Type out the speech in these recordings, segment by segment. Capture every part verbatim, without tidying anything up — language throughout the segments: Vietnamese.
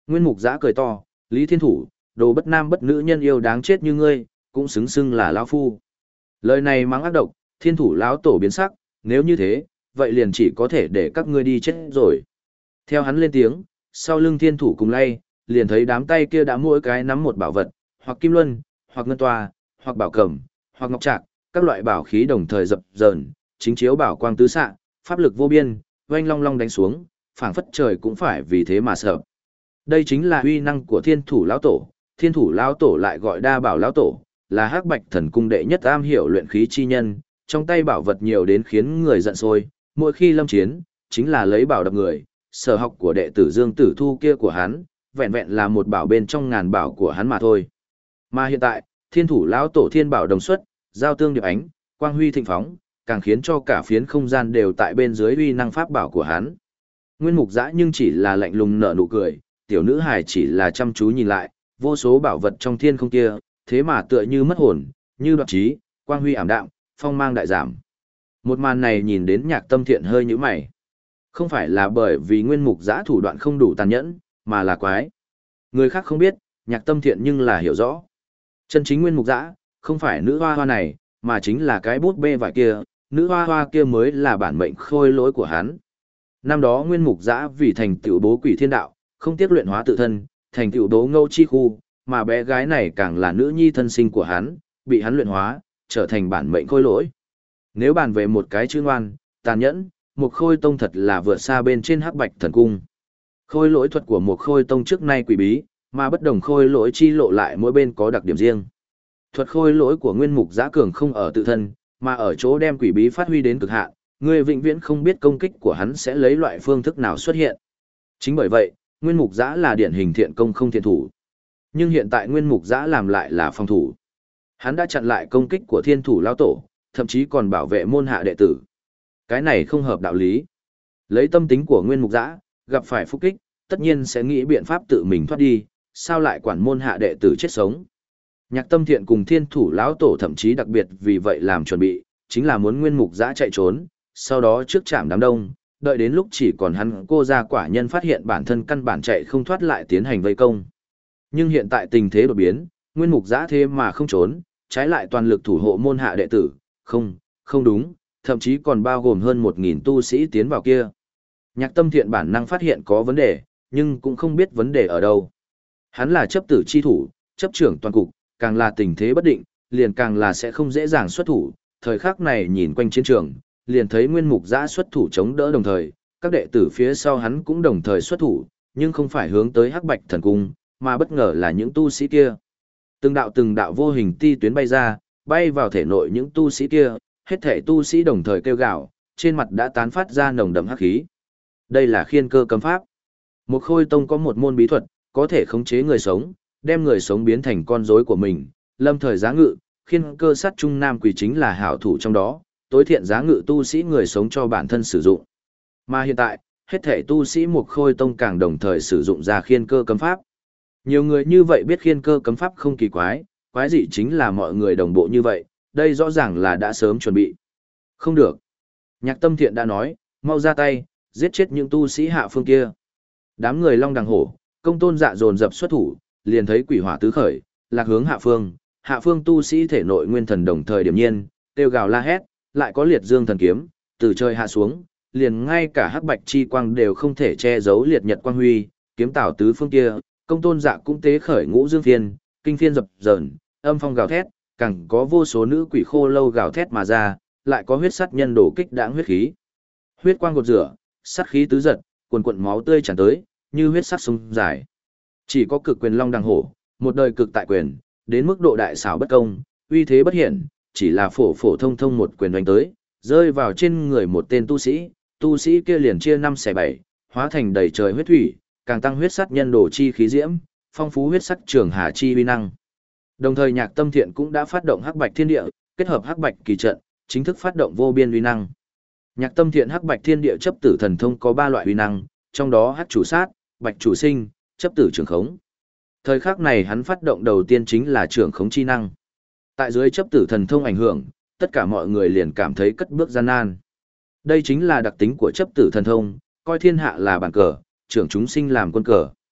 Nguyên Mục Giã cười to, Lý Thiên Thủ, đồ bất nam bất nữ nhân yêu đáng chết như ngươi, cũng xứng xưng là lão phu. Lời này mắng ác độc, Thiên Thủ lão tổ biến sắc, nếu như thế, vậy liền chỉ có thể để các ngươi đi chết rồi. Theo hắn lên tiếng, sau lưng Thiên Thủ cùng lay, liền thấy đám tay kia đã mỗi cái nắm một bảo vật, hoặc kim luân, hoặc ngân toa, hoặc bảo cẩm, hoặc ngọc trạc, các loại bảo khí đồng thời dập dờn, chính chiếu bảo quang tứ xạ, pháp lực vô biên, oanh long long đánh xuống, phảng phất trời cũng phải vì thế mà sợ. Đây chính là uy năng của Thiên Thủ lão tổ, Thiên Thủ lão tổ lại gọi Đa Bảo lão tổ, là Hắc Bạch Thần cung đệ nhất am hiểu luyện khí chi nhân, trong tay bảo vật nhiều đến khiến người giận sôi, mỗi khi lâm chiến, chính là lấy bảo đập người, sở học của đệ tử Dương Tử Thu kia của hắn, vẹn vẹn là một bảo bên trong ngàn bảo của hắn mà thôi. Mà hiện tại, Thiên Thủ lão tổ thiên bảo đồng xuất, giao tương điệp ánh, quang huy thịnh phóng, càng khiến cho cả phiến không gian đều tại bên dưới uy năng pháp bảo của hắn. Nguyên Mục Giã nhưng chỉ là lạnh lùng nở nụ cười, tiểu nữ hài chỉ là chăm chú nhìn lại, vô số bảo vật trong thiên không kia, thế mà tựa như mất hồn, như đoạt trí, quang huy ảm đạm, phong mang đại giảm. Một màn này nhìn đến Nhạc Tâm Thiện hơi nhíu mày. Không phải là bởi vì Nguyên Mục Giã thủ đoạn không đủ tàn nhẫn, mà là quái. Người khác không biết, Nhạc Tâm Thiện nhưng là hiểu rõ. Chân chính Nguyên Mục Giã, không phải nữ hoa hoa này, mà chính là cái bút bê vải kia, nữ hoa hoa kia mới là bản mệnh khôi lỗi của hắn. Năm đó Nguyên Mục Giã vì thành tựu bố quỷ thiên đạo, không tiếc luyện hóa tự thân, thành tựu đố ngâu chi khu, mà bé gái này càng là nữ nhi thân sinh của hắn, bị hắn luyện hóa, trở thành bản mệnh khôi lỗi. Nếu bàn về một cái chữ ngoan, tàn nhẫn, một khôi tông thật là vượt xa bên trên Hắc Bạch Thần cung. Khôi lỗi thuật của một khôi tông trước nay quỷ bí, mà bất đồng khôi lỗi chi lộ lại mỗi bên có đặc điểm riêng. Thuật khôi lỗi của Nguyên Mục Giã cường không ở tự thân, mà ở chỗ đem quỷ bí phát huy đến cực hạn, người vĩnh viễn không biết công kích của hắn sẽ lấy loại phương thức nào xuất hiện. Chính bởi vậy, Nguyên Mục Giã là điển hình thiện công không thiện thủ. Nhưng hiện tại Nguyên Mục Giã làm lại là phòng thủ. Hắn đã chặn lại công kích của Thiên Thủ lão tổ, thậm chí còn bảo vệ môn hạ đệ tử. Cái này không hợp đạo lý. Lấy tâm tính của Nguyên Mục Giã, gặp phải phúc kích, tất nhiên sẽ nghĩ biện pháp tự mình thoát đi, sao lại quản môn hạ đệ tử chết sống. Nhạc Tâm Thiện cùng Thiên Thủ lão tổ thậm chí đặc biệt vì vậy làm chuẩn bị, chính là muốn Nguyên Mục Giã chạy trốn, sau đó trước chạm đám đông, đợi đến lúc chỉ còn hắn cô gia quả nhân phát hiện bản thân căn bản chạy không thoát lại tiến hành vây công. Nhưng hiện tại tình thế đột biến, Nguyên Mục Giã thế mà không trốn, trái lại toàn lực thủ hộ môn hạ đệ tử, không, không đúng, thậm chí còn bao gồm hơn một nghìn tu sĩ tiến vào kia. Nhạc Tâm Thiện bản năng phát hiện có vấn đề, nhưng cũng không biết vấn đề ở đâu. Hắn là chấp tử chi thủ, chấp trưởng toàn cục, càng là tình thế bất định, liền càng là sẽ không dễ dàng xuất thủ. Thời khắc này nhìn quanh chiến trường, liền thấy Nguyên Mục Giã xuất thủ chống đỡ đồng thời, các đệ tử phía sau hắn cũng đồng thời xuất thủ, nhưng không phải hướng tới Hắc Bạch Thần cung, mà bất ngờ là những tu sĩ kia. Từng đạo từng đạo vô hình ti tuyến bay ra, bay vào thể nội những tu sĩ kia, hết thể tu sĩ đồng thời kêu gào, trên mặt đã tán phát ra nồng đậm hắc khí. Đây là Khiên Cơ cấm pháp. Một Khôi tông có một môn bí thuật, có thể khống chế người sống, đem người sống biến thành con rối của mình, lâm thời giá ngự, Khiên Cơ sát trung nam quỷ chính là hảo thủ trong đó, tối thiện giá ngự tu sĩ người sống cho bản thân sử dụng. Mà hiện tại, hết thể tu sĩ Một Khôi tông càng đồng thời sử dụng ra Khiên Cơ cấm pháp. Nhiều người như vậy biết Khiên Cơ cấm pháp không kỳ quái, quái dị chính là mọi người đồng bộ như vậy, đây rõ ràng là đã sớm chuẩn bị. Không được. Nhạc Tâm Thiện đã nói, mau ra tay, giết chết những tu sĩ hạ phương kia. Đám người long đằng hổ, công tôn dạ dồn dập xuất thủ, liền thấy quỷ hỏa tứ khởi, lạc hướng hạ phương, hạ phương tu sĩ thể nội nguyên thần đồng thời điểm nhiên, kêu gào la hét, lại có liệt dương thần kiếm, từ trời hạ xuống, liền ngay cả hắc bạch chi quang đều không thể che giấu liệt nhật quang huy, kiếm tảo tứ phương kia, công tôn dạ cũng tế khởi ngũ dương phiên, kinh phiên dập dờn, âm phong gào thét, càng có vô số nữ quỷ khô lâu gào thét mà ra, lại có huyết sắt nhân đổ kích đãng huyết khí. Huyết quang gột rửa, sát khí tứ giật, cuồn cuộn máu tươi tràn tới, như huyết sắc sông dài. Chỉ có cực quyền long đằng hổ, một đời cực tại quyền, đến mức độ đại xảo bất công, uy thế bất hiển, chỉ là phổ phổ thông thông một quyền đánh tới, rơi vào trên người một tên tu sĩ, tu sĩ kia liền chia năm xẻ bảy, hóa thành đầy trời huyết thủy, càng tăng huyết sắc nhân đổ chi khí diễm, phong phú huyết sắc trường hà chi uy năng. Đồng thời Nhạc Tâm Thiện cũng đã phát động Hắc Bạch Thiên Địa, kết hợp Hắc Bạch Kỳ trận, chính thức phát động vô biên uy năng. Nhạc Tâm Thiện Hắc Bạch Thiên Địa chấp tử thần thông có ba loại uy năng, trong đó Hắc chủ sát, Bạch chủ sinh, chấp tử trường khống. Thời khắc này hắn phát động đầu tiên chính là trường khống chi năng. Tại dưới chấp tử thần thông ảnh hưởng, tất cả mọi người liền cảm thấy cất bước gian nan. Đây chính là đặc tính của chấp tử thần thông, coi thiên hạ là bàn cờ, trưởng chúng sinh làm quân cờ.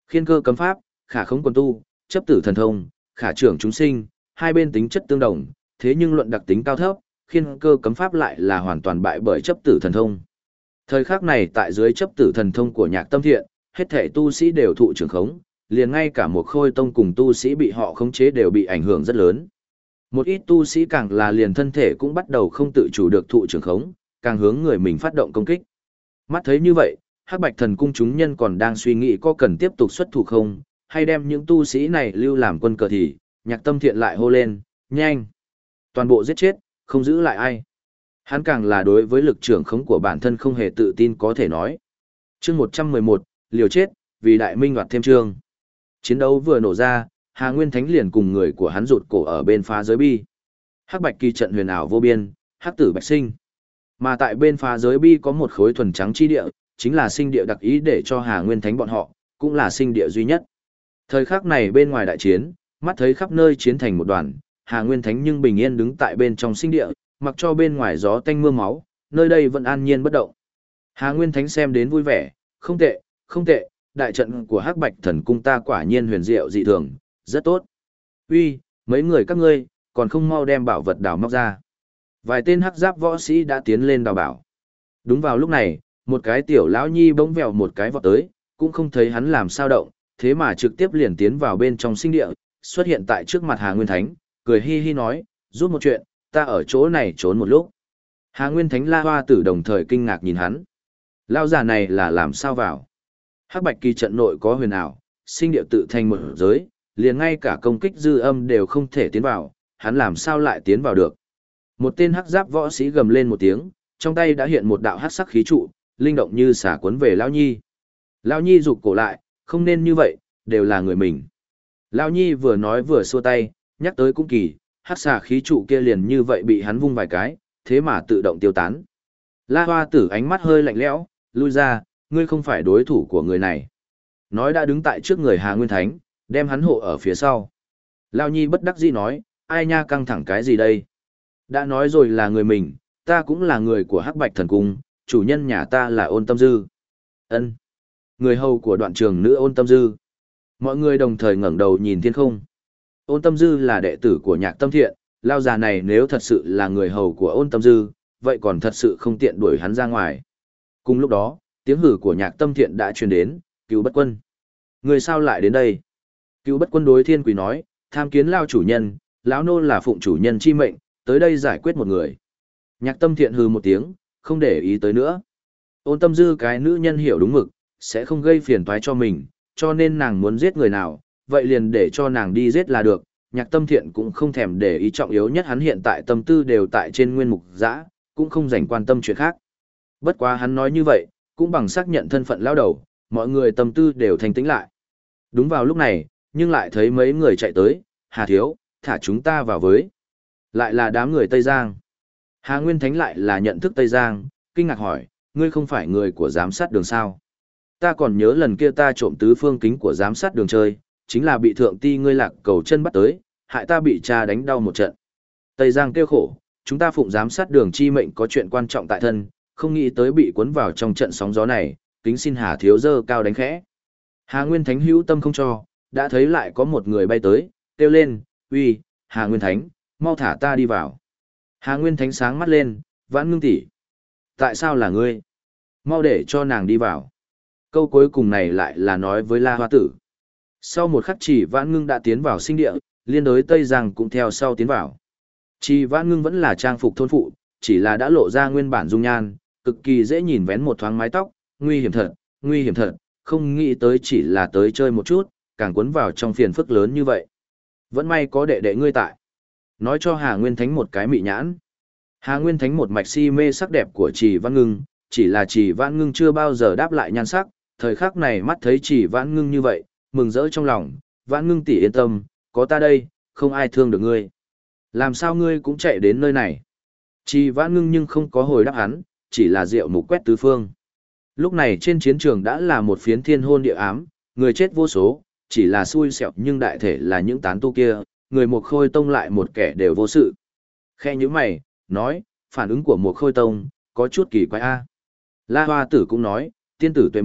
Khiên cơ cấm pháp, khả khống quân tu, chấp tử thần thông, khả trưởng chúng sinh, hai bên tính chất tương đồng, thế nhưng luận đặc tính cao thấp, khiên cơ cấm pháp lại là hoàn toàn bại bởi chấp tử thần thông. Thời khắc này tại dưới chấp tử thần thông của Nhạc Tâm Thiện, hết thể tu sĩ đều thụ trưởng khống, liền ngay cả một khôi tông cùng tu sĩ bị họ khống chế đều bị ảnh hưởng rất lớn. Một ít tu sĩ càng là liền thân thể cũng bắt đầu không tự chủ được thụ trưởng khống, càng hướng người mình phát động công kích. Mắt thấy như vậy, Hắc Bạch Thần Cung chúng nhân còn đang suy nghĩ có cần tiếp tục xuất thủ không, hay đem những tu sĩ này lưu làm quân cờ thì, Nhạc Tâm Thiện lại hô lên, nhanh! Toàn bộ giết chết, không giữ lại ai. Hắn càng là đối với lực trưởng khống của bản thân không hề tự tin có thể nói. Chương một trăm mười một, liều chết, vì đại minh đoạt thêm chương. Chiến đấu vừa nổ ra, Hà Nguyên Thánh liền cùng người của hắn rụt cổ ở bên phá giới bi. Hắc Bạch kỳ trận huyền ảo vô biên, hắc tử bạch sinh. Mà tại bên phá giới bi có một khối thuần trắng chi địa, chính là sinh địa đặc ý để cho Hà Nguyên Thánh bọn họ, cũng là sinh địa duy nhất. Thời khắc này bên ngoài đại chiến, mắt thấy khắp nơi chiến thành một đoàn, Hà Nguyên Thánh nhưng bình yên đứng tại bên trong sinh địa, mặc cho bên ngoài gió tanh mưa máu, nơi đây vẫn an nhiên bất động. Hà Nguyên Thánh xem đến vui vẻ, không tệ, không tệ, đại trận của Hắc Bạch Thần Cung ta quả nhiên huyền diệu dị thường, rất tốt. Uy, mấy người các ngươi, còn không mau đem bảo vật đào móc ra. Vài tên hắc giáp võ sĩ đã tiến lên đào bảo. Đúng vào lúc này, một cái tiểu lão nhi bỗng vèo một cái vọt tới, cũng không thấy hắn làm sao động, thế mà trực tiếp liền tiến vào bên trong sinh địa, xuất hiện tại trước mặt Hà Nguyên Thánh, cười hi hi nói, giúp một chuyện, ta ở chỗ này trốn một lúc. Hà Nguyên Thánh La Hoa Tử đồng thời kinh ngạc nhìn hắn. Lão già này là làm sao vào? Hắc Bạch kỳ trận nội có huyền ảo, sinh địa tự thành một giới, liền ngay cả công kích dư âm đều không thể tiến vào, hắn làm sao lại tiến vào được? Một tên hắc giáp võ sĩ gầm lên một tiếng, trong tay đã hiện một đạo hắc sắc khí trụ, linh động như xả cuốn về Lão Nhi. Lão Nhi rụt cổ lại, không nên như vậy, đều là người mình. Lão Nhi vừa nói vừa xua tay, nhắc tới cũng kỳ, hắc xà khí trụ kia liền như vậy bị hắn vung vài cái, thế mà tự động tiêu tán. La Hoa Tử ánh mắt hơi lạnh lẽo, lui ra, ngươi không phải đối thủ của người này. Nói đã đứng tại trước người Hà Nguyên Thánh, đem hắn hộ ở phía sau. Lão Nhi bất đắc dĩ nói, ai nha căng thẳng cái gì đây? Đã nói rồi là người mình, ta cũng là người của Hắc Bạch Thần Cung, chủ nhân nhà ta là Ôn Tâm Dư. Ân, người hầu của đoạn trường nữ Ôn Tâm Dư. Mọi người đồng thời ngẩng đầu nhìn thiên không. Ôn Tâm Dư là đệ tử của Nhạc Tâm Thiện, lao già này nếu thật sự là người hầu của Ôn Tâm Dư, vậy còn thật sự không tiện đuổi hắn ra ngoài. Cùng lúc đó, tiếng hử của Nhạc Tâm Thiện đã truyền đến, Cứu Bất Quân. Người sao lại đến đây? Cứu Bất Quân đối Thiên Quỷ nói, tham kiến lao chủ nhân, lão nô là phụng chủ nhân chi mệnh, tới đây giải quyết một người. Nhạc Tâm Thiện hừ một tiếng, không để ý tới nữa. Ôn Tâm Dư cái nữ nhân hiểu đúng mực, sẽ không gây phiền toái cho mình, cho nên nàng muốn giết người nào, vậy liền để cho nàng đi giết là được. Nhạc Tâm Thiện cũng không thèm để ý, trọng yếu nhất hắn hiện tại tâm tư đều tại trên nguyên mục giã, cũng không dành quan tâm chuyện khác. Bất quá hắn nói như vậy, cũng bằng xác nhận thân phận lao đầu, mọi người tâm tư đều thanh tĩnh lại. Đúng vào lúc này, nhưng lại thấy mấy người chạy tới, Hà Thiếu, thả chúng ta vào với. Lại là đám người Tây Giang. Hà Nguyên Thánh lại là nhận thức Tây Giang, kinh ngạc hỏi, ngươi không phải người của giám sát đường sao? Ta còn nhớ lần kia ta trộm tứ phương kính của giám sát đường chơi, chính là bị thượng ti ngươi lạc cầu chân bắt tới, hại ta bị cha đánh đau một trận. Tây Giang kêu khổ, chúng ta phụng giám sát đường chi mệnh có chuyện quan trọng tại thân, không nghĩ tới bị cuốn vào trong trận sóng gió này, kính xin Hà Thiếu dơ cao đánh khẽ. Hà Nguyên Thánh hữu tâm không cho, đã thấy lại có một người bay tới, kêu lên, uy, Hà Nguyên Thánh, mau thả ta đi vào. Hà Nguyên Thánh sáng mắt lên, Vãn Ngưng tỷ, tại sao là ngươi? Mau để cho nàng đi vào. Câu cuối cùng này lại là nói với La Hoa Tử. Sau một khắc Chỉ Vãn Ngưng đã tiến vào sinh địa, liên đối Tây Giang cũng theo sau tiến vào. Chỉ Vãn Ngưng vẫn là trang phục thôn phụ, chỉ là đã lộ ra nguyên bản dung nhan, cực kỳ dễ nhìn vén một thoáng mái tóc, nguy hiểm thật, nguy hiểm thật, không nghĩ tới chỉ là tới chơi một chút, càng cuốn vào trong phiền phức lớn như vậy. Vẫn may có đệ đệ ngươi tại. Nói cho Hà Nguyên Thánh một cái mị nhãn. Hà Nguyên Thánh một mạch si mê sắc đẹp của Trì Vãn Ngưng, chỉ là Trì Vãn Ngưng chưa bao giờ đáp lại nhan sắc, thời khắc này mắt thấy Trì Vãn Ngưng như vậy, mừng rỡ trong lòng, Vãn Ngưng tỷ yên tâm, có ta đây, không ai thương được ngươi. Làm sao ngươi cũng chạy đến nơi này? Trì Vãn Ngưng nhưng không có hồi đáp hắn, chỉ là diệu mục quét tứ phương. Lúc này trên chiến trường đã là một phiến thiên hôn địa ám, người chết vô số, chỉ là xui xẻo nhưng đại thể là những tán tu kia, người một khôi tông lại một kẻ đều vô sự. Khe như mày, nói, phản ứng của một khôi tông, có chút kỳ quái a. La Hoa Tử cũng nói, tiên tử tuệ mục,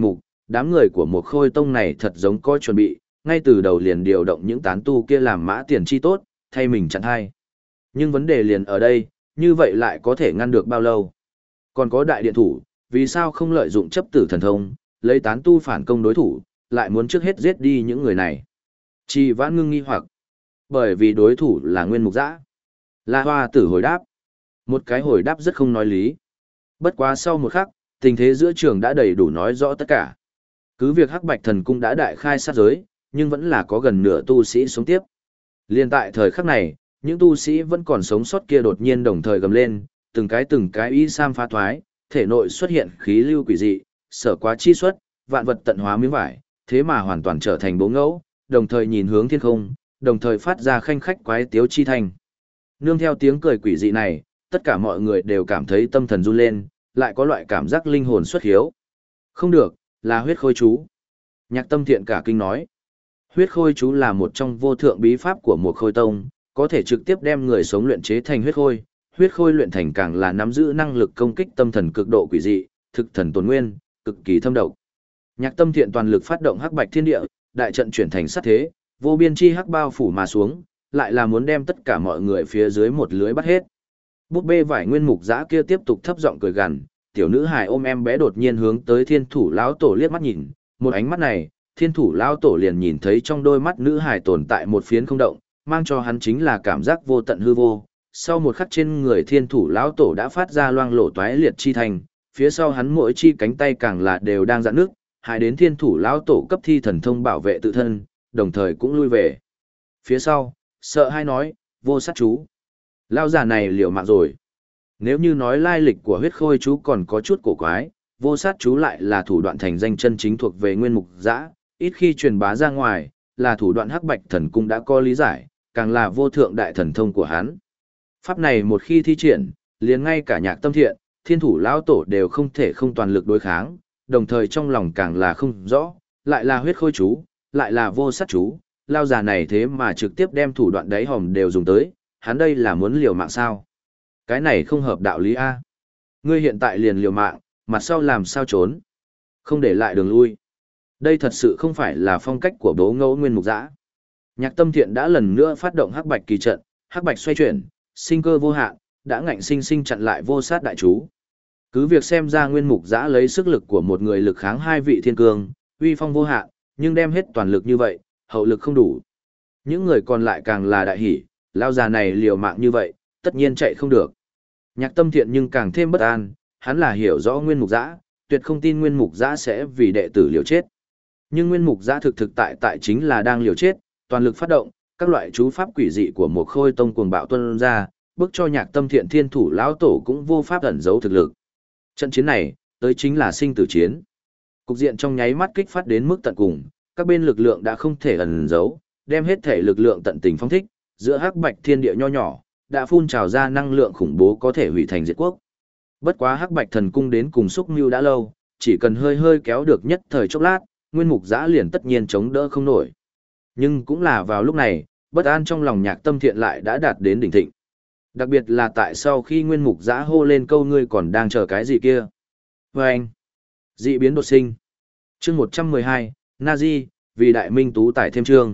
Đám người của một khôi tông này thật giống có chuẩn bị, ngay từ đầu liền điều động những tán tu kia làm mã tiền chi tốt, thay mình chặn hai. Nhưng vấn đề liền ở đây, như vậy lại có thể ngăn được bao lâu? Còn có đại điện thủ, vì sao không lợi dụng chấp tử thần thông, lấy tán tu phản công đối thủ, lại muốn trước hết giết đi những người này? Chi Vãn ngưng nghi hoặc, bởi vì đối thủ là Nguyên Mục Giã. La Hoa Tử hồi đáp. Một cái hồi đáp rất không nói lý. Bất quá sau một khắc, tình thế giữa trường đã đầy đủ nói rõ tất cả. Cứ việc Hắc Bạch Thần Cung đã đại khai sát giới, nhưng vẫn là có gần nửa tu sĩ sống tiếp. Liên tại thời khắc này, những tu sĩ vẫn còn sống sót kia đột nhiên đồng thời gầm lên, từng cái từng cái y sam phá thoái, thể nội xuất hiện khí lưu quỷ dị, sở quá chi xuất, vạn vật tận hóa miếng vải, thế mà hoàn toàn trở thành bố ngẫu, đồng thời nhìn hướng thiên không, đồng thời phát ra khanh khách quái tiếu chi thành. Nương theo tiếng cười quỷ dị này, tất cả mọi người đều cảm thấy tâm thần run lên, lại có loại cảm giác linh hồn xuất hiếu. Không được, là huyết khôi chú. Nhạc Tâm Thiện cả kinh nói. Huyết khôi chú là một trong vô thượng bí pháp của một khôi tông, có thể trực tiếp đem người sống luyện chế thành huyết khôi. Huyết khôi luyện thành càng là nắm giữ năng lực công kích tâm thần cực độ quỷ dị, thực thần tồn nguyên, cực kỳ thâm độc. Nhạc Tâm Thiện toàn lực phát động hắc bạch thiên địa, đại trận chuyển thành sát thế, vô biên chi hắc bao phủ mà xuống, lại là muốn đem tất cả mọi người phía dưới một lưới bắt hết. Búp bê vải Nguyên Mục Giã kia tiếp tục thấp giọng cười gằn, tiểu nữ hài ôm em bé đột nhiên hướng tới Thiên Thủ lão tổ liếc mắt nhìn, một ánh mắt này, Thiên Thủ lão tổ liền nhìn thấy trong đôi mắt nữ hài tồn tại một phiến không động, mang cho hắn chính là cảm giác vô tận hư vô. Sau một khắc trên người Thiên Thủ lão tổ đã phát ra loang lổ toái liệt chi thành, phía sau hắn mỗi chi cánh tay càng là đều đang rạn nước, hại đến Thiên Thủ lão tổ cấp thi thần thông bảo vệ tự thân, đồng thời cũng lui về. Phía sau, sợ hai nói, vô sát chú. Lao giả này liều mạng rồi. Nếu như nói lai lịch của huyết khôi chú còn có chút cổ quái, vô sát chú lại là thủ đoạn thành danh chân chính thuộc về Nguyên Mục Giã, ít khi truyền bá ra ngoài, là thủ đoạn hắc bạch thần cung đã có lý giải, càng là vô thượng đại thần thông của hắn. Pháp này một khi thi triển, liền ngay cả Nhạc Tâm Thiện, Thiên Thủ lão tổ đều không thể không toàn lực đối kháng, đồng thời trong lòng càng là không rõ, lại là huyết khôi chú, lại là vô sát chú, lao già này thế mà trực tiếp đem thủ đoạn đáy hòm đều dùng tới, hắn đây là muốn liều mạng sao? Cái này không hợp đạo lý A. Ngươi hiện tại liền liều mạng, mặt sau làm sao trốn? Không để lại đường lui. Đây thật sự không phải là phong cách của bố ngẫu Nguyên Mục Giã. Nhạc Tâm Thiện đã lần nữa phát động hắc bạch kỳ trận, hắc bạch xoay chuyển, sinh cơ vô hạn, đã ngạnh sinh sinh chặn lại vô sát đại chú. Cứ việc xem ra Nguyên Mục Giã lấy sức lực của một người lực kháng hai vị thiên cương, uy phong vô hạn, nhưng đem hết toàn lực như vậy, hậu lực không đủ. Những người còn lại càng là đại hỉ, lao già này liều mạng như vậy, tất nhiên chạy không được. Nhạc Tâm Thiện nhưng càng thêm bất an, hắn là hiểu rõ Nguyên Mục Giã, tuyệt không tin Nguyên Mục Giã sẽ vì đệ tử liều chết. Nhưng Nguyên Mục Giã thực thực tại tại chính là đang liều chết, toàn lực phát động, các loại chú pháp quỷ dị của một khôi tông cuồng bạo tuân ra, bức cho Nhạc Tâm Thiện Thiên Thủ lão tổ cũng vô pháp ẩn giấu thực lực. Trận chiến này, tới chính là sinh tử chiến. Cục diện trong nháy mắt kích phát đến mức tận cùng, các bên lực lượng đã không thể ẩn giấu, đem hết thể lực lượng tận tình phóng thích, giữa hắc bạch thiên địa nho nhỏ, đã phun trào ra năng lượng khủng bố có thể hủy thành diệt quốc. Bất quá hắc bạch thần cung đến cùng xúc mưu đã lâu, chỉ cần hơi hơi kéo được nhất thời chốc lát, Nguyên Mục Giã liền tất nhiên chống đỡ không nổi. Nhưng cũng là vào lúc này, bất an trong lòng Nhạc Tâm Thiện lại đã đạt đến đỉnh thịnh. Đặc biệt là tại sau khi Nguyên Mục Giã hô lên câu ngươi còn đang chờ cái gì kia. Và anh, dị biến đột sinh. Chương một trăm mười hai, Nazi, vì đại minh tú tải thêm chương.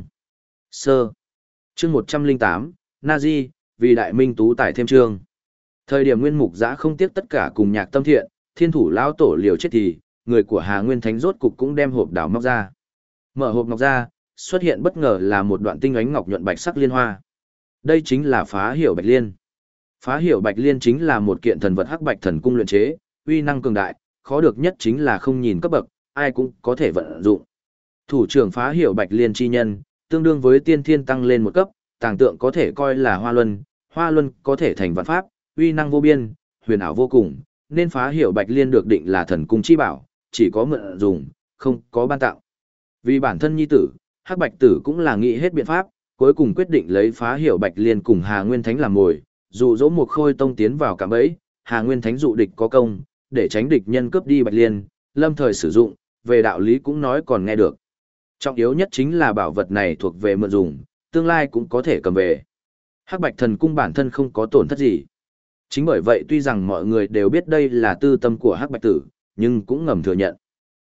Sơ. Chương một trăm lẻ tám, Nazi, vì đại minh tú tải thêm chương. Thời điểm Nguyên Mục Giã không tiếc tất cả cùng Nhạc Tâm Thiện, Thiên Thủ lão tổ liều chết thì, người của Hà Nguyên Thánh rốt cục cũng đem hộp đào móc ra. Mở hộp ngọc ra, xuất hiện bất ngờ là một đoạn tinh ánh ngọc nhuận bạch sắc liên hoa. Đây chính là Phá Hiểu Bạch Liên. Phá Hiểu Bạch Liên chính là một kiện thần vật hắc bạch thần cung luyện chế, uy năng cường đại, khó được nhất chính là không nhìn cấp bậc, ai cũng có thể vận dụng. Thủ trưởng Phá Hiểu Bạch Liên chi nhân, tương đương với tiên thiên tăng lên một cấp, tàng tượng có thể coi là hoa luân, hoa luân có thể thành vạn pháp, uy năng vô biên, huyền ảo vô cùng, nên Phá Hiểu Bạch Liên được định là thần cung chi bảo, chỉ có mượn dùng, không có ban tặng. Vì bản thân nhi tử, Hắc Bạch Tử cũng là nghĩ hết biện pháp, cuối cùng quyết định lấy Phá Hiểu Bạch Liên cùng Hà Nguyên Thánh làm mồi, dụ dỗ một khôi tông tiến vào cạm bẫy, Hà Nguyên Thánh dụ địch có công, để tránh địch nhân cướp đi Bạch Liên, lâm thời sử dụng, về đạo lý cũng nói còn nghe được. Trọng yếu nhất chính là bảo vật này thuộc về mượn dùng, tương lai cũng có thể cầm về. Hắc Bạch Thần Cung bản thân không có tổn thất gì. Chính bởi vậy tuy rằng mọi người đều biết đây là tư tâm của Hắc Bạch Tử, nhưng cũng ngầm thừa nhận.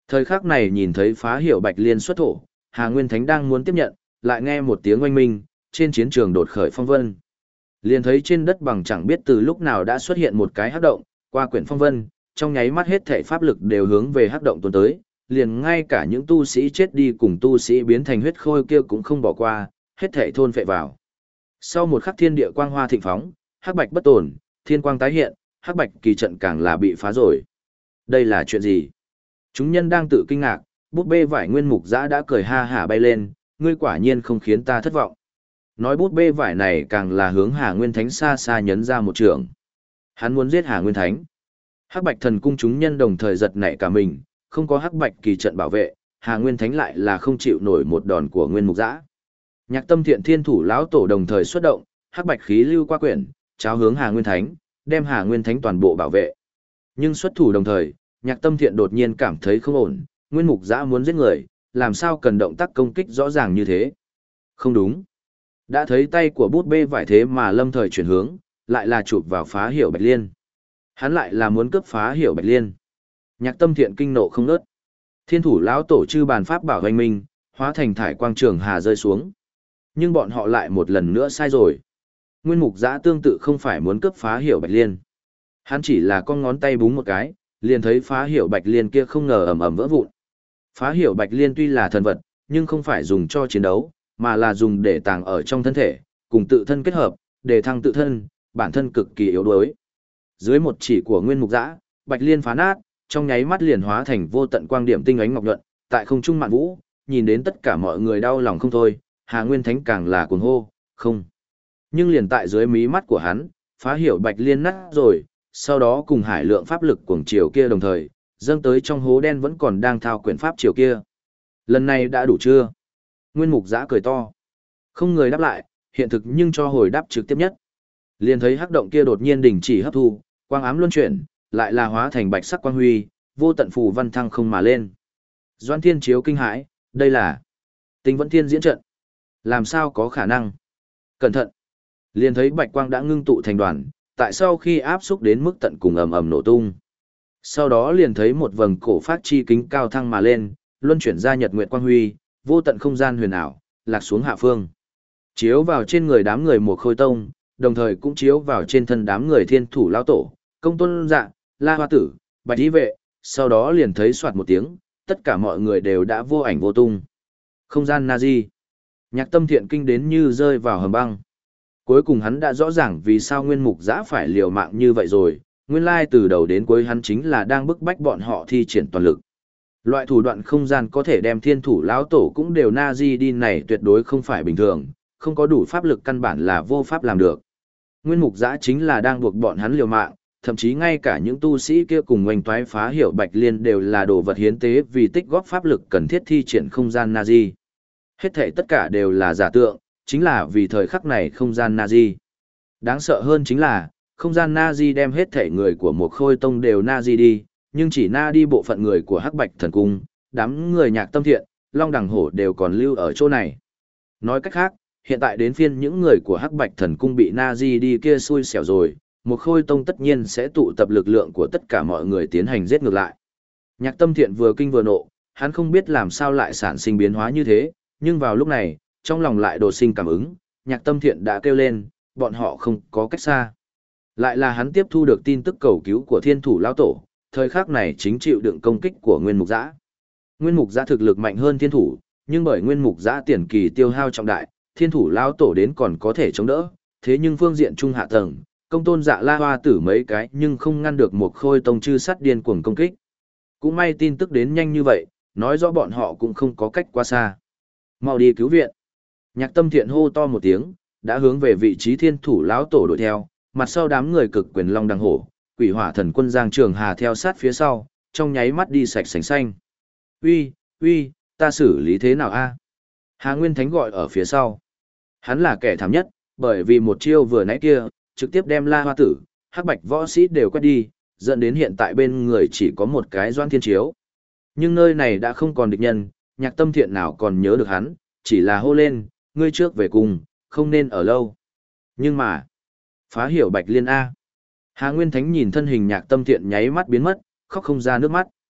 Thời khắc này nhìn thấy phá hiệu Bạch Liên xuất thổ, Hà Nguyên Thánh đang muốn tiếp nhận, lại nghe một tiếng oanh minh, trên chiến trường đột khởi phong vân. Liền thấy trên đất bằng chẳng biết từ lúc nào đã xuất hiện một cái hắc động, qua quyển phong vân, trong nháy mắt hết thảy pháp lực đều hướng về hắc động tuôn tới, liền ngay cả những tu sĩ chết đi cùng tu sĩ biến thành huyết khôi kia cũng không bỏ qua, hết thảy thôn phệ vào. Sau một khắc thiên địa quang hoa thịnh phóng, hắc bạch bất tổn, thiên quang tái hiện, hắc bạch kỳ trận càng là bị phá rồi. Đây là chuyện gì? Chúng nhân đang tự kinh ngạc, bút bê vải nguyên mục giã đã cười ha hả bay lên, ngươi quả nhiên không khiến ta thất vọng. Nói bút bê vải này càng là hướng Hà Nguyên Thánh xa xa nhấn ra một trường. Hắn muốn giết Hà Nguyên Thánh. Hắc Bạch Thần cung chúng nhân đồng thời giật nảy cả mình, không có Hắc Bạch kỳ trận bảo vệ, Hà Nguyên Thánh lại là không chịu nổi một đòn của Nguyên Mục Giã. Nhạc Tâm Thiện Thiên thủ lão tổ đồng thời xuất động, Hắc Bạch khí lưu qua quyển, cháo hướng Hà Nguyên Thánh, đem Hà Nguyên Thánh toàn bộ bảo vệ. Nhưng xuất thủ đồng thời, Nhạc Tâm Thiện đột nhiên cảm thấy không ổn, Nguyên Mục Giã muốn giết người, làm sao cần động tác công kích rõ ràng như thế? Không đúng. Đã thấy tay của bút bê vải thế mà lâm thời chuyển hướng, lại là chụp vào phá hiểu Bạch Liên. Hắn lại là muốn cướp phá hiểu Bạch Liên. Nhạc Tâm Thiện kinh nộ không nớt. Thiên thủ lão tổ chư bàn pháp bảo hoành minh, hóa thành thải quang trường hà rơi xuống. Nhưng bọn họ lại một lần nữa sai rồi. Nguyên Mục Giã tương tự không phải muốn cướp phá hiểu Bạch Liên. Hắn chỉ là con ngón tay búng một cái, liền thấy phá hiểu Bạch Liên kia không ngờ ầm ầm vỡ vụn. Phá hiểu Bạch Liên tuy là thần vật, nhưng không phải dùng cho chiến đấu, mà là dùng để tàng ở trong thân thể, cùng tự thân kết hợp, để thăng tự thân, bản thân cực kỳ yếu đuối. Dưới một chỉ của Nguyên Mục Giã, Bạch Liên phá nát, trong nháy mắt liền hóa thành vô tận quang điểm tinh ánh ngọc nhuận, tại không trung mạn vũ, nhìn đến tất cả mọi người đau lòng không thôi, Hà Nguyên Thánh càng là cuồng hô, không. Nhưng liền tại dưới mí mắt của hắn, phá hiểu Bạch Liên nát rồi, sau đó cùng hải lượng pháp lực cuồng chiều kia đồng thời, dâng tới trong hố đen vẫn còn đang thao quyển pháp chiều kia. Lần này đã đủ chưa? Nguyên Mục Giã cười to. Không người đáp lại, hiện thực nhưng cho hồi đáp trực tiếp nhất. Liền thấy hắc động kia đột nhiên đình chỉ hấp thu, quang ám luân chuyển, lại là hóa thành bạch sắc quang huy, vô tận phù văn thăng không mà lên. Doan Thiên Chiếu kinh hãi, đây là Tinh Vẫn Thiên diễn trận. Làm sao có khả năng? Cẩn thận. Liền thấy bạch quang đã ngưng tụ thành đoàn, tại sau khi áp xúc đến mức tận cùng ầm ầm nổ tung. Sau đó liền thấy một vầng cổ phát chi kính cao thăng mà lên, luân chuyển ra nhật nguyệt quang huy, vô tận không gian huyền ảo, lạc xuống hạ phương. Chiếu vào trên người đám người một khôi tông, đồng thời cũng chiếu vào trên thân đám người thiên thủ lão tổ, công tôn dạ, la hoa tử, bạch y vệ, sau đó liền thấy soạt một tiếng, tất cả mọi người đều đã vô ảnh vô tung. Không gian Nazi. Nhạc Tâm Thiện kinh đến như rơi vào hầm băng. Cuối cùng hắn đã rõ ràng vì sao Nguyên Mục Giã phải liều mạng như vậy rồi, nguyên lai từ đầu đến cuối hắn chính là đang bức bách bọn họ thi triển toàn lực. Loại thủ đoạn không gian có thể đem thiên thủ lão tổ cũng đều Nazi đi này tuyệt đối không phải bình thường, không có đủ pháp lực căn bản là vô pháp làm được. Nguyên Mục Giã chính là đang buộc bọn hắn liều mạng, thậm chí ngay cả những tu sĩ kia cùng oanh toái phá hiểu Bạch Liên đều là đồ vật hiến tế vì tích góp pháp lực cần thiết thi triển không gian Nazi. Hết thảy tất cả đều là giả tượng, chính là vì thời khắc này không gian Nazi. Đáng sợ hơn chính là, không gian Nazi đem hết thảy người của một khôi tông đều Nazi đi, nhưng chỉ na đi bộ phận người của Hắc Bạch Thần Cung, đám người Nhạc Tâm Thiện, Long Đằng Hổ đều còn lưu ở chỗ này. Nói cách khác, hiện tại đến phiên những người của Hắc Bạch Thần Cung bị Nazi đi kia xui xẻo rồi, một khôi tông tất nhiên sẽ tụ tập lực lượng của tất cả mọi người tiến hành giết ngược lại. Nhạc Tâm Thiện vừa kinh vừa nộ, hắn không biết làm sao lại sản sinh biến hóa như thế, nhưng vào lúc này, trong lòng lại đột sinh cảm ứng, Nhạc Tâm Thiện đã kêu lên, bọn họ không có cách xa. Lại là hắn tiếp thu được tin tức cầu cứu của thiên thủ lão tổ, thời khắc này chính chịu đựng công kích của Nguyên Mục Giã. Nguyên Mục Giã thực lực mạnh hơn thiên thủ, nhưng bởi Nguyên Mục Giã tiền kỳ tiêu hao trọng đại, thiên thủ lão tổ đến còn có thể chống đỡ, thế nhưng phương diện trung hạ tầng, công tôn dạ la hoa tử mấy cái nhưng không ngăn được một khôi tông chư sắt điên cuồng công kích. Cũng may tin tức đến nhanh như vậy, nói rõ bọn họ cũng không có cách quá xa. Mau đi cứu viện. Nhạc Tâm Thiện hô to một tiếng, đã hướng về vị trí thiên thủ lão tổ đuổi theo, mặt sau đám người cực quyền Long Đằng Hổ, Quỷ Hỏa Thần Quân Giang Trường Hà theo sát phía sau, trong nháy mắt đi sạch sành xanh. Uy, uy, ta xử lý thế nào a? Hà Nguyên Thánh gọi ở phía sau. Hắn là kẻ thảm nhất, bởi vì một chiêu vừa nãy kia, trực tiếp đem La Hoa Tử, Hắc Bạch võ sĩ đều quét đi, dẫn đến hiện tại bên người chỉ có một cái Doan Thiên Chiếu. Nhưng nơi này đã không còn địch nhân, Nhạc Tâm Thiện nào còn nhớ được hắn, chỉ là hô lên, ngươi trước về cùng, không nên ở lâu. Nhưng mà, phá hiểu Bạch Liên A. Hà Nguyên Thánh nhìn thân hình Nhạc Tâm Thiện nháy mắt biến mất, khóc không ra nước mắt.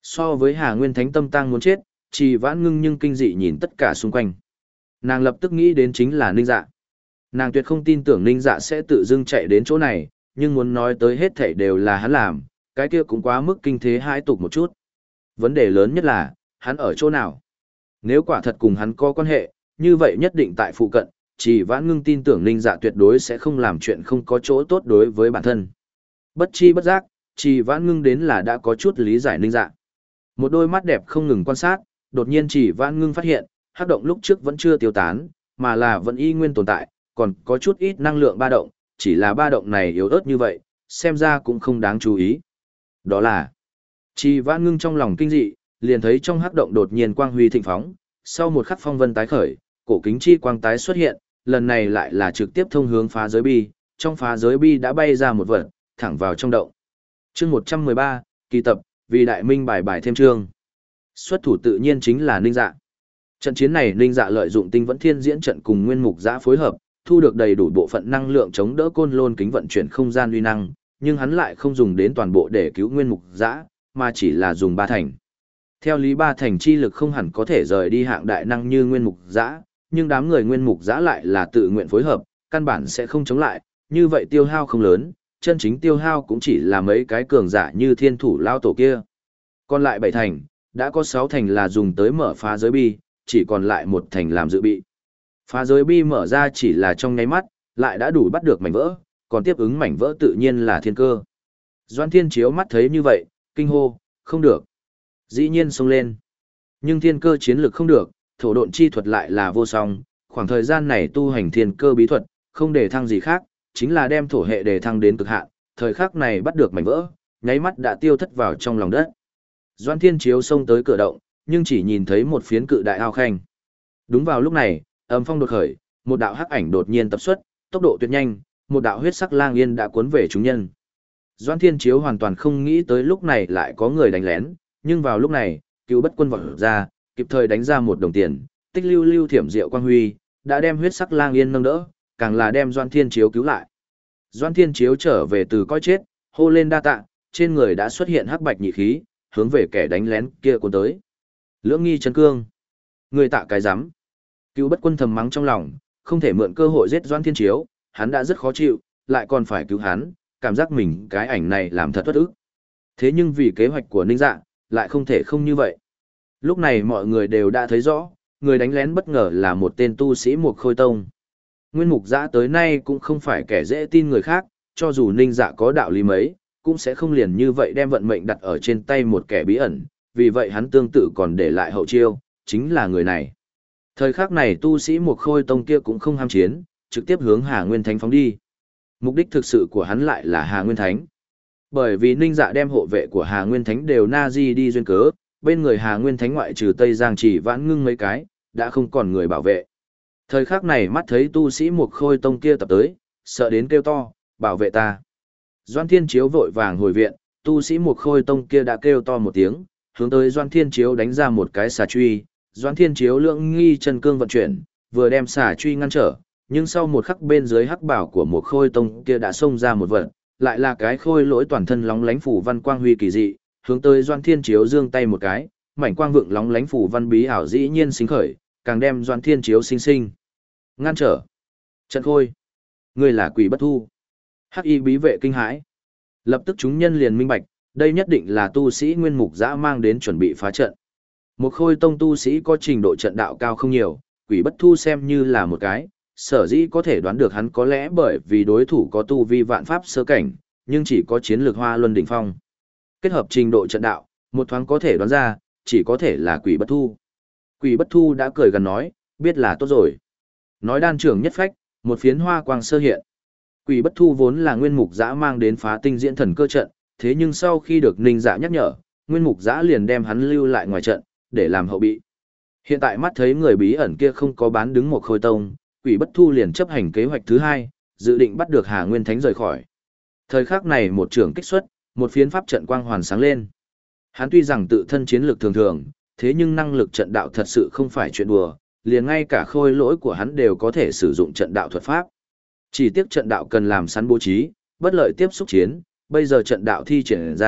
So với Hà Nguyên Thánh tâm tang muốn chết, Trì Vãn Ngưng nhưng kinh dị nhìn tất cả xung quanh. Nàng lập tức nghĩ đến chính là Ninh Dạ. Nàng tuyệt không tin tưởng Ninh Dạ sẽ tự dưng chạy đến chỗ này, nhưng muốn nói tới hết thảy đều là hắn làm, cái kia cũng quá mức kinh thế hai tục một chút. Vấn đề lớn nhất là, hắn ở chỗ nào? Nếu quả thật cùng hắn có quan hệ, như vậy nhất định tại phụ cận, Trì Vãn Ngưng tin tưởng Ninh Dạ tuyệt đối sẽ không làm chuyện không có chỗ tốt đối với bản thân. Bất chi bất giác, Trì Vãn Ngưng đến là đã có chút lý giải Ninh Dạ. Một đôi mắt đẹp không ngừng quan sát, đột nhiên Trì Vãn Ngưng phát hiện, hắc động lúc trước vẫn chưa tiêu tán, mà là vẫn y nguyên tồn tại, còn có chút ít năng lượng ba động, chỉ là ba động này yếu ớt như vậy, xem ra cũng không đáng chú ý. Đó là, Trì Vãn Ngưng trong lòng kinh dị, liền thấy trong hắc động đột nhiên quang huy thịnh phóng, sau một khắc phong vân tái khởi, cổ kính chi quang tái xuất hiện, lần này lại là trực tiếp thông hướng phá giới bi, trong phá giới bi đã bay ra một vật, thẳng vào trong động. Chương một trăm mười ba, kỳ tập, vì đại minh bài bài thêm chương. Xuất thủ tự nhiên chính là Ninh Dạ. Trận chiến này Ninh Dạ lợi dụng Tinh Vẫn Thiên Diễn trận cùng Nguyên Mục Giã phối hợp, thu được đầy đủ bộ phận năng lượng chống đỡ Côn Lôn kính vận chuyển không gian uy năng, nhưng hắn lại không dùng đến toàn bộ để cứu Nguyên Mục Giã, mà chỉ là dùng ba thành. Theo lý ba thành chi lực không hẳn có thể rời đi hạng đại năng như Nguyên Mục Giã, nhưng đám người Nguyên Mục Giã lại là tự nguyện phối hợp, căn bản sẽ không chống lại, như vậy tiêu hao không lớn, chân chính tiêu hao cũng chỉ là mấy cái cường giả như Thiên Thủ lao tổ kia. Còn lại bảy thành, đã có sáu thành là dùng tới mở phá giới bi, chỉ còn lại một thành làm dự bị. Phá giới bi mở ra chỉ là trong nháy mắt, lại đã đủ bắt được mảnh vỡ, còn tiếp ứng mảnh vỡ tự nhiên là thiên cơ. Doan Thiên Chiếu mắt thấy như vậy, kinh hô, không được. Dĩ nhiên xông lên. Nhưng thiên cơ chiến lực không được, thổ độn chi thuật lại là vô song, khoảng thời gian này tu hành thiên cơ bí thuật, không để thăng gì khác, chính là đem thổ hệ đề thăng đến cực hạn, thời khắc này bắt được mảnh vỡ, nháy mắt đã tiêu thất vào trong lòng đất. Doan Thiên Chiếu xông tới cửa động, nhưng chỉ nhìn thấy một phiến cự đại ao khanh. Đúng vào lúc này, âm phong đột khởi, một đạo hắc ảnh đột nhiên tập xuất, tốc độ tuyệt nhanh, một đạo huyết sắc lang yên đã cuốn về chúng nhân. Doan Thiên Chiếu hoàn toàn không nghĩ tới lúc này lại có người đánh lén, nhưng vào lúc này, Cựu Bất Quân vọt ra, kịp thời đánh ra một đồng tiền, tích lưu lưu thiểm diệu quang huy, đã đem huyết sắc lang yên nâng đỡ, càng là đem Doan Thiên Chiếu cứu lại. Doan Thiên Chiếu trở về từ coi chết, hô lên đa tạ, trên người đã xuất hiện hắc bạch nhị khí, hướng về kẻ đánh lén kia cuốn tới. Lưỡng nghi chấn cương. Người tạ cái rắm. Cựu Bất Quân thầm mắng trong lòng, không thể mượn cơ hội giết Doan Thiên Chiếu, hắn đã rất khó chịu, lại còn phải cứu hắn, cảm giác mình cái ảnh này làm thật bất ức. Thế nhưng vì kế hoạch của Ninh Dạ, lại không thể không như vậy. Lúc này mọi người đều đã thấy rõ, người đánh lén bất ngờ là một tên tu sĩ Mục Khôi Tông. Nguyên Mục Giã tới nay cũng không phải kẻ dễ tin người khác, cho dù Ninh Dạ có đạo lý mấy, cũng sẽ không liền như vậy đem vận mệnh đặt ở trên tay một kẻ bí ẩn, vì vậy hắn tương tự còn để lại hậu chiêu, chính là người này. Thời khắc này tu sĩ Mục Khôi Tông kia cũng không ham chiến, trực tiếp hướng Hà Nguyên Thánh phóng đi. Mục đích thực sự của hắn lại là Hà Nguyên Thánh. Bởi vì Ninh Dạ đem hộ vệ của Hà Nguyên Thánh đều na di đi duyên cớ, bên người Hà Nguyên Thánh ngoại trừ Tây Giang Chỉ Vãn Ngưng mấy cái, đã không còn người bảo vệ. Thời khắc này mắt thấy tu sĩ Mục Khôi Tông kia tập tới, sợ đến kêu to, bảo vệ ta. Doan Thiên Chiếu vội vàng hồi viện, tu sĩ Mục Khôi Tông kia đã kêu to một tiếng, hướng tới Doan Thiên Chiếu đánh ra một cái xà truy. Doan Thiên Chiếu lượng nghi chân cương vận chuyển, vừa đem xà truy ngăn trở, nhưng sau một khắc bên dưới hắc bảo của Mục Khôi Tông kia đã xông ra một vật, lại là cái khôi lỗi toàn thân lóng lánh phủ văn quang huy kỳ dị, hướng tới Doan Thiên Chiếu giương tay một cái, mảnh quang vượng lóng lánh phủ văn bí ảo dĩ nhiên sinh khởi, càng đem Doan Thiên Chiếu sinh sinh ngăn trở. Trận Khôi, ngươi là quỷ bất thu. Hắc y bí vệ kinh hãi. Lập tức chúng nhân liền minh bạch, đây nhất định là tu sĩ Nguyên Mục Giã mang đến chuẩn bị phá trận. Một Khôi Tông tu sĩ có trình độ trận đạo cao không nhiều, quỷ bất thu xem như là một cái, sở dĩ có thể đoán được hắn có lẽ bởi vì đối thủ có tu vi vạn pháp sơ cảnh, nhưng chỉ có chiến lược hoa luân đỉnh phong. Kết hợp trình độ trận đạo, một thoáng có thể đoán ra, chỉ có thể là quỷ bất thu. Quỷ bất thu đã cười gần nói, biết là tốt rồi. Nói đan trưởng nhất phách, một phiến hoa quang sơ hiện. Quỷ bất thu vốn là Nguyên Mục Giã mang đến phá tinh diễn thần cơ trận, thế nhưng sau khi được Ninh Dạ nhắc nhở, Nguyên Mục Giã liền đem hắn lưu lại ngoài trận, để làm hậu bị. Hiện tại mắt thấy người bí ẩn kia không có bán đứng một Khôi Tông, Quỷ bất thu liền chấp hành kế hoạch thứ hai, dự định bắt được Hà Nguyên Thánh rời khỏi. Thời khắc này một trưởng kích xuất, một phiến pháp trận quang hoàn sáng lên. Hắn tuy rằng tự thân chiến lược thường thường, thế nhưng năng lực trận đạo thật sự không phải chuyện đùa, liền ngay cả khôi lỗi của hắn đều có thể sử dụng trận đạo thuật pháp. Chỉ tiếc trận đạo cần làm sẵn bố trí, bất lợi tiếp xúc chiến, bây giờ trận đạo thi triển ra,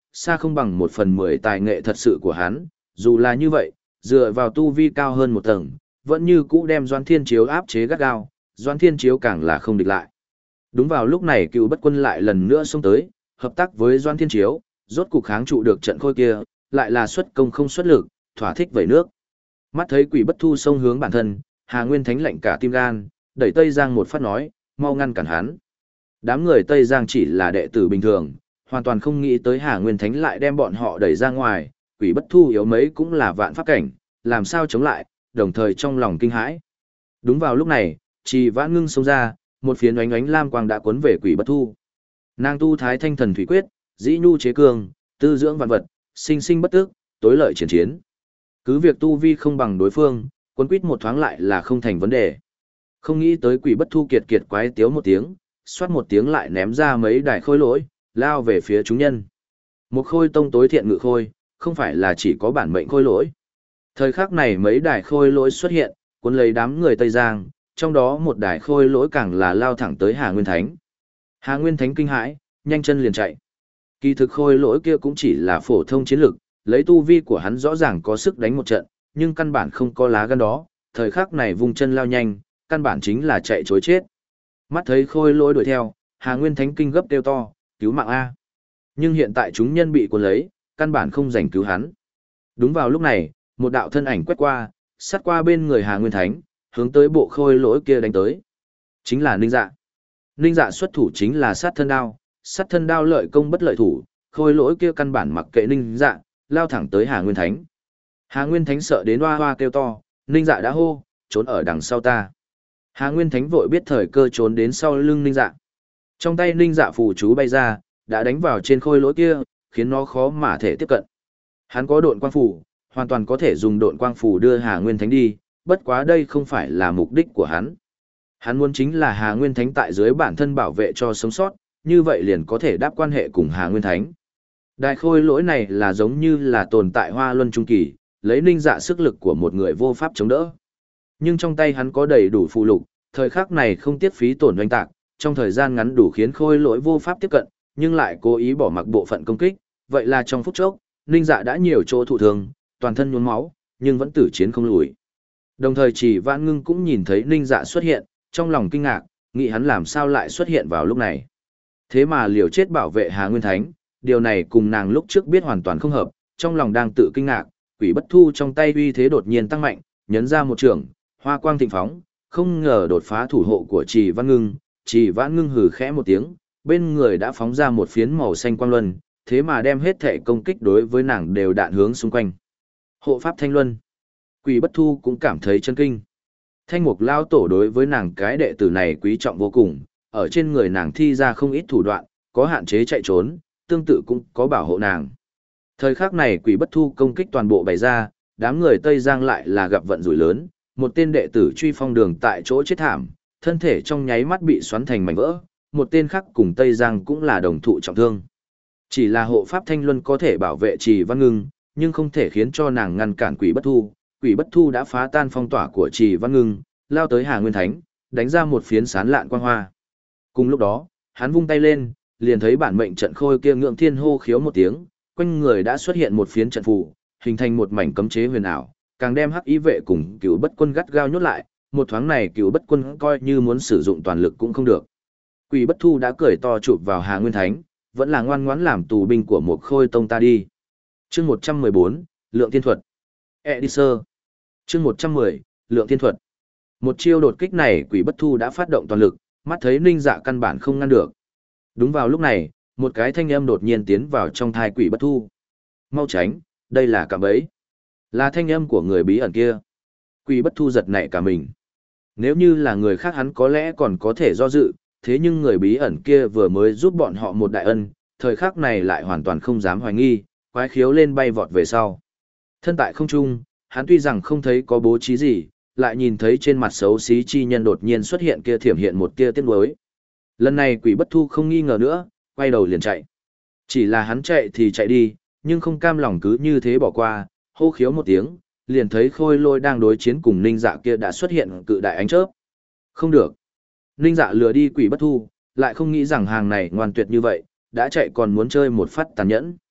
xa không bằng một phần mười tài nghệ thật sự của hắn, dù là như vậy, dựa vào tu vi cao hơn một tầng, vẫn như cũ đem Doãn Thiên Chiếu áp chế gắt gao, Doãn Thiên Chiếu càng là không địch lại. Đúng vào lúc này Cựu Bất Quân lại lần nữa xông tới, hợp tác với Doãn Thiên Chiếu, rốt cục kháng trụ được trận khôi kia, lại là xuất công không xuất lực, thỏa thích vẩy nước. Mắt thấy Quỷ Bất Thu xông hướng bản thân, Hà Nguyên Thánh lạnh cả tim gan, đẩy Tây Giang một phát nói, mau ngăn cản hắn. Đám người Tây Giang chỉ là đệ tử bình thường, hoàn toàn không nghĩ tới Hà Nguyên Thánh lại đem bọn họ đẩy ra ngoài, Quỷ Bất Thu yếu mấy cũng là vạn pháp cảnh, làm sao chống lại, đồng thời trong lòng kinh hãi. Đúng vào lúc này, Trì Vãn Ngưng xông ra, một phiến ánh ánh lam quang đã cuốn về Quỷ Bất Thu. Nàng tu Thái Thanh Thần Thủy Quyết, dĩ nhu chế cường, tư dưỡng vạn vật, sinh sinh bất tức, tối lợi chiến chiến. Cứ việc tu vi không bằng đối phương, cuốn quýt một thoáng lại là không thành vấn đề. Không nghĩ tới Quỷ Bất Thu kiệt kiệt quái tiếu một tiếng, xoát một tiếng lại ném ra mấy đài khôi lỗi, lao về phía chúng nhân. Một khôi tông tối thiện ngự khôi, không phải là chỉ có bản mệnh khôi lỗi. Thời khắc này mấy đài khôi lỗi xuất hiện, cuốn lấy đám người Tây Giang, trong đó một đài khôi lỗi càng là lao thẳng tới Hà Nguyên Thánh. Hà Nguyên Thánh kinh hãi, nhanh chân liền chạy. Kỳ thực khôi lỗi kia cũng chỉ là phổ thông chiến lực, lấy tu vi của hắn rõ ràng có sức đánh một trận, nhưng căn bản không có lá gan đó, thời khắc này vung chân lao nhanh, căn bản chính là chạy trối chết. Mắt thấy khôi lỗi đuổi theo, Hà Nguyên Thánh kinh gấp kêu to, cứu mạng A. Nhưng hiện tại chúng nhân bị cuốn lấy, căn bản không giành cứu hắn. Đúng vào lúc này, một đạo thân ảnh quét qua, sát qua bên người Hà Nguyên Thánh, hướng tới bộ khôi lỗi kia đánh tới. Chính là Ninh Dạ. Ninh Dạ xuất thủ chính là sát thân đao, sát thân đao lợi công bất lợi thủ, khôi lỗi kia căn bản mặc kệ Ninh Dạ, lao thẳng tới Hà Nguyên Thánh. Hà Nguyên Thánh sợ đến hoa hoa kêu to, Ninh Dạ đã hô, trốn ở đằng sau ta. Hà Nguyên Thánh vội biết thời cơ trốn đến sau lưng Ninh Dạ. Trong tay Ninh Dạ phù chú bay ra, đã đánh vào trên khôi lỗi kia, khiến nó khó mà thể tiếp cận. Hắn có độn quang phù, hoàn toàn có thể dùng độn quang phù đưa Hà Nguyên Thánh đi, bất quá đây không phải là mục đích của hắn. Hắn muốn chính là Hà Nguyên Thánh tại dưới bản thân bảo vệ cho sống sót, như vậy liền có thể đáp quan hệ cùng Hà Nguyên Thánh. Đại khôi lỗi này là giống như là tồn tại hoa luân trung kỳ, lấy Ninh Dạ sức lực của một người vô pháp chống đỡ. Nhưng trong tay hắn có đầy đủ phụ lục, thời khắc này không tiếc phí tổn doanh tạc, trong thời gian ngắn đủ khiến khôi lỗi vô pháp tiếp cận, nhưng lại cố ý bỏ mặc bộ phận công kích, vậy là trong phút chốc, Ninh Dạ đã nhiều chỗ thụ thương, toàn thân nhuốm máu, nhưng vẫn tử chiến không lùi. Đồng thời Chỉ Vãn Ngưng cũng nhìn thấy Ninh Dạ xuất hiện, trong lòng kinh ngạc, nghĩ hắn làm sao lại xuất hiện vào lúc này. Thế mà liều chết bảo vệ Hà Nguyên Thánh, điều này cùng nàng lúc trước biết hoàn toàn không hợp, trong lòng đang tự kinh ngạc, Quỷ Bất Thu trong tay uy thế đột nhiên tăng mạnh, nhấn ra một trường, hoa quang thịnh phóng, không ngờ đột phá thủ hộ của Chỉ Vãn Ngưng, Chỉ Vãn Ngưng hừ khẽ một tiếng, bên người đã phóng ra một phiến màu xanh quang luân, thế mà đem hết thể công kích đối với nàng đều đạn hướng xung quanh. Hộ pháp Thanh Luân. Quỷ Bất Thu cũng cảm thấy chân kinh. Thanh Mục Lao Tổ đối với nàng cái đệ tử này quý trọng vô cùng, ở trên người nàng thi ra không ít thủ đoạn, có hạn chế chạy trốn, tương tự cũng có bảo hộ nàng. Thời khắc này Quỷ Bất Thu công kích toàn bộ bày ra, đám người Tây Giang lại là gặp vận rủi lớn, một tên đệ tử truy phong đường tại chỗ chết thảm, thân thể trong nháy mắt bị xoắn thành mảnh vỡ, một tên khác cùng Tây Giang cũng là đồng thụ trọng thương. Chỉ là hộ pháp Thanh Luân có thể bảo vệ Trì Văn Ngưng, nhưng không thể khiến cho nàng ngăn cản Quỷ Bất Thu. Quỷ Bất Thu đã phá tan phong tỏa của Trì Văn Ngưng, lao tới Hà Nguyên Thánh, đánh ra một phiến sán lạn quang hoa. Cùng lúc đó, hắn vung tay lên, liền thấy bản mệnh trận khôi kia ngưỡng thiên hô khiếu một tiếng, quanh người đã xuất hiện một phiến trận phù, hình thành một mảnh cấm chế huyền ảo, càng đem Hắc Ý vệ cùng Cửu Bất Quân gắt gao nhốt lại, một thoáng này Cửu Bất Quân coi như muốn sử dụng toàn lực cũng không được. Quỷ Bất Thu đã cười to chụp vào Hà Nguyên Thánh, vẫn là ngoan ngoãn làm tù binh của một khôi tông ta đi. Chương một trăm mười bốn, Lượng Thiên Thuật. Editor. Chương một trăm mười, Lượng Thiên Thuật. Một chiêu đột kích này Quỷ Bất Thu đã phát động toàn lực, mắt thấy Ninh Dạ căn bản không ngăn được. Đúng vào lúc này, một cái thanh âm đột nhiên tiến vào trong thai Quỷ Bất Thu. Mau tránh, đây là cạm bẫy. Là thanh âm của người bí ẩn kia. Quỷ Bất Thu giật nảy cả mình. Nếu như là người khác hắn có lẽ còn có thể do dự, thế nhưng người bí ẩn kia vừa mới giúp bọn họ một đại ân, thời khắc này lại hoàn toàn không dám hoài nghi, quái khiếu lên bay vọt về sau. Thân tại không trung, hắn tuy rằng không thấy có bố trí gì, lại nhìn thấy trên mặt xấu xí chi nhân đột nhiên xuất hiện kia thiểm hiện một tia tiếc nuối. Lần này Quỷ Bất Thu không nghi ngờ nữa, quay đầu liền chạy. Chỉ là hắn chạy thì chạy đi, nhưng không cam lòng cứ như thế bỏ qua, hô khiếu một tiếng, liền thấy Khôi Lôi đang đối chiến cùng Ninh Dạ kia đã xuất hiện cự đại ánh chớp. Không được. Ninh Dạ lừa đi Quỷ Bất Thu, lại không nghĩ rằng hàng này ngoan tuyệt như vậy, đã chạy còn muốn chơi một phát tàn nhẫn.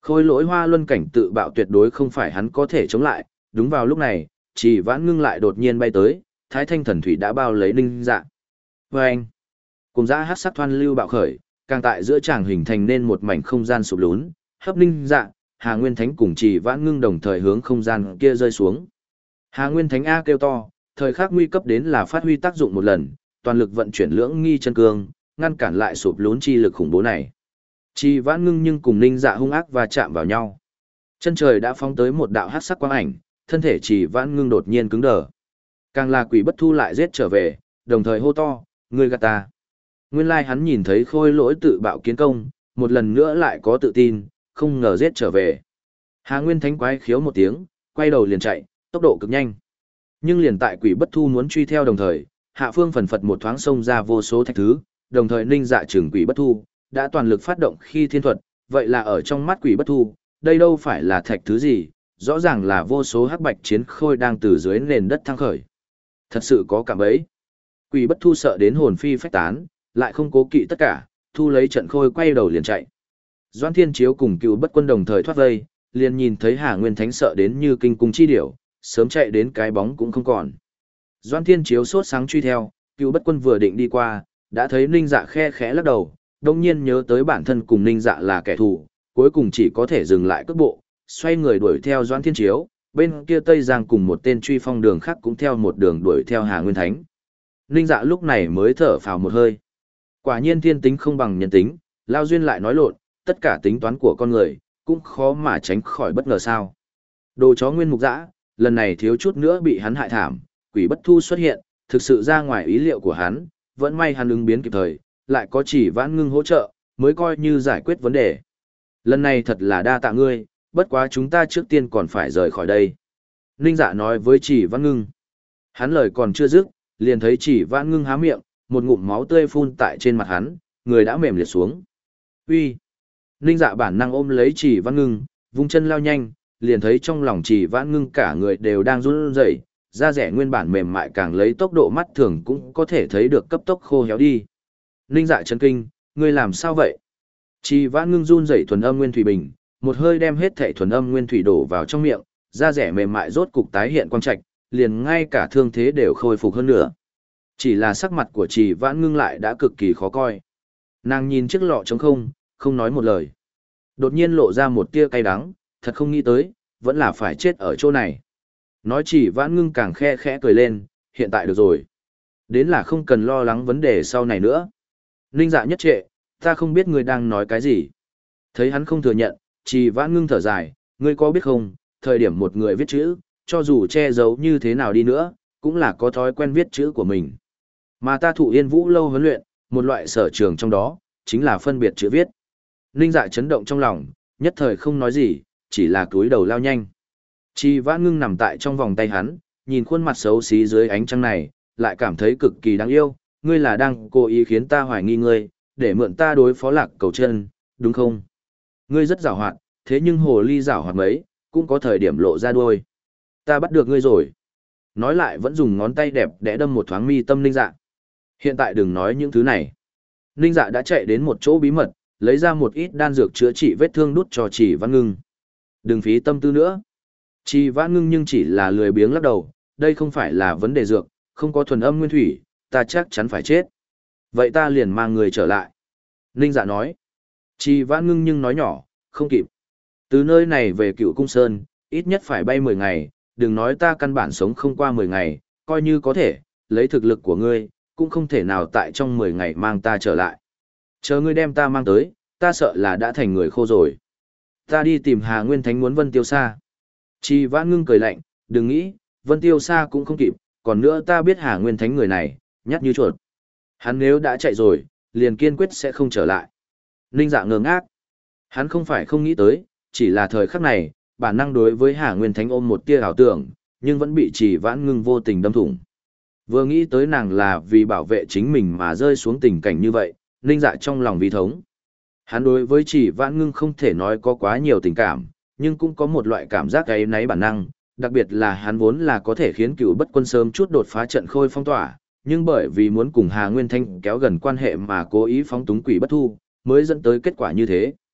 Khôi lỗi hoa luân cảnh tự bạo tuyệt đối không phải hắn có thể chống lại, đúng vào lúc này, Chỉ Vãn Ngưng lại đột nhiên bay tới, Thái Thanh thần thủy đã bao lấy Ninh Dạ. Và anh, cùng dã hắc sắc thoăn lưu bạo khởi, càng tại giữa tràng hình thành nên một mảnh không gian sụp lún, hấp Ninh Dạ, Hà Nguyên Thánh cùng Chỉ Vãn Ngưng đồng thời hướng không gian kia rơi xuống. Hà Nguyên Thánh A kêu to, thời khắc nguy cấp đến là phát huy tác dụng một lần, toàn lực vận chuyển lưỡng nghi chân cương, ngăn cản lại sụp lún chi lực khủng bố này. Chỉ Vãn Ngưng nhưng cùng Ninh Dạ hung ác và chạm vào nhau. Chân trời đã phóng tới một đạo hắc sắc quang ảnh, thân thể Chỉ Vãn Ngưng đột nhiên cứng đờ. Càng là Quỷ Bất Thu lại giết trở về, đồng thời hô to, "Ngươi gạt ta!" Nguyên lai hắn nhìn thấy khôi lỗi tự bạo kiến công, một lần nữa lại có tự tin, không ngờ giết trở về. Hà Nguyên Thánh quái khiếu một tiếng, quay đầu liền chạy, tốc độ cực nhanh. Nhưng liền tại Quỷ Bất Thu muốn truy theo đồng thời, hạ phương phần phật một thoáng xông ra vô số thạch thứ, đồng thời Ninh Dạ trừng Quỷ Bất Thu, đã toàn lực phát động khi thiên thuật, vậy là ở trong mắt Quỷ Bất Thu, đây đâu phải là thạch thứ gì, rõ ràng là vô số hắc bạch chiến khôi đang từ dưới nền đất thăng khởi. Thật sự có cảm ấy. Quỷ Bất Thu sợ đến hồn phi phách tán, lại không cố kỵ tất cả, thu lấy trận khôi quay đầu liền chạy. Doãn Thiên Chiếu cùng Cựu Bất Quân đồng thời thoát vây, liền nhìn thấy Hà Nguyên Thánh sợ đến như kinh cung chi điểu, sớm chạy đến cái bóng cũng không còn. Doãn Thiên Chiếu sốt sáng truy theo, Cựu Bất Quân vừa định đi qua, đã thấy Ninh Dạ khe khẽ lắc đầu, đồng nhiên nhớ tới bản thân cùng Ninh Dạ là kẻ thù, cuối cùng chỉ có thể dừng lại cước bộ, xoay người đuổi theo Doãn Thiên Chiếu, bên kia Tây Giang cùng một tên truy phong đường khác cũng theo một đường đuổi theo Hà Nguyên Thánh. Ninh Dạ lúc này mới thở phào một hơi. Quả nhiên thiên tính không bằng nhân tính, Lao Duyên lại nói lộn, tất cả tính toán của con người, cũng khó mà tránh khỏi bất ngờ sao. Đồ chó nguyên mục dã, lần này thiếu chút nữa bị hắn hại thảm, Quỷ Bất Thu xuất hiện, thực sự ra ngoài ý liệu của hắn, vẫn may hắn ứng biến kịp thời, lại có Chỉ Vãn Ngưng hỗ trợ, mới coi như giải quyết vấn đề. Lần này thật là đa tạ ngươi, bất quá chúng ta trước tiên còn phải rời khỏi đây. Ninh Dạ nói với Chỉ Vãn Ngưng. Hắn lời còn chưa dứt, liền thấy Chỉ Vãn Ngưng há miệng, một ngụm máu tươi phun tại trên mặt hắn, người đã mềm liệt xuống. Uy! Ninh Dạ bản năng ôm lấy Chỉ Vãn Ngưng, vung chân lao nhanh, liền thấy trong lòng Chỉ Vãn Ngưng cả người đều đang run rẩy, da rẻ nguyên bản mềm mại càng lấy tốc độ mắt thường cũng có thể thấy được cấp tốc khô héo đi. Ninh Dạ chấn kinh, ngươi làm sao vậy? Chỉ Vãn Ngưng run rẩy thuần âm nguyên thủy bình, một hơi đem hết thảy thuần âm nguyên thủy đổ vào trong miệng, da rẻ mềm mại rốt cục tái hiện quang trạch, liền ngay cả thương thế đều khôi phục hơn nữa. Chỉ là sắc mặt của Chỉ Vãn Ngưng lại đã cực kỳ khó coi. Nàng nhìn chiếc lọ trống không, không nói một lời. Đột nhiên lộ ra một tia cay đắng, thật không nghĩ tới, vẫn là phải chết ở chỗ này. Nói Chỉ Vãn Ngưng càng khe khẽ cười lên, hiện tại được rồi. Đến là không cần lo lắng vấn đề sau này nữa. Ninh Dạ nhất trệ, ta không biết ngươi đang nói cái gì. Thấy hắn không thừa nhận, Chỉ Vãn Ngưng thở dài, ngươi có biết không, thời điểm một người viết chữ, cho dù che giấu như thế nào đi nữa, cũng là có thói quen viết chữ của mình. Mà ta thụ Yên Vũ lâu huấn luyện, một loại sở trường trong đó, chính là phân biệt chữ viết. Ninh Dạ chấn động trong lòng, nhất thời không nói gì, chỉ là cúi đầu lao nhanh. Chỉ Vãn Ngưng nằm tại trong vòng tay hắn, nhìn khuôn mặt xấu xí dưới ánh trăng này, lại cảm thấy cực kỳ đáng yêu, ngươi là đang cố ý khiến ta hoài nghi ngươi, để mượn ta đối phó Lạc Cầu Chân, đúng không? Ngươi rất giàu hoạt, thế nhưng hồ ly giàu hoạt mấy, cũng có thời điểm lộ ra đuôi. Ta bắt được ngươi rồi. Nói lại vẫn dùng ngón tay đẹp đẽ đâm một thoáng mi tâm Ninh Dạ. Hiện tại đừng nói những thứ này. Ninh Dạ đã chạy đến một chỗ bí mật, lấy ra một ít đan dược chữa trị vết thương đút cho Chỉ Vãn Ngưng. Đừng phí tâm tư nữa. Chỉ Vãn Ngưng nhưng chỉ là lười biếng lắc đầu, đây không phải là vấn đề dược, không có thuần âm nguyên thủy, ta chắc chắn phải chết. Vậy ta liền mang người trở lại. Ninh Dạ nói. Chỉ Vãn Ngưng nhưng nói nhỏ, không kịp. Từ nơi này về Cựu Cung Sơn, ít nhất phải bay mười ngày, đừng nói ta căn bản sống không qua mười ngày, coi như có thể, lấy thực lực của ngươi, cũng không thể nào tại trong mười ngày mang ta trở lại. Chờ ngươi đem ta mang tới, ta sợ là đã thành người khô rồi. Ta đi tìm Hà Nguyên Thánh muốn Vân Tiêu Sa. Chỉ Vãn Ngưng cười lạnh, đừng nghĩ, Vân Tiêu Sa cũng không kịp, còn nữa ta biết Hà Nguyên Thánh người này, nhát như chuột. Hắn nếu đã chạy rồi, liền kiên quyết sẽ không trở lại. Ninh Dạ ngơ ngác. Hắn không phải không nghĩ tới, chỉ là thời khắc này, bản năng đối với Hà Nguyên Thánh ôm một tia ảo tưởng, nhưng vẫn bị Chỉ Vãn Ngưng vô tình đâm thủng. Vừa nghĩ tới nàng là vì bảo vệ chính mình mà rơi xuống tình cảnh như vậy, Ninh Dạ trong lòng vi thống. Hắn đối với Chỉ Vãn Ngưng không thể nói có quá nhiều tình cảm, nhưng cũng có một loại cảm giác ấy náy bản năng, đặc biệt là hắn vốn là có thể khiến Cựu Bất Quân sớm chút đột phá trận khôi phong tỏa, nhưng bởi vì muốn cùng Hà Nguyên Thanh kéo gần quan hệ mà cố ý phóng túng Quỷ Bất Thu, mới dẫn tới kết quả như thế.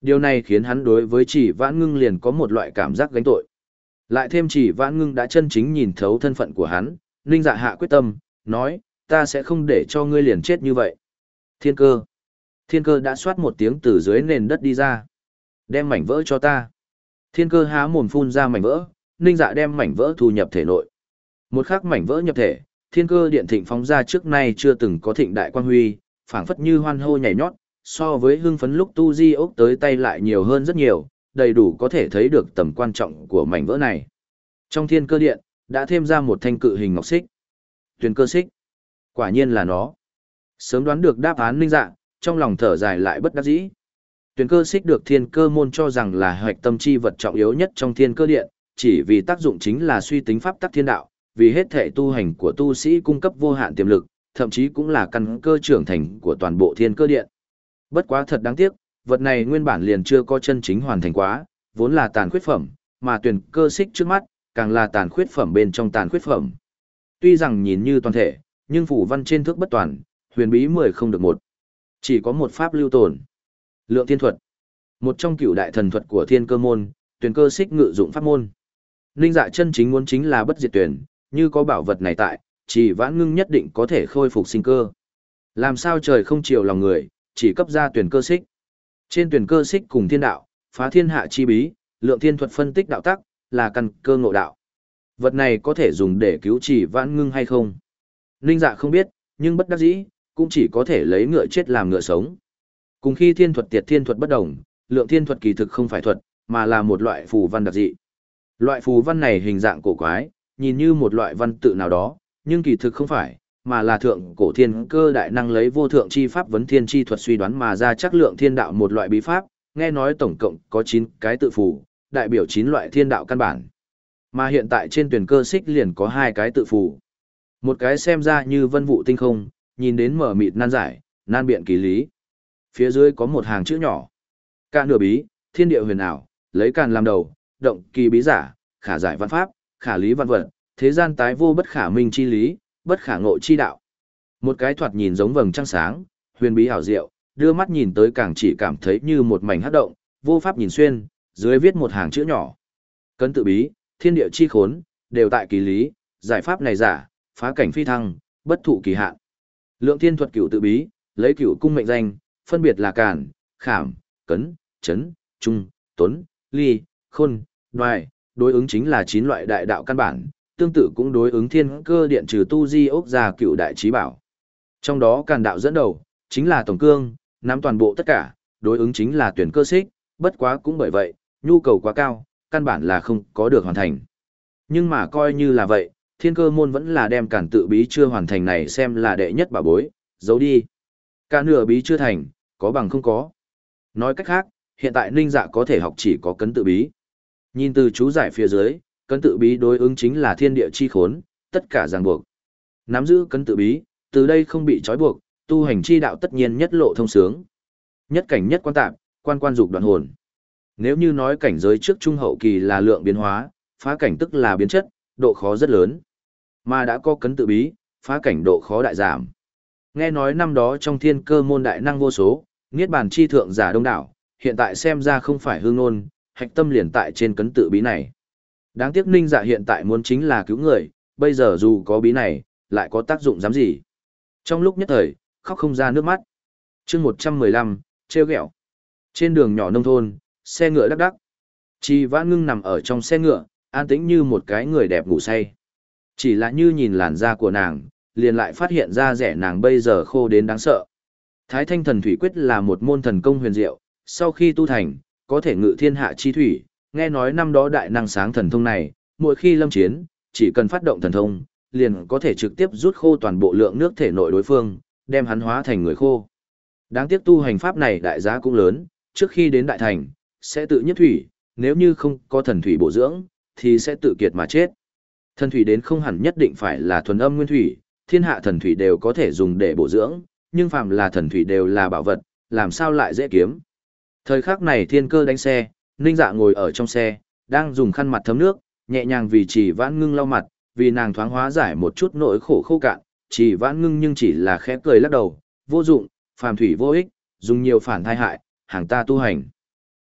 Điều này khiến hắn đối với Chỉ Vãn Ngưng liền có một loại cảm giác gánh tội. Lại thêm Chỉ Vãn Ngưng đã chân chính nhìn thấu thân phận của hắn, Ninh Dạ hạ quyết tâm, nói, ta sẽ không để cho ngươi liền chết như vậy. Thiên cơ. Thiên cơ đã xoát một tiếng từ dưới nền đất đi ra. Đem mảnh vỡ cho ta. Thiên cơ há mồm phun ra mảnh vỡ, Ninh Dạ đem mảnh vỡ thu nhập thể nội. Một khắc mảnh vỡ nhập thể, thiên cơ điện thịnh phóng ra trước nay chưa từng có thịnh đại quang huy, phảng phất như hoan hô nhảy nhót, so với hưng phấn lúc tu di ốc tới tay lại nhiều hơn rất nhiều, đầy đủ có thể thấy được tầm quan trọng của mảnh vỡ này. Trong thiên cơ điện, đã thêm ra một thanh cự hình ngọc xích. Tuyền cơ xích. Quả nhiên là nó. Sớm đoán được đáp án Ninh Dạ, trong lòng thở dài lại bất đắc dĩ. Tuyền cơ xích được thiên cơ môn cho rằng là hoạch tâm chi vật trọng yếu nhất trong thiên cơ điện, chỉ vì tác dụng chính là suy tính pháp tắc thiên đạo, vì hết thể tu hành của tu sĩ cung cấp vô hạn tiềm lực, thậm chí cũng là căn cơ trưởng thành của toàn bộ thiên cơ điện. Bất quá thật đáng tiếc, vật này nguyên bản liền chưa có chân chính hoàn thành quá, vốn là tàn khuyết phẩm, mà tuyền cơ xích trước mắt, càng là tàn khuyết phẩm bên trong tàn khuyết phẩm. Tuy rằng nhìn như toàn thể, nhưng phủ văn trên thước bất toàn, huyền bí mười không được một. Chỉ có một pháp lưu tồn. Lượng thiên thuật. Một trong cửu đại thần thuật của thiên cơ môn, tuyền cơ xích ngự dụng pháp môn. Ninh Dạ chân chính muốn chính là bất diệt tuyển, như có bảo vật này tại, Chỉ Vãn Ngưng nhất định có thể khôi phục sinh cơ. Làm sao trời không chiều lòng người, chỉ cấp ra tuyển cơ xích. Trên tuyển cơ xích cùng thiên đạo, phá thiên hạ chi bí, lượng thiên thuật phân tích đạo tắc, là căn cơ ngộ đạo. Vật này có thể dùng để cứu Chỉ Vãn Ngưng hay không? Ninh Dạ không biết, nhưng bất đắc dĩ, cũng chỉ có thể lấy ngựa chết làm ngựa sống. Cùng khi thiên thuật tiệt thiên thuật bất đồng, lượng thiên thuật kỳ thực không phải thuật, mà là một loại phù văn đặc dị. Loại phù văn này hình dạng cổ quái, nhìn như một loại văn tự nào đó, nhưng kỳ thực không phải, mà là thượng cổ thiên cơ đại năng lấy vô thượng chi pháp vấn thiên chi thuật suy đoán mà ra chắc lượng thiên đạo một loại bí pháp, nghe nói tổng cộng có chín cái tự phù, đại biểu chín loại thiên đạo căn bản. Mà hiện tại trên tuyển cơ xích liền có hai cái tự phù. Một cái xem ra như vân vụ tinh không, nhìn đến mở mịt nan giải, nan biện kỳ lý. Phía dưới có một hàng chữ nhỏ. Ca nửa bí, thiên địa huyền ảo, lấy càn làm đầu, động kỳ bí giả, khả giải văn pháp, khả lý văn vật, thế gian tái vô bất khả minh chi lý, bất khả ngộ chi đạo. Một cái thoạt nhìn giống vầng trăng sáng, huyền bí hảo diệu, đưa mắt nhìn tới càng chỉ cảm thấy như một mảnh hắc động, vô pháp nhìn xuyên, dưới viết một hàng chữ nhỏ. Cấn tự bí, thiên địa chi khốn, đều tại kỳ lý, giải pháp này giả, phá cảnh phi thăng, bất thụ kỳ hạn. Lượng thiên thuật cửu tự bí, lấy cửu cung mệnh danh, phân biệt là càn, khảm, cấn, chấn, trung, tuấn, ly, khôn, đoài, đối ứng chính là chín loại đại đạo căn bản, tương tự cũng đối ứng thiên cơ điện trừ tu di ốc ra cựu đại trí bảo. Trong đó càn đạo dẫn đầu, chính là tổng cương, nắm toàn bộ tất cả, đối ứng chính là tuyển cơ xích, bất quá cũng bởi vậy, nhu cầu quá cao, căn bản là không có được hoàn thành. Nhưng mà coi như là vậy, thiên cơ môn vẫn là đem càn tự bí chưa hoàn thành này xem là đệ nhất bảo bối, giấu đi. Cả nửa bí chưa thành, có bằng không có. Nói cách khác, hiện tại Ninh Dạ có thể học chỉ có cấn tự bí. Nhìn từ chú giải phía dưới, cấn tự bí đối ứng chính là thiên địa chi khốn, tất cả ràng buộc. Nắm giữ cấn tự bí, từ đây không bị trói buộc, tu hành chi đạo tất nhiên nhất lộ thông sướng. Nhất cảnh nhất quan tạp, quan quan dục đoạn hồn. Nếu như nói cảnh giới trước trung hậu kỳ là lượng biến hóa, phá cảnh tức là biến chất, độ khó rất lớn. Mà đã có cấn tự bí, phá cảnh độ khó đại giảm. Nghe nói năm đó trong thiên cơ môn đại năng vô số, niết bàn chi thượng giả đông đảo, hiện tại xem ra không phải hư ngôn, hạch tâm liền tại trên cấn tự bí này. Đáng tiếc Ninh Dạ hiện tại muốn chính là cứu người, bây giờ dù có bí này, lại có tác dụng dám gì. Trong lúc nhất thời, khóc không ra nước mắt. chương một trăm mười lăm, trêu ghẹo. Trên đường nhỏ nông thôn, xe ngựa đắc đắc. Chỉ Vãn Ngưng nằm ở trong xe ngựa, an tĩnh như một cái người đẹp ngủ say. Chỉ là như nhìn làn da của nàng, liền lại phát hiện ra rẻ nàng bây giờ khô đến đáng sợ. Thái Thanh Thần Thủy Quyết là một môn thần công huyền diệu, sau khi tu thành, có thể ngự thiên hạ chi thủy, nghe nói năm đó đại năng sáng thần thông này, mỗi khi lâm chiến, chỉ cần phát động thần thông, liền có thể trực tiếp rút khô toàn bộ lượng nước thể nội đối phương, đem hắn hóa thành người khô. Đáng tiếc tu hành pháp này đại giá cũng lớn, trước khi đến đại thành, sẽ tự nhất thủy, nếu như không có thần thủy bổ dưỡng, thì sẽ tự kiệt mà chết. Thần thủy đến không hẳn nhất định phải là thuần âm nguyên thủy, thiên hạ thần thủy đều có thể dùng để bổ dưỡng, nhưng phàm là thần thủy đều là bảo vật, làm sao lại dễ kiếm. Thời khắc này thiên cơ đánh xe, Ninh Dạ ngồi ở trong xe, đang dùng khăn mặt thấm nước, nhẹ nhàng vì Chỉ Vãn Ngưng lau mặt, vì nàng thoáng hóa giải một chút nỗi khổ khô cạn, Chỉ Vãn Ngưng nhưng chỉ là khẽ cười lắc đầu, vô dụng, phàm thủy vô ích, dùng nhiều phản thai hại, hàng ta tu hành.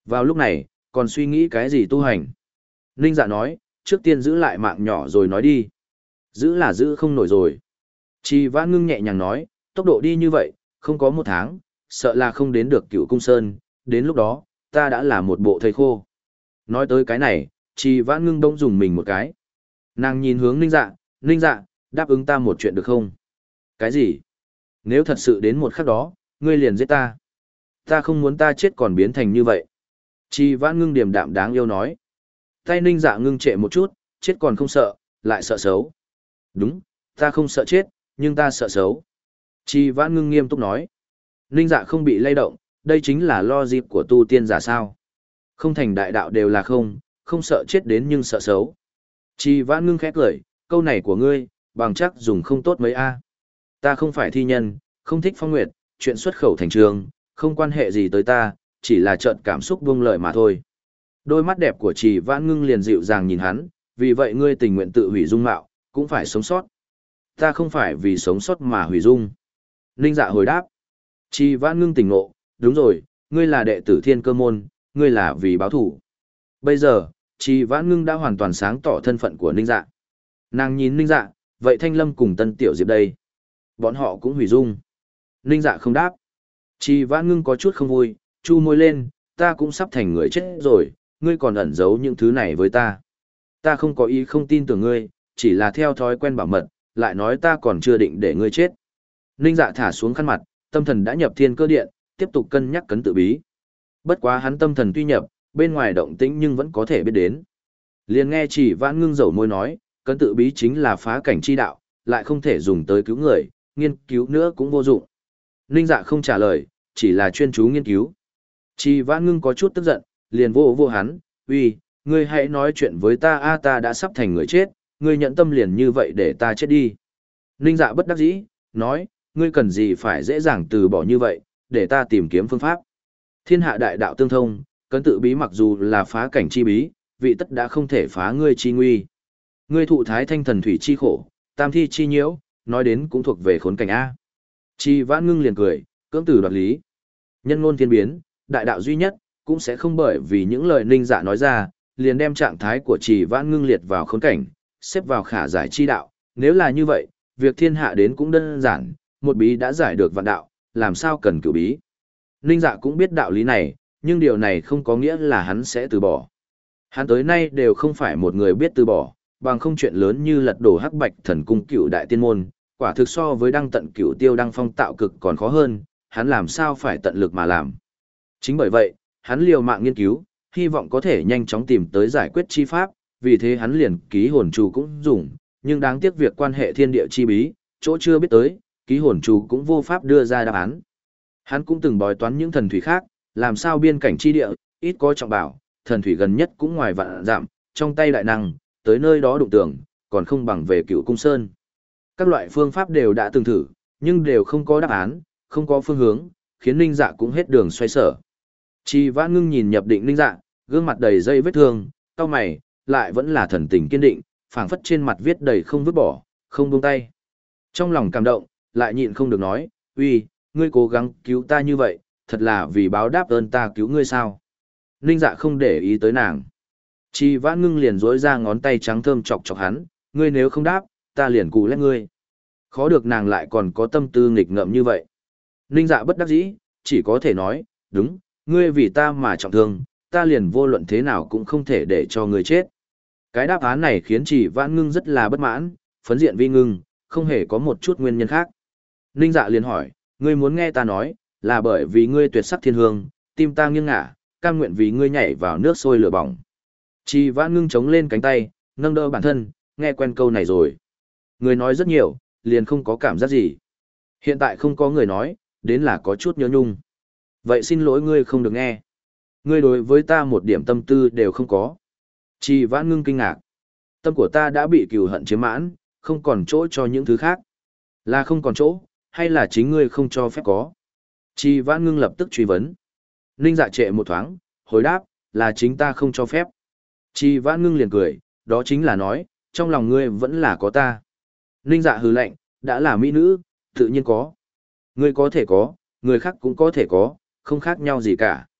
Vào lúc này, còn suy nghĩ cái gì tu hành? Ninh Dạ nói, trước tiên giữ lại mạng nhỏ rồi nói đi. Giữ là giữ không nổi rồi. Trì Vãn Ngưng nhẹ nhàng nói, tốc độ đi như vậy, không có một tháng, sợ là không đến được Cựu Cung Sơn, đến lúc đó, ta đã là một bộ thầy khô. Nói tới cái này, Trì Vãn Ngưng bỗng dùng mình một cái. Nàng nhìn hướng Ninh Dạ, Ninh Dạ, đáp ứng ta một chuyện được không? Cái gì? Nếu thật sự đến một khắc đó, ngươi liền giết ta. Ta không muốn ta chết còn biến thành như vậy. Trì Vãn Ngưng điềm đạm đáng yêu nói. Tay Ninh Dạ ngưng trệ một chút, chết còn không sợ, lại sợ xấu. Đúng, ta không sợ chết, nhưng ta sợ xấu. Trì Vãn Ngưng nghiêm túc nói. Ninh Dạ không bị lay động, đây chính là lo dịp của tu tiên giả sao. Không thành đại đạo đều là không, không sợ chết đến nhưng sợ xấu. Trì Vãn Ngưng khẽ cười, câu này của ngươi, bằng chắc dùng không tốt mấy a. Ta không phải thi nhân, không thích phong nguyệt, chuyện xuất khẩu thành trường, không quan hệ gì tới ta, chỉ là trợn cảm xúc buông lời mà thôi. Đôi mắt đẹp của Trì Vãn Ngưng liền dịu dàng nhìn hắn, vì vậy ngươi tình nguyện tự hủy dung mạo, cũng phải sống sót. Ta không phải vì sống sót mà hủy dung. Ninh Dạ hồi đáp. Trì Vãn Ngưng tỉnh ngộ, đúng rồi, ngươi là đệ tử Thiên Cơ môn, ngươi là vì báo thủ. Bây giờ, Trì Vãn Ngưng đã hoàn toàn sáng tỏ thân phận của Ninh Dạ. Nàng nhìn Ninh Dạ, vậy Thanh Lâm cùng Tân Tiểu Diệp đây. Bọn họ cũng hủy dung. Ninh Dạ không đáp. Trì Vãn Ngưng có chút không vui, chu môi lên, ta cũng sắp thành người chết rồi, ngươi còn ẩn giấu những thứ này với ta. Ta không có ý không tin tưởng ngươi, chỉ là theo thói quen bảo mật, lại nói ta còn chưa định để ngươi chết. Ninh Dạ thả xuống khăn mặt, tâm thần đã nhập Thiên Cơ điện, tiếp tục cân nhắc cấn tự bí. Bất quá hắn tâm thần tuy nhập, bên ngoài động tĩnh nhưng vẫn có thể biết đến. Liền nghe Trì Vãn Ngưng dầu môi nói, cấn tự bí chính là phá cảnh chi đạo, lại không thể dùng tới cứu người, nghiên cứu nữa cũng vô dụng. Ninh Dạ không trả lời, chỉ là chuyên chú nghiên cứu. Trì Vãn Ngưng có chút tức giận, liền vô vô hắn, uy, ngươi hãy nói chuyện với ta a, ta đã sắp thành người chết, ngươi nhận tâm liền như vậy để ta chết đi. Ninh Dạ bất đắc dĩ, nói, ngươi cần gì phải dễ dàng từ bỏ như vậy, để ta tìm kiếm phương pháp. Thiên hạ đại đạo tương thông, cấn tự bí mặc dù là phá cảnh chi bí, vị tất đã không thể phá ngươi chi nguy. Ngươi thụ thái thanh thần thủy chi khổ, tam thi chi nhiễu, nói đến cũng thuộc về khốn cảnh A. Trì Vãn Ngưng liền cười, cưỡng tử đoạt lý. Nhân ngôn thiên biến, đại đạo duy nhất, cũng sẽ không bởi vì những lời Ninh Dạ nói ra, liền đem trạng thái của Trì Vãn Ngưng liệt vào khốn cảnh, xếp vào khả giải chi đạo. Nếu là như vậy, việc thiên hạ đến cũng đơn giản, một bí đã giải được vạn đạo, làm sao cần cửu bí. Ninh Dạ cũng biết đạo lý này, nhưng điều này không có nghĩa là hắn sẽ từ bỏ. Hắn tới nay đều không phải một người biết từ bỏ, bằng không chuyện lớn như lật đổ Hắc Bạch Thần Cung cửu đại tiên môn, quả thực so với đăng tận cửu tiêu đăng phong tạo cực còn khó hơn, hắn làm sao phải tận lực mà làm. Chính bởi vậy, hắn liều mạng nghiên cứu, hy vọng có thể nhanh chóng tìm tới giải quyết chi pháp, vì thế hắn liền ký hồn chú cũng dùng, nhưng đáng tiếc việc quan hệ thiên địa chi bí, chỗ chưa biết tới, ký hồn chú cũng vô pháp đưa ra đáp án. Hắn cũng từng bói toán những thần thủy khác, làm sao biên cảnh chi địa, ít có trọng bảo, thần thủy gần nhất cũng ngoài vạn dặm, trong tay đại năng, tới nơi đó đụng tưởng, còn không bằng về Cựu Cung Sơn. Các loại phương pháp đều đã từng thử, nhưng đều không có đáp án, không có phương hướng, khiến Ninh Dạ cũng hết đường xoay sở. Trì Vãn Ngưng nhìn nhập định Ninh Dạ, gương mặt đầy dây vết thương, cau mày, lại vẫn là thần tình kiên định, phảng phất trên mặt viết đầy không vứt bỏ, không buông tay. Trong lòng cảm động, lại nhịn không được nói, uy, ngươi cố gắng cứu ta như vậy, thật là vì báo đáp ơn ta cứu ngươi sao. Ninh Dạ không để ý tới nàng. Trì Vãn Ngưng liền dối ra ngón tay trắng thơm chọc chọc hắn, ngươi nếu không đáp, ta liền cù lét ngươi. Khó được nàng lại còn có tâm tư nghịch ngợm như vậy. Ninh Dạ bất đắc dĩ, chỉ có thể nói, đúng, ngươi vì ta mà trọng thương, ta liền vô luận thế nào cũng không thể để cho ngươi chết. Cái đáp án này khiến Trì Vãn Ngưng rất là bất mãn, phấn diện vi ngưng, không hề có một chút nguyên nhân khác. Ninh Dạ liền hỏi, ngươi muốn nghe ta nói, là bởi vì ngươi tuyệt sắc thiên hương, tim ta nghiêng ngả, cam nguyện vì ngươi nhảy vào nước sôi lửa bỏng. Trì Vãn Ngưng chống lên cánh tay, nâng đỡ bản thân, nghe quen câu này rồi. Người nói rất nhiều, liền không có cảm giác gì. Hiện tại không có người nói, đến là có chút nhớ nhung. Vậy xin lỗi ngươi không được nghe. Ngươi đối với ta một điểm tâm tư đều không có. Trì Vãn Ngưng kinh ngạc. Tâm của ta đã bị cừu hận chiếm mãn, không còn chỗ cho những thứ khác. Là không còn chỗ, hay là chính ngươi không cho phép có? Trì Vãn Ngưng lập tức truy vấn. Ninh Dạ trệ một thoáng, hồi đáp, là chính ta không cho phép. Trì Vãn Ngưng liền cười, đó chính là nói, trong lòng ngươi vẫn là có ta. Ninh Dạ hừ lạnh, đã là mỹ nữ, tự nhiên có. Ngươi có thể có, người khác cũng có thể có, không khác nhau gì cả.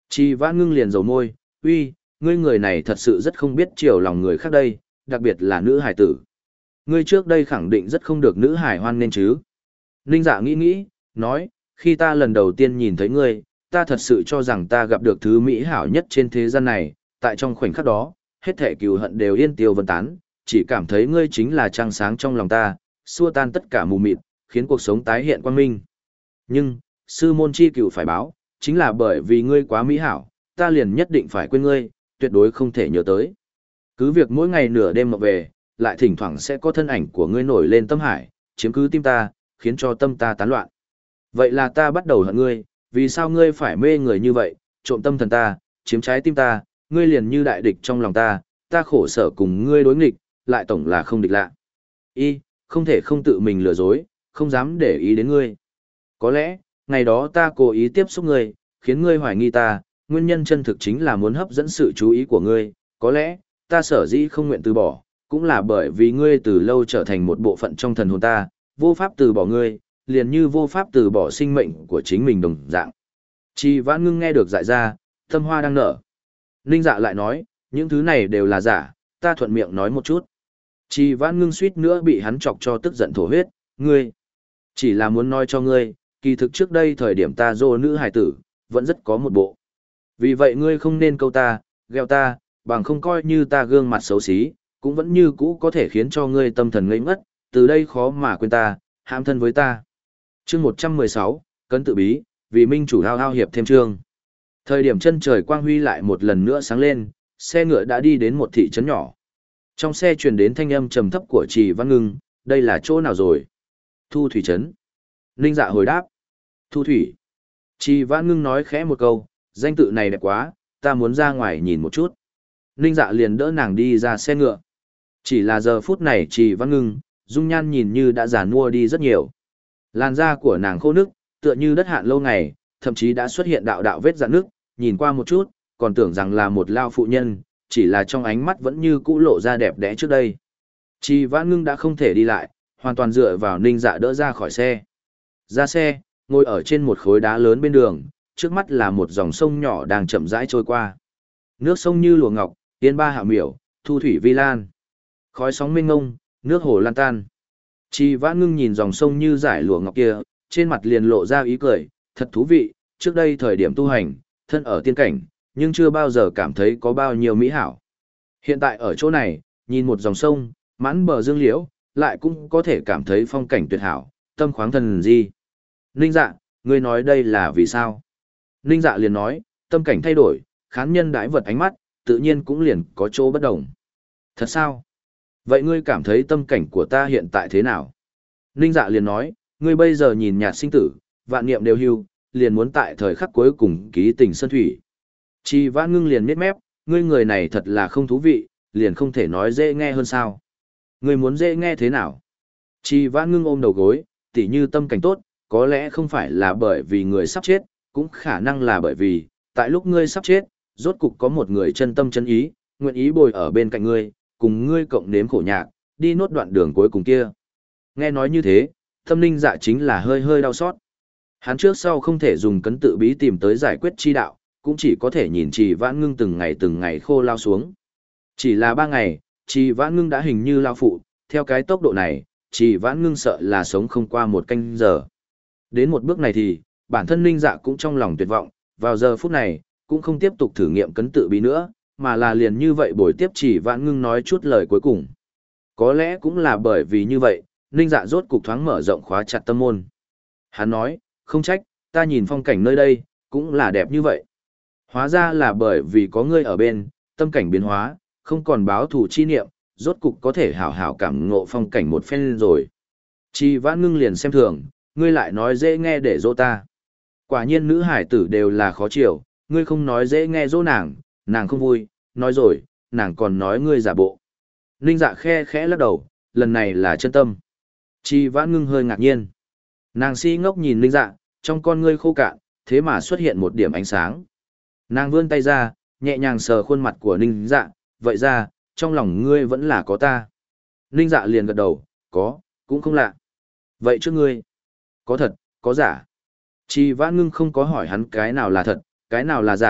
Trì Vãn Ngưng liền dầu môi, uy, ngươi người này thật sự rất không biết chiều lòng người khác đây, đặc biệt là nữ hải tử. Ngươi trước đây khẳng định rất không được nữ hải hoan nên chứ. Ninh Dạ nghĩ nghĩ, nói, khi ta lần đầu tiên nhìn thấy ngươi, ta thật sự cho rằng ta gặp được thứ mỹ hảo nhất trên thế gian này, tại trong khoảnh khắc đó, hết thể cừu hận đều yên tiêu vân tán, chỉ cảm thấy ngươi chính là trăng sáng trong lòng ta, xua tan tất cả mù mịt, khiến cuộc sống tái hiện quang minh. Nhưng, sư môn chi cừu phải báo, chính là bởi vì ngươi quá mỹ hảo, ta liền nhất định phải quên ngươi, tuyệt đối không thể nhớ tới. Cứ việc mỗi ngày nửa đêm mà về, lại thỉnh thoảng sẽ có thân ảnh của ngươi nổi lên tâm hải, chiếm cứ tim ta, khiến cho tâm ta tán loạn. Vậy là ta bắt đầu hận ngươi, vì sao ngươi phải mê người như vậy, trộm tâm thần ta, chiếm trái tim ta, ngươi liền như đại địch trong lòng ta, ta khổ sở cùng ngươi đối nghịch, lại tổng là không địch lạ. Y, không thể không tự mình lừa dối, không dám để ý đến ngươi. Có lẽ, ngày đó ta cố ý tiếp xúc ngươi, khiến ngươi hoài nghi ta, nguyên nhân chân thực chính là muốn hấp dẫn sự chú ý của ngươi, có lẽ, ta sở dĩ không nguyện từ bỏ, cũng là bởi vì ngươi từ lâu trở thành một bộ phận trong thần hồn ta, vô pháp từ bỏ ngươi, liền như vô pháp từ bỏ sinh mệnh của chính mình đồng dạng. Trì Vãn Ngưng nghe được dại ra, tâm hoa đang nở. Ninh Dạ lại nói, những thứ này đều là giả, ta thuận miệng nói một chút. Trì Vãn Ngưng suýt nữa bị hắn chọc cho tức giận thổ huyết, ngươi, chỉ là muốn nói cho ngươi, kỳ thực trước đây thời điểm ta dô nữ hài tử, vẫn rất có một bộ. Vì vậy ngươi không nên câu ta, gheo ta, bằng không coi như ta gương mặt xấu xí, cũng vẫn như cũ có thể khiến cho ngươi tâm thần ngây ngất, từ đây khó mà quên ta, hãm thân với ta. Chương một trăm mười sáu, Cấn tự bí, vì minh chủ hao hao hiệp thêm chương. Thời điểm chân trời quang huy lại một lần nữa sáng lên, xe ngựa đã đi đến một thị trấn nhỏ. Trong xe truyền đến thanh âm trầm thấp của Trì Vãn Ngưng, đây là chỗ nào rồi? Thu Thủy trấn. Ninh Dạ hồi đáp. Thu Thủy. Trì Vãn Ngưng nói khẽ một câu, danh tự này đẹp quá, ta muốn ra ngoài nhìn một chút. Ninh Dạ liền đỡ nàng đi ra xe ngựa. Chỉ là giờ phút này Trì Vãn Ngưng, dung nhan nhìn như đã già nua đi rất nhiều. Làn da của nàng khô nức, tựa như đất hạn lâu ngày, thậm chí đã xuất hiện đạo đạo vết rạn nước, nhìn qua một chút, còn tưởng rằng là một lao phụ nhân, chỉ là trong ánh mắt vẫn như cũ lộ ra đẹp đẽ trước đây. Trì Vãn Ngưng đã không thể đi lại, hoàn toàn dựa vào Ninh Dạ đỡ ra khỏi xe. Ra xe, ngồi ở trên một khối đá lớn bên đường, trước mắt là một dòng sông nhỏ đang chậm rãi trôi qua. Nước sông như lụa ngọc, tiên ba hạ miểu, thu thủy vi lan. Khói sóng mênh ngông, nước hồ lan tan. Trì Vãn Ngưng nhìn dòng sông như dải lụa ngọc kia, trên mặt liền lộ ra ý cười, thật thú vị, trước đây thời điểm tu hành, thân ở tiên cảnh, nhưng chưa bao giờ cảm thấy có bao nhiêu mỹ hảo. Hiện tại ở chỗ này, nhìn một dòng sông, mãn bờ dương liễu, lại cũng có thể cảm thấy phong cảnh tuyệt hảo, tâm khoáng thần di. Ninh Dạ, ngươi nói đây là vì sao? Ninh Dạ liền nói, tâm cảnh thay đổi, khán nhân đãi vật ánh mắt, tự nhiên cũng liền có chỗ bất đồng. Thật sao? Vậy ngươi cảm thấy tâm cảnh của ta hiện tại thế nào? Ninh Dạ liền nói, ngươi bây giờ nhìn nhạt sinh tử, vạn niệm đều hưu, liền muốn tại thời khắc cuối cùng ký tình sơn thủy. Trì Vãn Ngưng liền miết mép, ngươi người này thật là không thú vị, liền không thể nói dễ nghe hơn sao? Ngươi muốn dễ nghe thế nào? Trì Vãn Ngưng ôm đầu gối, tỉ như tâm cảnh tốt, có lẽ không phải là bởi vì người sắp chết, cũng khả năng là bởi vì, tại lúc ngươi sắp chết, rốt cục có một người chân tâm chân ý, nguyện ý bồi ở bên cạnh ngươi, cùng ngươi cộng nếm khổ nhạc, đi nốt đoạn đường cuối cùng kia. Nghe nói như thế, tâm Ninh Dạ chính là hơi hơi đau xót. Hắn trước sau không thể dùng cấn tự bí tìm tới giải quyết chi đạo, cũng chỉ có thể nhìn Trì Vãn Ngưng từng ngày từng ngày khô lao xuống. Chỉ là ba ngày, Trì Vãn Ngưng đã hình như lao phụ, theo cái tốc độ này, Trì Vãn Ngưng sợ là sống không qua một canh giờ. Đến một bước này thì, bản thân Ninh Dạ cũng trong lòng tuyệt vọng, vào giờ phút này, cũng không tiếp tục thử nghiệm cấn tự bí nữa, mà là liền như vậy bồi tiếp Trì Vãn Ngưng nói chút lời cuối cùng. Có lẽ cũng là bởi vì như vậy, Ninh Dạ rốt cục thoáng mở rộng khóa chặt tâm môn. Hắn nói, không trách, ta nhìn phong cảnh nơi đây, cũng là đẹp như vậy. Hóa ra là bởi vì có ngươi ở bên, tâm cảnh biến hóa, không còn báo thù chi niệm, rốt cục có thể hảo hảo cảm ngộ phong cảnh một phen rồi. Trì Vãn Ngưng liền xem thường, ngươi lại nói dễ nghe để dỗ ta. Quả nhiên nữ hải tử đều là khó chịu, ngươi không nói dễ nghe dỗ nàng, nàng không vui, nói rồi, nàng còn nói ngươi giả bộ. Ninh Dạ khe khẽ lắc đầu, lần này là chân tâm. Trì Vãn Ngưng hơi ngạc nhiên. Nàng si ngốc nhìn Ninh Dạ, trong con ngươi khô cạn, thế mà xuất hiện một điểm ánh sáng. Nàng vươn tay ra, nhẹ nhàng sờ khuôn mặt của Ninh Dạ, vậy ra, trong lòng ngươi vẫn là có ta. Ninh Dạ liền gật đầu, có, cũng không lạ. Vậy trước ngươi, có thật, có giả. Trì Vãn Ngưng không có hỏi hắn cái nào là thật, cái nào là giả,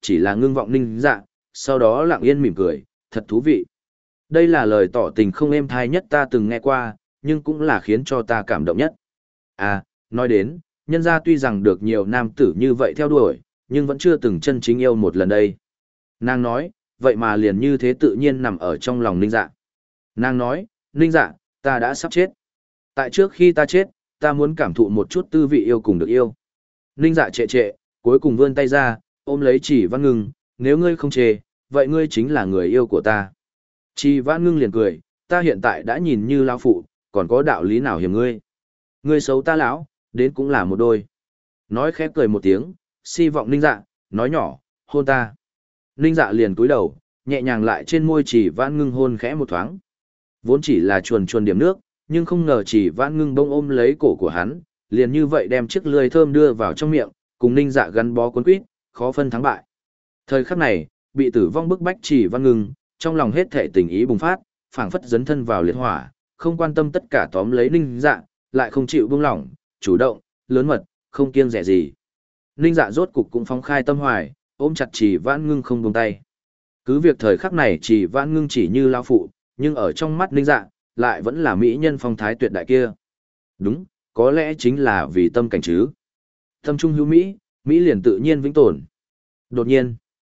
chỉ là ngưng vọng ninh dạ, sau đó lặng yên mỉm cười, thật thú vị. Đây là lời tỏ tình không êm thai nhất ta từng nghe qua, nhưng cũng là khiến cho ta cảm động nhất. À, nói đến, nhân gia tuy rằng được nhiều nam tử như vậy theo đuổi, nhưng vẫn chưa từng chân chính yêu một lần đây. Nàng nói, vậy mà liền như thế tự nhiên nằm ở trong lòng ninh dạ. Nàng nói, ninh dạ, ta đã sắp chết. Tại trước khi ta chết, ta muốn cảm thụ một chút tư vị yêu cùng được yêu. Ninh dạ trệ trệ, cuối cùng vươn tay ra, ôm lấy Chỉ Vãn Ngưng, nếu ngươi không chê, vậy ngươi chính là người yêu của ta. Chỉ Vãn Ngưng liền cười, ta hiện tại đã nhìn như lão phụ, còn có đạo lý nào hiểm ngươi. Ngươi xấu ta lão, đến cũng là một đôi. Nói khẽ cười một tiếng, si vọng ninh dạ, nói nhỏ, hôn ta. Ninh dạ liền cúi đầu, nhẹ nhàng lại trên môi Chỉ Vãn Ngưng hôn khẽ một thoáng. Vốn chỉ là chuồn chuồn điểm nước, nhưng không ngờ Chỉ Vãn Ngưng bỗng ôm lấy cổ của hắn, liền như vậy đem chiếc lưỡi thơm đưa vào trong miệng, cùng ninh dạ gắn bó cuốn quýt, khó phân thắng bại. Thời khắc này, bị tử vong bức bách Chỉ Vãn Ngưng, trong lòng hết thệ tình ý bùng phát, phảng phất dấn thân vào liệt hỏa, không quan tâm tất cả tóm lấy ninh dạ, lại không chịu buông lỏng, chủ động, lớn mật, không kiêng dè gì. Ninh dạ rốt cục cũng phóng khai tâm hoài, ôm chặt Chỉ Vãn Ngưng không buông tay. Cứ việc thời khắc này Chỉ Vãn Ngưng chỉ như lao phụ, nhưng ở trong mắt ninh dạ, lại vẫn là mỹ nhân phong thái tuyệt đại kia. Đúng, có lẽ chính là vì tâm cảnh chứ. Tâm trung hữu Mỹ, Mỹ liền tự nhiên vĩnh tồn. Đột nhiên,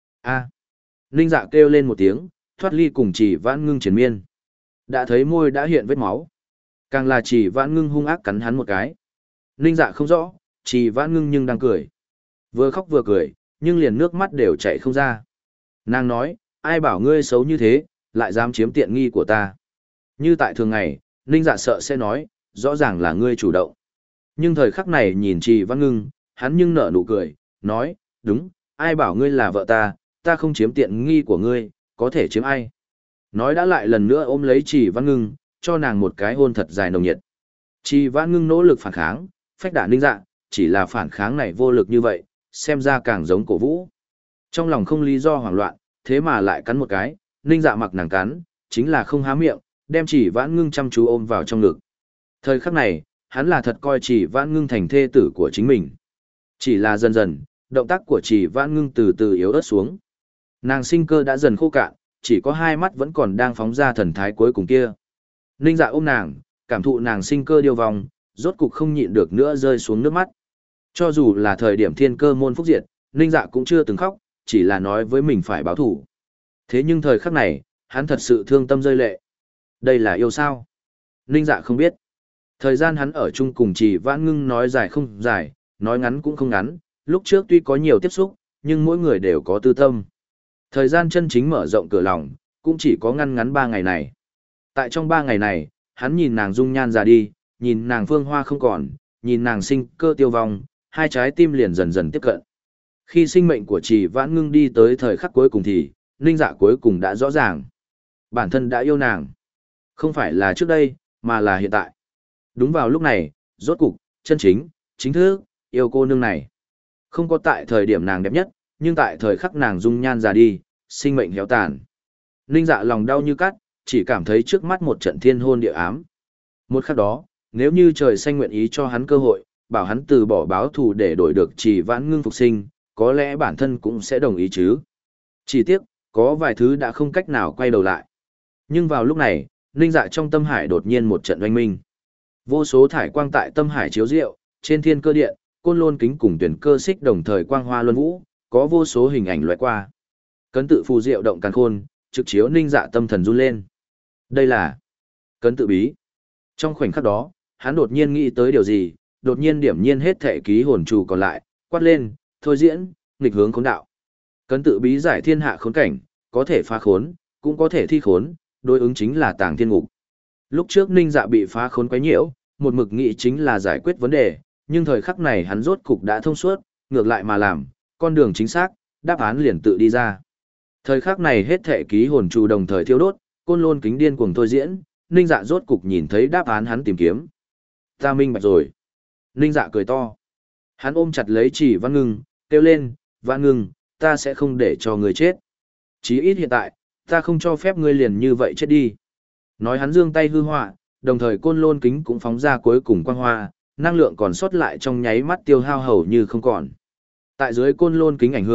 a ninh dạ kêu lên một tiếng, thoát ly cùng Chỉ Vãn Ngưng triền miên. Đã thấy môi đã hiện vết máu. Càng là Chỉ Vãn Ngưng hung ác cắn hắn một cái. Ninh dạ không rõ, Chỉ Vãn Ngưng nhưng đang cười. Vừa khóc vừa cười, nhưng liền nước mắt đều chảy không ra. Nàng nói, ai bảo ngươi xấu như thế, lại dám chiếm tiện nghi của ta. Như tại thường ngày, Ninh dạ sợ sẽ nói, rõ ràng là ngươi chủ động. Nhưng thời khắc này nhìn Chỉ Vãn Ngưng, hắn nhưng nở nụ cười, nói, đúng, ai bảo ngươi là vợ ta, ta không chiếm tiện nghi của ngươi, có thể chiếm ai. Nói đã lại lần nữa ôm lấy Chỉ Vãn Ngưng, cho nàng một cái hôn thật dài nồng nhiệt. Chỉ Vãn Ngưng nỗ lực phản kháng, phách đả ninh dạ, chỉ là phản kháng này vô lực như vậy, xem ra càng giống cổ vũ. Trong lòng không lý do hoảng loạn, thế mà lại cắn một cái, ninh dạ mặc nàng cắn, chính là không há miệng, đem Chỉ Vãn Ngưng chăm chú ôm vào trong ngực. Thời khắc này, hắn là thật coi Chỉ Vãn Ngưng thành thê tử của chính mình. Chỉ là dần dần, động tác của Chỉ Vãn Ngưng từ từ yếu ớt xuống. Nàng sinh cơ đã dần khô cạn, chỉ có hai mắt vẫn còn đang phóng ra thần thái cuối cùng kia. Ninh dạ ôm nàng, cảm thụ nàng sinh cơ điêu vòng, rốt cục không nhịn được nữa rơi xuống nước mắt. Cho dù là thời điểm thiên cơ môn phúc diệt, Ninh dạ cũng chưa từng khóc, chỉ là nói với mình phải báo thủ. Thế nhưng thời khắc này, hắn thật sự thương tâm rơi lệ. Đây là yêu sao? Ninh dạ không biết. Thời gian hắn ở chung cùng Chỉ Vãn Ngưng nói dài không dài, nói ngắn cũng không ngắn, lúc trước tuy có nhiều tiếp xúc, nhưng mỗi người đều có tư tâm. Thời gian chân chính mở rộng cửa lòng, cũng chỉ có ngăn ngắn ba ngày này. Tại trong ba ngày này, hắn nhìn nàng dung nhan già đi, nhìn nàng phương hoa không còn, nhìn nàng sinh cơ tiêu vong, hai trái tim liền dần dần tiếp cận. Khi sinh mệnh của Chỉ Vãn Ngưng đi tới thời khắc cuối cùng thì, Ninh dạ cuối cùng đã rõ ràng. Bản thân đã yêu nàng. Không phải là trước đây, mà là hiện tại. Đúng vào lúc này, rốt cục, chân chính, chính thức, yêu cô nương này. Không có tại thời điểm nàng đẹp nhất, nhưng tại thời khắc nàng dung nhan già đi, sinh mệnh héo tàn. Ninh dạ lòng đau như cắt, chỉ cảm thấy trước mắt một trận thiên hôn địa ám. Một khắc đó, nếu như trời xanh nguyện ý cho hắn cơ hội, bảo hắn từ bỏ báo thù để đổi được Chỉ Vãn Ngưng phục sinh, có lẽ bản thân cũng sẽ đồng ý chứ. Chỉ tiếc, có vài thứ đã không cách nào quay đầu lại. Nhưng vào lúc này, Ninh dạ trong tâm hải đột nhiên một trận oanh minh. Vô số thải quang tại tâm hải chiếu rượu, trên thiên cơ điện, côn lôn kính cùng tuyển cơ xích đồng thời quang hoa luân vũ, có vô số hình ảnh loại qua. Cấn tự phù diệu động càn khôn, trực chiếu Ninh dạ tâm thần run lên. Đây là cấn tự bí. Trong khoảnh khắc đó, hắn đột nhiên nghĩ tới điều gì, đột nhiên điểm nhiên hết thể ký hồn trù còn lại, quát lên, thôi diễn, nghịch hướng khốn đạo. Cấn tự bí giải thiên hạ khốn cảnh, có thể phá khốn, cũng có thể thi khốn, đối ứng chính là tàng thiên ngục. Lúc trước Ninh dạ bị phá khốn quấy nhiễu, một mực nghĩ chính là giải quyết vấn đề, nhưng thời khắc này hắn rốt cục đã thông suốt, ngược lại mà làm, con đường chính xác, đáp án liền tự đi ra. Thời khắc này hết thể ký hồn trù đồng thời thiêu đốt, côn lôn kính điên cuồng thôi diễn, Ninh dạ rốt cục nhìn thấy đáp án hắn tìm kiếm. Ta minh bạch rồi. Ninh dạ cười to. Hắn ôm chặt lấy Chỉ Vãn Ngưng, kêu lên, Vãn Ngưng, ta sẽ không để cho người chết. Chí ít hiện tại, ta không cho phép ngươi liền như vậy chết đi. Nói hắn giương tay hư họa, đồng thời côn lôn kính cũng phóng ra cuối cùng quang hoa, năng lượng còn sót lại trong nháy mắt tiêu hao hầu như không còn. Tại dưới côn lôn kính ảnh hưởng,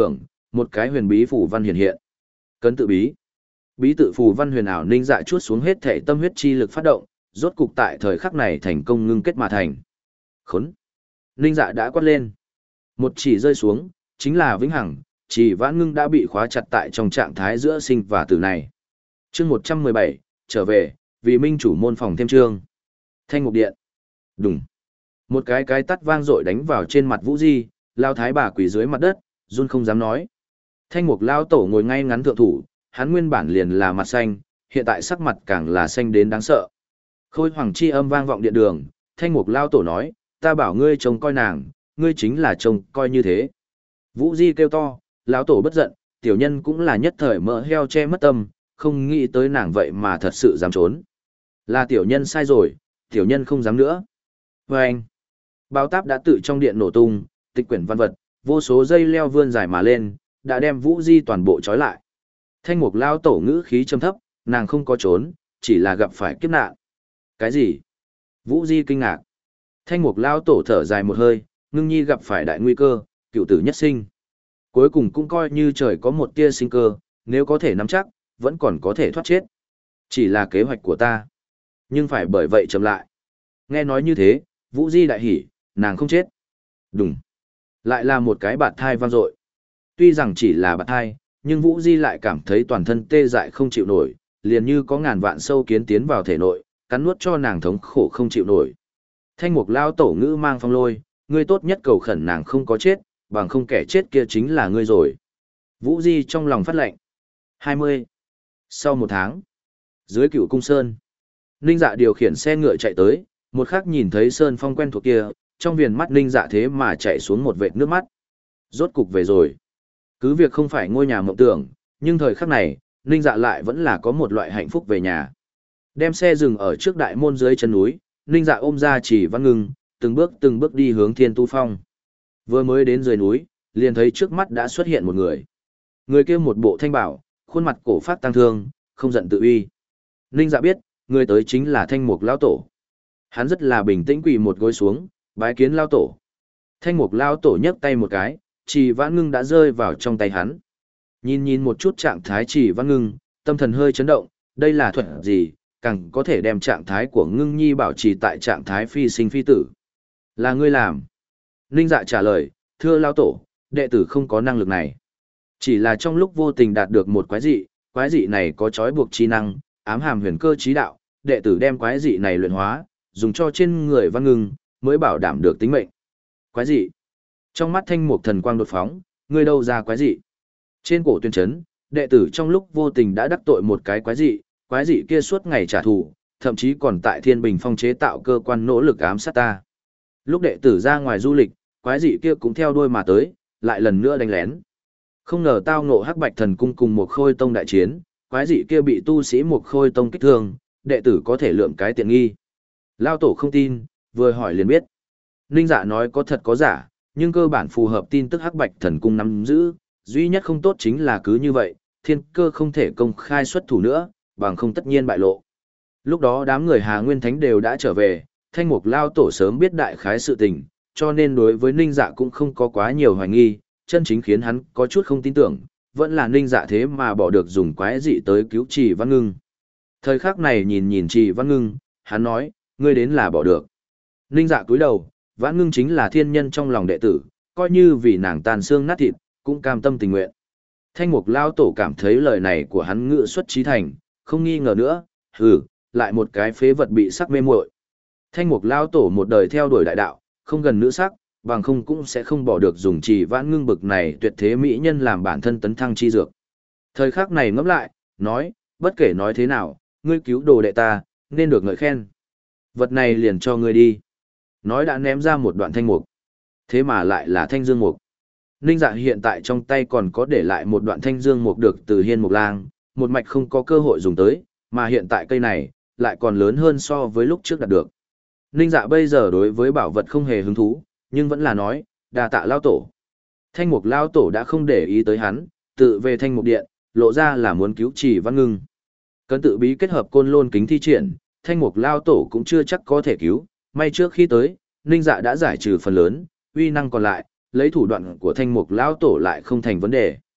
một cái huyền bí phù văn hiện hiện. Cấn tự bí. Bí tự phù văn huyền ảo Ninh Dạ chuốt xuống hết thể tâm huyết chi lực phát động, rốt cục tại thời khắc này thành công ngưng kết mà thành. Khốn. Ninh Dạ đã quát lên. Một chỉ rơi xuống, chính là vĩnh hằng, chỉ vãn ngưng đã bị khóa chặt tại trong trạng thái giữa sinh và tử này. Chương một trăm mười bảy, trở về, vì minh chủ môn phòng thêm chương. Thanh Ngục Điện. Đùng. Một cái cái tắt vang dội đánh vào trên mặt Vũ Di, lao thái bà quỳ dưới mặt đất, run không dám nói. Thanh Mục lao tổ ngồi ngay ngắn thượng thủ, hắn nguyên bản liền là mặt xanh, hiện tại sắc mặt càng là xanh đến đáng sợ. Khôi hoàng chi âm vang vọng điện đường, Thanh Mục lao tổ nói, ta bảo ngươi trông coi nàng, ngươi chính là trông coi như thế. Vũ Di kêu to, lão tổ bất giận, tiểu nhân cũng là nhất thời mỡ heo che mất tâm, không nghĩ tới nàng vậy mà thật sự dám trốn. Là tiểu nhân sai rồi, tiểu nhân không dám nữa. Và anh, báo táp đã tự trong điện nổ tung, tịch quyển văn vật, vô số dây leo vươn dài mà lên, đã đem Vũ Di toàn bộ trói lại. Thanh Mục lao tổ ngữ khí trầm thấp, nàng không có trốn, chỉ là gặp phải kiếp nạn. Cái gì? Vũ Di kinh ngạc. Thanh Mục lao tổ thở dài một hơi, ngưng nhi gặp phải đại nguy cơ, cựu tử nhất sinh. Cuối cùng cũng coi như trời có một tia sinh cơ, nếu có thể nắm chắc, vẫn còn có thể thoát chết. Chỉ là kế hoạch của ta. Nhưng phải bởi vậy chậm lại. Nghe nói như thế, Vũ Di đại hỉ, nàng không chết. Đùng. Lại là một cái bạt thai vang dội. Tuy rằng chỉ là bạt thai, nhưng Vũ Di lại cảm thấy toàn thân tê dại không chịu nổi, liền như có ngàn vạn sâu kiến tiến vào thể nội, cắn nuốt cho nàng thống khổ không chịu nổi. Thanh Mục lao tổ ngữ mang phong lôi, ngươi tốt nhất cầu khẩn nàng không có chết, bằng không kẻ chết kia chính là ngươi rồi. Vũ Di trong lòng phát lệnh. hai mươi. Sau một tháng, dưới Cửu Cung Sơn, Ninh Dạ điều khiển xe ngựa chạy tới, một khắc nhìn thấy sơn phong quen thuộc kia, trong viền mắt Ninh Dạ thế mà chạy xuống một vệt nước mắt. Rốt cục về rồi. Cứ việc không phải ngôi nhà mộng tưởng, nhưng thời khắc này, Ninh Dạ lại vẫn là có một loại hạnh phúc về nhà. Đem xe dừng ở trước đại môn dưới chân núi, Ninh Dạ ôm ra Chỉ Văn Ngưng, từng bước từng bước đi hướng Thiên Tu Phong. Vừa mới đến dưới núi, liền thấy trước mắt đã xuất hiện một người. Người kia một bộ thanh bảo, khuôn mặt cổ phát tăng thương, không giận tự uy. Ninh Dạ biết, người tới chính là Thanh Mục lão tổ. Hắn rất là bình tĩnh quỳ một gối xuống, bái kiến lão tổ. Thanh Mục lão tổ nhấc tay một cái, Chỉ Vãn Ngưng đã rơi vào trong tay hắn. Nhìn nhìn một chút trạng thái Chỉ Vãn Ngưng, tâm thần hơi chấn động, đây là thuật gì, càng có thể đem trạng thái của Ngưng Nhi bảo trì tại trạng thái phi sinh phi tử. Là ngươi làm. Ninh Dạ trả lời, thưa lão tổ, đệ tử không có năng lực này. Chỉ là trong lúc vô tình đạt được một quái dị, quái dị này có trói buộc chi năng, ám hàm huyền cơ trí đạo, đệ tử đem quái dị này luyện hóa, dùng cho trên người Văn Ngưng, mới bảo đảm được tính mệnh. Quái dị. Trong mắt Thanh Mục thần quang đột phóng, ngươi đâu ra quái dị? Trên cổ tuyên chấn, đệ tử trong lúc vô tình đã đắc tội một cái quái dị, quái dị kia suốt ngày trả thù, thậm chí còn tại Thiên Bình Phong chế tạo cơ quan nỗ lực ám sát ta. Lúc đệ tử ra ngoài du lịch, quái dị kia cũng theo đuôi mà tới, lại lần nữa đánh lén. Không ngờ tao ngộ Hắc Bạch Thần Cung cùng một Khôi Tông đại chiến, quái dị kia bị tu sĩ một Khôi Tông kích thương, đệ tử có thể lượm cái tiện nghi. Lao tổ không tin, vừa hỏi liền biết. Ninh Dạ nói có thật có giả, nhưng cơ bản phù hợp tin tức Hắc Bạch Thần Cung nắm giữ, duy nhất không tốt chính là cứ như vậy, thiên cơ không thể công khai xuất thủ nữa, bằng không tất nhiên bại lộ. Lúc đó đám người Hà Nguyên Thánh đều đã trở về, Thanh Mục Lao tổ sớm biết đại khái sự tình, cho nên đối với Ninh Dạ cũng không có quá nhiều hoài nghi, chân chính khiến hắn có chút không tin tưởng, vẫn là Ninh Dạ thế mà bỏ được dùng quái dị tới cứu Trì Văn Ngưng. Thời khắc này nhìn nhìn Trì Văn Ngưng, hắn nói, ngươi đến là bỏ được. Ninh Dạ cúi đầu, Văn Ngưng chính là thiên nhân trong lòng đệ tử, coi như vì nàng tàn xương nát thịt, cũng cam tâm tình nguyện. Thanh Mục Lao tổ cảm thấy lời này của hắn ngự xuất trí thành, không nghi ngờ nữa, hừ, lại một cái phế vật bị sắc mê muội. Thanh Mục Lao tổ một đời theo đuổi đại đạo, không gần nữ sắc, bằng không cũng sẽ không bỏ được dùng Trì Vãn Ngưng bực này tuyệt thế mỹ nhân làm bản thân tấn thăng chi dược. Thời khắc này ngẫm lại, nói, bất kể nói thế nào, ngươi cứu đồ đệ ta, nên được ngợi khen. Vật này liền cho ngươi đi. Nói đã ném ra một đoạn thanh mục. Thế mà lại là thanh dương mục. Ninh Dạ hiện tại trong tay còn có để lại một đoạn thanh dương mục được từ Hiên Mục Lang, một mạch không có cơ hội dùng tới, mà hiện tại cây này, lại còn lớn hơn so với lúc trước đạt được. Ninh Dạ bây giờ đối với bảo vật không hề hứng thú, nhưng vẫn là nói, đa tạ lao tổ. Thanh Mục lao tổ đã không để ý tới hắn, tự về Thanh Mục điện, lộ ra là muốn cứu Trì Văn Ngưng. Cấn tự bí kết hợp côn lôn kính thi triển, Thanh Mục lao tổ cũng chưa chắc có thể cứu, may trước khi tới, Ninh Dạ đã giải trừ phần lớn, uy năng còn lại, lấy thủ đoạn của Thanh Mục lao tổ lại không thành vấn đề.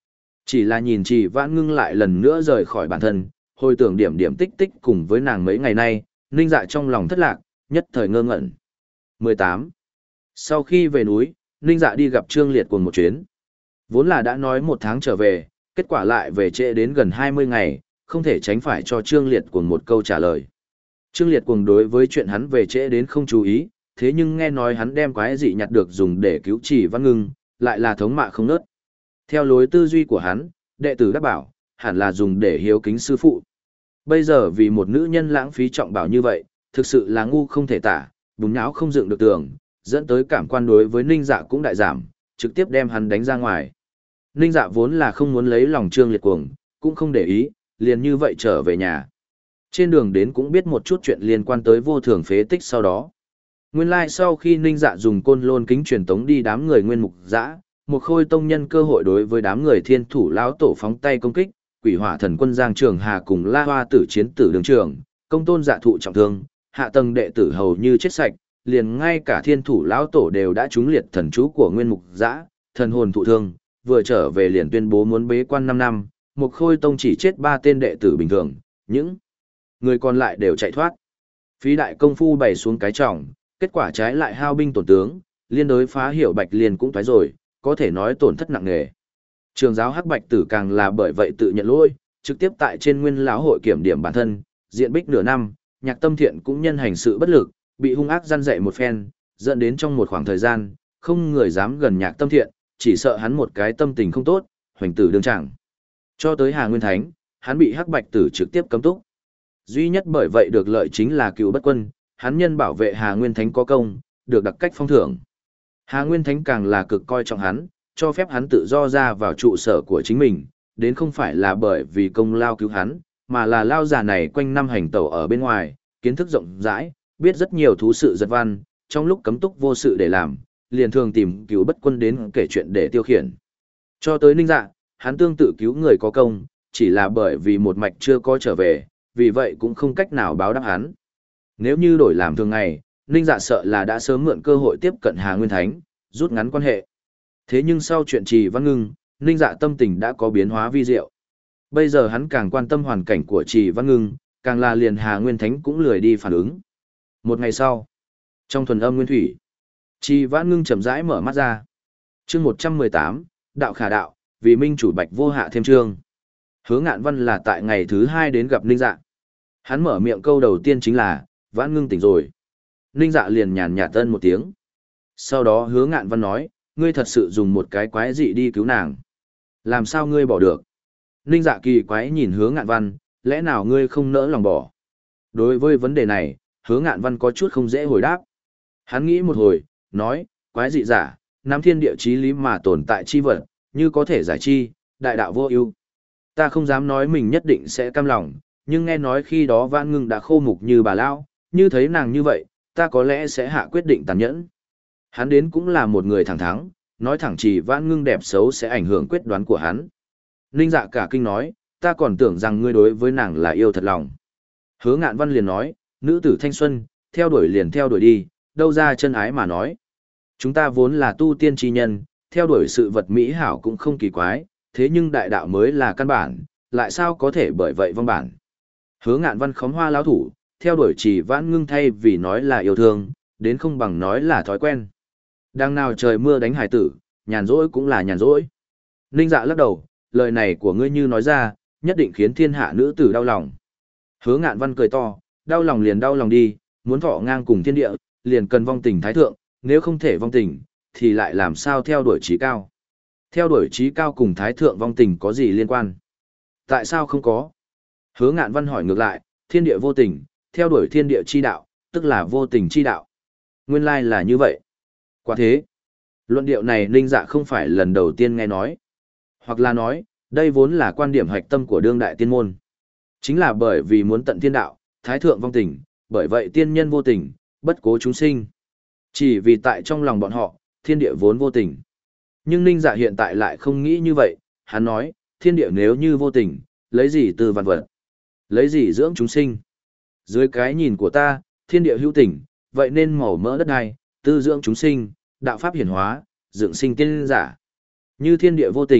Chỉ là nhìn Trì Vãn Ngưng lại lần nữa rời khỏi bản thân, hồi tưởng điểm điểm tích tích cùng với nàng mấy ngày nay, Ninh Dạ trong lòng thất lạc, nhất thời ngơ ngẩn. mười tám. Sau khi về núi, Ninh Dạ đi gặp Trương Liệt Cuồng một chuyến. Vốn là đã nói một tháng trở về, kết quả lại về trễ đến gần hai mươi ngày, không thể tránh phải cho Trương Liệt Cuồng một câu trả lời. Trương Liệt Cuồng đối với chuyện hắn về trễ đến không chú ý, thế nhưng nghe nói hắn đem quái dị nhặt được dùng để cứu Trì Vãn Ngưng, lại là thống mạ không nớt. Theo lối tư duy của hắn, đệ tử đắc bảo, hẳn là dùng để hiếu kính sư phụ. Bây giờ vì một nữ nhân lãng phí trọng bảo như vậy, thực sự là ngu không thể tả, bùn nháo không dựng được tường, dẫn tới cảm quan đối với Ninh Dạ cũng đại giảm, trực tiếp đem hắn đánh ra ngoài. Ninh Dạ vốn là không muốn lấy lòng Trương Liệt Cuồng, cũng không để ý, liền như vậy trở về nhà. Trên đường đến cũng biết một chút chuyện liên quan tới vô thường phế tích sau đó. Nguyên lai like sau khi Ninh Dạ dùng côn lôn kính truyền tống đi đám người nguyên mục dã, một khôi tông nhân cơ hội đối với đám người thiên thủ lão tổ phóng tay công kích, quỷ hỏa thần quân Giang Trường Hà cùng La Hoa tử chiến tử đường trường, công tôn dạ thụ trọng thương, hạ tầng đệ tử hầu như chết sạch, liền ngay cả thiên thủ lão tổ đều đã trúng liệt thần chú của nguyên mục dã, thần hồn thụ thương, vừa trở về liền tuyên bố muốn bế quan năm năm, một khôi tông chỉ chết ba tên đệ tử bình thường, những người còn lại đều chạy thoát. Phí đại công phu bày xuống cái trọng, kết quả trái lại hao binh tổn tướng, liên đối phá hiểu Bạch Liên cũng thoái rồi, có thể nói tổn thất nặng nề. Trường giáo Hắc Bạch Tử càng là bởi vậy tự nhận lỗi, trực tiếp tại trên Nguyên lão hội kiểm điểm bản thân, diện bích nửa năm, Nhạc Tâm Thiện cũng nhân hành sự bất lực, bị hung ác răn dạy một phen, dẫn đến trong một khoảng thời gian, không người dám gần Nhạc Tâm Thiện, chỉ sợ hắn một cái tâm tình không tốt, hoành tử đương chẳng. Cho tới Hà Nguyên Thánh, hắn bị Hắc Bạch Tử trực tiếp cấm túc. Duy nhất bởi vậy được lợi chính là Cựu Bất Quân, hắn nhân bảo vệ Hà Nguyên Thánh có công, được đặc cách phong thưởng. Hà Nguyên Thánh càng là cực coi trọng hắn, cho phép hắn tự do ra vào trụ sở của chính mình, đến không phải là bởi vì công lao cứu hắn, mà là lao già này quanh năm hành tẩu ở bên ngoài, kiến thức rộng rãi, biết rất nhiều thú sự giật văn, trong lúc cấm túc vô sự để làm, liền thường tìm Cựu Bất Quân đến kể chuyện để tiêu khiển. Cho tới Ninh Dạ, hắn tương tự cứu người có công, chỉ là bởi vì một mạch chưa có trở về, vì vậy cũng không cách nào báo đáp hắn. Nếu như đổi làm thường ngày, Ninh Dạ sợ là đã sớm mượn cơ hội tiếp cận Hà Nguyên Thánh, rút ngắn quan hệ. Thế nhưng sau chuyện Trì Vãn Ngưng, Ninh Dạ tâm tình đã có biến hóa vi diệu. Bây giờ hắn càng quan tâm hoàn cảnh của Trì Vãn Ngưng, càng là liền Hà Nguyên Thánh cũng lười đi phản ứng. Một ngày sau, trong thuần âm nguyên thủy, Trì Vãn Ngưng chậm rãi mở mắt ra. Chương một trăm mười tám, Đạo Khả Đạo, vì minh chủ Bạch Vô Hạ thêm chương. Hứa Ngạn Văn là tại ngày thứ hai đến gặp Ninh Dạ. Hắn mở miệng câu đầu tiên chính là, Vãn Ngưng tỉnh rồi. Ninh Dạ liền nhàn nhạt tân một tiếng. Sau đó Hứa Ngạn Văn nói, ngươi thật sự dùng một cái quái dị đi cứu nàng. Làm sao ngươi bỏ được? Ninh Dạ kỳ quái nhìn Hứa Ngạn Văn, lẽ nào ngươi không nỡ lòng bỏ? Đối với vấn đề này, Hứa Ngạn Văn có chút không dễ hồi đáp. Hắn nghĩ một hồi, nói, quái dị giả, nắm thiên địa chí lý mà tồn tại chi vật, như có thể giải chi, đại đạo vô ưu. Ta không dám nói mình nhất định sẽ cam lòng, nhưng nghe nói khi đó Vãn Ngưng đã khô mục như bà lão, như thấy nàng như vậy, ta có lẽ sẽ hạ quyết định tàn nhẫn. Hắn đến cũng là một người thẳng thắn, nói thẳng Trì Vãn Ngưng đẹp xấu sẽ ảnh hưởng quyết đoán của hắn. Ninh Dạ cả kinh nói, ta còn tưởng rằng ngươi đối với nàng là yêu thật lòng. Hứa Ngạn Văn liền nói, nữ tử thanh xuân, theo đuổi liền theo đuổi đi, đâu ra chân ái mà nói. Chúng ta vốn là tu tiên chi nhân, theo đuổi sự vật mỹ hảo cũng không kỳ quái, thế nhưng đại đạo mới là căn bản, lại sao có thể bởi vậy vong bản. Hứa Ngạn Văn khóm hoa lão thủ, theo đuổi Trì Vãn Ngưng thay vì nói là yêu thương, đến không bằng nói là thói quen. Đang nào trời mưa đánh hải tử, nhàn rỗi cũng là nhàn rỗi. Ninh Dạ lắc đầu, lời này của ngươi như nói ra, nhất định khiến thiên hạ nữ tử đau lòng. Hứa Ngạn Văn cười to, đau lòng liền đau lòng đi, muốn thọ ngang cùng thiên địa, liền cần vong tình thái thượng, nếu không thể vong tình, thì lại làm sao theo đuổi trí cao. Theo đuổi trí cao cùng thái thượng vong tình có gì liên quan? Tại sao không có? Hứa Ngạn Văn hỏi ngược lại, thiên địa vô tình, theo đuổi thiên địa chi đạo, tức là vô tình chi đạo. Nguyên lai là như vậy. Quả thế, luận điệu này Ninh Dạ không phải lần đầu tiên nghe nói. Hoặc là nói, đây vốn là quan điểm hạch tâm của đương đại tiên môn. Chính là bởi vì muốn tận thiên đạo, thái thượng vong tình, bởi vậy tiên nhân vô tình, bất cố chúng sinh. Chỉ vì tại trong lòng bọn họ, thiên địa vốn vô tình. Nhưng Ninh Dạ hiện tại lại không nghĩ như vậy, hắn nói, thiên địa nếu như vô tình, lấy gì từ vạn vật? Lấy gì dưỡng chúng sinh? Dưới cái nhìn của ta, thiên địa hữu tình, vậy nên màu mỡ đất đai, tư dưỡng chúng sinh, đạo pháp hiển hóa, dựng sinh tiên giả. Như thiên địa vô tình,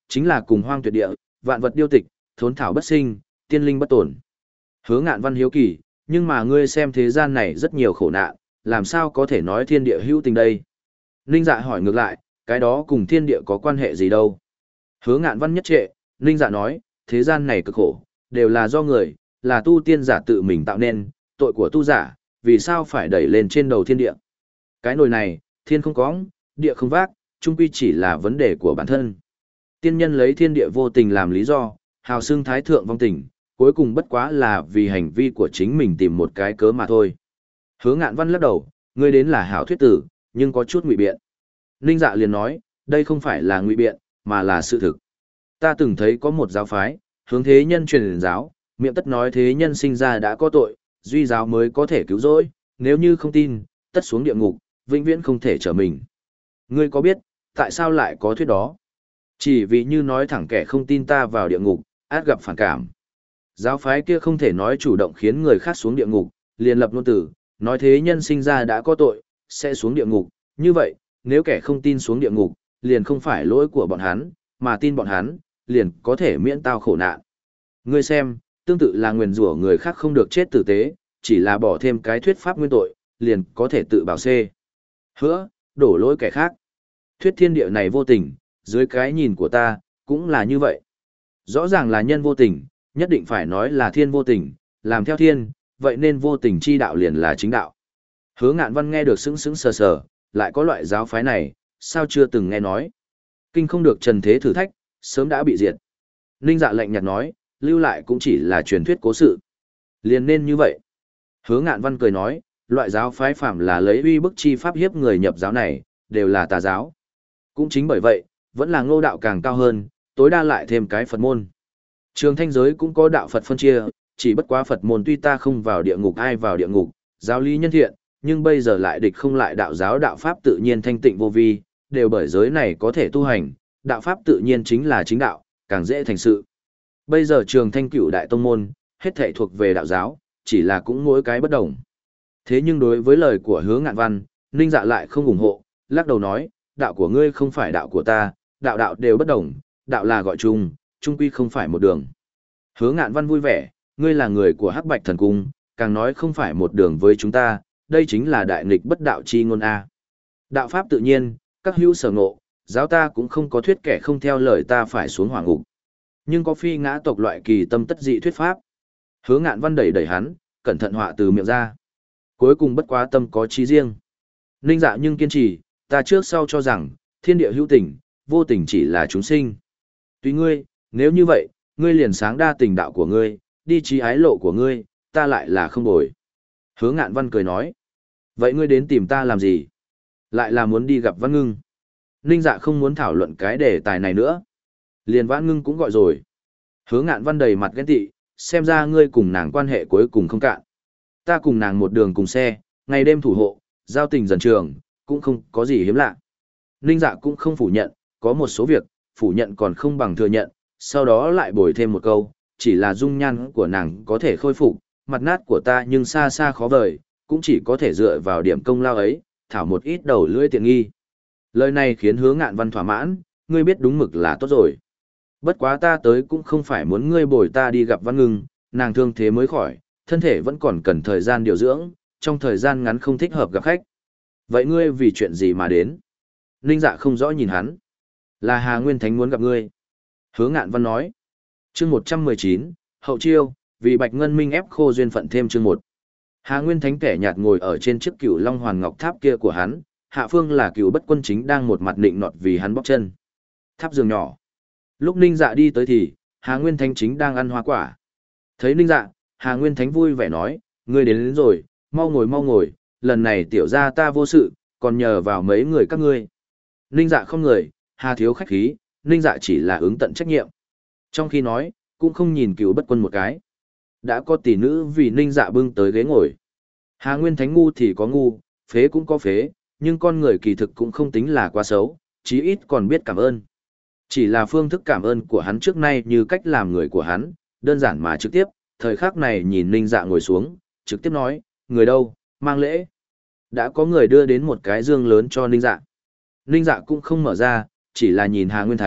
chính là cùng hoang tuyệt địa, vạn vật điêu tịch, thốn thảo bất sinh, tiên linh bất tổn. Hứa Ngạn Văn hiếu kỳ, nhưng mà ngươi xem thế gian này rất nhiều khổ nạn, làm sao có thể nói thiên địa hữu tình đây? Ninh Dạ hỏi ngược lại, cái đó cùng thiên địa có quan hệ gì đâu? Hứa Ngạn Văn nhất trệ, Ninh Dạ nói, thế gian này cực khổ, đều là do người, là tu tiên giả tự mình tạo nên, tội của tu giả, vì sao phải đẩy lên trên đầu thiên địa? Cái nồi này, thiên không có, địa không vác, chung quy chỉ là vấn đề của bản thân. Tiên nhân lấy thiên địa vô tình làm lý do, hào xưng thái thượng vong tình, cuối cùng bất quá là vì hành vi của chính mình tìm một cái cớ mà thôi. Hứa Ngạn Văn lắc đầu, ngươi đến là hảo thuyết tử, nhưng có chút ngụy biện. Ninh Dạ liền nói, đây không phải là ngụy biện, mà là sự thực. Ta từng thấy có một giáo phái, hướng thế nhân truyền giáo, miệng tất nói thế nhân sinh ra đã có tội, duy giáo mới có thể cứu rỗi, nếu như không tin, tất xuống địa ngục, vĩnh viễn không thể trở mình. Ngươi có biết, tại sao lại có thuyết đó? Chỉ vì như nói thẳng kẻ không tin ta vào địa ngục, át gặp phản cảm. Giáo phái kia không thể nói chủ động khiến người khác xuống địa ngục, liền lập ngôn tử, nói thế nhân sinh ra đã có tội, sẽ xuống địa ngục. Như vậy, nếu kẻ không tin xuống địa ngục, liền không phải lỗi của bọn hắn, mà tin bọn hắn, liền có thể miễn tao khổ nạn. Ngươi xem, tương tự là nguyền rủa người khác không được chết tử tế, chỉ là bỏ thêm cái thuyết pháp nguyên tội, liền có thể tự bảo xê. Hứa, đổ lỗi kẻ khác. Thuyết thiên địa này vô tình, dưới cái nhìn của ta, cũng là như vậy. Rõ ràng là nhân vô tình, nhất định phải nói là thiên vô tình, làm theo thiên, vậy nên vô tình chi đạo liền là chính đạo. Hứa Ngạn Văn nghe được sững sững sờ sờ, lại có loại giáo phái này, sao chưa từng nghe nói. Kinh không được trần thế thử thách, sớm đã bị diệt. Ninh Dạ lạnh nhạt nói, lưu lại cũng chỉ là truyền thuyết cố sự. Liền nên như vậy. Hứa Ngạn Văn cười nói, loại giáo phái phạm là lấy uy bức chi pháp hiếp người nhập giáo này, đều là tà giáo. Cũng chính bởi vậy, vẫn là ngô đạo càng cao hơn, tối đa lại thêm cái Phật môn. Trường thanh giới cũng có đạo Phật phân chia, chỉ bất quá Phật môn tuy ta không vào địa ngục ai vào địa ngục, giáo lý nhân thiện, nhưng bây giờ lại địch không lại đạo giáo đạo pháp tự nhiên thanh tịnh vô vi, đều bởi giới này có thể tu hành, đạo pháp tự nhiên chính là chính đạo, càng dễ thành sự. Bây giờ trường thanh cửu đại tông môn, hết thảy thuộc về đạo giáo, chỉ là cũng mỗi cái bất đồng. Thế nhưng đối với lời của Hứa Ngạn Văn, Ninh Dạ lại không ủng hộ, lắc đầu nói, đạo của ngươi không phải đạo của ta, đạo đạo đều bất đồng, đạo là gọi chung, chung quy không phải một đường. Hứa Ngạn Văn vui vẻ, ngươi là người của Hắc Bạch Thần Cung, càng nói không phải một đường với chúng ta, đây chính là đại nghịch bất đạo chi ngôn A. Đạo pháp tự nhiên, các hữu sở ngộ, giáo ta cũng không có thuyết kẻ không theo lời ta phải xuống hỏa ngục. Nhưng có phi ngã tộc loại kỳ tâm tất dị thuyết pháp. Hứa Ngạn Văn đẩy đẩy hắn, cẩn thận họa từ miệng ra. Cuối cùng bất quá tâm có chí riêng. Ninh Dạ nhưng kiên trì, ta trước sau cho rằng, thiên địa hữu tình, vô tình chỉ là chúng sinh. Tuy ngươi, nếu như vậy, ngươi liền sáng đa tình đạo của ngươi, đi trí ái lộ của ngươi, ta lại là không bồi. Hứa Ngạn Văn cười nói, vậy ngươi đến tìm ta làm gì? Lại là muốn đi gặp Văn Ngưng. Ninh Dạ không muốn thảo luận cái đề tài này nữa. Liền Vãn Ngưng cũng gọi rồi. Hứa Ngạn Văn đầy mặt ghen tị, xem ra ngươi cùng nàng quan hệ cuối cùng không cạn. Ta cùng nàng một đường cùng xe, ngày đêm thủ hộ, giao tình dần trường, cũng không có gì hiếm lạ. Ninh Dạ cũng không phủ nhận, có một số việc, phủ nhận còn không bằng thừa nhận, sau đó lại bồi thêm một câu, chỉ là dung nhan của nàng có thể khôi phục, mặt nát của ta nhưng xa xa khó vời, cũng chỉ có thể dựa vào điểm công lao ấy, thảo một ít đầu lưỡi tiện nghi. Lời này khiến Hứa Ngạn Văn thỏa mãn, ngươi biết đúng mực là tốt rồi. Bất quá ta tới cũng không phải muốn ngươi bồi ta đi gặp Văn Ngưng, nàng thương thế mới khỏi, thân thể vẫn còn cần thời gian điều dưỡng, trong thời gian ngắn không thích hợp gặp khách. Vậy ngươi vì chuyện gì mà đến? Ninh Dạ không rõ nhìn hắn. Là Hà Nguyên Thánh muốn gặp ngươi. Hứa Ngạn Văn nói. Chương một trăm mười chín, Hậu Chiêu, vì Bạch Ngân Minh ép khô duyên phận thêm chương một. Hà Nguyên Thánh kẻ nhạt ngồi ở trên chiếc cựu Long Hoàn Ngọc Tháp kia của hắn, hạ phương là cựu Bất Quân chính đang một mặt nịnh nọt vì hắn bóc chân. Tháp giường nhỏ. Lúc Ninh Dạ đi tới thì, Hà Nguyên Thánh chính đang ăn hoa quả. Thấy Ninh Dạ, Hà Nguyên Thánh vui vẻ nói, ngươi đến, đến rồi, mau ngồi mau ngồi, lần này tiểu gia ta vô sự, còn nhờ vào mấy người các ngươi. Ninh Dạ không người, Hà thiếu khách khí, Ninh Dạ chỉ là ứng tận trách nhiệm. Trong khi nói, cũng không nhìn cựu Bất Quân một cái. Đã có tỷ nữ vì Ninh Dạ bưng tới ghế ngồi. Hà Nguyên Thánh ngu thì có ngu, phế cũng có phế, nhưng con người kỳ thực cũng không tính là quá xấu, chí ít còn biết cảm ơn. Chỉ là phương thức cảm ơn của hắn trước nay như cách làm người của hắn, đơn giản mà trực tiếp, thời khắc này nhìn Ninh Dạ ngồi xuống, trực tiếp nói, người đâu, mang lễ. Đã có người đưa đến một cái dương lớn cho Ninh Dạ. Ninh Dạ cũng không mở ra, chỉ là nhìn Hà Nguyên Thánh,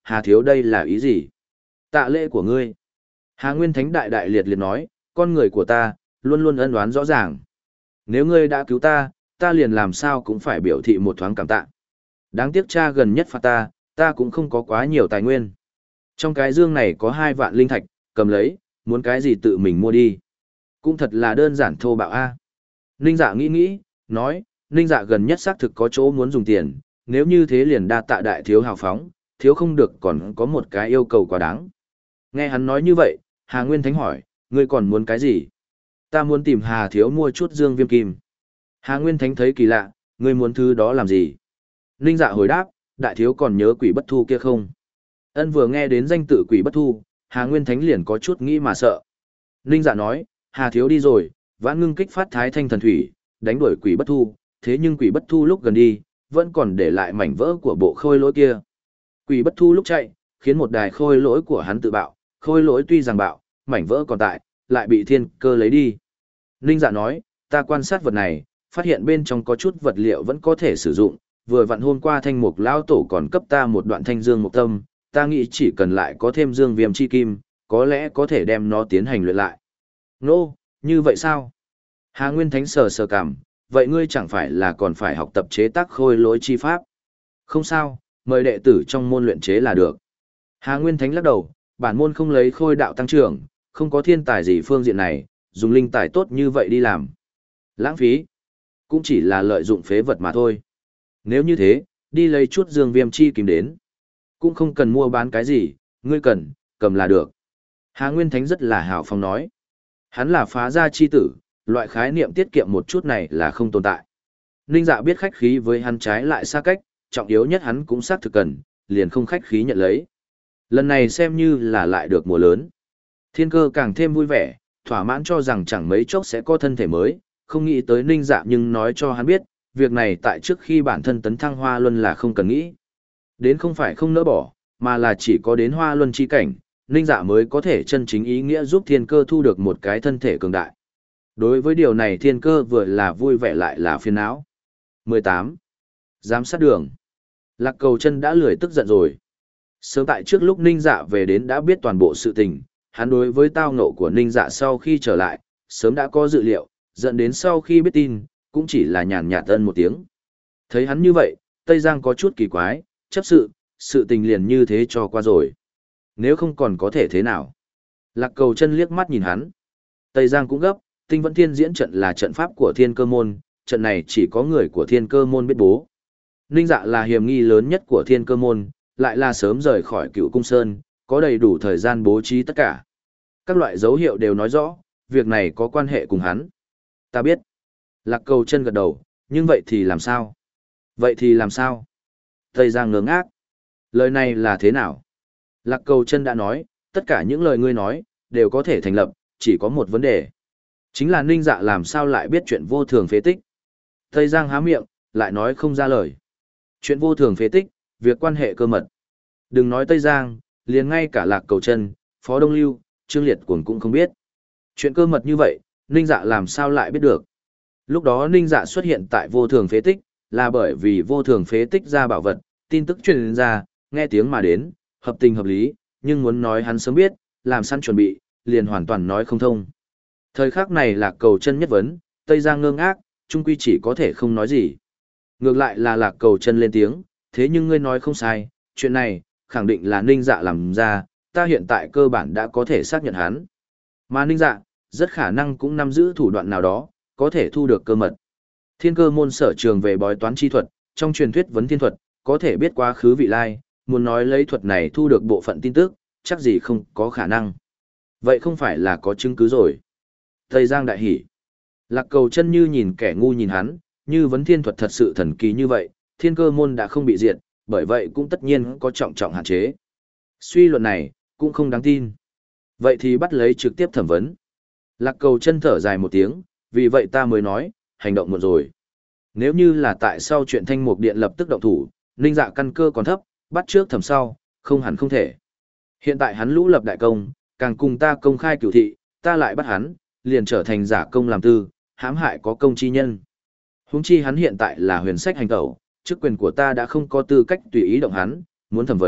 Hà thiếu đây là ý gì? Tạ lễ của ngươi. Hà Nguyên Thánh đại đại liệt liệt nói, con người của ta, luôn luôn ân oán rõ ràng. Nếu ngươi đã cứu ta, ta liền làm sao cũng phải biểu thị một thoáng cảm tạ. Đáng tiếc cha gần nhất phạt ta, ta cũng không có quá nhiều tài nguyên. Trong cái dương này có hai vạn linh thạch, cầm lấy, muốn cái gì tự mình mua đi. Cũng thật là đơn giản thô bạo a. Ninh Dạ nghĩ nghĩ, nói, Ninh Dạ gần nhất xác thực có chỗ muốn dùng tiền, nếu như thế liền đa tạ đại thiếu hào phóng, thiếu không được còn có một cái yêu cầu quá đáng. Nghe hắn nói như vậy, Hà Nguyên Thánh hỏi, ngươi còn muốn cái gì? Ta muốn tìm Hà thiếu mua chút dương viêm kim. Hà Nguyên Thánh thấy kỳ lạ, ngươi muốn thứ đó làm gì? Ninh Dạ hồi đáp, đại thiếu còn nhớ quỷ bất thu kia không? Ân vừa nghe đến danh tự quỷ bất thu, Hà Nguyên Thánh liền có chút nghĩ mà sợ. Ninh Dạ nói, Hà thiếu đi rồi, vãn ngưng kích phát thái thanh thần thủy, đánh đuổi quỷ bất thu, thế nhưng quỷ bất thu lúc gần đi, vẫn còn để lại mảnh vỡ của bộ khôi lỗi kia. Quỷ bất thu lúc chạy, khiến một đài khôi lỗi của hắn tự bạo, khôi lỗi tuy rằng bạo, mảnh vỡ còn tại, lại bị thiên cơ lấy đi. Ninh Dạ nói, ta quan sát vật này, phát hiện bên trong có chút vật liệu vẫn có thể sử dụng, vừa vặn hôm qua thanh mục lão tổ còn cấp ta một đoạn thanh dương mục tâm, ta nghĩ chỉ cần lại có thêm dương viêm chi kim, có lẽ có thể đem nó tiến hành luyện lại. Nô, như vậy sao? Hà Nguyên Thánh sờ sờ cảm, vậy ngươi chẳng phải là còn phải học tập chế tác khôi lỗi chi pháp? Không sao, mời đệ tử trong môn luyện chế là được. Hà Nguyên Thánh lắc đầu, bản môn không lấy khôi đạo tăng trưởng, không có thiên tài gì phương diện này, dùng linh tài tốt như vậy đi làm. Lãng phí, cũng chỉ là lợi dụng phế vật mà thôi. Nếu như thế, đi lấy chút dương viêm chi kim đến. Cũng không cần mua bán cái gì, ngươi cần, cầm là được. Hà Nguyên Thánh rất là hào phóng nói. Hắn là phá gia chi tử, loại khái niệm tiết kiệm một chút này là không tồn tại. Ninh Dạ biết khách khí với hắn trái lại xa cách, trọng yếu nhất hắn cũng xác thực cần, liền không khách khí nhận lấy. Lần này xem như là lại được mùa lớn. Thiên cơ càng thêm vui vẻ, thỏa mãn cho rằng chẳng mấy chốc sẽ có thân thể mới, không nghĩ tới Ninh Dạ nhưng nói cho hắn biết, việc này tại trước khi bản thân tấn thăng hoa luân là không cần nghĩ. Đến không phải không nỡ bỏ, mà là chỉ có đến hoa luân chi cảnh, Ninh Dạ mới có thể chân chính ý nghĩa giúp thiên cơ thu được một cái thân thể cường đại. Đối với điều này thiên cơ vừa là vui vẻ lại là phiền não. mười tám. Giám sát đường. Lạc Cầu Chân đã lười tức giận rồi. Sớm tại trước lúc Ninh Dạ về đến đã biết toàn bộ sự tình, hắn đối với tao ngộ của Ninh Dạ sau khi trở lại, sớm đã có dự liệu, dẫn đến sau khi biết tin, cũng chỉ là nhàn nhạt ân một tiếng. Thấy hắn như vậy, Tây Giang có chút kỳ quái, chấp sự, sự tình liền như thế cho qua rồi. Nếu không còn có thể thế nào? Lạc Cầu Chân liếc mắt nhìn hắn. Tây Giang cũng gấp, Tinh Vẫn Thiên diễn trận là trận pháp của Thiên Cơ môn, trận này chỉ có người của Thiên Cơ môn biết bố. Ninh Dạ là hiểm nghi lớn nhất của Thiên Cơ môn, lại là sớm rời khỏi Cựu Cung Sơn, có đầy đủ thời gian bố trí tất cả. Các loại dấu hiệu đều nói rõ, việc này có quan hệ cùng hắn. Ta biết. Lạc Cầu Chân gật đầu, nhưng vậy thì làm sao? Vậy thì làm sao? Tây Giang ngớ ngác. Lời này là thế nào? Lạc Cầu Chân đã nói, tất cả những lời ngươi nói, đều có thể thành lập, chỉ có một vấn đề. Chính là Ninh Dạ làm sao lại biết chuyện vô thường phế tích. Tây Giang há miệng, lại nói không ra lời. Chuyện vô thường phế tích, việc quan hệ cơ mật. Đừng nói Tây Giang, liền ngay cả Lạc Cầu Chân, Phó Đông Lưu, Trương Liệt Cuồng cũng không biết. Chuyện cơ mật như vậy, Ninh Dạ làm sao lại biết được. Lúc đó Ninh Dạ xuất hiện tại vô thường phế tích, là bởi vì vô thường phế tích ra bảo vật, tin tức truyền ra, nghe tiếng mà đến, hợp tình hợp lý, nhưng muốn nói hắn sớm biết, làm sẵn chuẩn bị, liền hoàn toàn nói không thông. Thời khắc này Lạc Cầu Chân nhất vấn, Tây Giang ngơ ngác, trung quy chỉ có thể không nói gì. Ngược lại là Lạc Cầu Chân lên tiếng, thế nhưng ngươi nói không sai, chuyện này, khẳng định là Ninh Dạ làm ra, ta hiện tại cơ bản đã có thể xác nhận hắn. Mà Ninh Dạ, rất khả năng cũng nắm giữ thủ đoạn nào đó, có thể thu được cơ mật. Thiên Cơ môn sở trường về bói toán chi thuật, trong truyền thuyết vấn thiên thuật, có thể biết quá khứ vị lai, muốn nói lấy thuật này thu được bộ phận tin tức, chắc gì không có khả năng. Vậy không phải là có chứng cứ rồi. Tây Giang đại hỉ. Lạc Cầu Chân như nhìn kẻ ngu nhìn hắn, như vấn thiên thuật thật sự thần kỳ như vậy, Thiên Cơ môn đã không bị diệt, bởi vậy cũng tất nhiên có trọng trọng hạn chế. Suy luận này, cũng không đáng tin. Vậy thì bắt lấy trực tiếp thẩm vấn. Lạc Cầu Chân thở dài một tiếng, vì vậy ta mới nói, hành động muộn rồi. Nếu như là tại sau chuyện Thanh Mục Điện lập tức động thủ, Ninh Dạ căn cơ còn thấp, bắt trước thẩm sau, không hẳn không thể. Hiện tại hắn lũ lập đại công, càng cùng ta công khai cửu thị, ta lại bắt hắn, liền trở thành giả công làm tư, hãm hại có công chi nhân. Huống chi hắn hiện tại là huyền sách hành tẩu, chức quyền của ta đã không có tư cách tùy ý động hắn, muốn thẩm vấn,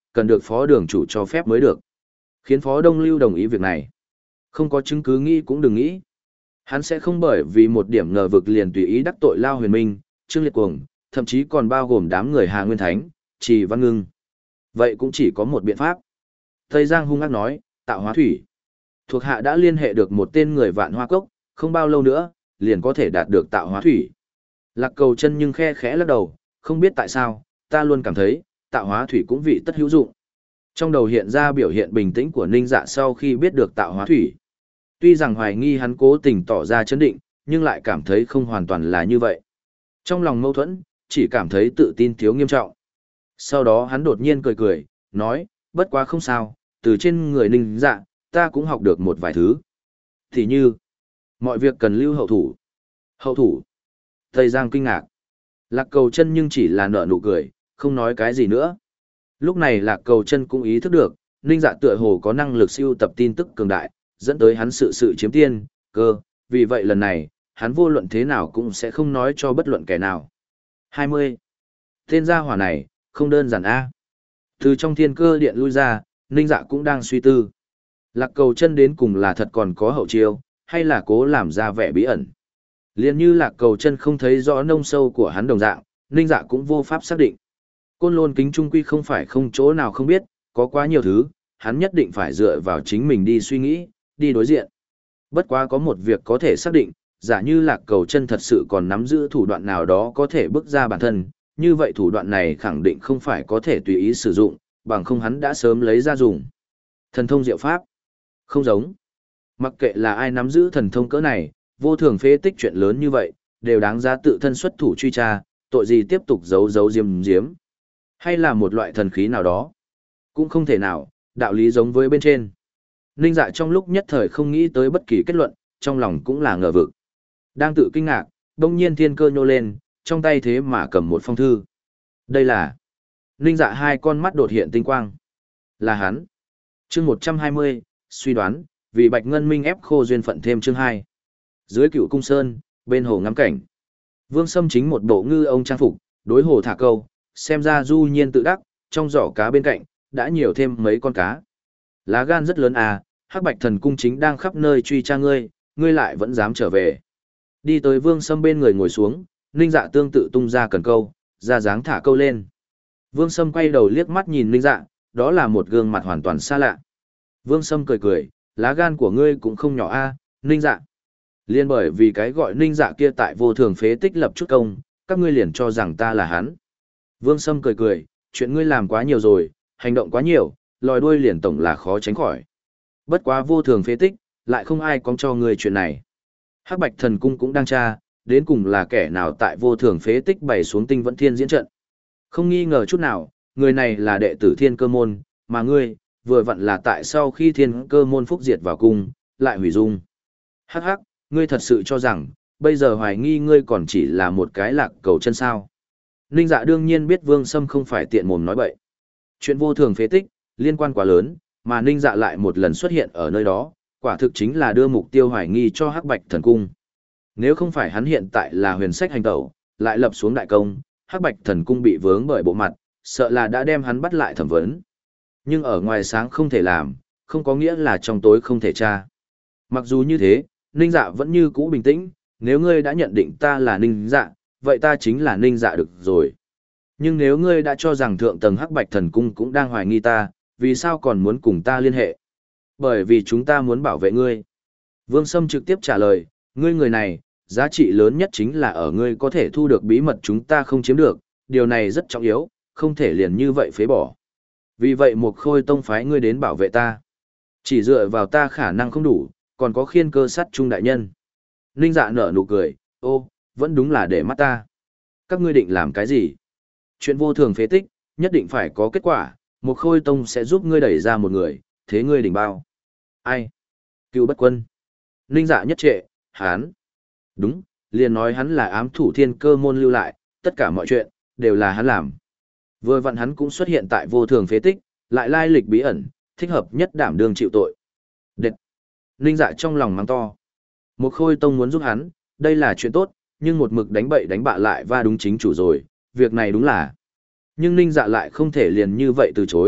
cần được phó đường chủ cho phép mới được. Khiến phó Đông Lưu đồng ý việc này. Không có chứng cứ nghĩ cũng đừng nghĩ. Hắn sẽ không bởi vì một điểm ngờ vực liền tùy ý đắc tội Lao Huyền Minh, Trương Liệt Cuồng, thậm chí còn bao gồm đám người Hà Nguyên Thánh, Trì Văn Ngưng. Vậy cũng chỉ có một biện pháp. Tây Giang hung ác nói, tạo hóa thủy. Thuộc hạ đã liên hệ được một tên người Vạn Hoa Cốc, không bao lâu nữa, liền có thể đạt được tạo hóa thủy. Lạc Cầu Chân nhưng khe khẽ lắc đầu, không biết tại sao, ta luôn cảm thấy, tạo hóa thủy cũng vị tất hữu dụng. Trong đầu hiện ra biểu hiện bình tĩnh của Ninh Dạ sau khi biết được tạo hóa thủy. Tuy rằng hoài nghi hắn cố tình tỏ ra chấn định, nhưng lại cảm thấy không hoàn toàn là như vậy. Trong lòng mâu thuẫn, chỉ cảm thấy tự tin thiếu nghiêm trọng. Sau đó hắn đột nhiên cười cười, nói, bất quá không sao, từ trên người Ninh Dạ, ta cũng học được một vài thứ. Thì như, mọi việc cần lưu hậu thủ. Hậu thủ. Tây Giang kinh ngạc. Lạc Cầu Chân nhưng chỉ là nở nụ cười, không nói cái gì nữa. Lúc này Lạc Cầu Chân cũng ý thức được, Ninh Dạ tựa hồ có năng lực siêu tập tin tức cường đại, dẫn tới hắn sự sự chiếm tiên, cơ, vì vậy lần này, hắn vô luận thế nào cũng sẽ không nói cho bất luận kẻ nào. hai mươi. Tên gia hỏa này, không đơn giản a. Từ trong thiên cơ điện lui ra, Ninh Dạ cũng đang suy tư. Lạc Cầu Chân đến cùng là thật còn có hậu chiêu, hay là cố làm ra vẻ bí ẩn. Liên như Lạc Cầu Chân không thấy rõ nông sâu của hắn đồng dạng, Ninh Dạ cũng vô pháp xác định. Côn Lôn Kính trung quy không phải không chỗ nào không biết, có quá nhiều thứ, hắn nhất định phải dựa vào chính mình đi suy nghĩ, đi đối diện. Bất quá có một việc có thể xác định, giả như Lạc Cầu Chân thật sự còn nắm giữ thủ đoạn nào đó có thể bước ra bản thân, như vậy thủ đoạn này khẳng định không phải có thể tùy ý sử dụng, bằng không hắn đã sớm lấy ra dùng. Thần thông diệu pháp. Không giống. Mặc kệ là ai nắm giữ thần thông cỡ này, vô thường phế tích chuyện lớn như vậy, đều đáng giá tự thân xuất thủ truy tra, tội gì tiếp tục giấu giấu diếm diếm. Hay là một loại thần khí nào đó. Cũng không thể nào, đạo lý giống với bên trên. Ninh Dạ trong lúc nhất thời không nghĩ tới bất kỳ kết luận, trong lòng cũng là ngờ vực. Đang tự kinh ngạc, đông nhiên thiên cơ nhô lên, trong tay thế mà cầm một phong thư. Đây là... Ninh Dạ hai con mắt đột hiện tinh quang. Là hắn. Chương một trăm hai mươi, suy đoán, vì Bạch Ngân Minh ép khô duyên phận thêm chương hai. Dưới Cựu Cung Sơn, bên hồ ngắm cảnh. Vương Sâm chính một bộ ngư ông trang phục, đối hồ thả câu, xem ra du nhiên tự đắc, trong giỏ cá bên cạnh, đã nhiều thêm mấy con cá. Lá gan rất lớn à, Hắc Bạch Thần Cung chính đang khắp nơi truy tra ngươi, ngươi lại vẫn dám trở về. Đi tới Vương Sâm bên người ngồi xuống, Ninh Dạ tương tự tung ra cần câu, ra dáng thả câu lên. Vương Sâm quay đầu liếc mắt nhìn Ninh Dạ, đó là một gương mặt hoàn toàn xa lạ. Vương Sâm cười cười, lá gan của ngươi cũng không nhỏ a, Ninh Dạ. Liên bởi vì cái gọi Ninh Dạ kia tại vô thường phế tích lập chút công, các ngươi liền cho rằng ta là hắn. Vương Sâm cười cười, chuyện ngươi làm quá nhiều rồi, hành động quá nhiều, lòi đuôi liền tổng là khó tránh khỏi. Bất quá vô thường phế tích, lại không ai có cho ngươi chuyện này. Hắc Bạch Thần Cung cũng đang tra, đến cùng là kẻ nào tại vô thường phế tích bày xuống tinh vẫn thiên diễn trận. Không nghi ngờ chút nào, người này là đệ tử thiên cơ môn, mà ngươi, vừa vặn là tại sau khi thiên cơ môn phúc diệt vào cung, lại hủy dung. Hắc hắc, ngươi thật sự cho rằng, bây giờ hoài nghi ngươi còn chỉ là một cái Lạc Cầu Chân sao. Ninh Dạ đương nhiên biết Vương Sâm không phải tiện mồm nói bậy. Chuyện vô thường phế tích, liên quan quá lớn, mà Ninh Dạ lại một lần xuất hiện ở nơi đó, quả thực chính là đưa mục tiêu hoài nghi cho Hắc Bạch Thần Cung. Nếu không phải hắn hiện tại là huyền sách hành tẩu, lại lập xuống đại công, Hắc Bạch Thần Cung bị vướng bởi bộ mặt, sợ là đã đem hắn bắt lại thẩm vấn. Nhưng ở ngoài sáng không thể làm, không có nghĩa là trong tối không thể tra. Mặc dù như thế, Ninh Dạ vẫn như cũ bình tĩnh, nếu ngươi đã nhận định ta là Ninh Dạ, vậy ta chính là Ninh Dạ được rồi. Nhưng nếu ngươi đã cho rằng thượng tầng Hắc Bạch Thần Cung cũng đang hoài nghi ta, vì sao còn muốn cùng ta liên hệ? Bởi vì chúng ta muốn bảo vệ ngươi. Vương Sâm trực tiếp trả lời, ngươi người này, giá trị lớn nhất chính là ở ngươi có thể thu được bí mật chúng ta không chiếm được, điều này rất trọng yếu, không thể liền như vậy phế bỏ. Vì vậy một khôi tông phái ngươi đến bảo vệ ta. Chỉ dựa vào ta khả năng không đủ, còn có khiên cơ sắt trung đại nhân. Ninh Dạ nở nụ cười, ô, vẫn đúng là để mắt ta. Các ngươi định làm cái gì? Chuyện vô thường phế tích, nhất định phải có kết quả, một khôi tông sẽ giúp ngươi đẩy ra một người, thế ngươi đỉnh bao. Ai? Cựu Bất Quân. Ninh Dạ nhất trệ, hắn. Đúng, liền nói hắn là ám thủ thiên cơ môn lưu lại, tất cả mọi chuyện, đều là hắn làm. Vừa vặn hắn cũng xuất hiện tại vô thường phế tích, lại lai lịch bí ẩn, thích hợp nhất đảm đương chịu tội. Đệt. Ninh Dạ trong lòng mắng to. Một khôi tông muốn giúp hắn, đây là chuyện tốt, nhưng một mực đánh bậy đánh bạ lại và đúng chính chủ rồi, việc này đúng là. Nhưng Ninh Dạ lại không thể liền như vậy từ chối,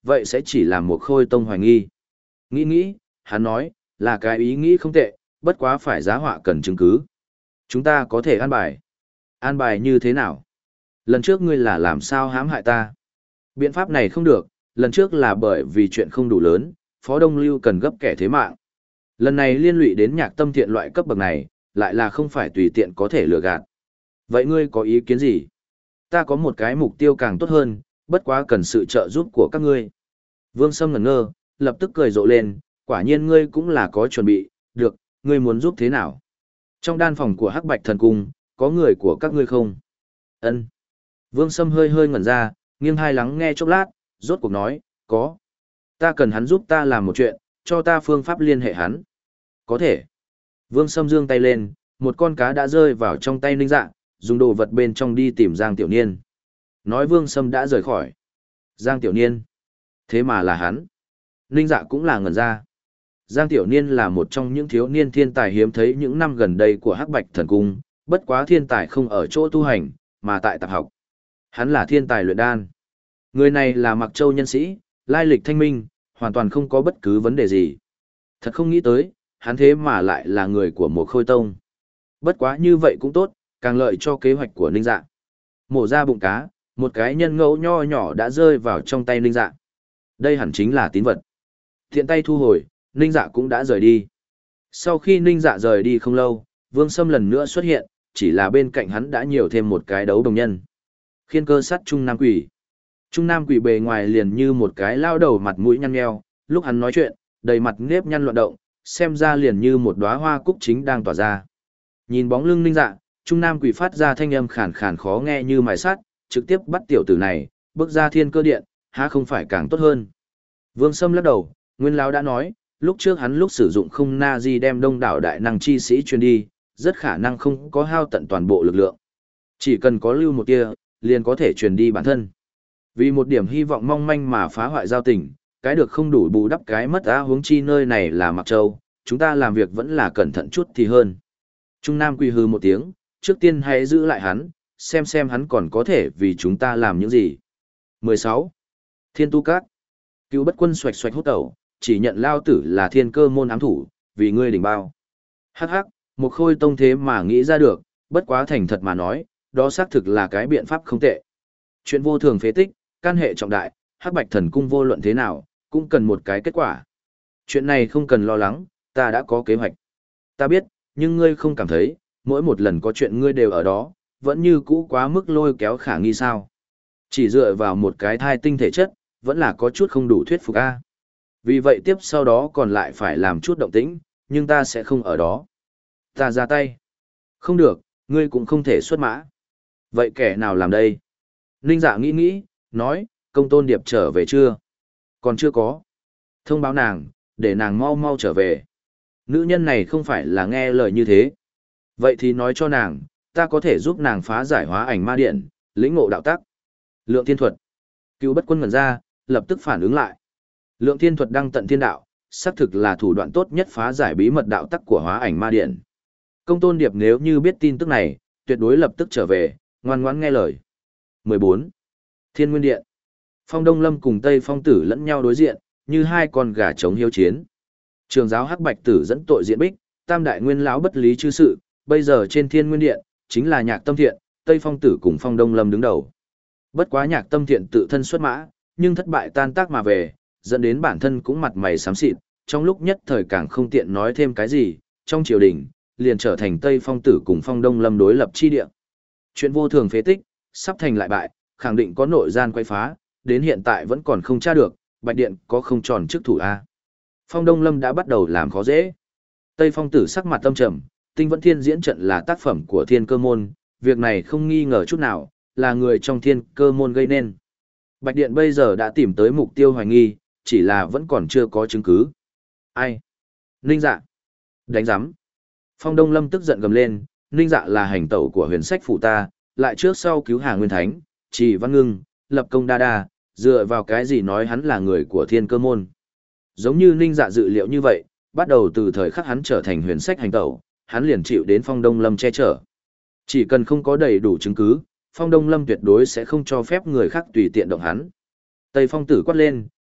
vậy sẽ chỉ làm một khôi tông hoài nghi. Nghĩ nghĩ, hắn nói, là cái ý nghĩ không tệ, bất quá phải giá họa cần chứng cứ. Chúng ta có thể an bài. An bài như thế nào? Lần trước ngươi là làm sao hãm hại ta? Biện pháp này không được, lần trước là bởi vì chuyện không đủ lớn, Phó Đông Lưu cần gấp kẻ thế mạng. Lần này liên lụy đến nhạc tâm thiện loại cấp bậc này, lại là không phải tùy tiện có thể lừa gạt. Vậy ngươi có ý kiến gì? Ta có một cái mục tiêu càng tốt hơn, bất quá cần sự trợ giúp của các ngươi. Vương Sâm ngẩn ngơ, lập tức cười rộ lên, quả nhiên ngươi cũng là có chuẩn bị, được, ngươi muốn giúp thế nào? Trong đan phòng của Hắc Bạch Thần Cung, có người của các ngươi không? Ân. Vương Sâm hơi hơi ngẩn ra, nghiêng hai lắng nghe chốc lát, rốt cuộc nói, có. Ta cần hắn giúp ta làm một chuyện, cho ta phương pháp liên hệ hắn. Có thể. Vương Sâm giương tay lên, một con cá đã rơi vào trong tay Ninh Dạ, dùng đồ vật bên trong đi tìm Giang Tiểu Niên. Nói Vương Sâm đã rời khỏi. Giang Tiểu Niên. Thế mà là hắn. Ninh Dạ cũng là ngẩn ra. Giang Tiểu Niên là một trong những thiếu niên thiên tài hiếm thấy những năm gần đây của Hắc Bạch Thần Cung, bất quá thiên tài không ở chỗ tu hành, mà tại tạp học. Hắn là thiên tài luyện đan. Người này là Mặc Châu nhân sĩ, lai lịch thanh minh, hoàn toàn không có bất cứ vấn đề gì. Thật không nghĩ tới, hắn thế mà lại là người của một khôi tông. Bất quá như vậy cũng tốt, càng lợi cho kế hoạch của Ninh Dạ. Mổ ra bụng cá, một cái nhân ngẫu nho nhỏ đã rơi vào trong tay Ninh Dạ. Đây hẳn chính là tín vật. Thiện tay thu hồi, Ninh Dạ cũng đã rời đi. Sau khi Ninh Dạ rời đi không lâu, Vương Sâm lần nữa xuất hiện, chỉ là bên cạnh hắn đã nhiều thêm một cái đấu đồng nhân. Khiên cơ sắt Trung Nam Quỷ. Trung Nam Quỷ bề ngoài liền như một cái lao đầu mặt mũi nhăn nheo, lúc hắn nói chuyện, đầy mặt nếp nhăn loạn động, xem ra liền như một đóa hoa cúc chính đang tỏa ra. Nhìn bóng lưng Ninh Dạ, Trung Nam Quỷ phát ra thanh âm khàn khàn khó nghe như mài sắt, trực tiếp bắt tiểu tử này, bước ra thiên cơ điện, há không phải càng tốt hơn. Vương Sâm lắc đầu, Nguyên lão đã nói, lúc trước hắn lúc sử dụng không na di đem đông đảo đại năng chi sĩ truyền đi, rất khả năng không có hao tận toàn bộ lực lượng. Chỉ cần có lưu một tia, liền có thể truyền đi bản thân. Vì một điểm hy vọng mong manh mà phá hoại giao tình, cái được không đủ bù đắp cái mất á, huống chi nơi này là Mặc Châu, chúng ta làm việc vẫn là cẩn thận chút thì hơn. Trung Nam quỳ hừ một tiếng, trước tiên hãy giữ lại hắn, xem xem hắn còn có thể vì chúng ta làm những gì. mười sáu. Thiên Tu Các. Cựu Bất Quân xoạch xoạch hút tẩu, chỉ nhận lao tử là thiên cơ môn ám thủ, vì ngươi đỉnh bao. Hắc hắc, một khôi tông thế mà nghĩ ra được, bất quá thành thật mà nói, đó xác thực là cái biện pháp không tệ. Chuyện vô thường phế tích, can hệ trọng đại, Hắc Bạch Thần Cung vô luận thế nào, cũng cần một cái kết quả. Chuyện này không cần lo lắng, ta đã có kế hoạch. Ta biết, nhưng ngươi không cảm thấy, mỗi một lần có chuyện ngươi đều ở đó, vẫn như cũ quá mức lôi kéo khả nghi sao. Chỉ dựa vào một cái thai tinh thể chất, vẫn là có chút không đủ thuyết phục a. Vì vậy tiếp sau đó còn lại phải làm chút động tĩnh, nhưng ta sẽ không ở đó. Ta ra tay. Không được, ngươi cũng không thể xuất mã. Vậy kẻ nào làm đây? Ninh Dạ nghĩ nghĩ, nói, Công Tôn Điệp trở về chưa? Còn chưa có. Thông báo nàng, để nàng mau mau trở về. Nữ nhân này không phải là nghe lời như thế. Vậy thì nói cho nàng, ta có thể giúp nàng phá giải hóa ảnh ma điện, lĩnh ngộ đạo tắc. Lượng thiên thuật. Cựu Bất Quân ngẩn ra, lập tức phản ứng lại. Lượng thiên thuật đăng tận thiên đạo, xác thực là thủ đoạn tốt nhất phá giải bí mật đạo tắc của hóa ảnh ma điện. Công Tôn Điệp nếu như biết tin tức này, tuyệt đối lập tức trở về, ngoan ngoãn nghe lời. mười bốn. Thiên Nguyên Điện. Phong Đông Lâm cùng Tây Phong Tử lẫn nhau đối diện, như hai con gà trống hiếu chiến. Trường giáo Hắc Bạch Tử dẫn tội diện bích, Tam đại nguyên lão bất lý chư sự, bây giờ trên Thiên Nguyên Điện, chính là Nhạc Tâm Thiện, Tây Phong Tử cùng Phong Đông Lâm đứng đầu. Bất quá Nhạc Tâm Thiện tự thân xuất mã, nhưng thất bại tan tác mà về, dẫn đến bản thân cũng mặt mày xám xịt, trong lúc nhất thời càng không tiện nói thêm cái gì, trong triều đình, liền trở thành Tây Phong Tử cùng Phong Đông Lâm đối lập chi địa. Chuyện vô thường phế tích, sắp thành lại bại, khẳng định có nội gian quay phá, đến hiện tại vẫn còn không tra được, Bạch Điện có không tròn chức thủ A. Phong Đông Lâm đã bắt đầu làm khó dễ. Tây Phong Tử sắc mặt tâm trầm, Tinh Vẫn Thiên diễn trận là tác phẩm của Thiên Cơ Môn, việc này không nghi ngờ chút nào, là người trong Thiên Cơ Môn gây nên. Bạch Điện bây giờ đã tìm tới mục tiêu hoài nghi, chỉ là vẫn còn chưa có chứng cứ. Ai? Ninh Dạ. Đánh giám. Phong Đông Lâm tức giận gầm lên, Ninh Dạ là hành tẩu của huyền sách phủ ta, lại trước sau cứu Hà Nguyên Thánh, Trì Văn Ngưng, lập công đa đa, dựa vào cái gì nói hắn là người của Thiên Cơ Môn. Giống như Ninh Dạ dự liệu như vậy, bắt đầu từ thời khắc hắn trở thành huyền sách hành tẩu, hắn liền chịu đến Phong Đông Lâm che chở. Chỉ cần không có đầy đủ chứng cứ, Phong Đông Lâm tuyệt đối sẽ không cho phép người khác tùy tiện động hắn. Tây Phong Tử quát lên,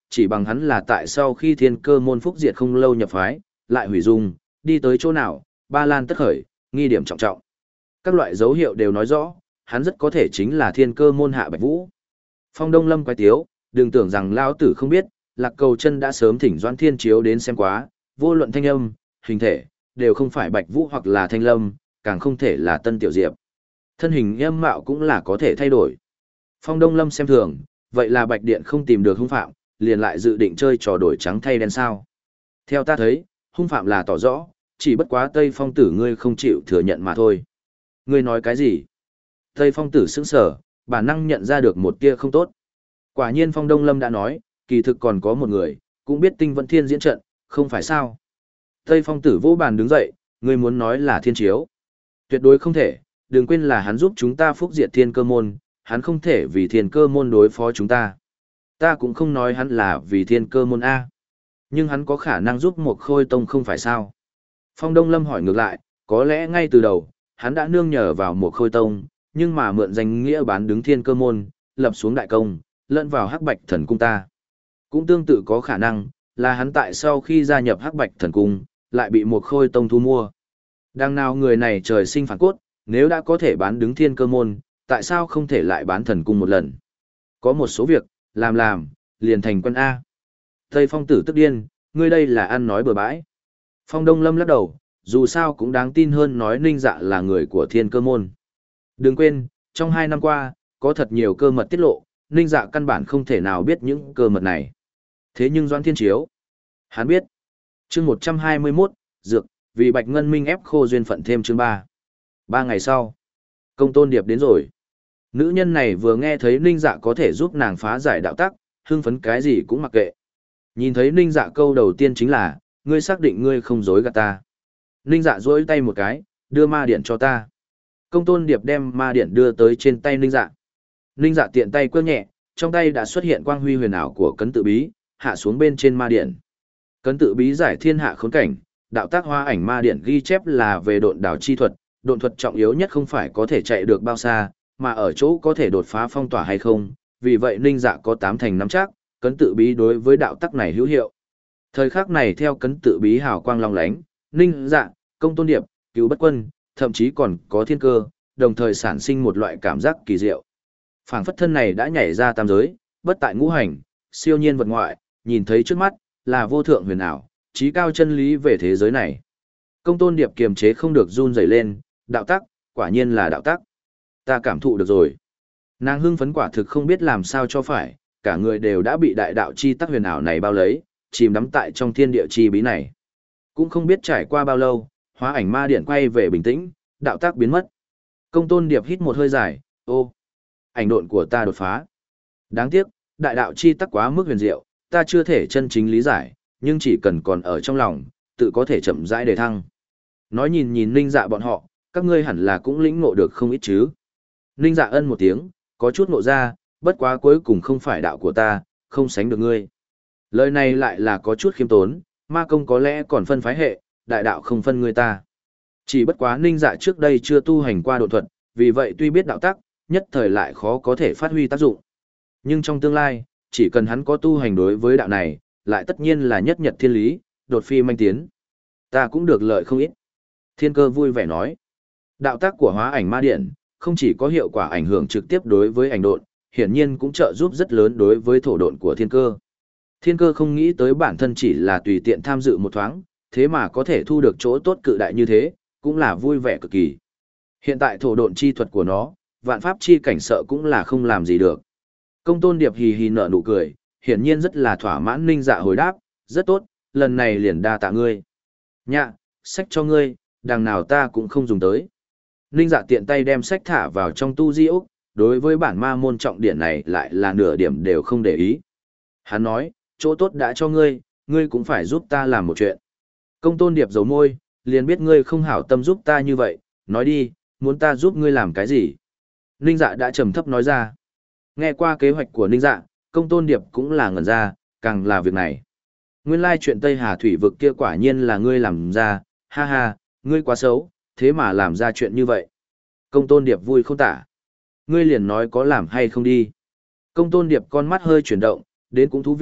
chỉ bằng hắn là tại sau khi thiên cơ môn phúc diệt không lâu nhập phái, lại hủy dung, đi tới chỗ nào, ba lan tất khởi, nghi điểm trọng trọng. Các loại dấu hiệu đều nói rõ, hắn rất có thể chính là thiên cơ môn hạ Bạch Vũ. Phong Đông Lâm quái tiếu, đừng tưởng rằng lão tử không biết, Lạc Cầu Chân đã sớm thỉnh Doãn Thiên Chiếu đến xem quá, vô luận thanh âm, hình thể, đều không phải Bạch Vũ hoặc là Thanh Lâm, càng không thể là Tân Tiểu Diệp. Thân hình em mạo cũng là có thể thay đổi. Phong Đông Lâm xem thường, vậy là Bạch Điện không tìm được hung phạm, liền lại dự định chơi trò đổi trắng thay đen sao. Theo ta thấy, hung phạm là tỏ rõ, chỉ bất quá Tây Phong tử ngươi không chịu thừa nhận mà thôi. Ngươi nói cái gì? Tây Phong tử sững sờ, bản năng nhận ra được một tia không tốt. Quả nhiên Phong Đông Lâm đã nói, kỳ thực còn có một người, cũng biết Tinh Vận Thiên diễn trận, không phải sao? Tây Phong tử vỗ bàn đứng dậy, ngươi muốn nói là Thiên Chiếu. Tuyệt đối không thể, đừng quên là hắn giúp chúng ta phúc diệt thiên cơ môn, hắn không thể vì thiên cơ môn đối phó chúng ta. Ta cũng không nói hắn là vì thiên cơ môn A. Nhưng hắn có khả năng giúp một khôi tông không phải sao? Phong Đông Lâm hỏi ngược lại, có lẽ ngay từ đầu, hắn đã nương nhờ vào một khôi tông, nhưng mà mượn danh nghĩa bán đứng thiên cơ môn, lập xuống đại công, lẫn vào hắc bạch thần cung ta. Cũng tương tự có khả năng, là hắn tại sau khi gia nhập hắc bạch thần cung, lại bị một khôi tông thu mua. Đằng nào người này trời sinh phản cốt, nếu đã có thể bán đứng thiên cơ môn, tại sao không thể lại bán thần cung một lần? Có một số việc, làm làm, liền thành quân A. Tây Phong tử tức điên, ngươi đây là ăn nói bừa bãi. Phong Đông Lâm lắc đầu, dù sao cũng đáng tin hơn nói Ninh Dạ là người của thiên cơ môn. Đừng quên, trong hai năm qua, có thật nhiều cơ mật tiết lộ, Ninh Dạ căn bản không thể nào biết những cơ mật này. Thế nhưng Doãn Thiên Chiếu, hắn biết. Chương một trăm hai mươi mốt, Dược, vì Bạch Ngân Minh ép khô duyên phận thêm chương ba. Ba ngày sau, Công Tôn Điệp đến rồi. Nữ nhân này vừa nghe thấy Ninh Dạ có thể giúp nàng phá giải đạo tắc, hưng phấn cái gì cũng mặc kệ. Nhìn thấy Ninh Dạ câu đầu tiên chính là, ngươi xác định ngươi không dối gạt ta. Ninh Dạ duỗi tay một cái, đưa ma điện cho ta. Công Tôn Điệp đem ma điện đưa tới trên tay Ninh Dạ. Ninh Dạ tiện tay quơ nhẹ, trong tay đã xuất hiện quang huy huyền ảo của cấn tự bí, hạ xuống bên trên ma điện. Cấn tự bí giải thiên hạ khốn cảnh, đạo tác hoa ảnh ma điện ghi chép là về độn đảo chi thuật, độn thuật trọng yếu nhất không phải có thể chạy được bao xa, mà ở chỗ có thể đột phá phong tỏa hay không, vì vậy Ninh Dạ có tám thành nắm chắc, cấn tự bí đối với đạo tắc này hữu hiệu. Thời khắc này theo cấn tự bí hào quang long lánh, Ninh Dạ, Công Tôn Điệp, Cứu Bất Quân, thậm chí còn có thiên cơ, đồng thời sản sinh một loại cảm giác kỳ diệu. Phảng phất thân này đã nhảy ra tam giới, bất tại ngũ hành, siêu nhiên vật ngoại, nhìn thấy trước mắt là vô thượng huyền ảo, trí cao chân lý về thế giới này. Công Tôn Điệp kiềm chế không được run rẩy lên, đạo tắc, quả nhiên là đạo tắc. Ta cảm thụ được rồi. Nàng hưng phấn quả thực không biết làm sao cho phải, cả người đều đã bị đại đạo chi tắc huyền ảo này bao lấy, chìm đắm tại trong thiên địa chi bí này. Cũng không biết trải qua bao lâu, hóa ảnh ma điện quay về bình tĩnh, đạo tắc biến mất. Công Tôn Điệp hít một hơi dài, ô, ảnh độn của ta đột phá. Đáng tiếc, đại đạo chi tắc quá mức huyền diệu, ta chưa thể chân chính lý giải, nhưng chỉ cần còn ở trong lòng, tự có thể chậm rãi đề thăng. Nói nhìn nhìn Ninh Dạ bọn họ, các ngươi hẳn là cũng lĩnh ngộ được không ít chứ. Ninh Dạ ân một tiếng, có chút ngộ ra, bất quá cuối cùng không phải đạo của ta, không sánh được ngươi. Lời này lại là có chút khiêm tốn, ma công có lẽ còn phân phái hệ, đại đạo không phân ngươi ta. Chỉ bất quá Ninh Dạ trước đây chưa tu hành qua độ thuật, vì vậy tuy biết đạo tắc, nhất thời lại khó có thể phát huy tác dụng. Nhưng trong tương lai, chỉ cần hắn có tu hành đối với đạo này, lại tất nhiên là nhất nhật thiên lý, đột phi manh tiến. Ta cũng được lợi không ít. Thiên Cơ vui vẻ nói. Đạo tác của hóa ảnh ma điện, không chỉ có hiệu quả ảnh hưởng trực tiếp đối với ảnh độn, hiển nhiên cũng trợ giúp rất lớn đối với thổ độn của Thiên Cơ. Thiên Cơ không nghĩ tới bản thân chỉ là tùy tiện tham dự một thoáng, thế mà có thể thu được chỗ tốt cự đại như thế, cũng là vui vẻ cực kỳ. Hiện tại thổ độn chi thuật của nó, vạn pháp chi cảnh sợ cũng là không làm gì được. Công Tôn Điệp hì hì nở nụ cười, hiển nhiên rất là thỏa mãn. Ninh Dạ hồi đáp, rất tốt, lần này liền đa tạ ngươi. Nhạ, sách cho ngươi, đằng nào ta cũng không dùng tới. Ninh Dạ tiện tay đem sách thả vào trong tu di ốc, đối với bản ma môn trọng điển này lại là nửa điểm đều không để ý. Hắn nói, chỗ tốt đã cho ngươi, ngươi cũng phải giúp ta làm một chuyện. Công Tôn Điệp giấu môi, liền biết ngươi không hảo tâm giúp ta như vậy, nói đi, muốn ta giúp ngươi làm cái gì? Ninh Dạ đã trầm thấp nói ra. Nghe qua kế hoạch của Ninh Dạ, Công Tôn Điệp cũng là ngẩn ra, càng là việc này. Nguyên lai chuyện Tây Hà thủy vực kia quả nhiên là ngươi làm ra, ha ha, ngươi quá xấu, thế mà làm ra chuyện như vậy. Công Tôn Điệp vui không tả. Ngươi liền nói có làm hay không đi. Công Tôn Điệp con mắt hơi chuyển động, đến cũng thú vị,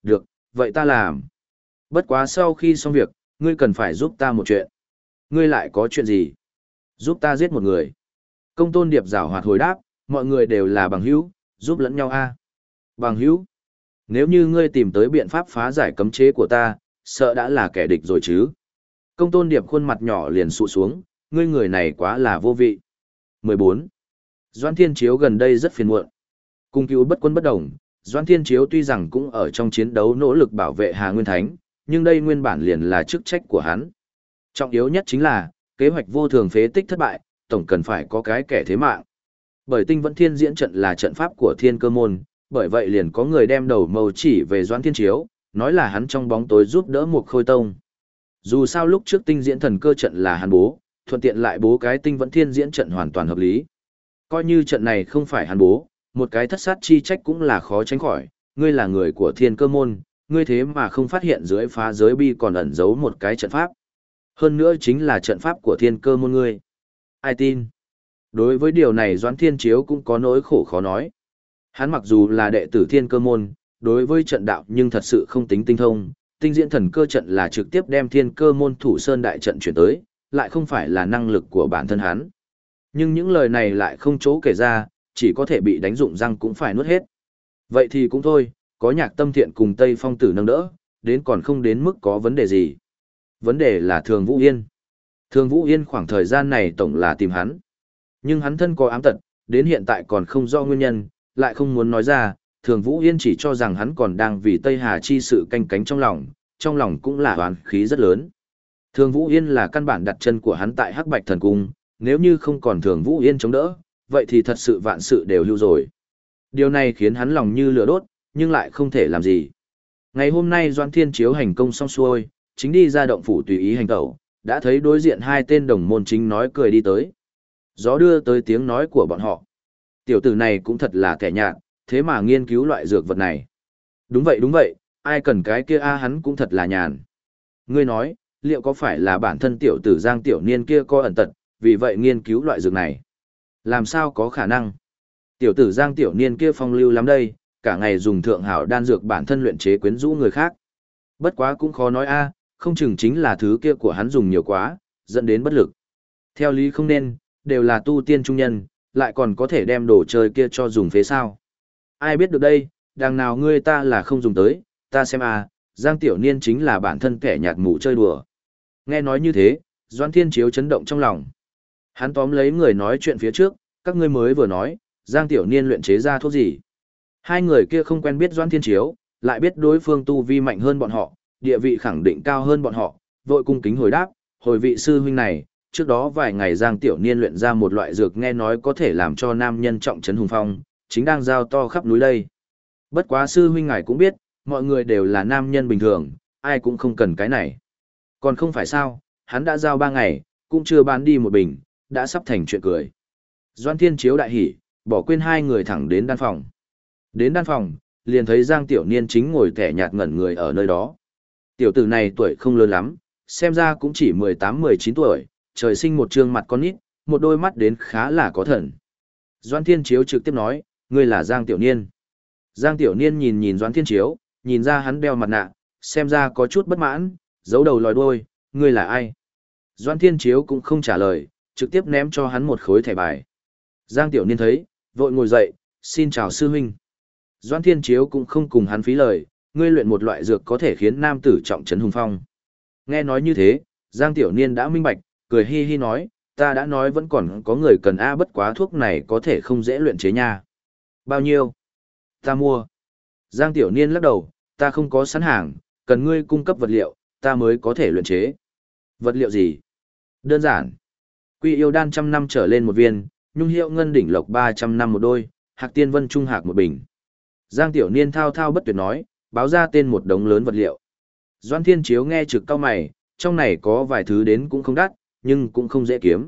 được, vậy ta làm. Bất quá sau khi xong việc, ngươi cần phải giúp ta một chuyện. Ngươi lại có chuyện gì? Giúp ta giết một người. Công tôn điệp giảo hoạt hồi đáp, mọi người đều là bằng hữu, giúp lẫn nhau a. Bằng hữu? Nếu như ngươi tìm tới biện pháp phá giải cấm chế của ta, sợ đã là kẻ địch rồi chứ. Công tôn điệp khuôn mặt nhỏ liền sụ xuống, ngươi người này quá là vô vị. mười bốn. Doãn Thiên Chiếu gần đây rất phiền muộn. Cung cứu bất quân bất đồng, Doãn Thiên Chiếu tuy rằng cũng ở trong chiến đấu nỗ lực bảo vệ Hà Nguyên Thánh, nhưng đây nguyên bản liền là chức trách của hắn. Trọng yếu nhất chính là, kế hoạch vô thường phế tích thất bại, tổng cần phải có cái kẻ thế mạng. Bởi Tinh Vẫn Thiên diễn trận là trận pháp của Thiên Cơ môn, bởi vậy liền có người đem đầu mâu chỉ về Doãn Thiên Chiếu, nói là hắn trong bóng tối giúp đỡ một Khôi Tông. Dù sao lúc trước Tinh diễn thần cơ trận là hắn bố, thuận tiện lại bố cái Tinh Vẫn Thiên diễn trận hoàn toàn hợp lý. Coi như trận này không phải hắn bố, một cái thất sát chi trách cũng là khó tránh khỏi, ngươi là người của Thiên Cơ môn, ngươi thế mà không phát hiện dưới phá giới bi còn ẩn giấu một cái trận pháp. Hơn nữa chính là trận pháp của Thiên Cơ môn ngươi. Ai tin? Đối với điều này Doãn Thiên Chiếu cũng có nỗi khổ khó nói. Hắn mặc dù là đệ tử Thiên Cơ môn, đối với trận đạo nhưng thật sự không tính tinh thông, tinh diễn thần cơ trận là trực tiếp đem Thiên Cơ môn thủ sơn đại trận chuyển tới, lại không phải là năng lực của bản thân hắn. Nhưng những lời này lại không chỗ kể ra, chỉ có thể bị đánh dụng răng cũng phải nuốt hết. Vậy thì cũng thôi, có Nhạc Tâm Thiện cùng Tây Phong Tử nâng đỡ, đến còn không đến mức có vấn đề gì. Vấn đề là Thường Vũ Yên. Thường Vũ Yên khoảng thời gian này tổng là tìm hắn. Nhưng hắn thân có ám tật, đến hiện tại còn không rõ nguyên nhân, lại không muốn nói ra, Thường Vũ Yên chỉ cho rằng hắn còn đang vì Tây Hà chi sự canh cánh trong lòng, trong lòng cũng là oán khí rất lớn. Thường Vũ Yên là căn bản đặt chân của hắn tại Hắc Bạch Thần Cung, nếu như không còn Thường Vũ Yên chống đỡ, vậy thì thật sự vạn sự đều lưu rồi. Điều này khiến hắn lòng như lửa đốt, nhưng lại không thể làm gì. Ngày hôm nay Doãn Thiên Chiếu hành công xong xuôi, chính đi ra động phủ tùy ý hành tẩu, đã thấy đối diện hai tên đồng môn chính nói cười đi tới. Gió đưa tới tiếng nói của bọn họ. Tiểu tử này cũng thật là kẻ nhạt, thế mà nghiên cứu loại dược vật này. Đúng vậy đúng vậy, ai cần cái kia a hắn cũng thật là nhàn. Ngươi nói, liệu có phải là bản thân tiểu tử Giang Tiểu Niên kia có ẩn tật, vì vậy nghiên cứu loại dược này? Làm sao có khả năng? Tiểu tử Giang Tiểu Niên kia phong lưu lắm đây, cả ngày dùng thượng hảo đan dược bản thân luyện chế quyến rũ người khác. Bất quá cũng khó nói a, không chừng chính là thứ kia của hắn dùng nhiều quá, dẫn đến bất lực. Theo lý không nên, đều là tu tiên trung nhân, lại còn có thể đem đồ chơi kia cho dùng phế sao. Ai biết được đây, đằng nào ngươi ta là không dùng tới, ta xem a, Giang Tiểu Niên chính là bản thân kẻ nhạt mù chơi đùa. Nghe nói như thế, Doãn Thiên Chiếu chấn động trong lòng. Hắn tóm lấy người nói chuyện phía trước, các ngươi mới vừa nói, Giang Tiểu Niên luyện chế ra thuốc gì. Hai người kia không quen biết Doãn Thiên Chiếu, lại biết đối phương tu vi mạnh hơn bọn họ, địa vị khẳng định cao hơn bọn họ, vội cung kính hồi đáp, hồi vị sư huynh này, trước đó vài ngày Giang Tiểu Niên luyện ra một loại dược nghe nói có thể làm cho nam nhân trọng trấn hùng phong, chính đang giao to khắp núi đây. Bất quá sư huynh ngài cũng biết, mọi người đều là nam nhân bình thường, ai cũng không cần cái này. Còn không phải sao, hắn đã giao ba ngày, cũng chưa bán đi một bình, đã sắp thành chuyện cười. Doãn Thiên Chiếu đại hỉ, bỏ quên hai người thẳng đến đan phòng. Đến đan phòng, liền thấy Giang Tiểu Niên chính ngồi kẻ nhạt ngẩn người ở nơi đó. Tiểu tử này tuổi không lớn lắm, xem ra cũng chỉ mười tám mười chín tuổi, trời sinh một trương mặt con nít, một đôi mắt đến khá là có thần. Doãn Thiên Chiếu trực tiếp nói, ngươi là Giang Tiểu Niên. Giang Tiểu Niên nhìn nhìn Doãn Thiên Chiếu, nhìn ra hắn đeo mặt nạ, xem ra có chút bất mãn, giấu đầu lòi đuôi, ngươi là ai? Doãn Thiên Chiếu cũng không trả lời, trực tiếp ném cho hắn một khối thẻ bài. Giang Tiểu Niên thấy, vội ngồi dậy, xin chào sư huynh. Doãn Thiên Chiếu cũng không cùng hắn phí lời, ngươi luyện một loại dược có thể khiến nam tử trọng trấn hùng phong. Nghe nói như thế, Giang Tiểu Niên đã minh bạch, cười hi hi nói, ta đã nói vẫn còn có người cần a bất quá thuốc này có thể không dễ luyện chế nha. Bao nhiêu? Ta mua. Giang Tiểu Niên lắc đầu, ta không có sẵn hàng, cần ngươi cung cấp vật liệu, ta mới có thể luyện chế. Vật liệu gì? Đơn giản. Quy yêu đan trăm năm trở lên một viên, nhung hiệu ngân đỉnh lộc ba trăm năm một đôi, hạc tiên vân trung hạc một bình. Giang Tiểu Niên thao thao bất tuyệt nói, báo ra tên một đống lớn vật liệu. Doãn Thiên Chiếu nghe trực cao mày, trong này có vài thứ đến cũng không đắt, nhưng cũng không dễ kiếm.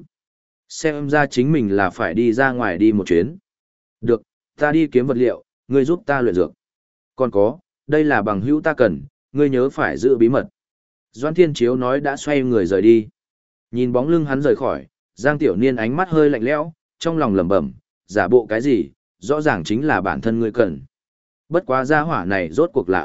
Xem ra chính mình là phải đi ra ngoài đi một chuyến. Được, ta đi kiếm vật liệu, ngươi giúp ta luyện dược. Còn có, đây là bằng hữu ta cần, ngươi nhớ phải giữ bí mật. Doãn Thiên Chiếu nói đã xoay người rời đi. Nhìn bóng lưng hắn rời khỏi, Giang Tiểu Niên ánh mắt hơi lạnh lẽo, trong lòng lẩm bẩm, giả bộ cái gì, rõ ràng chính là bản thân ngươi cần. Bất quá gia hỏa này rốt cuộc là ai,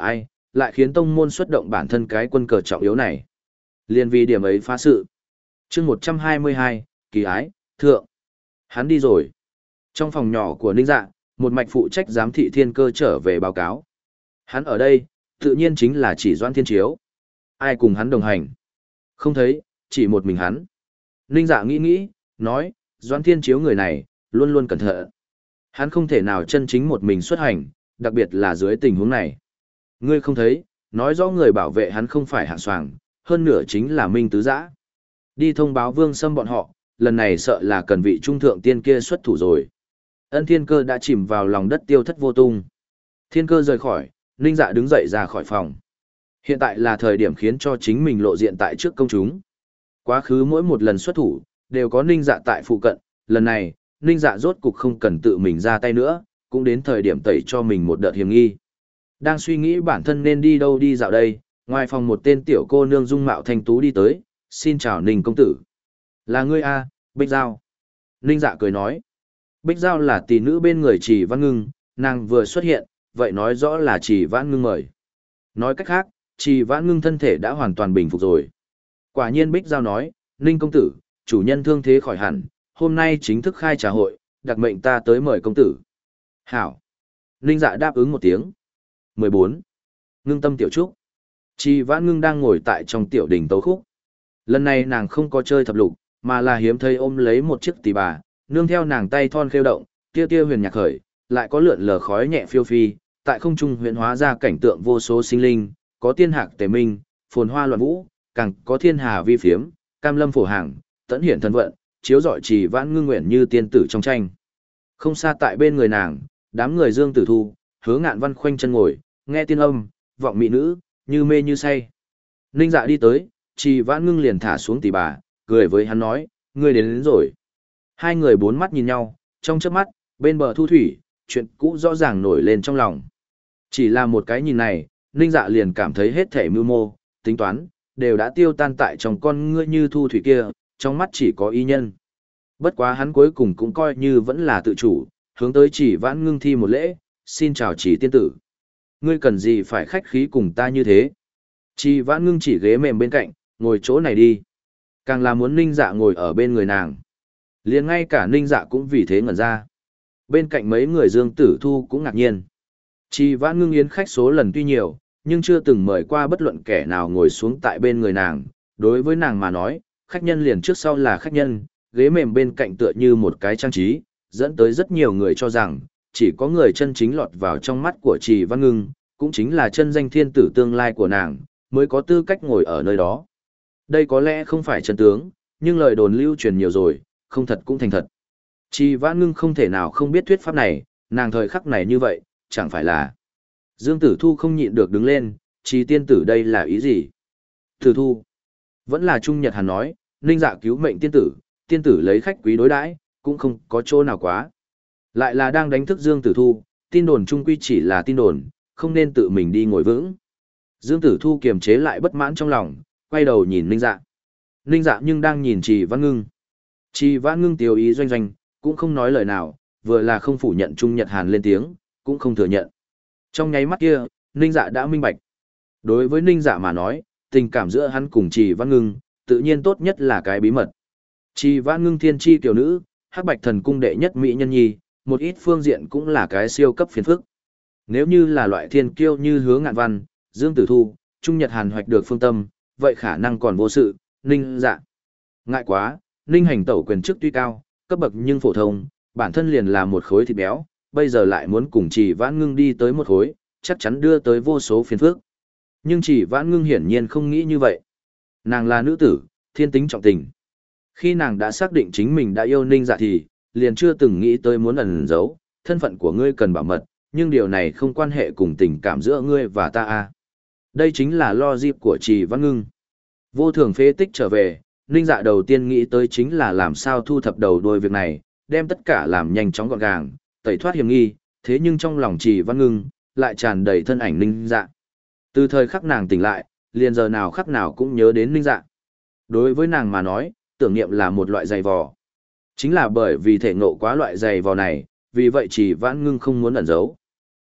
lại khiến tông môn xuất động bản thân cái quân cờ trọng yếu này. Liên vì điểm ấy phá sự. chương một trăm hai mươi hai, kỳ ái, thượng. Hắn đi rồi. Trong phòng nhỏ của Ninh Dạ, một mạch phụ trách giám thị thiên cơ trở về báo cáo. Hắn ở đây, tự nhiên chính là chỉ Doãn Thiên Chiếu. Ai cùng hắn đồng hành? Không thấy, chỉ một mình hắn. Ninh Dạ nghĩ nghĩ, nói, Doãn Thiên Chiếu người này, luôn luôn cẩn thận. Hắn không thể nào chân chính một mình xuất hành, đặc biệt là dưới tình huống này. Ngươi không thấy, nói rõ người bảo vệ hắn không phải hạng soàng, hơn nửa chính là Minh Tứ Giã. Đi thông báo Vương Sâm bọn họ, lần này sợ là cần vị trung thượng tiên kia xuất thủ rồi. Ân Thiên Cơ đã chìm vào lòng đất tiêu thất vô tung. Thiên Cơ rời khỏi, Ninh Dạ đứng dậy ra khỏi phòng. Hiện tại là thời điểm khiến cho chính mình lộ diện tại trước công chúng. Quá khứ mỗi một lần xuất thủ, đều có Ninh Dạ tại phụ cận, lần này, Ninh Dạ rốt cục không cần tự mình ra tay nữa, cũng đến thời điểm tẩy cho mình một đợt hiểm nghi. Đang suy nghĩ bản thân nên đi đâu đi dạo đây, ngoài phòng một tên tiểu cô nương dung mạo thanh tú đi tới, xin chào Ninh công tử. Là ngươi a, Bích Giao. Ninh Dạ cười nói. Bích Giao là tỷ nữ bên người Trì Văn Ngưng, nàng vừa xuất hiện, vậy nói rõ là Trì Văn Ngưng mời. Nói cách khác, Trì Văn Ngưng thân thể đã hoàn toàn bình phục rồi. Quả nhiên Bích Giao nói, Ninh công tử, chủ nhân thương thế khỏi hẳn, hôm nay chính thức khai trà hội, đặc mệnh ta tới mời công tử. Hảo. Ninh Dạ đáp ứng một tiếng. mười bốn. Ngưng tâm tiểu trúc. Trì Vãn Ngưng đang ngồi tại trong tiểu đình tấu khúc. Lần này nàng không có chơi thập lục, mà là hiếm thấy ôm lấy một chiếc tỳ bà, nương theo nàng tay thon khêu động, tia tia huyền nhạc khởi, lại có lượn lờ khói nhẹ phiêu phi, tại không trung huyền hóa ra cảnh tượng vô số sinh linh, có tiên hạc tề minh, phồn hoa loạn vũ, càng có thiên hà vi phiếm, cam lâm phổ hàng, tẫn hiển thần vận, chiếu rọi Trì Vãn Ngưng nguyện như tiên tử trong tranh. Không xa tại bên người nàng, đám người Dương Tử Thu, Hứa Ngạn Văn khoanh chân ngồi, nghe tiên âm, vọng mỹ nữ, như mê như say. Ninh Dạ đi tới, Trì Vãn Ngưng liền thả xuống tỳ bà, cười với hắn nói, ngươi đến, đến rồi. Hai người bốn mắt nhìn nhau, trong chớp mắt, bên bờ thu thủy, chuyện cũ rõ ràng nổi lên trong lòng. Chỉ là một cái nhìn này, Ninh Dạ liền cảm thấy hết thể mưu mô, tính toán, đều đã tiêu tan tại trong con ngươi như thu thủy kia, trong mắt chỉ có ý nhân. Bất quá hắn cuối cùng cũng coi như vẫn là tự chủ, hướng tới Trì Vãn Ngưng thi một lễ, xin chào Trì tiên tử. Ngươi cần gì phải khách khí cùng ta như thế? Trì Vãn Ngưng chỉ ghế mềm bên cạnh, ngồi chỗ này đi. Càng là muốn Ninh Dạ ngồi ở bên người nàng. Liền ngay cả Ninh Dạ cũng vì thế ngẩn ra. Bên cạnh mấy người Dương Tử Thu cũng ngạc nhiên. Trì Vãn Ngưng yến khách số lần tuy nhiều, nhưng chưa từng mời qua bất luận kẻ nào ngồi xuống tại bên người nàng. Đối với nàng mà nói, khách nhân liền trước sau là khách nhân, ghế mềm bên cạnh tựa như một cái trang trí, dẫn tới rất nhiều người cho rằng, chỉ có người chân chính lọt vào trong mắt của Trì Văn Ngưng, cũng chính là chân danh thiên tử tương lai của nàng, mới có tư cách ngồi ở nơi đó. Đây có lẽ không phải chân tướng, nhưng lời đồn lưu truyền nhiều rồi, không thật cũng thành thật. Trì Văn Ngưng không thể nào không biết thuyết pháp này, nàng thời khắc này như vậy, chẳng phải là. Dương Tử Thu không nhịn được đứng lên, Trì tiên tử đây là ý gì? Tử Thu. Vẫn là Trung Nhật Hàn nói, Ninh Dạ cứu mệnh tiên tử, tiên tử lấy khách quý đối đãi, cũng không có chỗ nào quá. Lại là đang đánh thức Dương Tử Thu, tin đồn trung quy chỉ là tin đồn, không nên tự mình đi ngồi vững. Dương Tử Thu kiềm chế lại bất mãn trong lòng, quay đầu nhìn Ninh Dạ. Ninh Dạ nhưng đang nhìn Trì Văn Ngưng. Trì Văn Ngưng tiêu ý doanh doanh, cũng không nói lời nào, vừa là không phủ nhận Trung Nhật Hàn lên tiếng, cũng không thừa nhận. Trong nháy mắt kia, Ninh Dạ đã minh bạch. Đối với Ninh Dạ mà nói, tình cảm giữa hắn cùng Trì Văn Ngưng, tự nhiên tốt nhất là cái bí mật. Trì Văn Ngưng thiên chi tiểu nữ, Hắc Bạch Thần cung đệ nhất mỹ nhân nhi, một ít phương diện cũng là cái siêu cấp phiền phức. Nếu như là loại thiên kiêu như Hứa Ngạn Văn, Dương Tử Thu, Trung Nhật Hàn hoạch được phương tâm, vậy khả năng còn vô sự, Ninh Dạ. Ngại quá, Ninh Hành tẩu quyền chức tuy cao, cấp bậc nhưng phổ thông, bản thân liền là một khối thịt béo, bây giờ lại muốn cùng Trì Vãn Ngưng đi tới một khối, chắc chắn đưa tới vô số phiền phức. Nhưng Trì Vãn Ngưng hiển nhiên không nghĩ như vậy. Nàng là nữ tử, thiên tính trọng tình. Khi nàng đã xác định chính mình đã yêu Ninh Dạ thì, liền chưa từng nghĩ tới muốn ẩn giấu, thân phận của ngươi cần bảo mật, nhưng điều này không quan hệ cùng tình cảm giữa ngươi và ta a. Đây chính là logic của Trì Văn Ngưng. Vô thường phế tích trở về, Ninh Dạ đầu tiên nghĩ tới chính là làm sao thu thập đầu đuôi việc này, đem tất cả làm nhanh chóng gọn gàng, tẩy thoát hiểm nghi, thế nhưng trong lòng Trì Văn Ngưng lại tràn đầy thân ảnh Ninh Dạ. Từ thời khắc nàng tỉnh lại, liền giờ nào khắc nào cũng nhớ đến Ninh Dạ. Đối với nàng mà nói, tưởng niệm là một loại giày vò. Chính là bởi vì thể ngộ quá loại giày vò này, vì vậy Trì Vãn Ngưng không muốn ẩn giấu.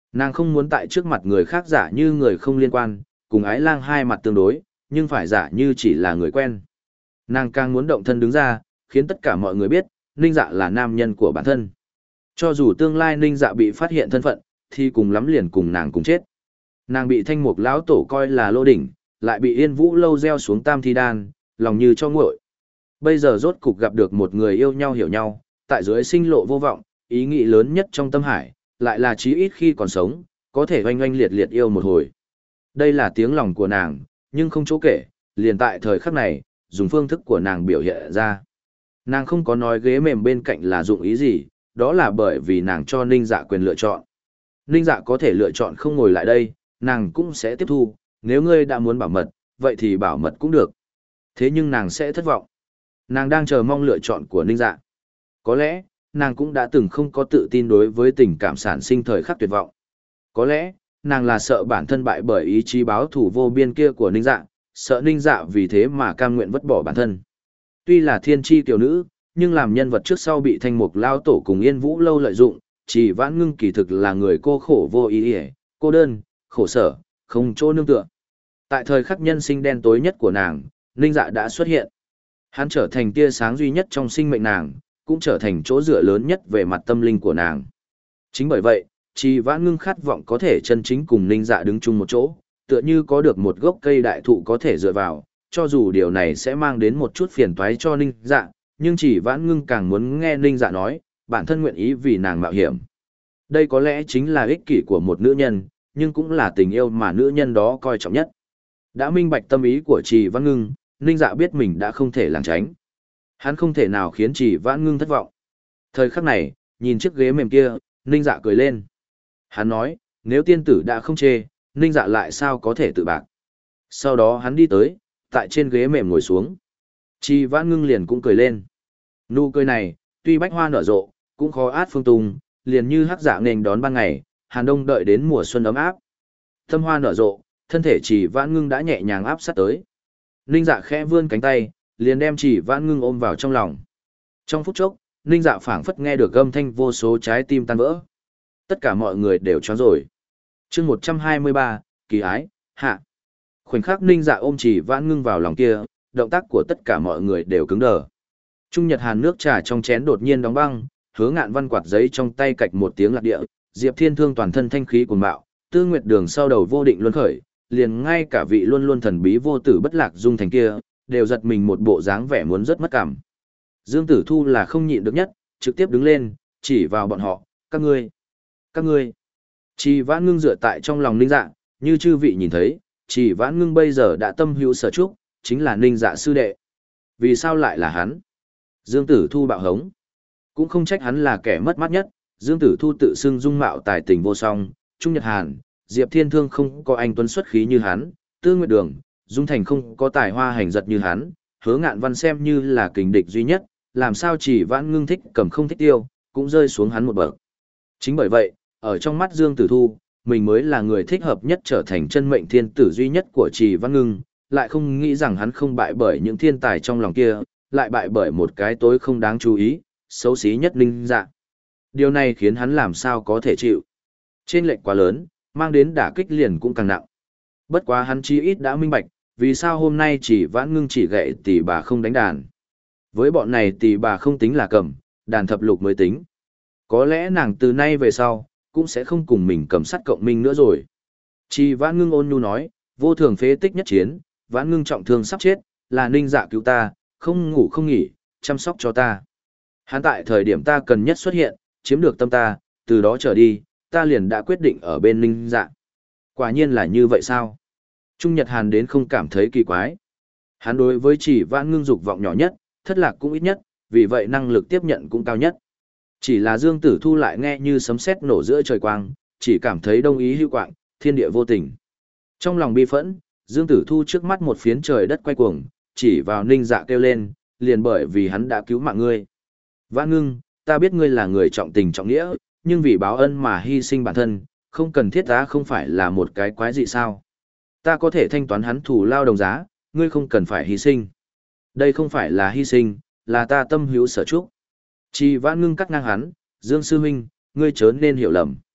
Nàng không muốn tại trước mặt người khác giả như người không liên quan, cùng ái lang hai mặt tương đối, nhưng phải giả như chỉ là người quen. Nàng càng muốn động thân đứng ra, khiến tất cả mọi người biết, Ninh Dạ là nam nhân của bản thân. Cho dù tương lai Ninh Dạ bị phát hiện thân phận, thì cùng lắm liền cùng nàng cùng chết. Nàng bị Thanh Mục lão tổ coi là lô đỉnh, lại bị Yên Vũ lâu gieo xuống tam thi đan, lòng như cho nguội. Bây giờ rốt cục gặp được một người yêu nhau hiểu nhau, tại dưới sinh lộ vô vọng, ý nghĩ lớn nhất trong tâm hải, lại là chí ít khi còn sống, có thể oanh oanh liệt liệt yêu một hồi. Đây là tiếng lòng của nàng, nhưng không chỗ kể, liền tại thời khắc này, dùng phương thức của nàng biểu hiện ra. Nàng không có nói ghế mềm bên cạnh là dụng ý gì, đó là bởi vì nàng cho Ninh Dạ quyền lựa chọn. Ninh Dạ có thể lựa chọn không ngồi lại đây, nàng cũng sẽ tiếp thu, nếu ngươi đã muốn bảo mật, vậy thì bảo mật cũng được. Thế nhưng nàng sẽ thất vọng. Nàng đang chờ mong lựa chọn của Ninh Dạ. Có lẽ, nàng cũng đã từng không có tự tin đối với tình cảm sản sinh thời khắc tuyệt vọng. Có lẽ, nàng là sợ bản thân bại bởi ý chí báo thù vô biên kia của Ninh Dạ, sợ Ninh Dạ vì thế mà cam nguyện vứt bỏ bản thân. Tuy là thiên tri tiểu nữ, nhưng làm nhân vật trước sau bị Thanh Mục lao tổ cùng Yên Vũ lâu lợi dụng, Chỉ Vãn Ngưng kỳ thực là người cô khổ vô ý ỉa, cô đơn, khổ sở, không chỗ nương tựa. Tại thời khắc nhân sinh đen tối nhất của nàng, Ninh Dạ đã xuất hiện. Hắn trở thành tia sáng duy nhất trong sinh mệnh nàng, cũng trở thành chỗ dựa lớn nhất về mặt tâm linh của nàng. Chính bởi vậy, Chỉ Vãn Ngưng khát vọng có thể chân chính cùng Ninh Dạ đứng chung một chỗ, tựa như có được một gốc cây đại thụ có thể dựa vào, cho dù điều này sẽ mang đến một chút phiền toái cho Ninh Dạ, nhưng Chỉ Vãn Ngưng càng muốn nghe Ninh Dạ nói, bản thân nguyện ý vì nàng mạo hiểm. Đây có lẽ chính là ích kỷ của một nữ nhân, nhưng cũng là tình yêu mà nữ nhân đó coi trọng nhất. Đã minh bạch tâm ý của Chỉ Vãn Ngưng, Ninh Dạ biết mình đã không thể lảng tránh. Hắn không thể nào khiến Chỉ Vãn Ngưng thất vọng. Thời khắc này, nhìn chiếc ghế mềm kia, Ninh Dạ cười lên. Hắn nói, nếu tiên tử đã không chê, Ninh Dạ lại sao có thể tự bạc. Sau đó hắn đi tới, tại trên ghế mềm ngồi xuống. Chỉ Vãn Ngưng liền cũng cười lên. Nụ cười này, tuy bách hoa nở rộ, cũng khó át phương tung, liền như hắc dạ nền đón ban ngày, Hàn Đông đợi đến mùa xuân ấm áp. Thâm hoa nở rộ, thân thể Chỉ Vãn Ngưng đã nhẹ nhàng áp sát tới. Ninh Dạ khẽ vươn cánh tay, liền đem Chỉ Vãn Ngưng ôm vào trong lòng. Trong phút chốc, Ninh Dạ phảng phất nghe được âm thanh vô số trái tim tan vỡ. Tất cả mọi người đều choáng rồi. Chương một trăm hai mươi ba, kỳ ái, hạ. Khoảnh khắc Ninh Dạ ôm Chỉ Vãn Ngưng vào lòng kia, động tác của tất cả mọi người đều cứng đờ. Trung Nhật Hàn nước trà trong chén đột nhiên đóng băng, Hứa Ngạn Văn quạt giấy trong tay cạch một tiếng lạc địa, Diệp Thiên Thương toàn thân thanh khí cuồn bạo, Tư Nguyệt Đường sau đầu vô định luân khởi, liền ngay cả vị luôn luôn thần bí vô tử bất lạc dung thành kia, đều giật mình một bộ dáng vẻ muốn rất mất cảm. Dương Tử Thu là không nhịn được nhất, trực tiếp đứng lên, chỉ vào bọn họ, các ngươi, các ngươi. Chỉ Vãn Ngưng dựa tại trong lòng Ninh Dạ, như chư vị nhìn thấy, Chỉ Vãn Ngưng bây giờ đã tâm hữu sở trúc, chính là Ninh Dạ sư đệ. Vì sao lại là hắn? Dương Tử Thu bạo hống. Cũng không trách hắn là kẻ mất mát nhất, Dương Tử Thu tự xưng dung mạo tài tình vô song, Trung Nhật Hàn, Diệp Thiên Thương không có anh tuấn xuất khí như hắn, Tư Nguyệt Đường, Dung Thành không có tài hoa hành giật như hắn, Hứa Ngạn Văn xem như là kình địch duy nhất, làm sao Chỉ Vãn Ngưng thích cầm không thích tiêu, cũng rơi xuống hắn một bậc. Chính bởi vậy, ở trong mắt Dương Tử Thu, mình mới là người thích hợp nhất trở thành chân mệnh thiên tử duy nhất của Chỉ Vãn Ngưng, lại không nghĩ rằng hắn không bại bởi những thiên tài trong lòng kia, lại bại bởi một cái tối không đáng chú ý, xấu xí nhất Ninh Dạ. Điều này khiến hắn làm sao có thể chịu. Trên lệch quá lớn, mang đến đả kích liền cũng càng nặng. Bất quá hắn chí ít đã minh bạch, vì sao hôm nay Chỉ Vãn Ngưng chỉ gậy tỷ bà không đánh đàn. Với bọn này tỷ bà không tính là cầm, đàn thập lục mới tính. Có lẽ nàng từ nay về sau, cũng sẽ không cùng mình cầm sắt cộng minh nữa rồi. Chỉ Vãn Ngưng ôn nhu nói, vô thường phế tích nhất chiến, Vãn Ngưng trọng thương sắp chết, là Ninh Dạ cứu ta, không ngủ không nghỉ, chăm sóc cho ta. Hắn tại thời điểm ta cần nhất xuất hiện, chiếm được tâm ta, từ đó trở đi, ta liền đã quyết định ở bên Ninh Dạ. Quả nhiên là như vậy sao? Trung Nhật Hàn đến không cảm thấy kỳ quái. Hắn đối với Chỉ Vãn Ngưng dục vọng nhỏ nhất, thất lạc cũng ít nhất, vì vậy năng lực tiếp nhận cũng cao nhất. Chỉ là Dương Tử Thu lại nghe như sấm sét nổ giữa trời quang, chỉ cảm thấy đông ý hữu quạng, thiên địa vô tình. Trong lòng bi phẫn, Dương Tử Thu trước mắt một phiến trời đất quay cuồng, chỉ vào Ninh Dạ kêu lên, liền bởi vì hắn đã cứu mạng ngươi. Vãn Ngưng, ta biết ngươi là người trọng tình trọng nghĩa, nhưng vì báo ân mà hy sinh bản thân, không cần thiết ta không phải là một cái quái dị sao. Ta có thể thanh toán hắn thù lao đồng giá, ngươi không cần phải hy sinh. Đây không phải là hy sinh, là ta tâm hữu sở trúc. Chỉ Vãn Ngưng cắt ngang hắn, Dương Sư Huynh, ngươi chớ nên hiểu lầm.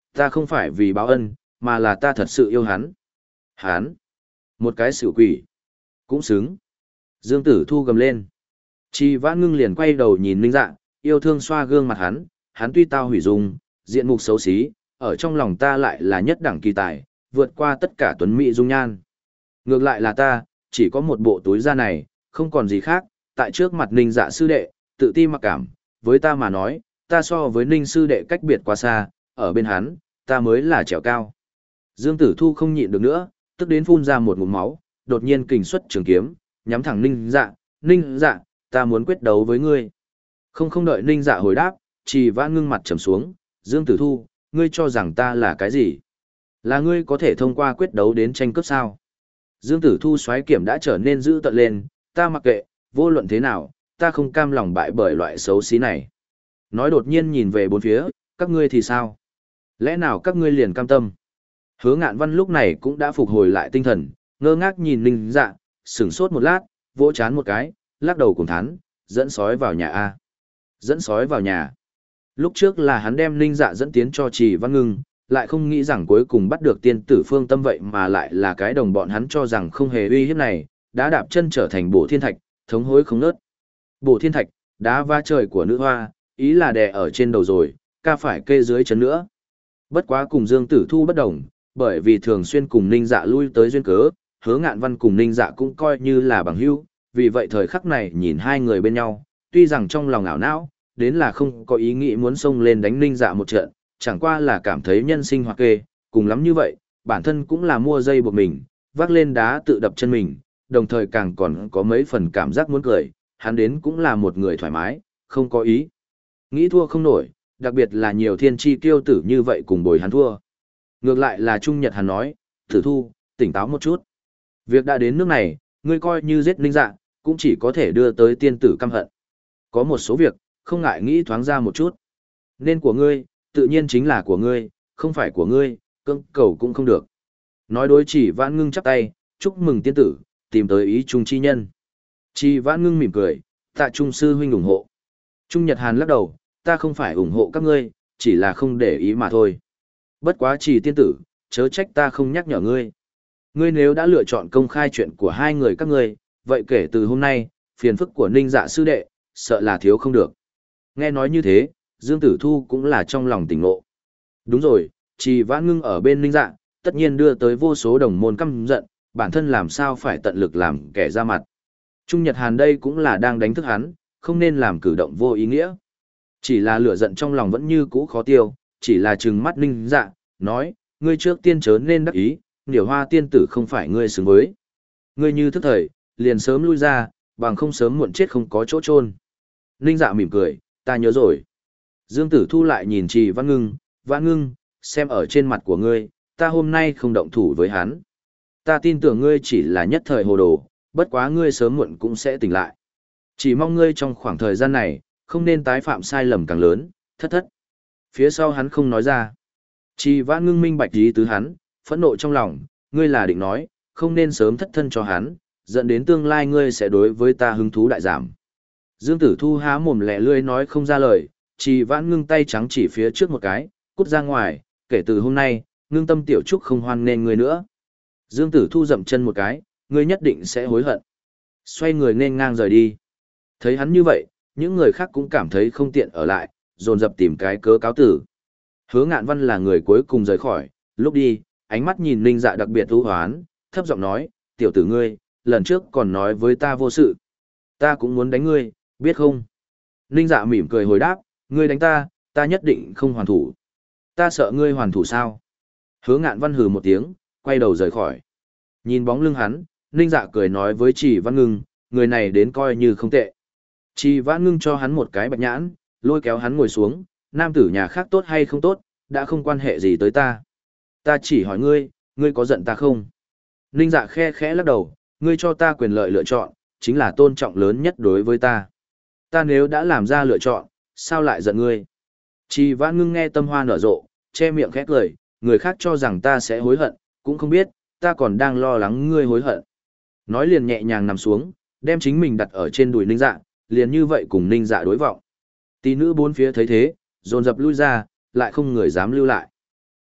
Ta không phải vì báo ân, mà là ta thật sự yêu hắn. Hắn, một cái xỉu quỷ, cũng xứng. Dương Tử Thu gầm lên. Trì Vãn Ngưng liền quay đầu nhìn Ninh Dạ, yêu thương xoa gương mặt hắn, hắn tuy tao hủy dung, diện mục xấu xí, ở trong lòng ta lại là nhất đẳng kỳ tài, vượt qua tất cả tuấn mỹ dung nhan. Ngược lại là ta, chỉ có một bộ túi da này, không còn gì khác, tại trước mặt Ninh Dạ sư đệ, tự ti mặc cảm, với ta mà nói, ta so với Ninh sư đệ cách biệt quá xa, ở bên hắn, ta mới là trèo cao. Dương Tử Thu không nhịn được nữa, tức đến phun ra một ngụm máu, đột nhiên kình xuất trường kiếm, nhắm thẳng Ninh Dạ, Ninh Dạ, ta muốn quyết đấu với ngươi. Không không đợi Ninh Dạ hồi đáp, Trì Vãn Ngưng mặt trầm xuống, Dương Tử Thu, ngươi cho rằng ta là cái gì? Là ngươi có thể thông qua quyết đấu đến tranh cướp sao? Dương Tử Thu xoáy kiểm đã trở nên dữ tợn lên, ta mặc kệ, vô luận thế nào, ta không cam lòng bại bởi loại xấu xí này. Nói đột nhiên nhìn về bốn phía, các ngươi thì sao? Lẽ nào các ngươi liền cam tâm? Hứa Ngạn Văn lúc này cũng đã phục hồi lại tinh thần, ngơ ngác nhìn Ninh Dạ, sửng sốt một lát, vỗ chán một cái, lắc đầu cùng thán, dẫn sói vào nhà A. Dẫn sói vào nhà. Lúc trước là hắn đem Ninh Dạ dẫn tiến cho Trì Văn Ngưng, lại không nghĩ rằng cuối cùng bắt được tiên tử Phương Tâm vậy mà lại là cái đồng bọn hắn cho rằng không hề uy hiếp này, đã đạp chân trở thành Bổ Thiên Thạch, thống hối không nớt. Bổ Thiên Thạch, đá va trời của nữ hoa, ý là đè ở trên đầu rồi, ca phải kê dưới chân nữa. Bất quá cùng Dương Tử Thu bất đồng, bởi vì thường xuyên cùng Ninh Dạ lui tới duyên cớ, Hứa Ngạn Văn cùng Ninh Dạ cũng coi như là bằng hữu, vì vậy thời khắc này nhìn hai người bên nhau, tuy rằng trong lòng ảo não, đến là không có ý nghĩ muốn xông lên đánh Ninh Dạ một trận, chẳng qua là cảm thấy nhân sinh hoặc kê, cùng lắm như vậy, bản thân cũng là mua dây buộc mình, vác lên đá tự đập chân mình, đồng thời càng còn có mấy phần cảm giác muốn cười, hắn đến cũng là một người thoải mái, không có ý. Nghĩ thua không nổi, đặc biệt là nhiều thiên chi kiêu tử như vậy cùng bồi hắn thua. Ngược lại là Trung Nhật hắn nói, Tử Thu, tỉnh táo một chút. Việc đã đến nước này, ngươi coi như giết Ninh Dạ, cũng chỉ có thể đưa tới tiên tử căm hận. Có một số việc, không ngại nghĩ thoáng ra một chút. Nên của ngươi, tự nhiên chính là của ngươi, không phải của ngươi, cưỡng cầu cũng không được. Nói đối Chỉ Vãn Ngưng chắp tay, chúc mừng tiên tử, tìm tới ý trung chi nhân. Chỉ Vãn Ngưng mỉm cười, tạ Trung sư huynh ủng hộ. Trung Nhật Hàn lắc đầu, ta không phải ủng hộ các ngươi, chỉ là không để ý mà thôi. Bất quá Chỉ tiên tử, chớ trách ta không nhắc nhở ngươi. Ngươi nếu đã lựa chọn công khai chuyện của hai người các ngươi, vậy kể từ hôm nay, phiền phức của Ninh Dạ sư đệ, sợ là thiếu không được. Nghe nói như thế, Dương Tử Thu cũng là trong lòng tỉnh ngộ. Đúng rồi, Trì Vãn Ngưng ở bên Ninh Dạ, tất nhiên đưa tới vô số đồng môn căm giận, bản thân làm sao phải tận lực làm kẻ ra mặt. Trung Nhật Hàn đây cũng là đang đánh thức hắn, không nên làm cử động vô ý nghĩa. Chỉ là lửa giận trong lòng vẫn như cũ khó tiêu, chỉ là trừng mắt Ninh Dạ, nói, ngươi trước tiên chớ nên đắc ý, Điểu Hoa tiên tử không phải ngươi xứng với. Ngươi như thức thời, liền sớm lui ra, bằng không sớm muộn chết không có chỗ chôn. Ninh Dạ mỉm cười, ta nhớ rồi. Dương Tử Thu lại nhìn Trì Vãn Ngưng, Vãn Ngưng, xem ở trên mặt của ngươi, ta hôm nay không động thủ với hắn. Ta tin tưởng ngươi chỉ là nhất thời hồ đồ, bất quá ngươi sớm muộn cũng sẽ tỉnh lại. Chỉ mong ngươi trong khoảng thời gian này, không nên tái phạm sai lầm càng lớn, thất thất. Phía sau hắn không nói ra. Trì Vãn Ngưng minh bạch ý tứ hắn, phẫn nộ trong lòng, ngươi là định nói, không nên sớm thất thân cho hắn, dẫn đến tương lai ngươi sẽ đối với ta hứng thú đại giảm. Dương Tử Thu há mồm lẹ lươi nói không ra lời, Trì Vãn Ngưng tay trắng chỉ phía trước một cái, cút ra ngoài, kể từ hôm nay, Ngưng Tâm tiểu trúc không hoan nên ngươi nữa. Dương Tử Thu dậm chân một cái, ngươi nhất định sẽ hối hận. Xoay người nên ngang rời đi. Thấy hắn như vậy, những người khác cũng cảm thấy không tiện ở lại, dồn dập tìm cái cớ cáo tử. Hứa Ngạn Văn là người cuối cùng rời khỏi, lúc đi, ánh mắt nhìn Ninh Dạ đặc biệt u hoán, thấp giọng nói, tiểu tử ngươi, lần trước còn nói với ta vô sự. Ta cũng muốn đánh ngươi, biết không? Ninh Dạ mỉm cười hồi đáp, ngươi đánh ta, ta nhất định không hoàn thủ. Ta sợ ngươi hoàn thủ sao? Hứa Ngạn Văn hừ một tiếng, quay đầu rời khỏi. Nhìn bóng lưng hắn, Ninh Dạ cười nói với Trì Vãn Ngưng, người này đến coi như không tệ. Trì Vãn Ngưng cho hắn một cái bạch nhãn, lôi kéo hắn ngồi xuống, nam tử nhà khác tốt hay không tốt, đã không quan hệ gì tới ta. Ta chỉ hỏi ngươi, ngươi có giận ta không? Ninh Dạ khe khẽ lắc đầu, ngươi cho ta quyền lợi lựa chọn, chính là tôn trọng lớn nhất đối với ta. Ta nếu đã làm ra lựa chọn, sao lại giận ngươi? Trì Vãn Ngưng nghe tâm hoa nở rộ, che miệng khẽ cười, người khác cho rằng ta sẽ hối hận, cũng không biết, ta còn đang lo lắng ngươi hối hận. Nói liền nhẹ nhàng nằm xuống, đem chính mình đặt ở trên đùi Ninh Dạ, liền như vậy cùng Ninh Dạ đối vọng. Tỷ nữ bốn phía thấy thế, dồn dập lui ra, lại không người dám lưu lại.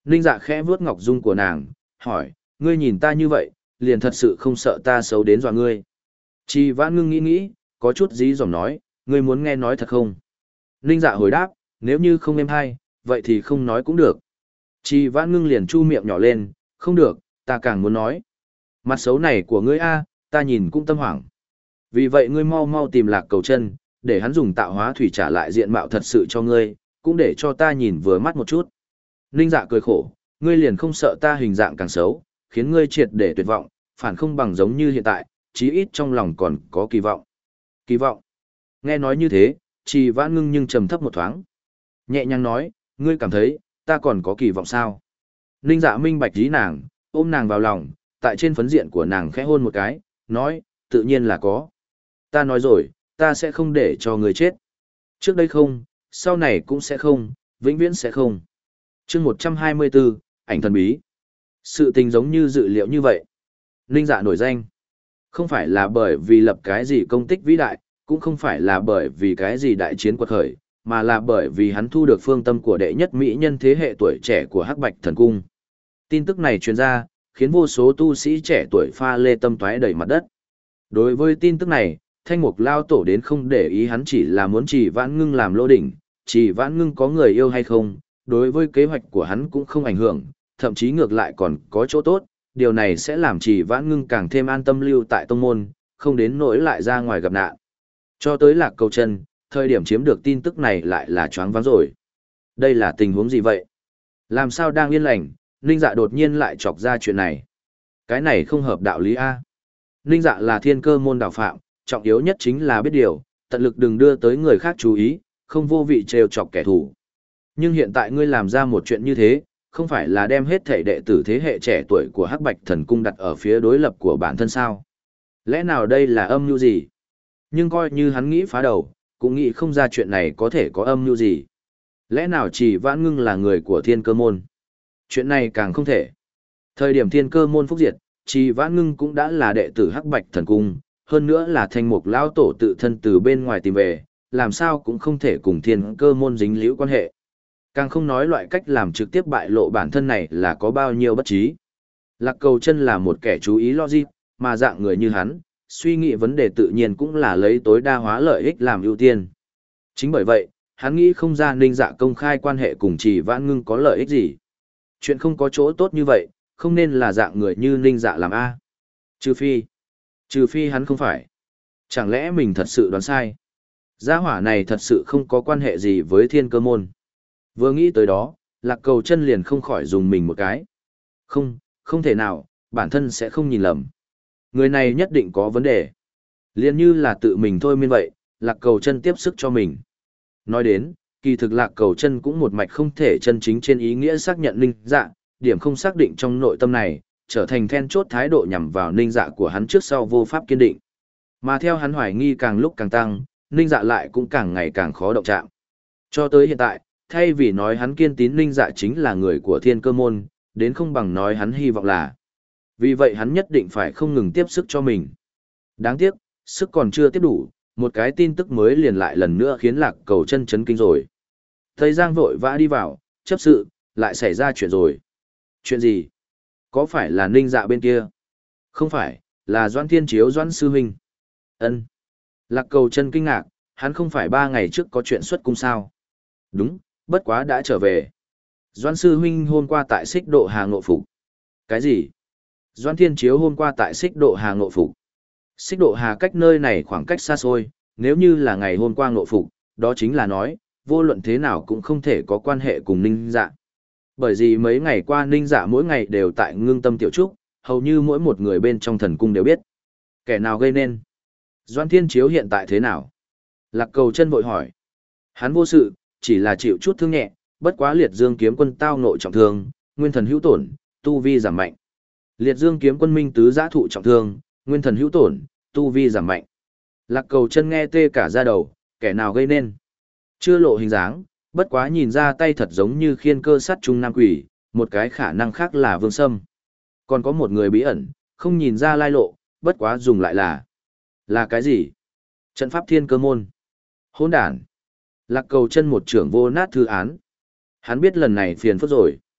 Ninh Dạ khẽ vuốt ngọc dung của nàng, hỏi, ngươi nhìn ta như vậy, liền thật sự không sợ ta xấu đến dọa ngươi. Trì Vãn Ngưng nghĩ nghĩ, có chút dí dỏm nói, ngươi muốn nghe nói thật không? Ninh Dạ hồi đáp, nếu như không em hay, vậy thì không nói cũng được. Trì Vãn Ngưng liền chu miệng nhỏ lên, không được, ta càng muốn nói. Mặt xấu này của ngươi a, ta nhìn cũng tâm hoảng. Vì vậy ngươi mau mau tìm Lạc Cầu Chân, để hắn dùng tạo hóa thủy trả lại diện mạo thật sự cho ngươi, cũng để cho ta nhìn vừa mắt một chút. Ninh Dạ cười khổ, ngươi liền không sợ ta hình dạng càng xấu, khiến ngươi triệt để tuyệt vọng, phản không bằng giống như hiện tại, chí ít trong lòng còn có kỳ vọng. Kỳ vọng. Nghe nói như thế, Trì Vãn Ngưng nhưng trầm thấp một thoáng. Nhẹ nhàng nói, ngươi cảm thấy, ta còn có kỳ vọng sao? Ninh Dạ minh bạch ý nàng, ôm nàng vào lòng, tại trên phấn diện của nàng khẽ hôn một cái, nói, tự nhiên là có. Ta nói rồi, ta sẽ không để cho ngươi chết. Trước đây không, sau này cũng sẽ không, vĩnh viễn sẽ không. Chương một trăm hai mươi bốn, ảnh thần bí. Sự tình giống như dự liệu như vậy. Ninh Dạ nổi danh. Không phải là bởi vì lập cái gì công tích vĩ đại, cũng không phải là bởi vì cái gì đại chiến quật khởi, mà là bởi vì hắn thu được phương tâm của đệ nhất mỹ nhân thế hệ tuổi trẻ của Hắc Bạch Thần Cung. Tin tức này truyền ra, khiến vô số tu sĩ trẻ tuổi pha lê tâm toái đầy mặt đất. Đối với tin tức này, Thanh Mục Lao Tổ đến không để ý, hắn chỉ là muốn Trì Vãn Ngưng làm lô đỉnh, Trì Vãn Ngưng có người yêu hay không, đối với kế hoạch của hắn cũng không ảnh hưởng, thậm chí ngược lại còn có chỗ tốt, điều này sẽ làm Trì Vãn Ngưng càng thêm an tâm lưu tại tông môn, không đến nỗi lại ra ngoài gặp nạn. Cho tới Lạc Cầu Chân, thời điểm chiếm được tin tức này lại là choáng váng rồi. Đây là tình huống gì vậy? Làm sao đang yên lành, Ninh Dạ đột nhiên lại chọc ra chuyện này? Cái này không hợp đạo lý a. Ninh Dạ là thiên cơ môn đạo phạm, trọng yếu nhất chính là biết điều, tận lực đừng đưa tới người khác chú ý, không vô vị trêu chọc kẻ thù. Nhưng hiện tại ngươi làm ra một chuyện như thế, không phải là đem hết thể đệ tử thế hệ trẻ tuổi của Hắc Bạch Thần Cung đặt ở phía đối lập của bản thân sao? Lẽ nào đây là âm mưu gì? Nhưng coi như hắn nghĩ phá đầu, cũng nghĩ không ra chuyện này có thể có âm mưu gì. Lẽ nào Trì Vãn Ngưng là người của thiên cơ môn? Chuyện này càng không thể. Thời điểm thiên cơ môn phúc diệt, Trì Vãn Ngưng cũng đã là đệ tử Hắc Bạch Thần Cung, hơn nữa là Thanh Mục Lão Tổ tự thân từ bên ngoài tìm về, làm sao cũng không thể cùng thiên cơ môn dính líu quan hệ. Càng không nói loại cách làm trực tiếp bại lộ bản thân này là có bao nhiêu bất trí. Lạc Cầu Chân là một kẻ chú ý logic, mà dạng người như hắn, suy nghĩ vấn đề tự nhiên cũng là lấy tối đa hóa lợi ích làm ưu tiên. Chính bởi vậy, hắn nghĩ không ra Ninh Dạ công khai quan hệ cùng Trì Vãn Ngưng có lợi ích gì. Chuyện không có chỗ tốt như vậy, không nên là dạng người như Ninh Dạ làm A. Trừ phi, trừ phi hắn không phải. Chẳng lẽ mình thật sự đoán sai? Gia hỏa này thật sự không có quan hệ gì với thiên cơ môn. Vừa nghĩ tới đó, Lạc Cầu Chân liền không khỏi dùng mình một cái. Không, không thể nào, bản thân sẽ không nhìn lầm. Người này nhất định có vấn đề. Liên như là tự mình thôi miên vậy, Lạc Cầu Chân tiếp sức cho mình. Nói đến, kỳ thực Lạc Cầu Chân cũng một mạch không thể chân chính trên ý nghĩa xác nhận Ninh Dạ, điểm không xác định trong nội tâm này, trở thành then chốt thái độ nhằm vào Ninh Dạ của hắn trước sau vô pháp kiên định. Mà theo hắn hoài nghi càng lúc càng tăng, Ninh Dạ lại cũng càng ngày càng khó động chạm. Cho tới hiện tại, thay vì nói hắn kiên tín Ninh Dạ chính là người của thiên cơ môn, đến không bằng nói hắn hy vọng là. Vì vậy hắn nhất định phải không ngừng tiếp sức cho mình. Đáng tiếc, sức còn chưa tiếp đủ, một cái tin tức mới liền lại lần nữa khiến Lạc Cầu Chân chấn kinh rồi. Tây Giang vội vã đi vào, chấp sự, lại xảy ra chuyện rồi. Chuyện gì? Có phải là Ninh Dạ bên kia? Không phải, là Doãn Thiên Chiếu Doãn sư huynh. Ân. Lạc Cầu Chân kinh ngạc, hắn không phải ba ngày trước có chuyện xuất cung sao? Đúng, bất quá đã trở về. Doãn sư huynh hôm qua tại Xích Độ Hà Ngộ Phục. Cái gì? Doãn Thiên Chiếu hôm qua tại Xích Độ Hà Ngộ Phục. Xích Độ Hà cách nơi này khoảng cách xa xôi, nếu như là ngày hôm qua ngộ phục, đó chính là nói, vô luận thế nào cũng không thể có quan hệ cùng Ninh Dạ. Bởi vì mấy ngày qua Ninh Dạ mỗi ngày đều tại Ngưng Tâm Tiểu Trúc, hầu như mỗi một người bên trong thần cung đều biết. Kẻ nào gây nên? Doãn Thiên Chiếu hiện tại thế nào? Lạc Cầu Chân vội hỏi. Hắn vô sự, chỉ là chịu chút thương nhẹ, bất quá Liệt Dương kiếm quân tao nội trọng thương, nguyên thần hữu tổn, tu vi giảm mạnh. Liệt Dương kiếm quân minh tứ giã thụ trọng thương, nguyên thần hữu tổn, tu vi giảm mạnh. Lạc Cầu Chân nghe tê cả da đầu, kẻ nào gây nên? Chưa lộ hình dáng, bất quá nhìn ra tay thật giống như khiên cơ sắt trung nam quỷ, một cái khả năng khác là Vương Sâm. Còn có một người bí ẩn, không nhìn ra lai lộ, bất quá dùng lại là... Là cái gì? Trận pháp thiên cơ môn. Hỗn đản. Lạc Cầu Chân một trưởng vô nát thư án. Hắn biết lần này phiền phức rồi.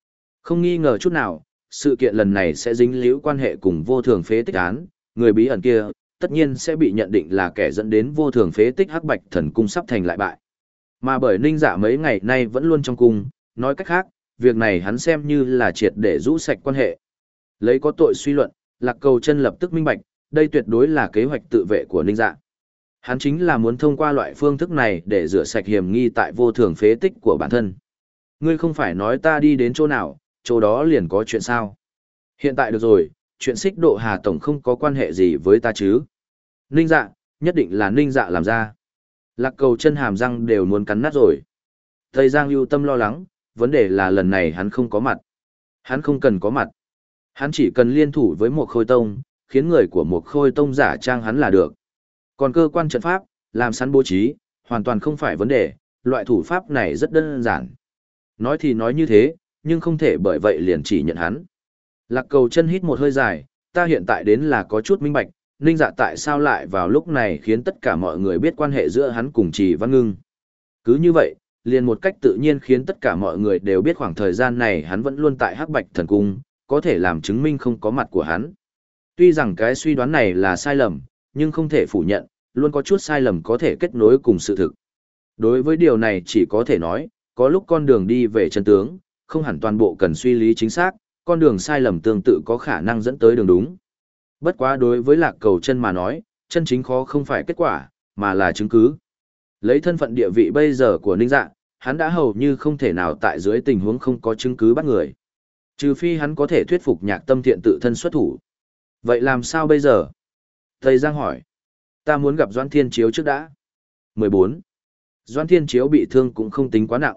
Không nghi ngờ chút nào, sự kiện lần này sẽ dính líu quan hệ cùng vô thường phế tích án, người bí ẩn kia, tất nhiên sẽ bị nhận định là kẻ dẫn đến vô thường phế tích hắc bạch thần cung sắp thành lại bại. Mà bởi Ninh Dạ mấy ngày nay vẫn luôn trong cung, nói cách khác, việc này hắn xem như là triệt để rũ sạch quan hệ. Lấy có tội suy luận, Lạc Cầu Chân lập tức minh bạch, đây tuyệt đối là kế hoạch tự vệ của Ninh Dạ. Hắn chính là muốn thông qua loại phương thức này để rửa sạch hiểm nghi tại vô thường phế tích của bản thân. Ngươi không phải nói ta đi đến chỗ nào, chỗ đó liền có chuyện sao? Hiện tại được rồi, chuyện Xích Độ Hà Tổng không có quan hệ gì với ta chứ? Ninh Dạ, nhất định là Ninh Dạ làm ra. Lạc Cầu Chân hàm răng đều muốn cắn nát rồi. Tây Giang lưu tâm lo lắng, vấn đề là lần này hắn không có mặt. Hắn không cần có mặt. Hắn chỉ cần liên thủ với một khôi tông, khiến người của một khôi tông giả trang hắn là được. Còn cơ quan trận pháp, làm sẵn bố trí, hoàn toàn không phải vấn đề, loại thủ pháp này rất đơn giản. Nói thì nói như thế, nhưng không thể bởi vậy liền chỉ nhận hắn. Lạc Cầu Chân hít một hơi dài, ta hiện tại đến là có chút minh bạch, Ninh Dạ tại sao lại vào lúc này khiến tất cả mọi người biết quan hệ giữa hắn cùng Trì Văn Ngưng. Cứ như vậy, liền một cách tự nhiên khiến tất cả mọi người đều biết khoảng thời gian này hắn vẫn luôn tại Hắc Bạch Thần Cung, có thể làm chứng minh không có mặt của hắn. Tuy rằng cái suy đoán này là sai lầm, nhưng không thể phủ nhận, luôn có chút sai lầm có thể kết nối cùng sự thực. Đối với điều này chỉ có thể nói, có lúc con đường đi về chân tướng, không hẳn toàn bộ cần suy lý chính xác, con đường sai lầm tương tự có khả năng dẫn tới đường đúng. Bất quá đối với Lạc Cầu Chân mà nói, chân chính khó không phải kết quả, mà là chứng cứ. Lấy thân phận địa vị bây giờ của Ninh Dạ, hắn đã hầu như không thể nào tại dưới tình huống không có chứng cứ bắt người. Trừ phi hắn có thể thuyết phục Nhạc Tâm Thiện tự thân xuất thủ. Vậy làm sao bây giờ? Tây Giang hỏi. Ta muốn gặp Doãn Thiên Chiếu trước đã. mười bốn. Doãn Thiên Chiếu bị thương cũng không tính quá nặng.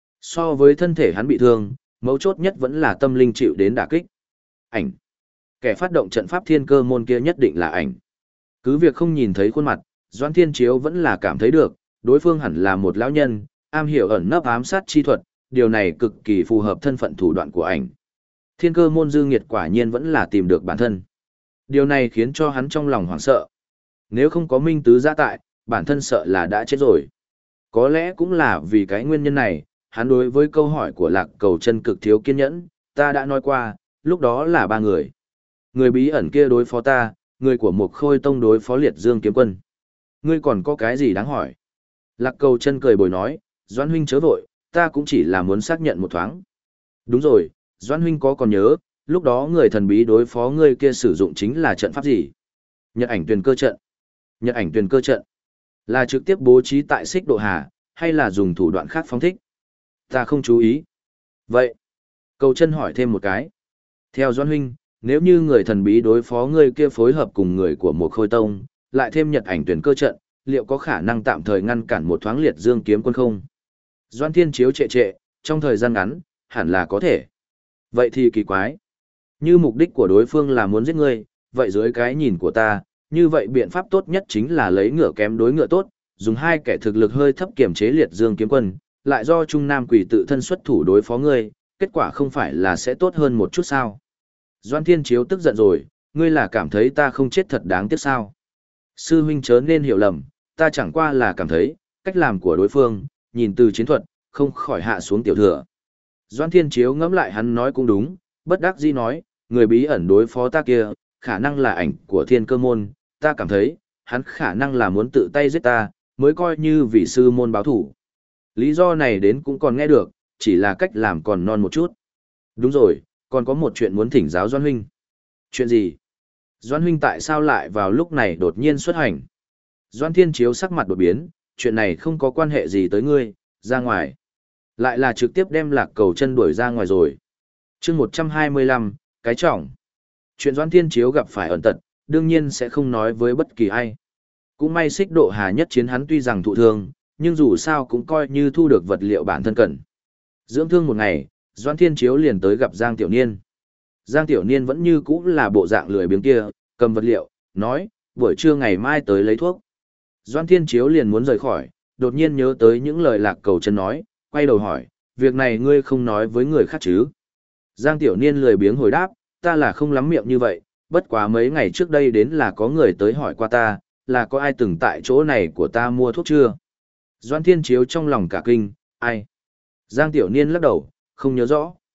So với thân thể hắn bị thương, mấu chốt nhất vẫn là tâm linh chịu đến đả kích. Ảnh. Kẻ phát động trận pháp thiên cơ môn kia nhất định là ảnh. Cứ việc không nhìn thấy khuôn mặt, Doãn Thiên Chiếu vẫn là cảm thấy được, đối phương hẳn là một lão nhân, am hiểu ẩn nấp ám sát chi thuật, điều này cực kỳ phù hợp thân phận thủ đoạn của ảnh. Thiên cơ môn dư nghiệt quả nhiên vẫn là tìm được bản thân. Điều này khiến cho hắn trong lòng hoảng sợ. Nếu không có Minh Tứ Giã tại, bản thân sợ là đã chết rồi. Có lẽ cũng là vì cái nguyên nhân này, hắn đối với câu hỏi của Lạc Cầu Chân cực thiếu kiên nhẫn, ta đã nói qua, lúc đó là ba người. Người bí ẩn kia đối phó ta, người của Mộc Khôi Tông đối phó Liệt Dương Kiếm Quân. Ngươi còn có cái gì đáng hỏi? Lạc Cầu Chân cười bồi nói, Doãn huynh chớ vội, ta cũng chỉ là muốn xác nhận một thoáng. Đúng rồi, Doãn huynh có còn nhớ, lúc đó người thần bí đối phó ngươi kia sử dụng chính là trận pháp gì? Nhật Ảnh Tuyền Cơ trận. Nhật Ảnh Tuyền Cơ trận là trực tiếp bố trí tại Xích Độ Hà, hay là dùng thủ đoạn khác phóng thích? Ta không chú ý. Vậy, Cầu Chân hỏi thêm một cái. Theo Doãn huynh, nếu như người thần bí đối phó ngươi kia phối hợp cùng người của một khôi tông, lại thêm Nhật Ảnh Tuyền Cơ trận, liệu có khả năng tạm thời ngăn cản một thoáng Liệt Dương Kiếm Quân không? Doãn Thiên Chiếu trệ trệ, trong thời gian ngắn, hẳn là có thể. Vậy thì kỳ quái. Như mục đích của đối phương là muốn giết ngươi, vậy dưới cái nhìn của ta, như vậy biện pháp tốt nhất chính là lấy ngựa kém đối ngựa tốt, dùng hai kẻ thực lực hơi thấp kiểm chế Liệt Dương Kiếm Quân, lại do Trung Nam Quỷ tự thân xuất thủ đối phó ngươi, kết quả không phải là sẽ tốt hơn một chút sao? Doãn Thiên Chiếu tức giận rồi, ngươi là cảm thấy ta không chết thật đáng tiếc sao? Sư huynh chớ nên hiểu lầm, ta chẳng qua là cảm thấy, cách làm của đối phương, nhìn từ chiến thuật, không khỏi hạ xuống tiểu thừa. Doãn Thiên Chiếu ngẫm lại hắn nói cũng đúng, bất đắc dĩ nói, người bí ẩn đối phó ta kia, khả năng là ảnh của Thiên Cơ môn, ta cảm thấy, hắn khả năng là muốn tự tay giết ta, mới coi như vị sư môn báo thủ. Lý do này đến cũng còn nghe được, chỉ là cách làm còn non một chút. Đúng rồi, còn có một chuyện muốn thỉnh giáo Doãn huynh. Chuyện gì? Doãn huynh tại sao lại vào lúc này đột nhiên xuất hành? Doãn Thiên Chiếu sắc mặt đột biến, chuyện này không có quan hệ gì tới ngươi, ra ngoài. Lại là trực tiếp đem Lạc Cầu Chân đuổi ra ngoài rồi. Chương một trăm hai mươi lăm, cái trọng. Chuyện Doãn Thiên Chiếu gặp phải ẩn tật, đương nhiên sẽ không nói với bất kỳ ai. Cũng may Xích Độ Hà nhất chiến hắn tuy rằng thụ thương, nhưng dù sao cũng coi như thu được vật liệu bản thân cần. Dưỡng thương một ngày, Doãn Thiên Chiếu liền tới gặp Giang Tiểu Niên. Giang Tiểu Niên vẫn như cũ là bộ dạng lười biếng kia, cầm vật liệu, nói, buổi trưa ngày mai tới lấy thuốc. Doãn Thiên Chiếu liền muốn rời khỏi, đột nhiên nhớ tới những lời Lạc Cầu Chân nói, quay đầu hỏi, việc này ngươi không nói với người khác chứ? Giang Tiểu Niên lười biếng hồi đáp, ta là không lắm miệng như vậy, bất quá mấy ngày trước đây đến là có người tới hỏi qua ta, là có ai từng tại chỗ này của ta mua thuốc chưa? Doãn Thiên Chiếu trong lòng cả kinh, ai? Giang Tiểu Niên lắc đầu, không nhớ rõ.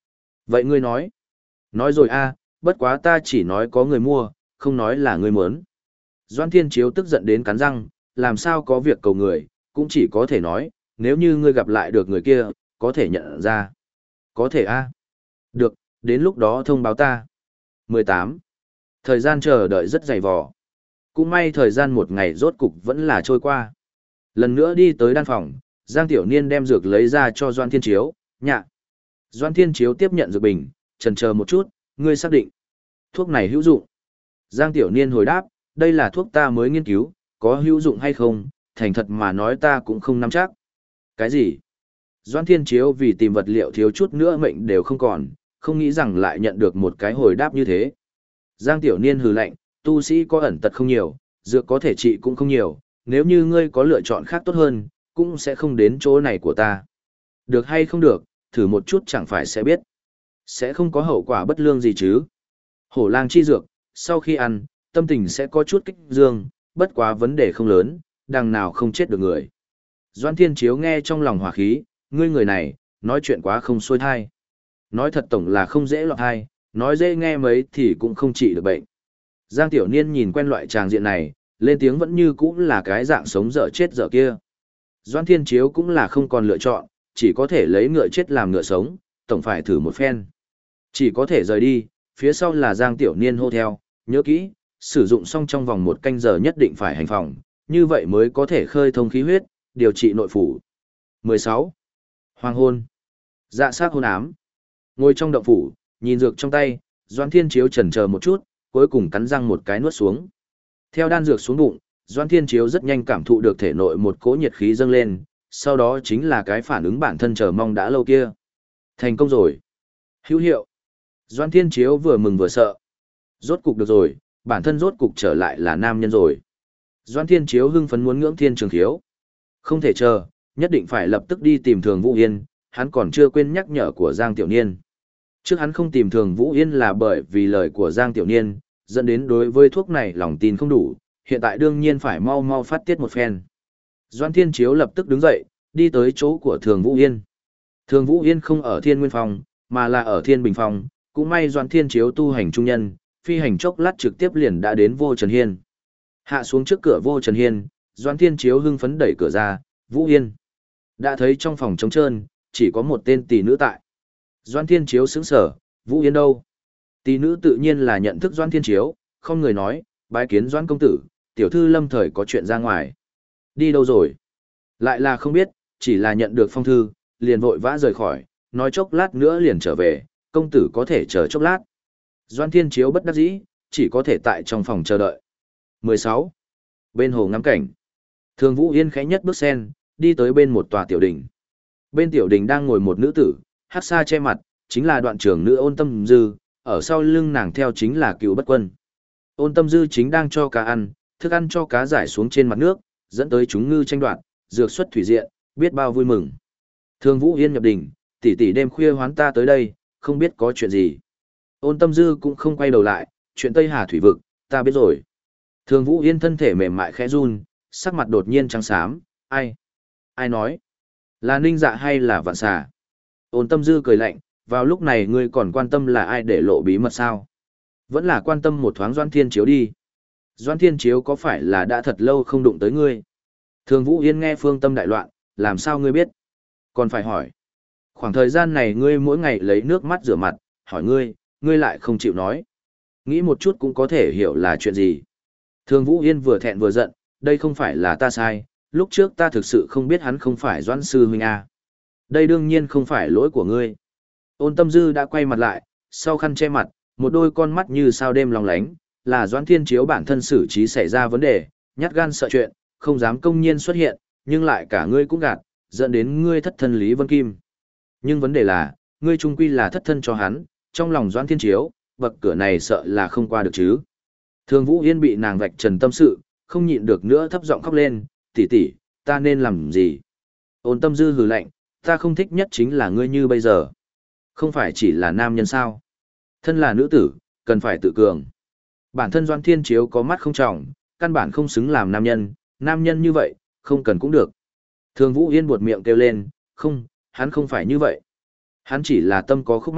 Vậy ngươi nói. Nói rồi a, bất quá ta chỉ nói có người mua, không nói là ngươi muốn. Doan Thiên Chiếu tức giận đến cắn răng, làm sao có việc cầu người, cũng chỉ có thể nói, nếu như ngươi gặp lại được người kia, có thể nhận ra. Có thể a. Được, đến lúc đó thông báo ta. mười tám. Thời gian chờ đợi rất dày vò. Cũng may thời gian một ngày rốt cục vẫn là trôi qua. Lần nữa đi tới đan phòng, Giang Tiểu Niên đem dược lấy ra cho Doan Thiên Chiếu, nhạ. Doan Thiên Chiếu tiếp nhận dược bình, chần chờ một chút, ngươi xác định. Thuốc này hữu dụng. Giang Tiểu Niên hồi đáp, đây là thuốc ta mới nghiên cứu, có hữu dụng hay không, thành thật mà nói ta cũng không nắm chắc. Cái gì? Doan Thiên Chiếu vì tìm vật liệu thiếu chút nữa mệnh đều không còn, không nghĩ rằng lại nhận được một cái hồi đáp như thế. Giang Tiểu Niên hừ lạnh, tu sĩ có ẩn tật không nhiều, dược có thể trị cũng không nhiều, nếu như ngươi có lựa chọn khác tốt hơn, cũng sẽ không đến chỗ này của ta. Được hay không được, thử một chút chẳng phải sẽ biết. Sẽ không có hậu quả bất lương gì chứ. Hổ lang chi dược, sau khi ăn, tâm tình sẽ có chút kích dương, bất quá vấn đề không lớn, đằng nào không chết được người. Doan Thiên Chiếu nghe trong lòng hỏa khí, ngươi người này, nói chuyện quá không xuôi thai. Nói thật tổng là không dễ lọt thai, nói dễ nghe mấy thì cũng không trị được bệnh. Giang Tiểu Niên nhìn quen loại tràng diện này, lên tiếng vẫn như cũng là cái dạng sống dở chết dở kia. Doan Thiên Chiếu cũng là không còn lựa chọn, chỉ có thể lấy ngựa chết làm ngựa sống, tổng phải thử một phen. Chỉ có thể rời đi, phía sau là Giang Tiểu Niên hô theo, nhớ kỹ, sử dụng xong trong vòng một canh giờ nhất định phải hành phòng, như vậy mới có thể khơi thông khí huyết, điều trị nội phủ. mười sáu. Hoàng hôn. Dạ sát hôn ám. Ngồi trong động phủ, nhìn dược trong tay, Doan Thiên Chiếu chần chờ một chút, cuối cùng cắn răng một cái nuốt xuống. Theo đan dược xuống bụng, Doan Thiên Chiếu rất nhanh cảm thụ được thể nội một cỗ nhiệt khí dâng lên, sau đó chính là cái phản ứng bản thân chờ mong đã lâu kia. Thành công rồi. Hữu hiệu. Doan Thiên Chiếu vừa mừng vừa sợ. Rốt cục được rồi, bản thân rốt cục trở lại là nam nhân rồi. Doan Thiên Chiếu hưng phấn muốn ngưỡng thiên trường khiếu. Không thể chờ, nhất định phải lập tức đi tìm Thường Vũ Yên, hắn còn chưa quên nhắc nhở của Giang Tiểu Niên. Trước hắn không tìm Thường Vũ Yên là bởi vì lời của Giang Tiểu Niên, dẫn đến đối với thuốc này lòng tin không đủ, hiện tại đương nhiên phải mau mau phát tiết một phen. Doan Thiên Chiếu lập tức đứng dậy, đi tới chỗ của Thường Vũ Yên. Thường Vũ Yên không ở Thiên Nguyên Phòng, mà là ở Thiên Bình Phòng, cũng may Doan Thiên Chiếu tu hành trung nhân, phi hành chốc lát trực tiếp liền đã đến Vô Trần Hiên. Hạ xuống trước cửa Vô Trần Hiên, Doan Thiên Chiếu hưng phấn đẩy cửa ra, Vũ Yên. Đã thấy trong phòng trống trơn, chỉ có một tên tỷ nữ tại. Doan Thiên Chiếu sững sở, Vũ Yên đâu? Tỷ nữ tự nhiên là nhận thức Doan Thiên Chiếu, không người nói, bái kiến Doan công tử, tiểu thư lâm thời có chuyện ra ngoài. Đi đâu rồi? Lại là không biết, chỉ là nhận được phong thư, liền vội vã rời khỏi, nói chốc lát nữa liền trở về, công tử có thể chờ chốc lát. Doan Thiên Chiếu bất đắc dĩ, chỉ có thể tại trong phòng chờ đợi. mười sáu. Bên hồ ngắm cảnh. Thường Vũ Yên khẽ nhất bước sen, đi tới bên một tòa tiểu đình. Bên tiểu đình đang ngồi một nữ tử, hắc sa che mặt, chính là đoạn trưởng nữ Ôn Tâm Dư, ở sau lưng nàng theo chính là Cựu Bất Quân. Ôn Tâm Dư chính đang cho cá ăn, thức ăn cho cá giải xuống trên mặt nước, dẫn tới chúng ngư tranh đoạt, dược xuất thủy diện, biết bao vui mừng. Thường Vũ Yên nhập đình, tỷ tỷ đêm khuya hoán ta tới đây, không biết có chuyện gì. Ôn Tâm Dư cũng không quay đầu lại, chuyện Tây Hà thủy vực, ta biết rồi. Thường Vũ Yên thân thể mềm mại khẽ run, sắc mặt đột nhiên trắng xám, ai? Ai nói? Là Ninh Dạ hay là Vạn Xà? Ôn Tâm Dư cười lạnh, vào lúc này ngươi còn quan tâm là ai để lộ bí mật sao? Vẫn là quan tâm một thoáng Doan Thiên Chiếu đi. Doan Thiên Chiếu có phải là đã thật lâu không đụng tới ngươi? Thường Vũ Yên nghe phương tâm đại loạn, làm sao ngươi biết? Còn phải hỏi. Khoảng thời gian này ngươi mỗi ngày lấy nước mắt rửa mặt, hỏi ngươi, ngươi lại không chịu nói. Nghĩ một chút cũng có thể hiểu là chuyện gì. Thường Vũ Yên vừa thẹn vừa giận, đây không phải là ta sai, lúc trước ta thực sự không biết hắn không phải Doan Sư Huynh A. Đây đương nhiên không phải lỗi của ngươi. Ôn Tâm Dư đã quay mặt lại, sau khăn che mặt, một đôi con mắt như sao đêm lòng lánh, là Doan Thiên Chiếu bản thân xử trí xảy ra vấn đề, nhát gan sợ chuyện, không dám công nhiên xuất hiện, nhưng lại cả ngươi cũng gạt, dẫn đến ngươi thất thân Lý Vân Kim. Nhưng vấn đề là, ngươi trung quy là thất thân cho hắn, trong lòng Doan Thiên Chiếu, bậc cửa này sợ là không qua được chứ. Thường Vũ Yên bị nàng vạch trần tâm sự, không nhịn được nữa thấp giọng khóc lên, tỷ tỷ, ta nên làm gì? Ôn Tâm Dư hừ lạnh, ta không thích nhất chính là ngươi như bây giờ. Không phải chỉ là nam nhân sao? Thân là nữ tử, cần phải tự cường. Bản thân Doan Thiên Chiếu có mắt không trọng, căn bản không xứng làm nam nhân, nam nhân như vậy, không cần cũng được. Thường Vũ Yên buột miệng kêu lên, không, hắn không phải như vậy. Hắn chỉ là tâm có khúc mắc,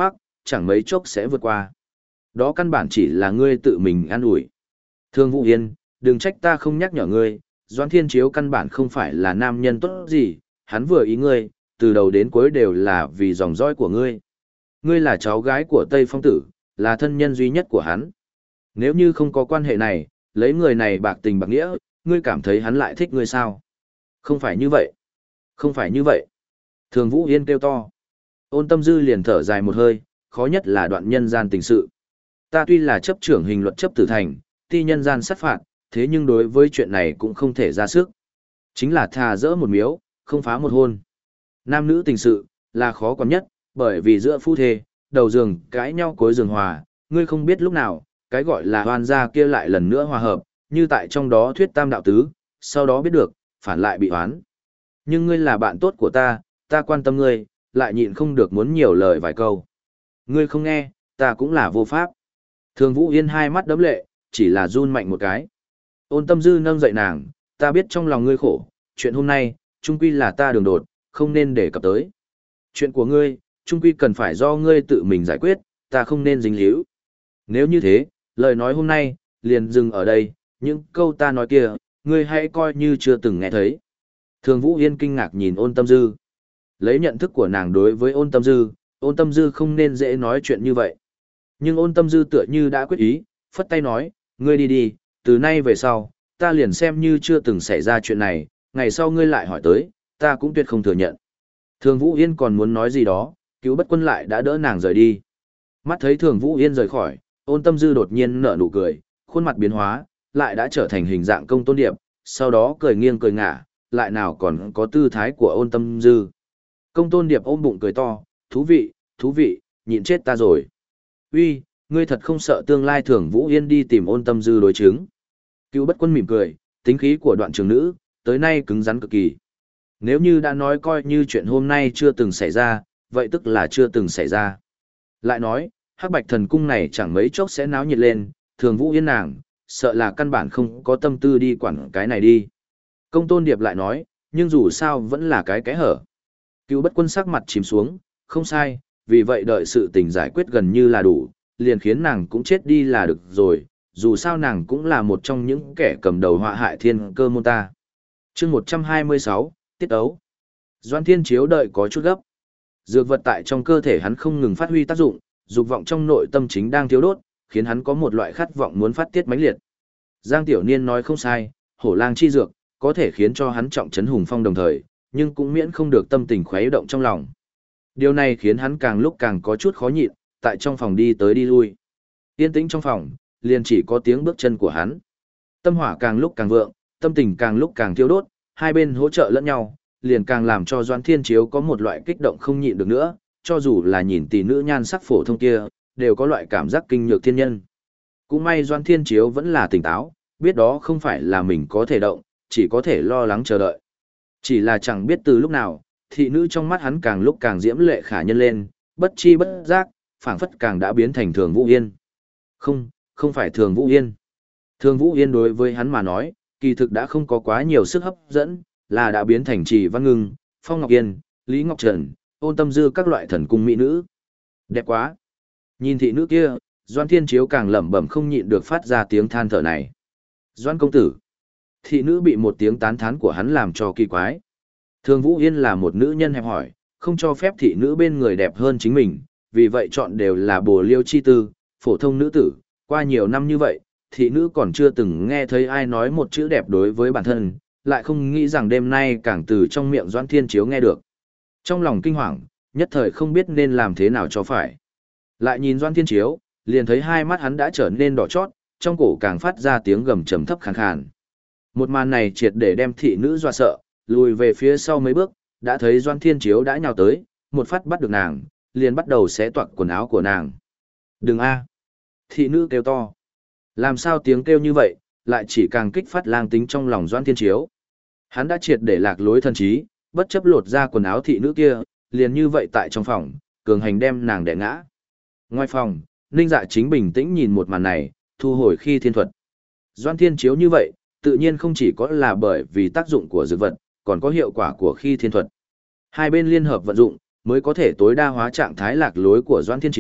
chẳng mấy chốc sẽ vượt qua. Đó căn bản chỉ là ngươi tự mình an ủi. Thương Vũ Yên, đừng trách ta không nhắc nhở ngươi, Doãn Thiên Chiếu căn bản không phải là nam nhân tốt gì, hắn vừa ý ngươi, từ đầu đến cuối đều là vì dòng dõi của ngươi. Ngươi là cháu gái của Tây Phong Tử, là thân nhân duy nhất của hắn. Nếu như không có quan hệ này, lấy người này bạc tình bạc nghĩa, ngươi cảm thấy hắn lại thích ngươi sao? Không phải như vậy. Không phải như vậy. Thường Vũ Yên kêu to. Ôn Tâm Dư liền thở dài một hơi, khó nhất là đoạn nhân gian tình sự. Ta tuy là chấp trưởng hình luật chấp tử thành, ti nhân gian sát phạt, thế nhưng đối với chuyện này cũng không thể ra sức. Chính là thà dỡ một miếu, không phá một hôn. Nam nữ tình sự, là khó quản nhất, bởi vì giữa phu thê, đầu giường cãi nhau cuối giường hòa, ngươi không biết lúc nào, cái gọi là hoan gia kia lại lần nữa hòa hợp, như tại trong đó thuyết tam đạo tứ, sau đó biết được, phản lại bị oán. Nhưng ngươi là bạn tốt của ta, ta quan tâm ngươi, lại nhịn không được muốn nhiều lời vài câu. Ngươi không nghe, ta cũng là vô pháp. Thường Vũ Yên hai mắt đấm lệ, chỉ là run mạnh một cái. Ôn Tâm Dư nâng dậy nàng, ta biết trong lòng ngươi khổ, chuyện hôm nay, chung quy là ta đường đột, không nên để cập tới. Chuyện của ngươi, chung quy cần phải do ngươi tự mình giải quyết, ta không nên dính líu. Nếu như thế, lời nói hôm nay, liền dừng ở đây, những câu ta nói kia, ngươi hãy coi như chưa từng nghe thấy. Thường Vũ Yên kinh ngạc nhìn Ôn Tâm Dư. Lấy nhận thức của nàng đối với Ôn Tâm Dư, Ôn Tâm Dư không nên dễ nói chuyện như vậy. Nhưng Ôn Tâm Dư tựa như đã quyết ý, phất tay nói, ngươi đi đi, từ nay về sau, ta liền xem như chưa từng xảy ra chuyện này, ngày sau ngươi lại hỏi tới, ta cũng tuyệt không thừa nhận. Thường Vũ Yên còn muốn nói gì đó, Cứu Bất Quân lại đã đỡ nàng rời đi. Mắt thấy Thường Vũ Yên rời khỏi, Ôn Tâm Dư đột nhiên nở nụ cười, khuôn mặt biến hóa, lại đã trở thành hình dạng Công Tôn Điệp, sau đó cười nghiêng cười ngả, lại nào còn có tư thái của Ôn Tâm Dư. Công Tôn Điệp ôm bụng cười to, thú vị, thú vị, nhịn chết ta rồi. Uy, ngươi thật không sợ tương lai Thường Vũ Yên đi tìm Ôn Tâm Dư đối chứng. Cứu Bất Quân mỉm cười, tính khí của đoạn trường nữ, tới nay cứng rắn cực kỳ. Nếu như đã nói coi như chuyện hôm nay chưa từng xảy ra, vậy tức là chưa từng xảy ra. Lại nói, Hắc Bạch Thần Cung này chẳng mấy chốc sẽ náo nhiệt lên, Thường Vũ Yên nàng, sợ là căn bản không có tâm tư đi quản cái này đi. Công Tôn Điệp lại nói, nhưng dù sao vẫn là cái cái hở. Cứu Bất Quân sắc mặt chìm xuống, không sai, vì vậy đợi sự tình giải quyết gần như là đủ, liền khiến nàng cũng chết đi là được rồi, dù sao nàng cũng là một trong những kẻ cầm đầu họa hại thiên cơ môn ta. Chương một trăm hai mươi sáu, Tiết ấu. Doan Thiên Chiếu đợi có chút gấp. Dược vật tại trong cơ thể hắn không ngừng phát huy tác dụng, dục vọng trong nội tâm chính đang thiếu đốt, khiến hắn có một loại khát vọng muốn phát tiết mãnh liệt. Giang Tiểu Niên nói không sai, hổ lang chi dược, có thể khiến cho hắn trọng trấn hùng phong đồng thời, nhưng cũng miễn không được tâm tình khuấy động trong lòng. Điều này khiến hắn càng lúc càng có chút khó nhịn, tại trong phòng đi tới đi lui. Yên tĩnh trong phòng, liền chỉ có tiếng bước chân của hắn. Tâm hỏa càng lúc càng vượng, tâm tình càng lúc càng thiêu đốt, hai bên hỗ trợ lẫn nhau, liền càng làm cho Doãn Thiên Chiếu có một loại kích động không nhịn được nữa, cho dù là nhìn tỷ nữ nhan sắc phổ thông kia, đều có loại cảm giác kinh nhược thiên nhân. Cũng may Doãn Thiên Chiếu vẫn là tỉnh táo, biết đó không phải là mình có thể động, chỉ có thể lo lắng chờ đợi. Chỉ là chẳng biết từ lúc nào, thị nữ trong mắt hắn càng lúc càng diễm lệ khả nhân lên, bất chi bất giác, phảng phất càng đã biến thành Thường Vũ Yên. Không, không phải Thường Vũ Yên. Thường Vũ Yên đối với hắn mà nói, kỳ thực đã không có quá nhiều sức hấp dẫn, là đã biến thành Trì Văn Ngưng, Phong Ngọc Yên, Lý Ngọc Trần, Ôn Tâm Dư các loại thần cung mỹ nữ. Đẹp quá. Nhìn thị nữ kia, Doãn Thiên Chiếu càng lẩm bẩm không nhịn được phát ra tiếng than thở này. Doãn công tử. Thị nữ bị một tiếng tán thán của hắn làm cho kỳ quái. Thường Vũ Yên là một nữ nhân hẹp hỏi, không cho phép thị nữ bên người đẹp hơn chính mình, vì vậy chọn đều là bồ liêu chi tư, phổ thông nữ tử. Qua nhiều năm như vậy, thị nữ còn chưa từng nghe thấy ai nói một chữ đẹp đối với bản thân, lại không nghĩ rằng đêm nay càng từ trong miệng Doãn Thiên Chiếu nghe được. Trong lòng kinh hoàng, nhất thời không biết nên làm thế nào cho phải. Lại nhìn Doãn Thiên Chiếu, liền thấy hai mắt hắn đã trở nên đỏ chót, trong cổ càng phát ra tiếng gầm trầm thấp khàn khàn. Một màn này triệt để đem thị nữ dọa sợ, lùi về phía sau mấy bước, đã thấy Doãn Thiên Chiếu đã nhào tới, một phát bắt được nàng, liền bắt đầu xé toạc quần áo của nàng. Đừng a! Thị nữ kêu to. Làm sao tiếng kêu như vậy, lại chỉ càng kích phát lang tính trong lòng Doãn Thiên Chiếu. Hắn đã triệt để lạc lối thần trí, bất chấp lột ra quần áo thị nữ kia, liền như vậy tại trong phòng, cường hành đem nàng đè ngã. Ngoài phòng, Ninh Dạ Chính bình tĩnh nhìn một màn này, thu hồi khi thiên thuật. Doãn Thiên Chiếu như vậy, tự nhiên không chỉ có là bởi vì tác dụng của dược vật, còn có hiệu quả của khi thiên thuật. Hai bên liên hợp vận dụng, mới có thể tối đa hóa trạng thái lạc lối của Doãn Thiên Chiếu,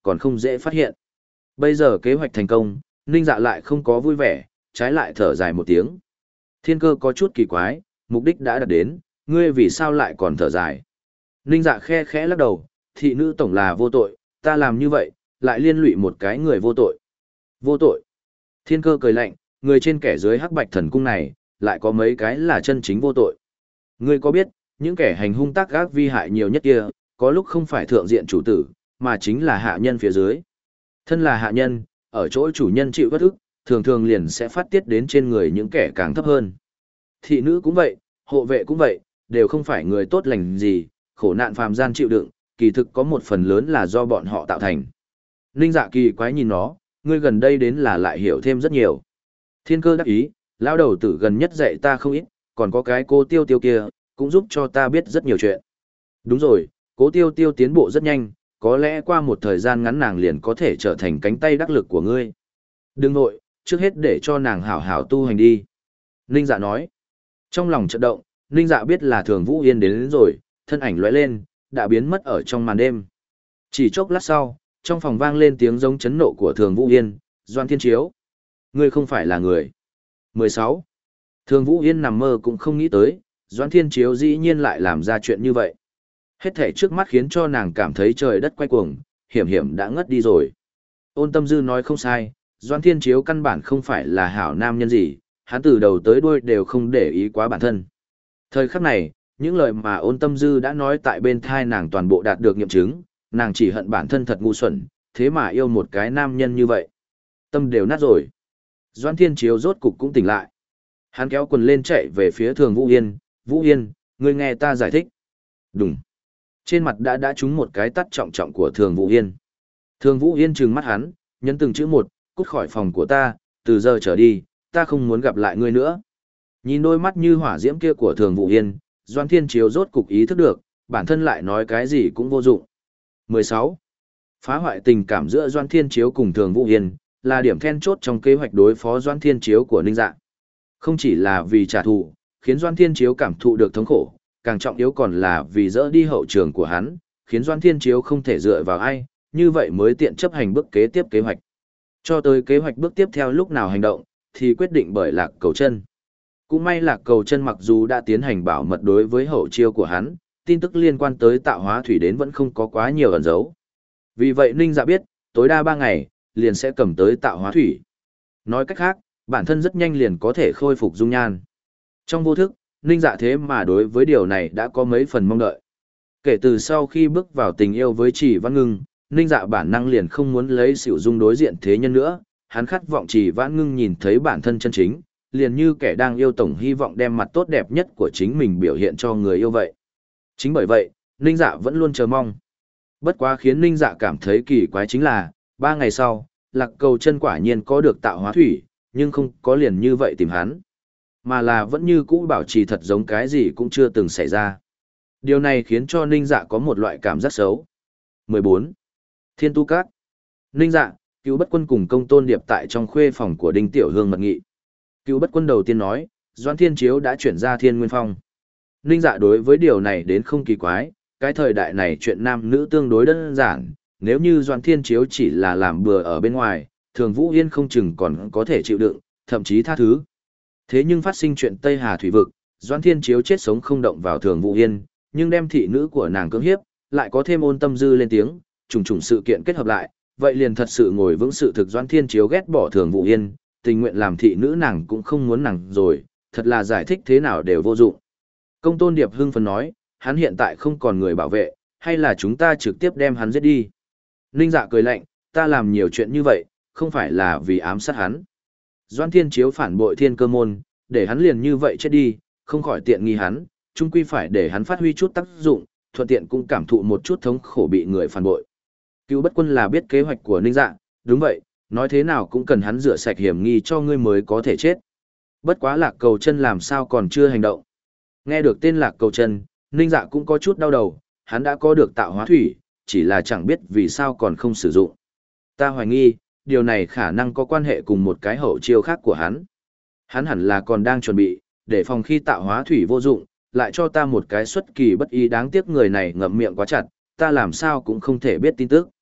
còn không dễ phát hiện. Bây giờ kế hoạch thành công, Ninh Dạ lại không có vui vẻ, trái lại thở dài một tiếng. Thiên Cơ có chút kỳ quái, mục đích đã đạt đến, ngươi vì sao lại còn thở dài? Ninh Dạ khe khẽ lắc đầu, thị nữ tổng là vô tội, ta làm như vậy, lại liên lụy một cái người vô tội. Vô tội. Thiên Cơ cười lạnh, người trên kẻ dưới hắc bạch thần cung này, lại có mấy cái là chân chính vô tội. Ngươi có biết, những kẻ hành hung tác gác vi hại nhiều nhất kia, có lúc không phải thượng diện chủ tử, mà chính là hạ nhân phía dưới. Thân là hạ nhân, ở chỗ chủ nhân chịu bất ức, thường thường liền sẽ phát tiết đến trên người những kẻ càng thấp hơn. Thị nữ cũng vậy, hộ vệ cũng vậy, đều không phải người tốt lành gì, khổ nạn phàm gian chịu đựng, kỳ thực có một phần lớn là do bọn họ tạo thành. Ninh Dạ kỳ quái nhìn nó, ngươi gần đây đến là lại hiểu thêm rất nhiều. Thiên Cơ đắc ý, lão đầu tử gần nhất dạy ta không ít, còn có cái cô tiêu tiêu kia, cũng giúp cho ta biết rất nhiều chuyện. Đúng rồi, cố tiêu tiêu tiến bộ rất nhanh, có lẽ qua một thời gian ngắn nàng liền có thể trở thành cánh tay đắc lực của ngươi. Đừng nội, trước hết để cho nàng hảo hảo tu hành đi. Ninh Dạ nói. Trong lòng chợt động, Ninh Dạ biết là Thường Vũ Yên đến, đến rồi, thân ảnh lóe lên, đã biến mất ở trong màn đêm. Chỉ chốc lát sau, trong phòng vang lên tiếng giống chấn nộ của Thường Vũ Yên, Doan Thiên Chiếu. Ngươi không phải là người. mười sáu. Thường Vũ Yên nằm mơ cũng không nghĩ tới, Doan Thiên Chiếu dĩ nhiên lại làm ra chuyện như vậy. Hết thể trước mắt khiến cho nàng cảm thấy trời đất quay cuồng, hiểm hiểm đã ngất đi rồi. Ôn Tâm Dư nói không sai, Doan Thiên Chiếu căn bản không phải là hảo nam nhân gì, hắn từ đầu tới đuôi đều không để ý quá bản thân. Thời khắc này, những lời mà Ôn Tâm Dư đã nói tại bên thai nàng toàn bộ đạt được nghiệm chứng, nàng chỉ hận bản thân thật ngu xuẩn, thế mà yêu một cái nam nhân như vậy. Tâm đều nát rồi. Doan Thiên Chiếu rốt cục cũng tỉnh lại. Hắn kéo quần lên chạy về phía Thường Vũ Yên, Vũ Yên, ngươi nghe ta giải thích. Đúng. Trên mặt đã đã trúng một cái tát trọng trọng của Thường Vũ Yên. Thường Vũ Yên trừng mắt hắn, nhấn từng chữ một, cút khỏi phòng của ta, từ giờ trở đi, ta không muốn gặp lại ngươi nữa. Nhìn đôi mắt như hỏa diễm kia của Thường Vũ Yên, Doan Thiên Chiếu rốt cục ý thức được, bản thân lại nói cái gì cũng vô dụng. mười sáu. Phá hoại tình cảm giữa Doan Thiên Chiếu cùng Thường Vũ Yên, là điểm then chốt trong kế hoạch đối phó Doan Thiên Chiếu của Ninh Dạ. Không chỉ là vì trả thù, khiến Doan Thiên Chiếu cảm thụ được thống khổ, càng trọng yếu còn là vì dỡ đi hậu trường của hắn, khiến Doan Thiên Chiếu không thể dựa vào ai, như vậy mới tiện chấp hành bước kế tiếp kế hoạch. Cho tới kế hoạch bước tiếp theo lúc nào hành động, thì quyết định bởi Lạc Cầu Chân. Cũng may Lạc Cầu Chân mặc dù đã tiến hành bảo mật đối với hậu chiêu của hắn, tin tức liên quan tới tạo hóa thủy đến vẫn không có quá nhiều ẩn dấu. Vì vậy Ninh Dạ biết, tối đa ba ngày, liền sẽ cầm tới tạo hóa thủy. Nói cách khác, bản thân rất nhanh liền có thể khôi phục dung nhan. Trong vô thức, Ninh Dạ thế mà đối với điều này đã có mấy phần mong đợi. Kể từ sau khi bước vào tình yêu với Trì Vãn Ngưng, Ninh Dạ bản năng liền không muốn lấy xỉu dung đối diện thế nhân nữa, hắn khát vọng Trì Vãn Ngưng nhìn thấy bản thân chân chính, liền như kẻ đang yêu tổng hy vọng đem mặt tốt đẹp nhất của chính mình biểu hiện cho người yêu vậy. Chính bởi vậy, Ninh Dạ vẫn luôn chờ mong. Bất quá khiến Ninh Dạ cảm thấy kỳ quái chính là, ba ngày sau, Lạc Cầu Chân quả nhiên có được tạo hóa thủy, nhưng không có liền như vậy tìm hắn, mà là vẫn như cũ bảo trì thật giống cái gì cũng chưa từng xảy ra. Điều này khiến cho Ninh Dạ có một loại cảm giác xấu. mười bốn. Thiên Tu Các. Ninh Dạ, Cựu Bất Quân cùng Công Tôn Điệp tại trong khuê phòng của Đinh Tiểu Hương mật nghị. Cựu Bất Quân đầu tiên nói, Doãn Thiên Chiếu đã chuyển ra Thiên Nguyên Phong. Ninh Dạ đối với điều này đến không kỳ quái, cái thời đại này chuyện nam nữ tương đối đơn giản, nếu như Doãn Thiên Chiếu chỉ là làm bừa ở bên ngoài, Thường Vũ Yên không chừng còn có thể chịu đựng, thậm chí tha thứ. Thế nhưng phát sinh chuyện Tây Hà Thủy Vực, Doãn Thiên Chiếu chết sống không động vào Thường Vũ Yên, nhưng đem thị nữ của nàng cưỡng hiếp, lại có thêm Ôn Tâm Dư lên tiếng, trùng trùng sự kiện kết hợp lại, vậy liền thật sự ngồi vững sự thực Doãn Thiên Chiếu ghét bỏ Thường Vũ Yên, tình nguyện làm thị nữ nàng cũng không muốn nàng rồi, thật là giải thích thế nào đều vô dụng. Công Tôn Điệp hưng phấn nói, hắn hiện tại không còn người bảo vệ, hay là chúng ta trực tiếp đem hắn giết đi. Ninh Dạ cười lạnh, ta làm nhiều chuyện như vậy, không phải là vì ám sát hắn. Doãn Thiên Chiếu phản bội Thiên Cơ môn, để hắn liền như vậy chết đi, không khỏi tiện nghi hắn, chung quy phải để hắn phát huy chút tác dụng, thuận tiện cũng cảm thụ một chút thống khổ bị người phản bội. Cựu Bất Quân là biết kế hoạch của Ninh Dạ, đúng vậy, nói thế nào cũng cần hắn rửa sạch hiểm nghi cho ngươi mới có thể chết. Bất quá Lạc Cầu Chân làm sao còn chưa hành động. Nghe được tên Lạc Cầu Chân, Ninh Dạ cũng có chút đau đầu, hắn đã có được tạo hóa thủy, chỉ là chẳng biết vì sao còn không sử dụng. Ta hoài nghi, điều này khả năng có quan hệ cùng một cái hậu chiêu khác của hắn. Hắn hẳn là còn đang chuẩn bị, để phòng khi tạo hóa thủy vô dụng, lại cho ta một cái xuất kỳ bất ý, đáng tiếc người này ngậm miệng quá chặt, ta làm sao cũng không thể biết tin tức.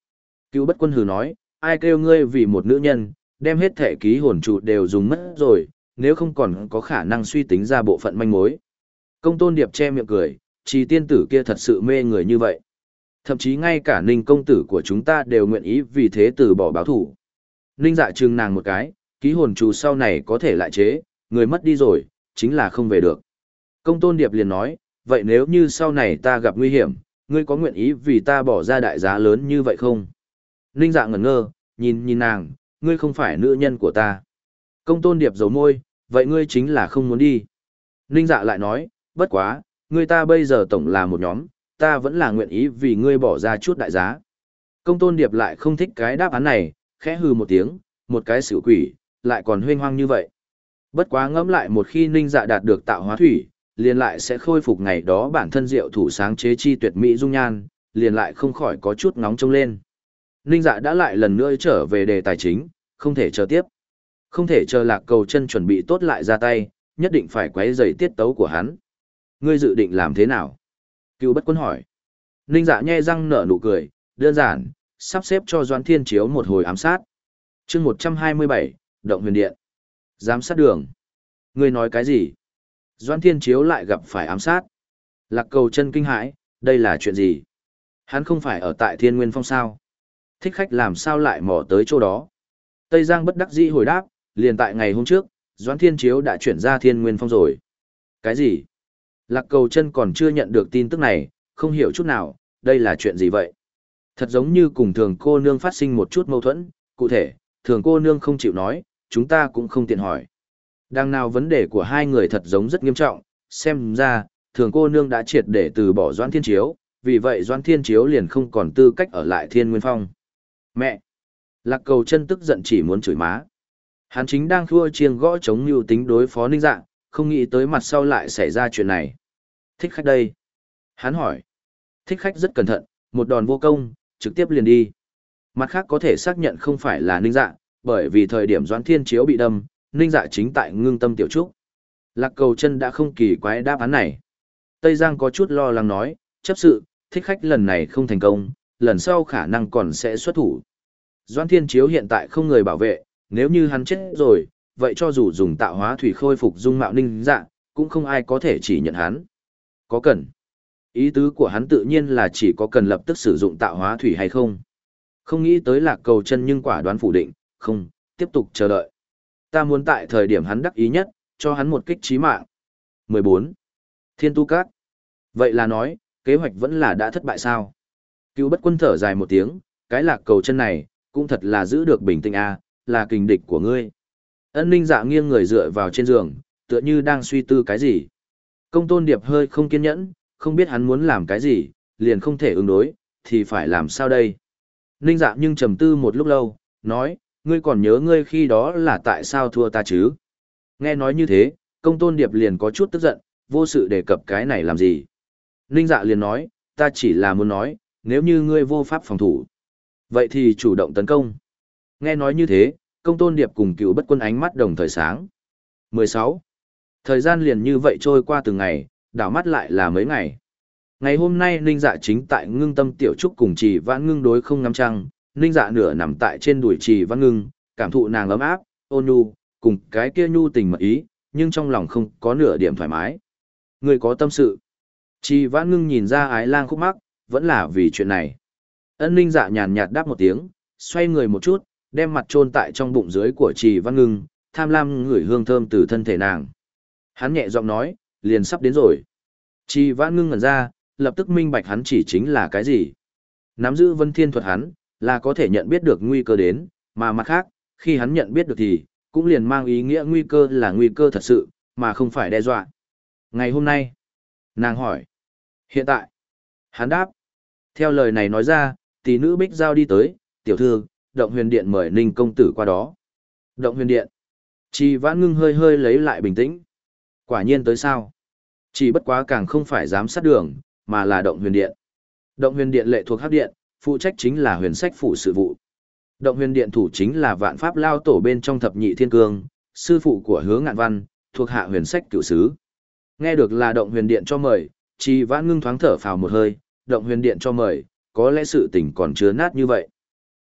Cựu bất quân hừ nói, ai kêu ngươi vì một nữ nhân, đem hết thể ký hồn trụ đều dùng mất rồi, nếu không còn có khả năng suy tính ra bộ phận manh mối. Công tôn điệp che miệng cười, chỉ tiên tử kia thật sự mê người như vậy. Thậm chí ngay cả ninh công tử của chúng ta đều nguyện ý vì thế từ bỏ báo thủ. Ninh dạ trừng nàng một cái, ký hồn trụ sau này có thể lại chế, người mất đi rồi, chính là không về được. Công tôn điệp liền nói, vậy nếu như sau này ta gặp nguy hiểm, ngươi có nguyện ý vì ta bỏ ra đại giá lớn như vậy không? Ninh dạ ngẩn ngơ, nhìn nhìn nàng, ngươi không phải nữ nhân của ta. Công tôn điệp giấu môi, vậy ngươi chính là không muốn đi. Ninh dạ lại nói, bất quá, ngươi ta bây giờ tổng là một nhóm, ta vẫn là nguyện ý vì ngươi bỏ ra chút đại giá. Công tôn điệp lại không thích cái đáp án này, khẽ hừ một tiếng, một cái xỉu quỷ, lại còn huênh hoang như vậy. Bất quá ngẫm lại một khi ninh dạ đạt được tạo hóa thủy, liền lại sẽ khôi phục ngày đó bản thân diệu thủ sáng chế chi tuyệt mỹ dung nhan, liền lại không khỏi có chút ngóng trông lên. Ninh dạ đã lại lần nữa trở về đề tài chính, không thể chờ tiếp. Không thể chờ Lạc Cầu Chân chuẩn bị tốt lại ra tay, nhất định phải quấy rầy tiết tấu của hắn. Ngươi dự định làm thế nào? Cựu bất quân hỏi. Ninh dạ nhe răng nở nụ cười, đơn giản, sắp xếp cho Doãn Thiên Chiếu một hồi ám sát. chương một trăm hai mươi bảy, Động Huyền Điện. Giám sát đường. Ngươi nói cái gì? Doãn Thiên Chiếu lại gặp phải ám sát. Lạc Cầu Chân kinh hãi, đây là chuyện gì? Hắn không phải ở tại Thiên Nguyên Phong sao? Thích khách làm sao lại mò tới chỗ đó? Tây Giang bất đắc dĩ hồi đáp, liền tại ngày hôm trước, Doãn Thiên Chiếu đã chuyển ra Thiên Nguyên Phong rồi. Cái gì? Lạc Cầu Chân còn chưa nhận được tin tức này, không hiểu chút nào, đây là chuyện gì vậy? Thật giống như cùng thường cô nương phát sinh một chút mâu thuẫn, cụ thể, thường cô nương không chịu nói, chúng ta cũng không tiện hỏi. Đang nào vấn đề của hai người thật giống rất nghiêm trọng, xem ra, thường cô nương đã triệt để từ bỏ Doãn Thiên Chiếu, vì vậy Doãn Thiên Chiếu liền không còn tư cách ở lại Thiên Nguyên Phong. Mẹ! Lạc Cầu Chân tức giận chỉ muốn chửi má. Hắn chính đang thua chiêng gõ chống mưu tính đối phó Ninh Dạ, không nghĩ tới mặt sau lại xảy ra chuyện này. Thích khách đây. Hắn hỏi. Thích khách rất cẩn thận, một đòn vô công, trực tiếp liền đi. Mặt khác có thể xác nhận không phải là Ninh Dạ, bởi vì thời điểm Doãn Thiên Chiếu bị đâm, Ninh Dạ chính tại Ngưng Tâm Tiểu Trúc. Lạc Cầu Chân đã không kỳ quái đáp án này. Tây Giang có chút lo lắng nói, chấp sự, thích khách lần này không thành công, lần sau khả năng còn sẽ xuất thủ. Doãn Thiên Chiếu hiện tại không người bảo vệ, nếu như hắn chết rồi, vậy cho dù dùng tạo hóa thủy khôi phục dung mạo Ninh Dạ, cũng không ai có thể chỉ nhận hắn. Có cần. Ý tứ của hắn tự nhiên là chỉ có cần lập tức sử dụng tạo hóa thủy hay không. Không nghĩ tới Lạc Cầu Chân nhưng quả đoán phủ định, không, tiếp tục chờ đợi. Ta muốn tại thời điểm hắn đắc ý nhất, cho hắn một kích chí mạng. mười bốn. Thiên Tu Các. Vậy là nói, kế hoạch vẫn là đã thất bại sao? Cựu bất quân thở dài một tiếng, cái Lạc Cầu Chân này, cũng thật là giữ được bình tĩnh a, là kình địch của ngươi. Ân Ninh Dạ nghiêng người dựa vào trên giường, tựa như đang suy tư cái gì. Công Tôn Điệp hơi không kiên nhẫn, không biết hắn muốn làm cái gì, liền không thể ứng đối, thì phải làm sao đây? Ninh Dạ nhưng trầm tư một lúc lâu, nói, ngươi còn nhớ ngươi khi đó là tại sao thua ta chứ? Nghe nói như thế, Công Tôn Điệp liền có chút tức giận, vô sự đề cập cái này làm gì? Ninh Dạ liền nói, ta chỉ là muốn nói, nếu như ngươi vô pháp phòng thủ, vậy thì chủ động tấn công. Nghe nói như thế, Công Tôn Điệp cùng Cựu bất quân ánh mắt đồng thời sáng. mười sáu. Thời gian liền như vậy trôi qua từng ngày, đảo mắt lại là mấy ngày. Ngày hôm nay Ninh Dạ chính tại Ngưng Tâm Tiểu Trúc cùng Trì Vãn Ngưng đối không ngắm trăng, Ninh Dạ nửa nằm tại trên đùi Trì Vãn Ngưng, cảm thụ nàng ấm áp, ôn nhu, cùng cái kia nhu tình mật ý, nhưng trong lòng không có nửa điểm thoải mái. Người có tâm sự. Trì Vãn Ngưng nhìn ra Ái Lang khúc mắc, vẫn là vì chuyện này. Ân Ninh Dạ nhàn nhạt đáp một tiếng, xoay người một chút, đem mặt chôn tại trong bụng dưới của Trì Vãn Ngưng, tham lam ngửi hương thơm từ thân thể nàng. Hắn nhẹ giọng nói, liền sắp đến rồi. Trì Vãn Ngưng ngẩn ra, lập tức minh bạch hắn chỉ chính là cái gì. Nắm giữ Vân Thiên thuật hắn, là có thể nhận biết được nguy cơ đến, mà mặt khác, khi hắn nhận biết được thì, cũng liền mang ý nghĩa nguy cơ là nguy cơ thật sự, mà không phải đe dọa. Ngày hôm nay, nàng hỏi. Hiện tại, hắn đáp. Theo lời này nói ra, tỷ nữ Bích Giao đi tới, tiểu thư, Động Huyền Điện mời Ninh công tử qua đó. Động Huyền Điện. Trì Vãn Ngưng hơi hơi lấy lại bình tĩnh. Quả nhiên tới sao? Chỉ bất quá càng không phải giám sát đường, mà là Động Huyền Điện. Động Huyền Điện lệ thuộc Hắc Điện, phụ trách chính là huyền sách phủ sự vụ. Động Huyền Điện thủ chính là Vạn Pháp Lao Tổ bên trong thập nhị thiên cương, sư phụ của Hứa Ngạn Văn, thuộc hạ huyền sách cửu sứ. Nghe được là Động Huyền Điện cho mời, Trì Vãn Ngưng thoáng thở phào một hơi, Động Huyền Điện cho mời, có lẽ sự tình còn chưa nát như vậy.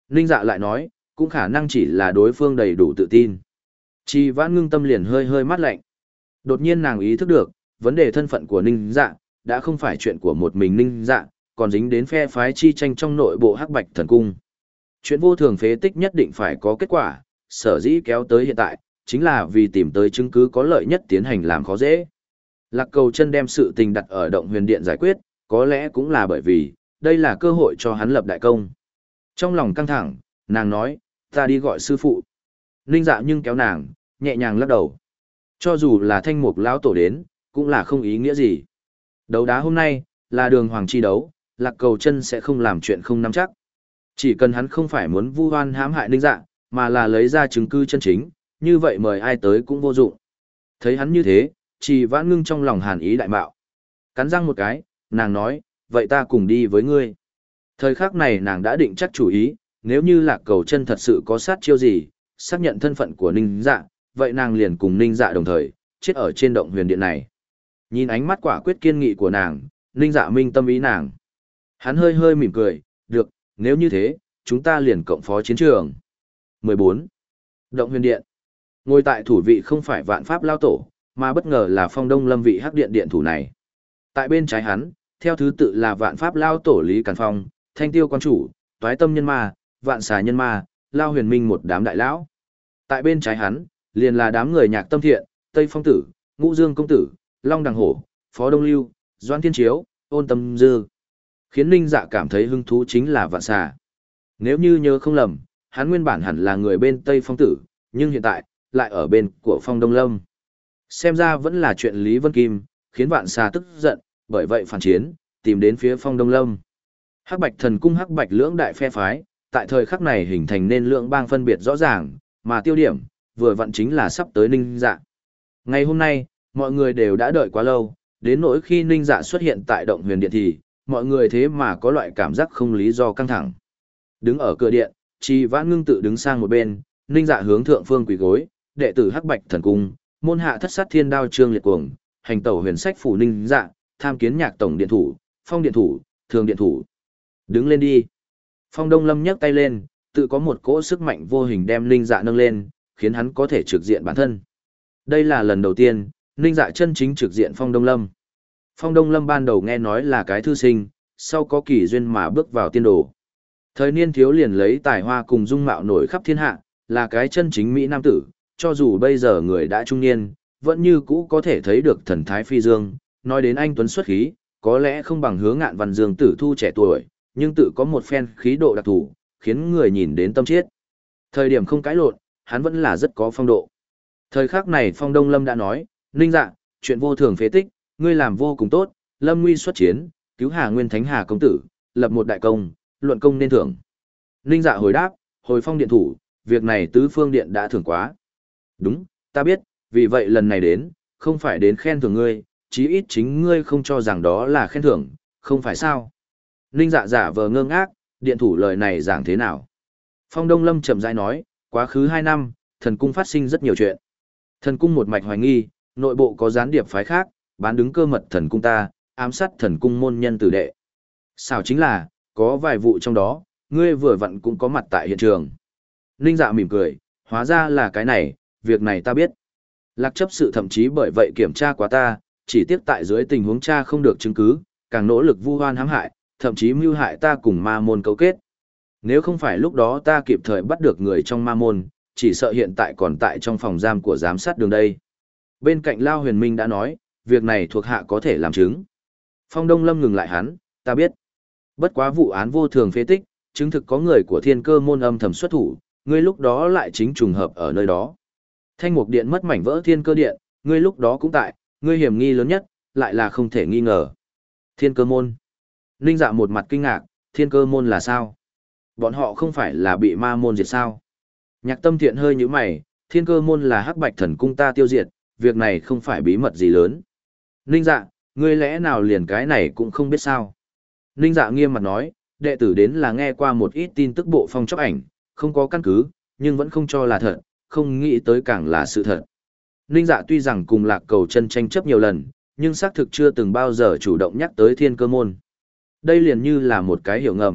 Ninh Dạ lại nói, cũng khả năng chỉ là đối phương đầy đủ tự tin. Chi Vãn Ngưng tâm liền hơi hơi mát lạnh. Đột nhiên nàng ý thức được, vấn đề thân phận của Ninh Dạ, đã không phải chuyện của một mình Ninh Dạ, còn dính đến phe phái chi tranh trong nội bộ Hắc Bạch Thần Cung. Chuyện vô thường phế tích nhất định phải có kết quả, sở dĩ kéo tới hiện tại, chính là vì tìm tới chứng cứ có lợi nhất tiến hành làm khó dễ. Lạc Cầu Chân đem sự tình đặt ở động huyền điện giải quyết, có lẽ cũng là bởi vì, đây là cơ hội cho hắn lập đại công. Trong lòng căng thẳng, nàng nói, ta đi gọi sư phụ. Ninh Dạ nhưng kéo nàng, nhẹ nhàng lắc đầu. Cho dù là thanh mục lão tổ đến, cũng là không ý nghĩa gì. Đấu đá hôm nay, là đường hoàng chi đấu, Lạc Cầu Chân sẽ không làm chuyện không nắm chắc. Chỉ cần hắn không phải muốn vu oan hãm hại Ninh Dạ, mà là lấy ra chứng cứ chân chính, như vậy mời ai tới cũng vô dụng. Thấy hắn như thế, Trì Vãn Ngưng trong lòng hàn ý đại bạo. Cắn răng một cái, nàng nói, vậy ta cùng đi với ngươi. Thời khắc này nàng đã định chắc chủ ý, nếu như Lạc Cầu Chân thật sự có sát chiêu gì, xác nhận thân phận của Ninh Dạ, vậy nàng liền cùng Ninh Dạ đồng thời, chết ở trên động huyền điện này. Nhìn ánh mắt quả quyết kiên nghị của nàng, Ninh Dạ minh tâm ý nàng. Hắn hơi hơi mỉm cười, được, nếu như thế, chúng ta liền cộng phó chiến trường. mười bốn. Động huyền điện. Ngồi tại thủ vị không phải Vạn Pháp Lao Tổ, mà bất ngờ là Phong Đông Lâm vị hắc điện điện thủ này. Tại bên trái hắn, theo thứ tự là Vạn Pháp Lao Tổ Lý Càn Phong, Thanh Tiêu Quan Chủ, Toái Tâm Nhân Ma, Vạn Xà Nhân Ma, Lao Huyền Minh một đám đại lão. Tại bên trái hắn, liền là đám người Nhạc Tâm Thiện, Tây Phong Tử, Ngũ Dương Công Tử, Long Đằng Hổ, Phó Đông Lưu, Doan Thiên Chiếu, Ôn Tâm Dư. Khiến Ninh Dạ cảm thấy hứng thú chính là Vạn Xà. Nếu như nhớ không lầm, hắn nguyên bản hẳn là người bên Tây Phong Tử, nhưng hiện tại, lại ở bên của Phong Đông Lâm. Xem ra vẫn là chuyện Lý Vân Kim, khiến Vạn Xà tức giận, bởi vậy phản chiến, tìm đến phía Phong Đông Lâm. Hắc Bạch Thần Cung Hắc Bạch lưỡng đại phe phái, tại thời khắc này hình thành nên lượng bang phân biệt rõ ràng, mà tiêu điểm, vừa vặn chính là sắp tới Ninh Dạ. Ngày hôm nay, mọi người đều đã đợi quá lâu, đến nỗi khi Ninh Dạ xuất hiện tại động huyền điện thì, mọi người thế mà có loại cảm giác không lý do căng thẳng. Đứng ở cửa điện, Trì Vãn Ngưng tự đứng sang một bên, Ninh Dạ hướng thượng phương quỳ gối, đệ tử Hắc Bạch Thần Cung, môn hạ thất sát thiên đao trương liệt cuồng, hành tẩu huyền sách phủ Ninh Dạ, tham kiến Nhạc tổng điện thủ, Phong điện thủ, Thường điện thủ. Đứng lên đi. Phong Đông Lâm nhấc tay lên, tự có một cỗ sức mạnh vô hình đem Ninh Dạ nâng lên, khiến hắn có thể trực diện bản thân. Đây là lần đầu tiên, Ninh Dạ chân chính trực diện Phong Đông Lâm. Phong Đông Lâm ban đầu nghe nói là cái thư sinh, sau có kỳ duyên mà bước vào tiên đồ. Thời niên thiếu liền lấy tài hoa cùng dung mạo nổi khắp thiên hạ, là cái chân chính mỹ nam tử, cho dù bây giờ người đã trung niên, vẫn như cũ có thể thấy được thần thái phi dương, nói đến anh tuấn xuất khí, có lẽ không bằng Hứa Ngạn Văn Dương tử thu trẻ tuổi, nhưng tự có một phen khí độ đặc thù, khiến người nhìn đến tâm chết. Thời điểm không cãi lộn, hắn vẫn là rất có phong độ. Thời khắc này Phong Đông Lâm đã nói, Ninh Dạ, chuyện vô thường phế tích, ngươi làm vô cùng tốt, Lâm Nguy xuất chiến, cứu Hà Nguyên Thánh Hà công tử, lập một đại công, luận công nên thưởng. Ninh Dạ hồi đáp, hồi Phong điện thủ, việc này tứ phương điện đã thưởng quá. Đúng, ta biết, vì vậy lần này đến, không phải đến khen thưởng ngươi, chí ít chính ngươi không cho rằng đó là khen thưởng, không phải sao. Ninh Dạ giả vờ ngơ ngác, điện thủ lời này giảng thế nào. Phong Đông Lâm chậm rãi nói, quá khứ hai năm, thần cung phát sinh rất nhiều chuyện. Thần cung một mạch hoài nghi, nội bộ có gián điệp phái khác, bán đứng cơ mật thần cung ta, ám sát thần cung môn nhân tử đệ. Sao chính là, có vài vụ trong đó, ngươi vừa vặn cũng có mặt tại hiện trường. Ninh Dạ mỉm cười, hóa ra là cái này, việc này ta biết. Lạc chấp sự thậm chí bởi vậy kiểm tra quá ta, chỉ tiếc tại dưới tình huống tra không được chứng cứ, càng nỗ lực vu oan hãm hại, thậm chí mưu hại ta cùng ma môn cấu kết. Nếu không phải lúc đó ta kịp thời bắt được người trong ma môn, chỉ sợ hiện tại còn tại trong phòng giam của giám sát đường đây. Bên cạnh Lao Huyền Minh đã nói, việc này thuộc hạ có thể làm chứng. Phong Đông Lâm ngừng lại hắn, ta biết. Bất quá vụ án vô thường phế tích, chứng thực có người của thiên cơ môn âm thầm xuất thủ, ngươi lúc đó lại chính trùng hợp ở nơi đó. Thanh mục điện mất mảnh vỡ thiên cơ điện, ngươi lúc đó cũng tại, ngươi hiểm nghi lớn nhất, lại là không thể nghi ngờ. Thiên cơ môn. Ninh Dạ một mặt kinh ngạc, thiên cơ môn là sao? Bọn họ không phải là bị ma môn diệt sao? Nhạc Tâm Thiện hơi nhíu mày, thiên cơ môn là hắc bạch thần cung ta tiêu diệt, việc này không phải bí mật gì lớn. Ninh Dạ, ngươi lẽ nào liền cái này cũng không biết sao? Ninh Dạ nghiêm mặt nói, đệ tử đến là nghe qua một ít tin tức bộ phong chóc ảnh, không có căn cứ, nhưng vẫn không cho là thật, không nghĩ tới càng là sự thật. Ninh Dạ tuy rằng cùng Lạc Cầu Chân tranh chấp nhiều lần, nhưng xác thực chưa từng bao giờ chủ động nhắc tới thiên cơ môn. Đây liền như là một cái hiểu ngầm,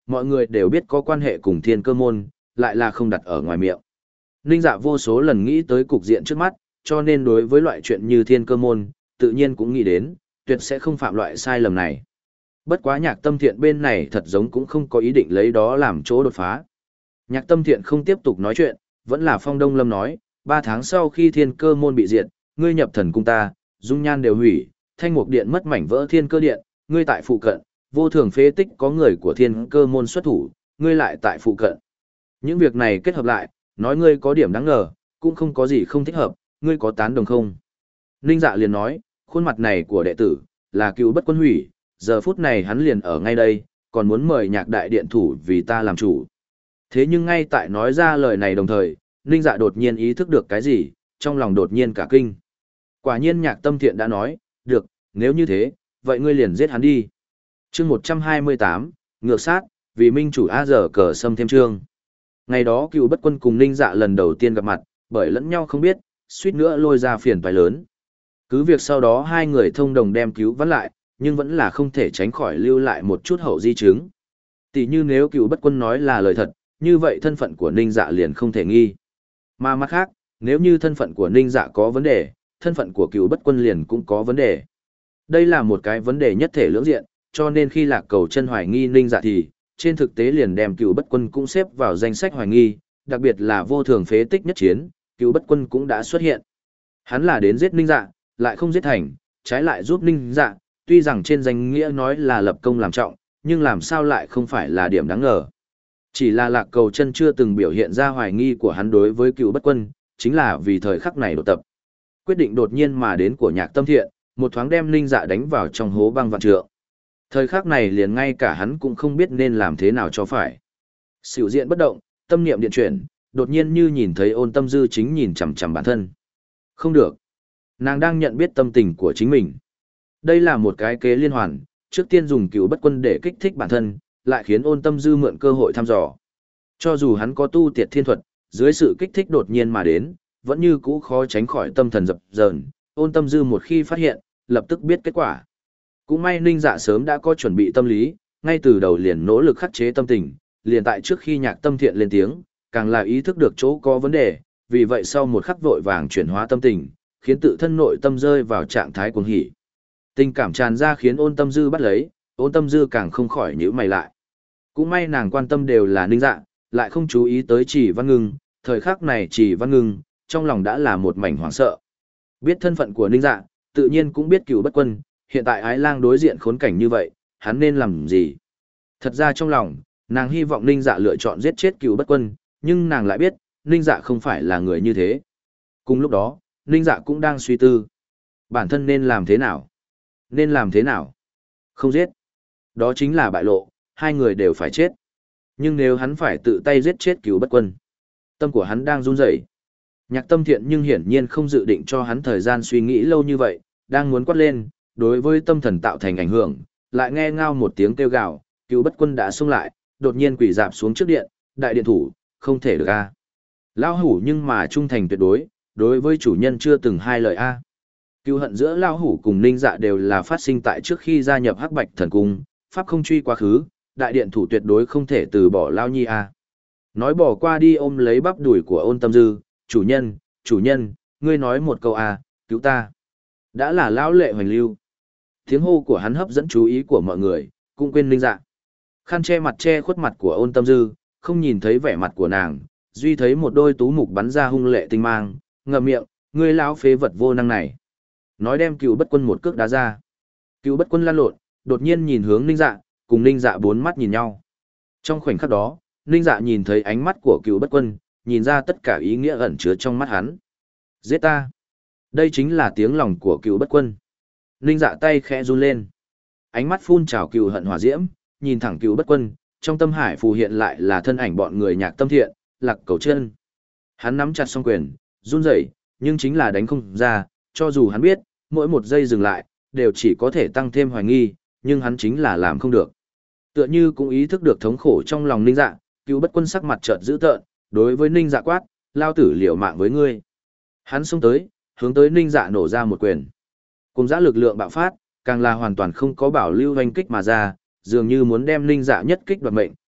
mọi người đều biết có quan hệ cùng thiên cơ môn, lại là không đặt ở ngoài miệng. Ninh Dạ vô số lần nghĩ tới cục diện trước mắt, cho nên đối với loại chuyện như thiên cơ môn, tự nhiên cũng nghĩ đến, tuyệt sẽ không phạm loại sai lầm này. Bất quá Nhạc Tâm Thiện bên này thật giống cũng không có ý định lấy đó làm chỗ đột phá. Nhạc Tâm Thiện không tiếp tục nói chuyện, vẫn là Phong Đông Lâm nói, ba tháng sau khi thiên cơ môn bị diệt, ngươi nhập thần cung ta, dung nhan đều hủy, thanh mục điện mất mảnh vỡ thiên cơ điện, ngươi tại phụ cận, vô thường phế tích có người của thiên cơ môn xuất thủ, ngươi lại tại phụ cận. Những việc này kết hợp lại, nói ngươi có điểm đáng ngờ, cũng không có gì không thích hợp, ngươi có tán đồng không? Ninh Dạ liền nói, khuôn mặt này của đệ tử, là cựu bất quân hủy, giờ phút này hắn liền ở ngay đây, còn muốn mời Nhạc đại điện thủ vì ta làm chủ. Thế nhưng ngay tại nói ra lời này đồng thời, Ninh Dạ đột nhiên ý thức được cái gì, trong lòng đột nhiên cả kinh. Quả nhiên Nhạc Tâm Thiện đã nói, được, nếu như thế, vậy ngươi liền giết hắn đi. Chương một trăm hai mươi tám, ngược sát, vì minh chủ A giờ cờ xâm thêm chương. Ngày đó cựu bất quân cùng Ninh Dạ lần đầu tiên gặp mặt, bởi lẫn nhau không biết, suýt nữa lôi ra phiền toái lớn. Cứ việc sau đó hai người thông đồng đem cứu vãn lại, nhưng vẫn là không thể tránh khỏi lưu lại một chút hậu di chứng. Tỷ như nếu cựu bất quân nói là lời thật, như vậy thân phận của Ninh Dạ liền không thể nghi. Mà mặt khác, nếu như thân phận của Ninh Dạ có vấn đề, thân phận của cựu bất quân liền cũng có vấn đề. Đây là một cái vấn đề nhất thể lưỡng diện, cho nên khi Lạc Cầu Chân hoài nghi Ninh Dạ thì, trên thực tế liền đem cựu bất quân cũng xếp vào danh sách hoài nghi, đặc biệt là vô thường phế tích nhất chiến, cựu bất quân cũng đã xuất hiện. Hắn là đến giết Ninh Dạ, lại không giết thành, trái lại giúp Ninh Dạ, tuy rằng trên danh nghĩa nói là lập công làm trọng, nhưng làm sao lại không phải là điểm đáng ngờ. Chỉ là Lạc Cầu Chân chưa từng biểu hiện ra hoài nghi của hắn đối với cựu bất quân, chính là vì thời khắc này đột tập. Quyết định đột nhiên mà đến của Nhạc Tâm Thiện, một thoáng đem Ninh Dạ đánh vào trong hố băng vạn trượng. Thời khắc này liền ngay cả hắn cũng không biết nên làm thế nào cho phải. Xỉu diện bất động, tâm niệm điện chuyển, đột nhiên như nhìn thấy Ôn Tâm Dư chính nhìn chằm chằm bản thân. Không được. Nàng đang nhận biết tâm tình của chính mình. Đây là một cái kế liên hoàn, trước tiên dùng cựu bất quân để kích thích bản thân, lại khiến Ôn Tâm Dư mượn cơ hội thăm dò. Cho dù hắn có tu tiệt thiên thuật, dưới sự kích thích đột nhiên mà đến, vẫn như cũ khó tránh khỏi tâm thần dập dờn. Ôn Tâm Dư một khi phát hiện, lập tức biết kết quả. Cũng may Ninh Dạ sớm đã có chuẩn bị tâm lý, ngay từ đầu liền nỗ lực khắc chế tâm tình, liền tại trước khi Nhạc Tâm Thiện lên tiếng, càng là ý thức được chỗ có vấn đề, vì vậy sau một khắc vội vàng chuyển hóa tâm tình, khiến tự thân nội tâm rơi vào trạng thái cuồng hỉ. Tình cảm tràn ra khiến Ôn Tâm Dư bắt lấy, Ôn Tâm Dư càng không khỏi nhíu mày lại. Cũng may nàng quan tâm đều là Ninh Dạ, lại không chú ý tới Chỉ Văn Ngưng, thời khắc này Chỉ Văn Ngưng, trong lòng đã là một mảnh hoảng sợ. Biết thân phận của Ninh Dạ, tự nhiên cũng biết cửu bất quân, hiện tại Ái Lang đối diện khốn cảnh như vậy, hắn nên làm gì? Thật ra trong lòng, nàng hy vọng Ninh Dạ lựa chọn giết chết cửu bất quân, nhưng nàng lại biết, Ninh Dạ không phải là người như thế. Cùng lúc đó, Ninh Dạ cũng đang suy tư. Bản thân nên làm thế nào? Nên làm thế nào? Không giết. Đó chính là bại lộ, hai người đều phải chết. Nhưng nếu hắn phải tự tay giết chết cửu bất quân, tâm của hắn đang run rẩy. Nhạc Tâm Thiện nhưng hiển nhiên không dự định cho hắn thời gian suy nghĩ lâu như vậy, đang muốn quát lên, đối với tâm thần tạo thành ảnh hưởng, lại nghe ngao một tiếng kêu gào, cửu bất quân đã xông lại, đột nhiên quỳ dạp xuống trước điện, đại điện thủ, không thể được a. Lão hủ nhưng mà trung thành tuyệt đối, đối với chủ nhân chưa từng hai lời a. Cựu hận giữa Lão hủ cùng Ninh Dạ đều là phát sinh tại trước khi gia nhập Hắc Bạch Thần Cung, pháp không truy quá khứ, đại điện thủ tuyệt đối không thể từ bỏ Lao Nhi a. Nói bỏ qua đi ôm lấy bắp đùi của Ôn Tâm Dư, chủ nhân, chủ nhân, ngươi nói một câu a, cứu ta. Đã là lão lệ hoành lưu. Tiếng hô của hắn hấp dẫn chú ý của mọi người, cũng quên Ninh Dạ. Khăn che mặt che khuất mặt của Ôn Tâm Dư, không nhìn thấy vẻ mặt của nàng, duy thấy một đôi tú mục bắn ra hung lệ tinh mang, ngậm miệng, ngươi lão phế vật vô năng này. Nói đem Cựu bất quân một cước đá ra. Cựu bất quân lăn lộn, đột nhiên nhìn hướng Ninh Dạ, cùng Ninh Dạ bốn mắt nhìn nhau. Trong khoảnh khắc đó, Ninh Dạ nhìn thấy ánh mắt của Cựu bất quân, nhìn ra tất cả ý nghĩa ẩn chứa trong mắt hắn. Giết ta. Đây chính là tiếng lòng của Cựu bất quân. Ninh Dạ tay khẽ run lên. Ánh mắt phun trào cừu hận hỏa diễm, nhìn thẳng Cựu bất quân, trong tâm hải phù hiện lại là thân ảnh bọn người Nhạc Tâm Thiện, Lạc Cầu Chân. Hắn nắm chặt song quyền, run rẩy, nhưng chính là đánh không ra, cho dù hắn biết, mỗi một giây dừng lại, đều chỉ có thể tăng thêm hoài nghi, nhưng hắn chính là làm không được. Tựa như cũng ý thức được thống khổ trong lòng Ninh Dạ, Cựu bất quân sắc mặt chợt dữ tợn, đối với Ninh Dạ quát, lao tử liều mạng với ngươi. Hắn xông tới, hướng tới Ninh Dạ nổ ra một quyền. Cùng dã lực lượng bạo phát, càng là hoàn toàn không có bảo lưu hoành kích mà ra, dường như muốn đem Ninh Dạ nhất kích đoạt mệnh,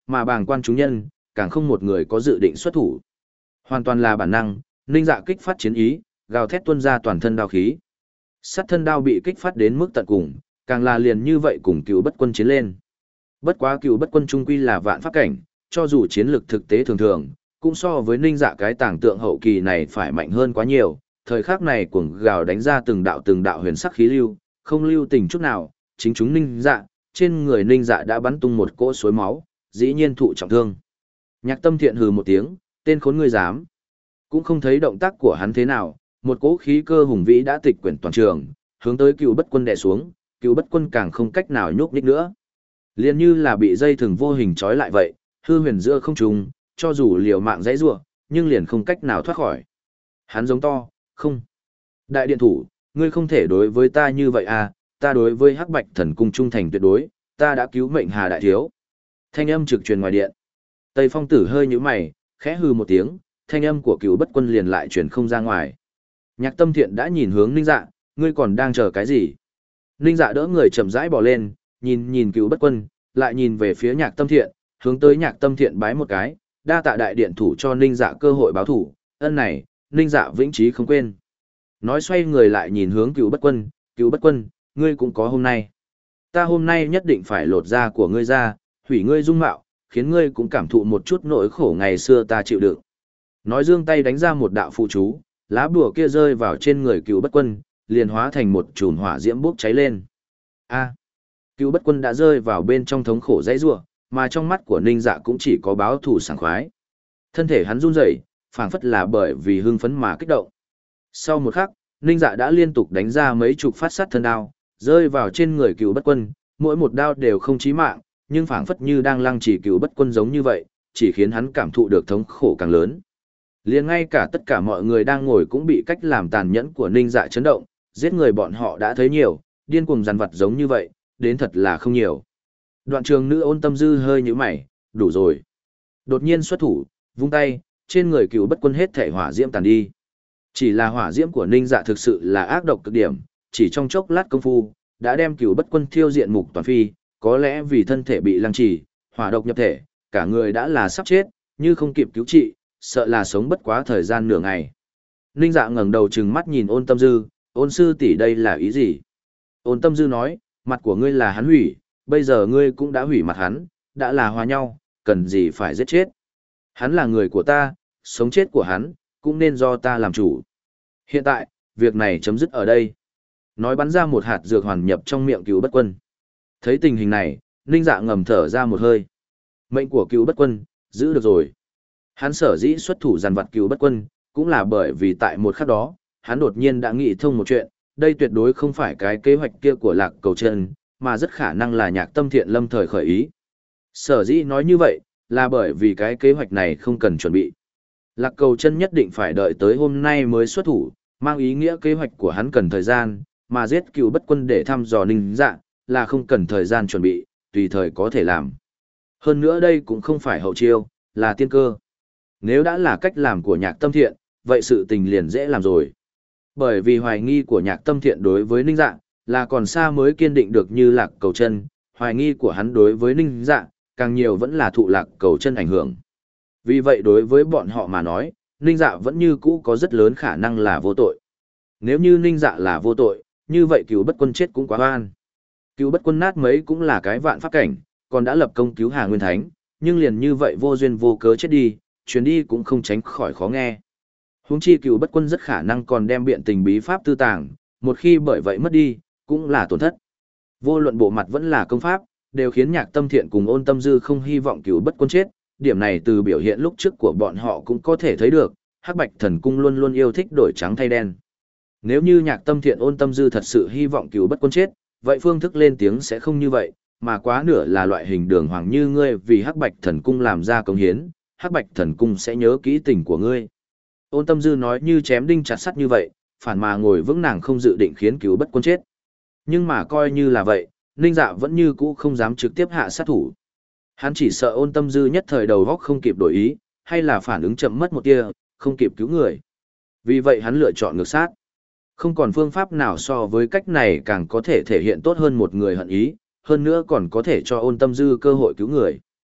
mà bàng quan chúng nhân, càng không một người có dự định xuất thủ. Hoàn toàn là bản năng, Ninh Dạ kích phát chiến ý, gào thét tuôn ra toàn thân đao khí. Sát thân đao bị kích phát đến mức tận cùng, càng là liền như vậy cùng Cựu Bất Quân chiến lên. Bất quá Cựu Bất Quân trung quy là vạn pháp cảnh, cho dù chiến lực thực tế thường thường, cũng so với Ninh Dạ cái tàng tượng hậu kỳ này phải mạnh hơn quá nhiều. Thời khắc này cuồng gào đánh ra từng đạo từng đạo huyền sắc khí lưu, không lưu tình chút nào, chính chúng Ninh Dạ, trên người Ninh Dạ đã bắn tung một cỗ suối máu, dĩ nhiên thụ trọng thương. Nhạc Tâm Thiện hừ một tiếng, tên khốn ngươi dám. Cũng không thấy động tác của hắn thế nào, một cỗ khí cơ hùng vĩ đã tịch quyển toàn trường, hướng tới Cựu Bất Quân đè xuống, Cựu Bất Quân càng không cách nào nhúc nhích nữa. Liền như là bị dây thừng vô hình trói lại vậy, hư huyền giữa không trung, cho dù liều mạng dãy rủa, nhưng liền không cách nào thoát khỏi. Hắn giống to, "Không. Đại điện thủ, ngươi không thể đối với ta như vậy à, ta đối với Hắc Bạch Thần Cung trung thành tuyệt đối, ta đã cứu mệnh Hà đại thiếu." Thanh âm trực truyền ngoài điện. Tây Phong Tử hơi nhíu mày, khẽ hừ một tiếng, thanh âm của Cựu Bất Quân liền lại truyền không ra ngoài. Nhạc Tâm Thiện đã nhìn hướng Ninh Dạ, ngươi còn đang chờ cái gì? Ninh Dạ đỡ người chậm rãi bỏ lên, nhìn nhìn Cựu Bất Quân, lại nhìn về phía Nhạc Tâm Thiện, hướng tới Nhạc Tâm Thiện bái một cái, đa tạ đại điện thủ cho Ninh Dạ cơ hội báo thủ, ân này, Ninh Dạ vĩnh trí không quên. Nói xoay người lại nhìn hướng Cựu Bất Quân, Cựu Bất Quân, ngươi cũng có hôm nay. Ta hôm nay nhất định phải lột da của ngươi ra, hủy ngươi dung mạo, khiến ngươi cũng cảm thụ một chút nỗi khổ ngày xưa ta chịu đựng. Nói giương tay đánh ra một đạo phụ chú, lá bùa kia rơi vào trên người Cựu Bất Quân, liền hóa thành một chùm hỏa diễm bốc cháy lên. A, Cựu Bất Quân đã rơi vào bên trong thống khổ dãy rủa, mà trong mắt của Ninh Dạ cũng chỉ có báo thù sảng khoái. Thân thể hắn run rẩy, phảng phất là bởi vì hưng phấn mà kích động. Sau một khắc, Ninh Dạ đã liên tục đánh ra mấy chục phát sát thân đao, rơi vào trên người Cựu Bất Quân, mỗi một đao đều không chí mạng, nhưng phảng phất như đang lăng trì Cựu Bất Quân giống như vậy, chỉ khiến hắn cảm thụ được thống khổ càng lớn. Liền ngay cả tất cả mọi người đang ngồi cũng bị cách làm tàn nhẫn của Ninh Dạ chấn động, giết người bọn họ đã thấy nhiều, điên cuồng dằn vặt giống như vậy, đến thật là không nhiều. Đoạn trường nữ Ôn Tâm Dư hơi nhíu mày, đủ rồi. Đột nhiên xuất thủ, vung tay, trên người Cựu Bất Quân hết thể hỏa diễm tàn đi. Chỉ là hỏa diễm của Ninh Dạ thực sự là ác độc cực điểm, chỉ trong chốc lát công phu, đã đem Cựu Bất Quân thiêu diện mục toàn phi, có lẽ vì thân thể bị lăng trì, hỏa độc nhập thể, cả người đã là sắp chết, như không kịp cứu trị, sợ là sống bất quá thời gian nửa ngày. Ninh Dạ ngẩng đầu trừng mắt nhìn Ôn Tâm Dư, Ôn sư tỷ đây là ý gì? Ôn Tâm Dư nói, mặt của ngươi là hắn hủy, bây giờ ngươi cũng đã hủy mặt hắn, đã là hòa nhau, cần gì phải giết chết. Hắn là người của ta, sống chết của hắn, cũng nên do ta làm chủ. Hiện tại, việc này chấm dứt ở đây. Nói bắn ra một hạt dược hoàn nhập trong miệng Cựu Bất Quân. Thấy tình hình này, Ninh Dạ ngầm thở ra một hơi. Mệnh của Cựu Bất Quân, giữ được rồi. Hắn sở dĩ xuất thủ giàn vặt Cựu Bất Quân, cũng là bởi vì tại một khắc đó, hắn đột nhiên đã nghĩ thông một chuyện, đây tuyệt đối không phải cái kế hoạch kia của Lạc Cầu Chân, mà rất khả năng là Nhạc Tâm Thiện lâm thời khởi ý. Sở dĩ nói như vậy, là bởi vì cái kế hoạch này không cần chuẩn bị. Lạc Cầu Chân nhất định phải đợi tới hôm nay mới xuất thủ, mang ý nghĩa kế hoạch của hắn cần thời gian, mà giết Cựu Bất Quân để thăm dò Ninh Dạ, là không cần thời gian chuẩn bị, tùy thời có thể làm. Hơn nữa đây cũng không phải hậu chiêu, là tiên cơ. Nếu đã là cách làm của Nhạc Tâm Thiện, vậy sự tình liền dễ làm rồi. Bởi vì hoài nghi của Nhạc Tâm Thiện đối với Ninh Dạ, là còn xa mới kiên định được như Lạc Cầu Chân, hoài nghi của hắn đối với Ninh Dạ, càng nhiều vẫn là thụ Lạc Cầu Chân ảnh hưởng. Vì vậy đối với bọn họ mà nói, Ninh Dạ vẫn như cũ có rất lớn khả năng là vô tội. Nếu như Ninh Dạ là vô tội, như vậy Cựu Bất Quân chết cũng quá oan. Cựu Bất Quân nát mấy cũng là cái vạn pháp cảnh, còn đã lập công cứu Hà Nguyên Thánh, nhưng liền như vậy vô duyên vô cớ chết đi, chuyến đi cũng không tránh khỏi khó nghe. Huống chi Cựu Bất Quân rất khả năng còn đem biện tình bí pháp tư tàng, một khi bởi vậy mất đi, cũng là tổn thất. Vô luận bộ mặt vẫn là công pháp, đều khiến Nhạc Tâm Thiện cùng Ôn Tâm Dư không hy vọng Cựu Bất Quân chết, điểm này từ biểu hiện lúc trước của bọn họ cũng có thể thấy được, Hắc Bạch Thần Cung luôn luôn yêu thích đổi trắng thay đen. Nếu như Nhạc Tâm Thiện Ôn Tâm Dư thật sự hy vọng Cựu Bất Quân chết, vậy phương thức lên tiếng sẽ không như vậy, mà quá nửa là loại hình đường hoàng như ngươi vì Hắc Bạch Thần Cung làm ra công hiến, Hắc Bạch Thần Cung sẽ nhớ kỹ tình của ngươi. Ôn Tâm Dư nói như chém đinh chặt sắt như vậy, phản mà ngồi vững nàng không dự định khiến Cựu Bất Quân chết. Nhưng mà coi như là vậy, Ninh Dạ vẫn như cũ không dám trực tiếp hạ sát thủ. Hắn chỉ sợ Ôn Tâm Dư nhất thời đầu góc không kịp đổi ý, hay là phản ứng chậm mất một tia, không kịp cứu người. Vì vậy hắn lựa chọn ngược sát. Không còn phương pháp nào so với cách này càng có thể thể hiện tốt hơn một người hận ý, hơn nữa còn có thể cho Ôn Tâm Dư cơ hội cứu người.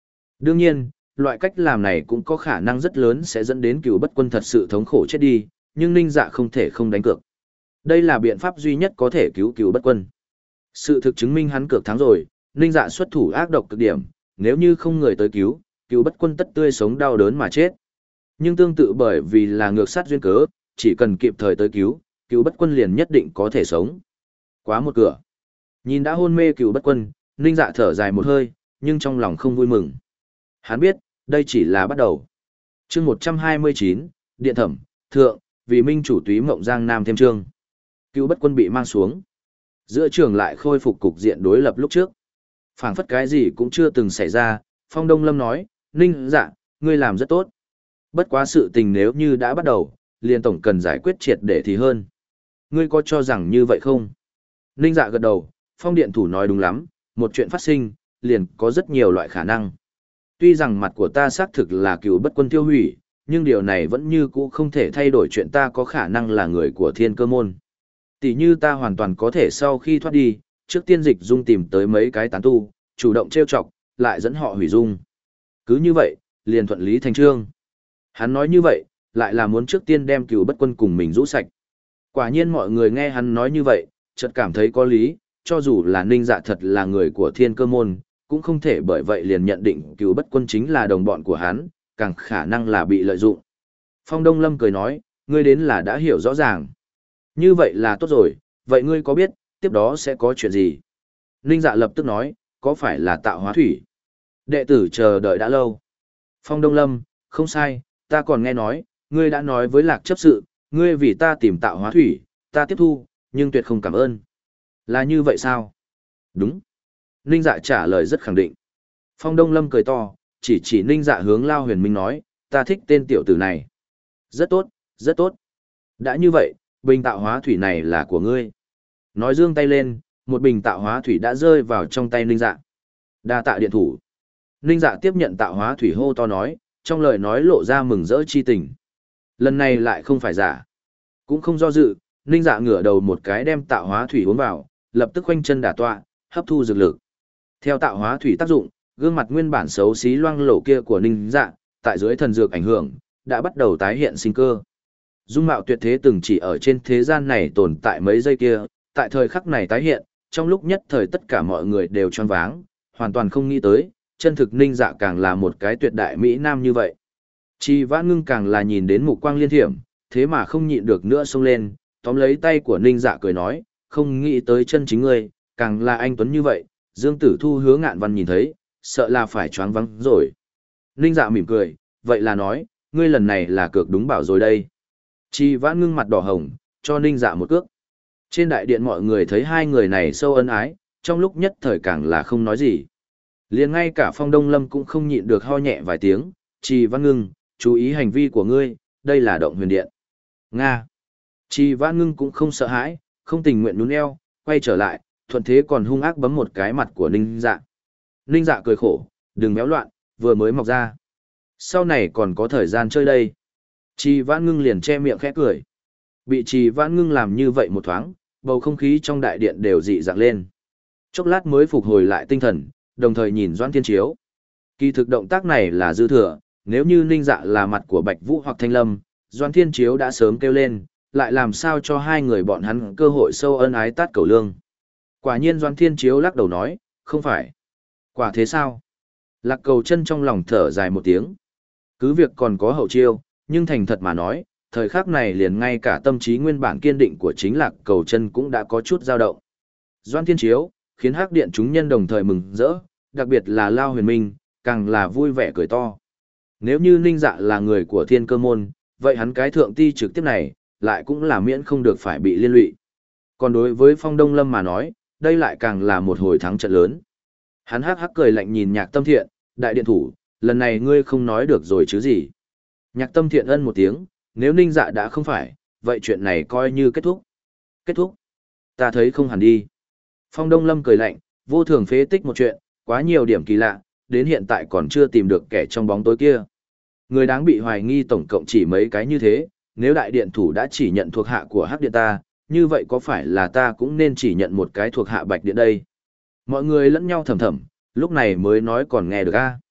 Đương nhiên, loại cách làm này cũng có khả năng rất lớn sẽ dẫn đến cựu bất quân thật sự thống khổ chết đi, nhưng Ninh Dạ không thể không đánh cược. Đây là biện pháp duy nhất có thể cứu cựu bất quân. Sự thực chứng minh hắn cược thắng rồi, Ninh Dạ xuất thủ ác độc cực điểm, nếu như không người tới cứu, cựu bất quân tất tươi sống đau đớn mà chết. Nhưng tương tự bởi vì là ngược sát duyên cớ, chỉ cần kịp thời tới cứu, cựu bất quân liền nhất định có thể sống. Quá một cửa. Nhìn đã hôn mê cựu bất quân, Ninh Dạ thở dài một hơi, nhưng trong lòng không vui mừng. Hắn biết, đây chỉ là bắt đầu. Chương một trăm hai mươi chín, Điện Thẩm, Thượng, vì minh chủ túy mộng Giang Nam thêm chương. Cựu bất quân bị mang xuống. Giữa trường lại khôi phục cục diện đối lập lúc trước. Phảng phất cái gì cũng chưa từng xảy ra, Phong Đông Lâm nói, Ninh Dạ, ngươi làm rất tốt. Bất quá sự tình nếu như đã bắt đầu, liền tổng cần giải quyết triệt để thì hơn. Ngươi có cho rằng như vậy không? Ninh Dạ gật đầu, Phong Điện Thủ nói đúng lắm, một chuyện phát sinh, liền có rất nhiều loại khả năng. Tuy rằng mặt của ta xác thực là cựu bất quân tiêu hủy, nhưng điều này vẫn như cũ không thể thay đổi chuyện ta có khả năng là người của thiên cơ môn. Tỷ như ta hoàn toàn có thể sau khi thoát đi, trước tiên dịch dung tìm tới mấy cái tán tu, chủ động trêu chọc, lại dẫn họ hủy dung. Cứ như vậy, liền thuận lý thành trương. Hắn nói như vậy, lại là muốn trước tiên đem cựu bất quân cùng mình rũ sạch. Quả nhiên mọi người nghe hắn nói như vậy, chợt cảm thấy có lý, cho dù là Ninh Dạ thật là người của thiên cơ môn, cũng không thể bởi vậy liền nhận định cựu bất quân chính là đồng bọn của hắn, càng khả năng là bị lợi dụng. Phong Đông Lâm cười nói, ngươi đến là đã hiểu rõ ràng. Như vậy là tốt rồi, vậy ngươi có biết, tiếp đó sẽ có chuyện gì? Ninh Dạ lập tức nói, có phải là tạo hóa thủy? Đệ tử chờ đợi đã lâu. Phong Đông Lâm, không sai, ta còn nghe nói, ngươi đã nói với lạc chấp sự, ngươi vì ta tìm tạo hóa thủy, ta tiếp thu, nhưng tuyệt không cảm ơn. Là như vậy sao? Đúng. Ninh Dạ trả lời rất khẳng định. Phong Đông Lâm cười to, chỉ chỉ Ninh Dạ hướng Lao Huyền Minh nói, ta thích tên tiểu tử này. Rất tốt, rất tốt. Đã như vậy, bình tạo hóa thủy này là của ngươi. Nói giương tay lên, một bình tạo hóa thủy đã rơi vào trong tay Ninh Dạ. Đa tạ điện thủ. Ninh Dạ tiếp nhận tạo hóa thủy hô to nói, trong lời nói lộ ra mừng rỡ chi tình. Lần này lại không phải giả. Cũng không do dự, Ninh Dạ ngửa đầu một cái đem tạo hóa thủy uống vào, lập tức khoanh chân đả tọa, hấp thu dược lực. Theo tạo hóa thủy tác dụng, gương mặt nguyên bản xấu xí loang lổ kia của Ninh Dạ, tại dưới thần dược ảnh hưởng, đã bắt đầu tái hiện sinh cơ. Dung mạo tuyệt thế từng chỉ ở trên thế gian này tồn tại mấy giây kia, tại thời khắc này tái hiện, trong lúc nhất thời tất cả mọi người đều choáng váng, hoàn toàn không nghĩ tới, chân thực Ninh Dạ càng là một cái tuyệt đại mỹ nam như vậy. Chi Vãn Ngưng càng là nhìn đến mục quang liên thiểm, thế mà không nhịn được nữa xông lên, tóm lấy tay của Ninh Dạ cười nói, không nghĩ tới chân chính ngươi, càng là anh tuấn như vậy, Dương Tử Thu Hứa Ngạn Văn nhìn thấy, sợ là phải choáng váng rồi. Ninh Dạ mỉm cười, vậy là nói, ngươi lần này là cược đúng bảo rồi đây. Chi Vãn Ngưng mặt đỏ hồng, cho Ninh Dạ một cước. Trên đại điện mọi người thấy hai người này sâu ân ái, trong lúc nhất thời càng là không nói gì. Liền ngay cả Phong Đông Lâm cũng không nhịn được ho nhẹ vài tiếng, Chi Vãn Ngưng, chú ý hành vi của ngươi, đây là động huyền điện. Nga. Chi Vãn Ngưng cũng không sợ hãi, không tình nguyện nhún eo, quay trở lại, thuận thế còn hung ác bấm một cái mặt của Ninh Dạ. Ninh Dạ cười khổ, đừng méo loạn, vừa mới mọc ra. Sau này còn có thời gian chơi đây. Chi Vãn Ngưng liền che miệng khẽ cười. Bị Chi Vãn Ngưng làm như vậy một thoáng, bầu không khí trong đại điện đều dị dạng lên. Chốc lát mới phục hồi lại tinh thần, đồng thời nhìn Doãn Thiên Chiếu. Kỳ thực động tác này là dư thừa, nếu như Ninh Dạ là mặt của Bạch Vũ hoặc Thanh Lâm, Doãn Thiên Chiếu đã sớm kêu lên, lại làm sao cho hai người bọn hắn cơ hội sâu ân ái tát cầu lương. Quả nhiên Doãn Thiên Chiếu lắc đầu nói, không phải. Quả thế sao? Lạc Cầu Chân trong lòng thở dài một tiếng. Cứ việc còn có hậu chiêu, nhưng thành thật mà nói, thời khắc này liền ngay cả tâm trí nguyên bản kiên định của chính Lạc Cầu Chân cũng đã có chút dao động. Doãn Thiên Chiếu, khiến Hắc Điện chúng nhân đồng thời mừng rỡ, đặc biệt là Lao Huyền Minh, càng là vui vẻ cười to. Nếu như Ninh Dạ là người của Thiên Cơ môn, vậy hắn cái thượng ti trực tiếp này, lại cũng là miễn không được phải bị liên lụy. Còn đối với Phong Đông Lâm mà nói, đây lại càng là một hồi thắng trận lớn. Hắn hắc hắc cười lạnh nhìn Nhạc Tâm Thiện, đại điện thủ, lần này ngươi không nói được rồi chứ gì. Nhạc Tâm Thiện ân một tiếng, nếu Ninh Dạ đã không phải, vậy chuyện này coi như kết thúc. Kết thúc? Ta thấy không hẳn đi. Phong Đông Lâm cười lạnh, vô thường phế tích một chuyện, quá nhiều điểm kỳ lạ, đến hiện tại còn chưa tìm được kẻ trong bóng tối kia. Người đáng bị hoài nghi tổng cộng chỉ mấy cái như thế, nếu đại điện thủ đã chỉ nhận thuộc hạ của Hắc Điện ta, như vậy có phải là ta cũng nên chỉ nhận một cái thuộc hạ Bạch Điện đây? Mọi người lẫn nhau thầm thầm, lúc này mới nói còn nghe được a.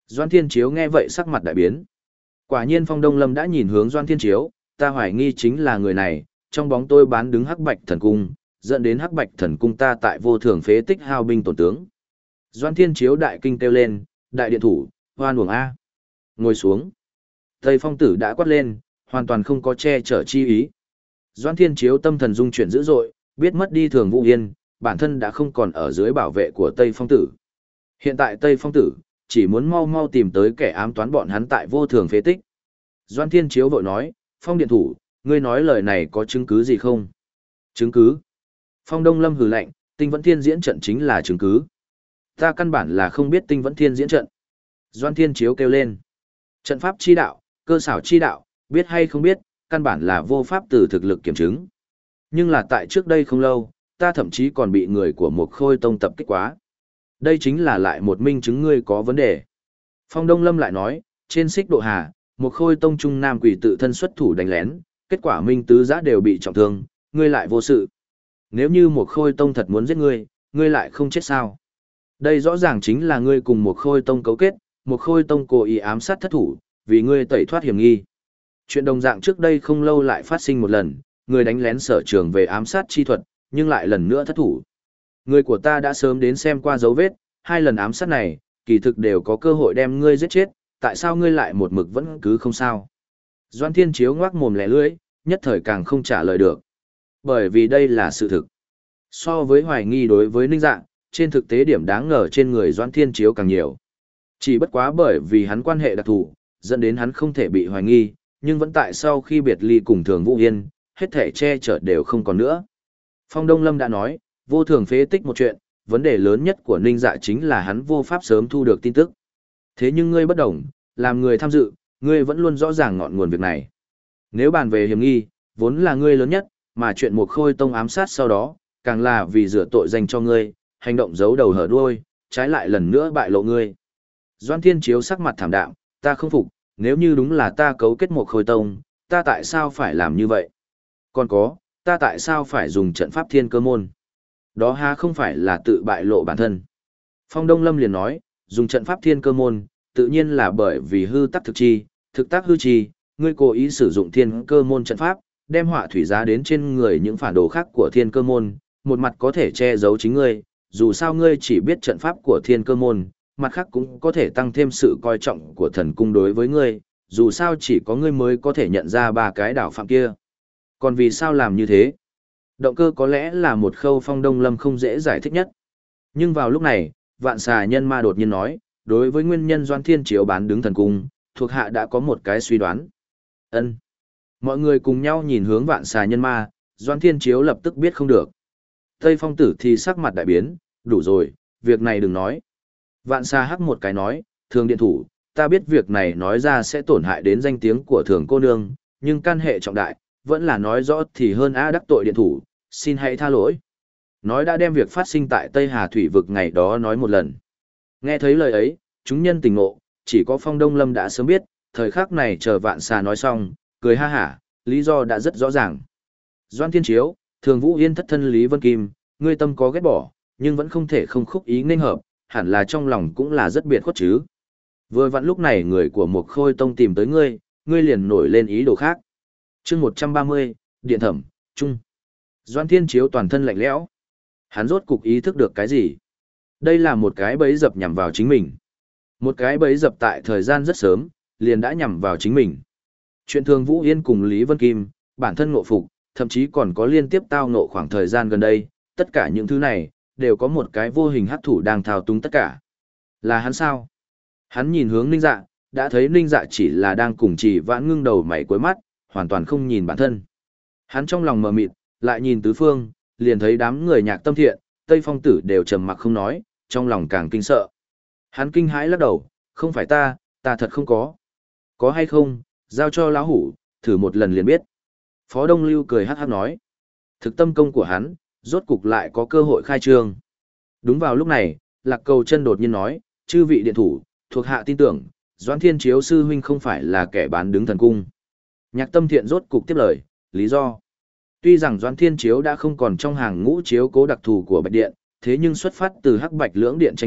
Doan Thiên Chiếu nghe vậy sắc mặt đại biến. Quả nhiên Phong Đông Lâm đã nhìn hướng Doan Thiên Chiếu, ta hoài nghi chính là người này, trong bóng tôi bán đứng Hắc Bạch Thần Cung, dẫn đến Hắc Bạch Thần Cung ta tại vô thường phế tích hao binh tổn tướng. Doan Thiên Chiếu đại kinh kêu lên, đại điện thủ, hoan uổng A. Ngồi xuống. Tây Phong Tử đã quát lên, hoàn toàn không có che chở chi ý. Doan Thiên Chiếu tâm thần dung chuyển dữ dội, biết mất đi Thường Vũ Yên, bản thân đã không còn ở dưới bảo vệ của Tây Phong Tử. Hiện tại Tây Phong Tử, chỉ muốn mau mau tìm tới kẻ ám toán bọn hắn tại vô thường phế tích. Doan Thiên Chiếu vội nói, Phong điện thủ, ngươi nói lời này có chứng cứ gì không? Chứng cứ? Phong Đông Lâm hừ lạnh, Tinh Vẫn Thiên diễn trận chính là chứng cứ. Ta căn bản là không biết Tinh Vẫn Thiên diễn trận. Doan Thiên Chiếu kêu lên. Trận pháp chi đạo, cơ xảo chi đạo, biết hay không biết, căn bản là vô pháp từ thực lực kiểm chứng. Nhưng là tại trước đây không lâu, ta thậm chí còn bị người của một khôi tông tập kích quá. Đây chính là lại một minh chứng ngươi có vấn đề. Phong Đông Lâm lại nói, trên xích độ hà, một khôi tông trung nam quỷ tự thân xuất thủ đánh lén, kết quả minh tứ giã đều bị trọng thương, ngươi lại vô sự. Nếu như một khôi tông thật muốn giết ngươi, ngươi lại không chết sao? Đây rõ ràng chính là ngươi cùng một khôi tông cấu kết, một khôi tông cố ý ám sát thất thủ, vì ngươi tẩy thoát hiểm nghi. Chuyện đồng dạng trước đây không lâu lại phát sinh một lần, người đánh lén sở trường về ám sát chi thuật, nhưng lại lần nữa thất thủ. Người của ta đã sớm đến xem qua dấu vết, hai lần ám sát này, kỳ thực đều có cơ hội đem ngươi giết chết, tại sao ngươi lại một mực vẫn cứ không sao? Doan Thiên Chiếu ngoác mồm lẻ lưỡi, nhất thời càng không trả lời được. Bởi vì đây là sự thực. So với hoài nghi đối với Ninh Dạ, trên thực tế điểm đáng ngờ trên người Doan Thiên Chiếu càng nhiều. Chỉ bất quá bởi vì hắn quan hệ đặc thù, dẫn đến hắn không thể bị hoài nghi, nhưng vẫn tại sau khi biệt ly cùng Thường Vũ Yên, hết thể che chở đều không còn nữa. Phong Đông Lâm đã nói, vô thường phế tích một chuyện, vấn đề lớn nhất của Ninh Dạ chính là hắn vô pháp sớm thu được tin tức. Thế nhưng ngươi bất đồng, làm người tham dự, ngươi vẫn luôn rõ ràng ngọn nguồn việc này. Nếu bàn về hiểm nghi, vốn là ngươi lớn nhất, mà chuyện một khôi tông ám sát sau đó, càng là vì rửa tội dành cho ngươi, hành động giấu đầu hở đuôi, trái lại lần nữa bại lộ ngươi. Doan Thiên Chiếu sắc mặt thảm đạm, ta không phục, nếu như đúng là ta cấu kết một khôi tông, ta tại sao phải làm như vậy? Còn có, ta tại sao phải dùng trận pháp thiên cơ môn? Đó há không phải là tự bại lộ bản thân. Phong Đông Lâm liền nói, dùng trận pháp thiên cơ môn, tự nhiên là bởi vì hư tắc thực chi, thực tác hư chi, ngươi cố ý sử dụng thiên cơ môn trận pháp, đem họa thủy giá đến trên người những phản đồ khác của thiên cơ môn, một mặt có thể che giấu chính ngươi, dù sao ngươi chỉ biết trận pháp của thiên cơ môn, mặt khác cũng có thể tăng thêm sự coi trọng của thần cung đối với ngươi, dù sao chỉ có ngươi mới có thể nhận ra ba cái đảo phạm kia. Còn vì sao làm như thế? Động cơ có lẽ là một khâu Phong Đông Lâm không dễ giải thích nhất. Nhưng vào lúc này, Vạn Xà Nhân Ma đột nhiên nói, đối với nguyên nhân Doan Thiên Chiếu bán đứng thần cung, thuộc hạ đã có một cái suy đoán. Ân. Mọi người cùng nhau nhìn hướng Vạn Xà Nhân Ma, Doan Thiên Chiếu lập tức biết không được. Tây Phong Tử thì sắc mặt đại biến, đủ rồi, việc này đừng nói. Vạn Xà hắc một cái nói, Thường điện thủ, ta biết việc này nói ra sẽ tổn hại đến danh tiếng của Thường cô nương, nhưng can hệ trọng đại, vẫn là nói rõ thì hơn á đắc tội điện thủ, xin hãy tha lỗi. Nói đã đem việc phát sinh tại Tây Hà Thủy vực ngày đó nói một lần. Nghe thấy lời ấy, chúng nhân tỉnh ngộ, chỉ có Phong Đông Lâm đã sớm biết, thời khắc này chờ Vạn Xà nói xong, cười ha hả, lý do đã rất rõ ràng. Doan Thiên Chiếu, Thường Vũ Yên thất thân Lý Vân Kim, ngươi tâm có ghét bỏ, nhưng vẫn không thể không khúc ý nên hợp, hẳn là trong lòng cũng là rất biệt khuất chứ. Vừa vặn lúc này người của một khôi tông tìm tới ngươi, ngươi liền nổi lên ý đồ khác. chương một trăm ba mươi, Điện Thẩm, Trung. Doan Thiên Chiếu toàn thân lạnh lẽo. Hắn rốt cục ý thức được cái gì? Đây là một cái bẫy dập nhằm vào chính mình. Một cái bẫy dập tại thời gian rất sớm, liền đã nhằm vào chính mình. Chuyện Thường Vũ Yên cùng Lý Vân Kim, bản thân ngộ phục, thậm chí còn có liên tiếp tao ngộ khoảng thời gian gần đây, tất cả những thứ này, đều có một cái vô hình hắc thủ đang thao túng tất cả. Là hắn sao? Hắn nhìn hướng Ninh Dạ, đã thấy Ninh Dạ chỉ là đang cùng Chỉ Vãn ngưng đầu mày cuối mắt, hoàn toàn không nhìn bản thân. Hắn trong lòng mờ mịt, lại nhìn tứ phương, liền thấy đám người Nhạc Tâm Thiện, Tây Phong Tử đều trầm mặc không nói, trong lòng càng kinh sợ. Hắn kinh hãi lắc đầu, không phải ta, ta thật không có. Có hay không, giao cho lão hủ, thử một lần liền biết. Phó Đông Lưu cười hát hát nói. Thực tâm công của hắn, rốt cục lại có cơ hội khai trương. Đúng vào lúc này, Lạc Cầu Chân đột nhiên nói, chư vị điện thủ, thuộc hạ tin tưởng, Doãn Thiên Chiếu sư huynh không phải là kẻ bán đứng thần cung. Nhạc Tâm Thiện rốt cục tiếp lời, lý do. Tuy rằng Doãn Thiên Chiếu đã không còn trong hàng ngũ chiếu cố đặc thù của Bạch Điện, thế nhưng xuất phát từ Hắc Bạch lưỡng điện tranh chấp,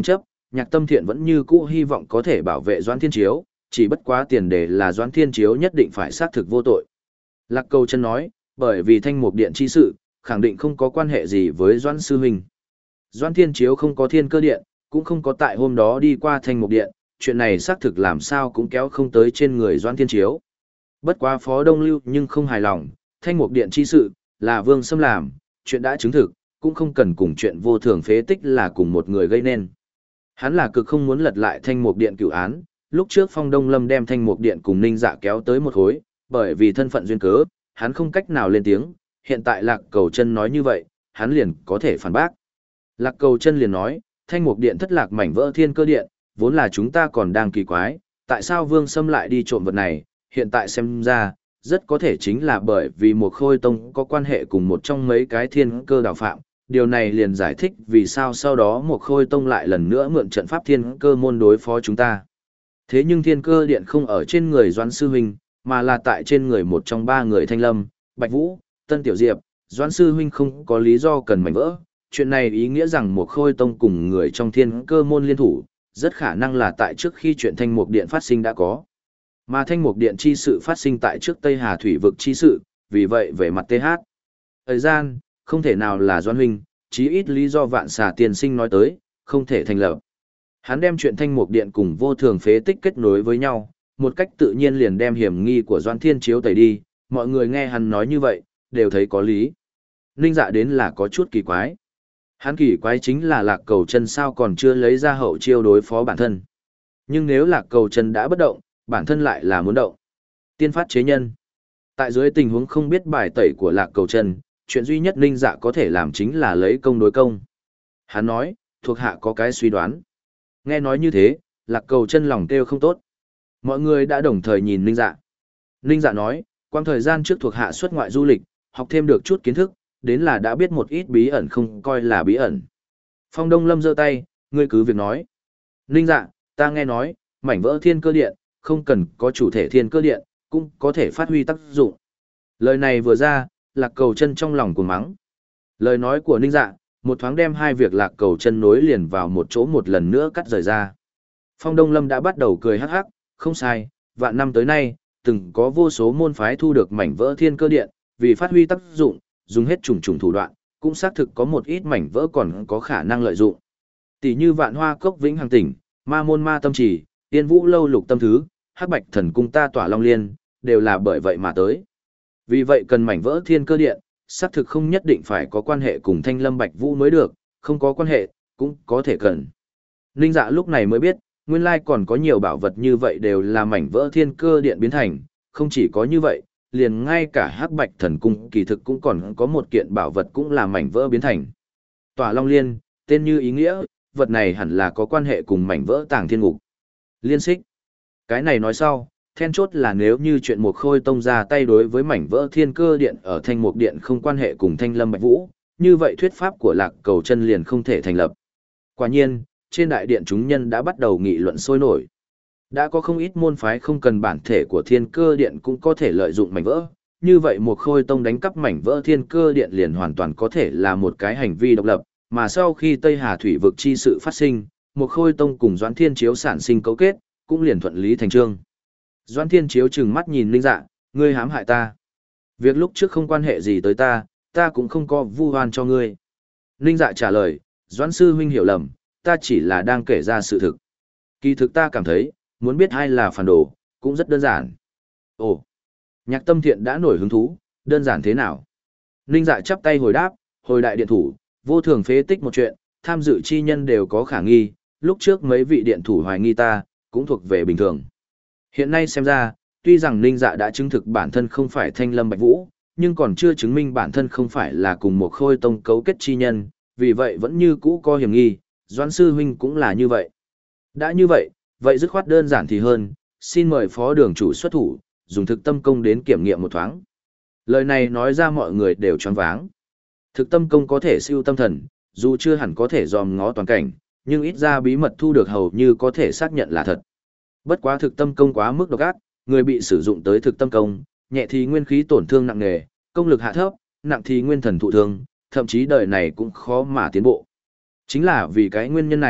Nhạc Tâm Thiện vẫn như cũ hy vọng có thể bảo vệ Doãn Thiên Chiếu, chỉ bất quá tiền đề là Doãn Thiên Chiếu nhất định phải xác thực vô tội. Lạc Cầu Chân nói, bởi vì Thanh Mục Điện chi sự, khẳng định không có quan hệ gì với Doãn sư huynh. Doãn Thiên Chiếu không có Thiên Cơ Điện, cũng không có tại hôm đó đi qua Thanh Mục Điện, chuyện này xác thực làm sao cũng kéo không tới trên người Doãn Thiên Chiếu. Bất quá Phó Đông Lưu nhưng không hài lòng, Thanh Mục Điện chi sự, là Vương Sâm làm, chuyện đã chứng thực, cũng không cần cùng chuyện vô thường phế tích là cùng một người gây nên. Hắn là cực không muốn lật lại Thanh Mục Điện cửu án, lúc trước Phong Đông Lâm đem Thanh Mục Điện cùng Ninh Dạ kéo tới một khối, bởi vì thân phận duyên cớ, hắn không cách nào lên tiếng, hiện tại Lạc Cầu Chân nói như vậy, hắn liền có thể phản bác. Lạc Cầu Chân liền nói, Thanh Mục Điện thất lạc mảnh vỡ Thiên Cơ Điện, vốn là chúng ta còn đang kỳ quái, tại sao Vương Sâm lại đi trộm vật này, hiện tại xem ra, rất có thể chính là bởi vì một Khôi Tông có quan hệ cùng một trong mấy cái thiên cơ đạo phạm, điều này liền giải thích vì sao sau đó một Khôi Tông lại lần nữa mượn trận pháp thiên cơ môn đối phó chúng ta. Thế nhưng Thiên Cơ Điện không ở trên người Doãn sư huynh, mà là tại trên người một trong ba người Thanh Lâm, Bạch Vũ, Tân Tiểu Diệp, Doãn sư huynh không có lý do cần mảnh vỡ. Chuyện này ý nghĩa rằng một Khôi Tông cùng người trong thiên cơ môn liên thủ, rất khả năng là tại trước khi chuyện Thanh Mục Điện phát sinh đã có. Mà Thanh Mục Điện chi sự phát sinh tại trước Tây Hà Thủy vực chi sự, vì vậy về mặt tê hát. Thời gian, không thể nào là Doãn huynh, chí ít lý do Vạn Xà tiên sinh nói tới, không thể thành lập. Hắn đem chuyện Thanh Mục Điện cùng vô thường phế tích kết nối với nhau, một cách tự nhiên liền đem hiểm nghi của Doãn Thiên Chiếu tẩy đi, mọi người nghe hắn nói như vậy, đều thấy có lý. Ninh Dạ đến là có chút kỳ quái. Hắn kỳ quái chính là Lạc Cầu Chân sao còn chưa lấy ra hậu chiêu đối phó bản thân. Nhưng nếu Lạc Cầu Chân đã bất động, bản thân lại là muốn động. Tiên phát chế nhân. Tại dưới tình huống không biết bài tẩy của Lạc Cầu Chân, chuyện duy nhất Ninh Dạ có thể làm chính là lấy công đối công. Hắn nói, thuộc hạ có cái suy đoán. Nghe nói như thế, Lạc Cầu Chân lòng kêu không tốt. Mọi người đã đồng thời nhìn Ninh Dạ. Ninh Dạ nói, quang thời gian trước thuộc hạ xuất ngoại du lịch, học thêm được chút kiến thức, đến là đã biết một ít bí ẩn không coi là bí ẩn. Phong Đông Lâm giơ tay, ngươi cứ việc nói. Ninh Dạ, ta nghe nói, mảnh vỡ Thiên Cơ Điện, không cần có chủ thể Thiên Cơ Điện, cũng có thể phát huy tác dụng. Lời này vừa ra, Lạc Cầu Chân trong lòng cuồng mắng. Lời nói của Ninh Dạ, một thoáng đem hai việc Lạc Cầu Chân nối liền vào một chỗ một lần nữa cắt rời ra. Phong Đông Lâm đã bắt đầu cười hắc hắc, không sai, vạn năm tới nay, từng có vô số môn phái thu được mảnh vỡ Thiên Cơ Điện, vì phát huy tác dụng, dùng hết trùng trùng thủ đoạn, cũng xác thực có một ít mảnh vỡ còn có khả năng lợi dụng. Tỷ như Vạn Hoa Cốc Vĩnh Hằng Tỉnh, Ma Môn Ma Tâm Trì, Tiên Vũ Lâu Lục Tâm Thứ, Hắc Bạch Thần Cung ta Tỏa Long Liên, đều là bởi vậy mà tới. Vì vậy cần mảnh vỡ Thiên Cơ Điện, xác thực không nhất định phải có quan hệ cùng Thanh Lâm Bạch Vũ mới được, không có quan hệ, cũng có thể cần. Ninh Dạ lúc này mới biết, nguyên lai còn có nhiều bảo vật như vậy đều là mảnh vỡ Thiên Cơ Điện biến thành, không chỉ có như vậy, liền ngay cả Hắc Bạch Thần Cung kỳ thực cũng còn có một kiện bảo vật cũng là mảnh vỡ biến thành. Tỏa Long Liên, tên như ý nghĩa, vật này hẳn là có quan hệ cùng mảnh vỡ Tàng Thiên Ngục. Liên xích. Cái này nói sau, then chốt là nếu như chuyện Một Khôi Tông ra tay đối với mảnh vỡ Thiên Cơ Điện ở Thanh Mục Điện không quan hệ cùng Thanh Lâm Bạch Vũ, như vậy thuyết pháp của Lạc Cầu Chân liền không thể thành lập. Quả nhiên, trên đại điện chúng nhân đã bắt đầu nghị luận sôi nổi. Đã có không ít môn phái không cần bản thể của Thiên Cơ Điện cũng có thể lợi dụng mảnh vỡ, như vậy Một Khôi Tông đánh cắp mảnh vỡ Thiên Cơ Điện liền hoàn toàn có thể là một cái hành vi độc lập, mà sau khi Tây Hà Thủy vực chi sự phát sinh, Một Khôi Tông cùng Doãn Thiên Chiếu sản sinh cấu kết, cũng liền thuận lý thành chương. Doãn Thiên Chiếu trừng mắt nhìn Ninh Dạ, ngươi hãm hại ta. Việc lúc trước không quan hệ gì tới ta, ta cũng không có vu oan cho ngươi. Ninh Dạ trả lời, Doãn sư huynh hiểu lầm, ta chỉ là đang kể ra sự thực. Kỳ thực ta cảm thấy, muốn biết ai là phản đồ, cũng rất đơn giản. Ồ, Nhạc Tâm Thiện đã nổi hứng thú, đơn giản thế nào? Ninh Dạ chắp tay hồi đáp, hồi đại điện thủ, vô thường phế tích một chuyện, tham dự chi nhân đều có khả nghi, lúc trước mấy vị điện thủ hoài nghi ta, cũng thuộc về bình thường. Hiện nay xem ra, tuy rằng Ninh Dạ đã chứng thực bản thân không phải Thanh Lâm Bạch Vũ, nhưng còn chưa chứng minh bản thân không phải là cùng một Khôi Tông cấu kết chi nhân, vì vậy vẫn như cũ có hiểm nghi, Doãn sư huynh cũng là như vậy. Đã như vậy, vậy dứt khoát đơn giản thì hơn, xin mời phó đường chủ xuất thủ, dùng thực tâm công đến kiểm nghiệm một thoáng. Lời này nói ra mọi người đều choáng váng. Thực tâm công có thể siêu tâm thần, dù chưa hẳn có thể dòm ngó toàn cảnh, nhưng ít ra bí mật thu được hầu như có thể xác nhận là thật. Bất quá thực tâm công quá mức độc ác, người bị sử dụng tới thực tâm công, nhẹ thì nguyên khí tổn thương nặng nề, công lực hạ thấp, nặng thì nguyên thần thụ thương, thậm chí đời này cũng khó mà tiến bộ. Chính là vì cái nguyên nhân này,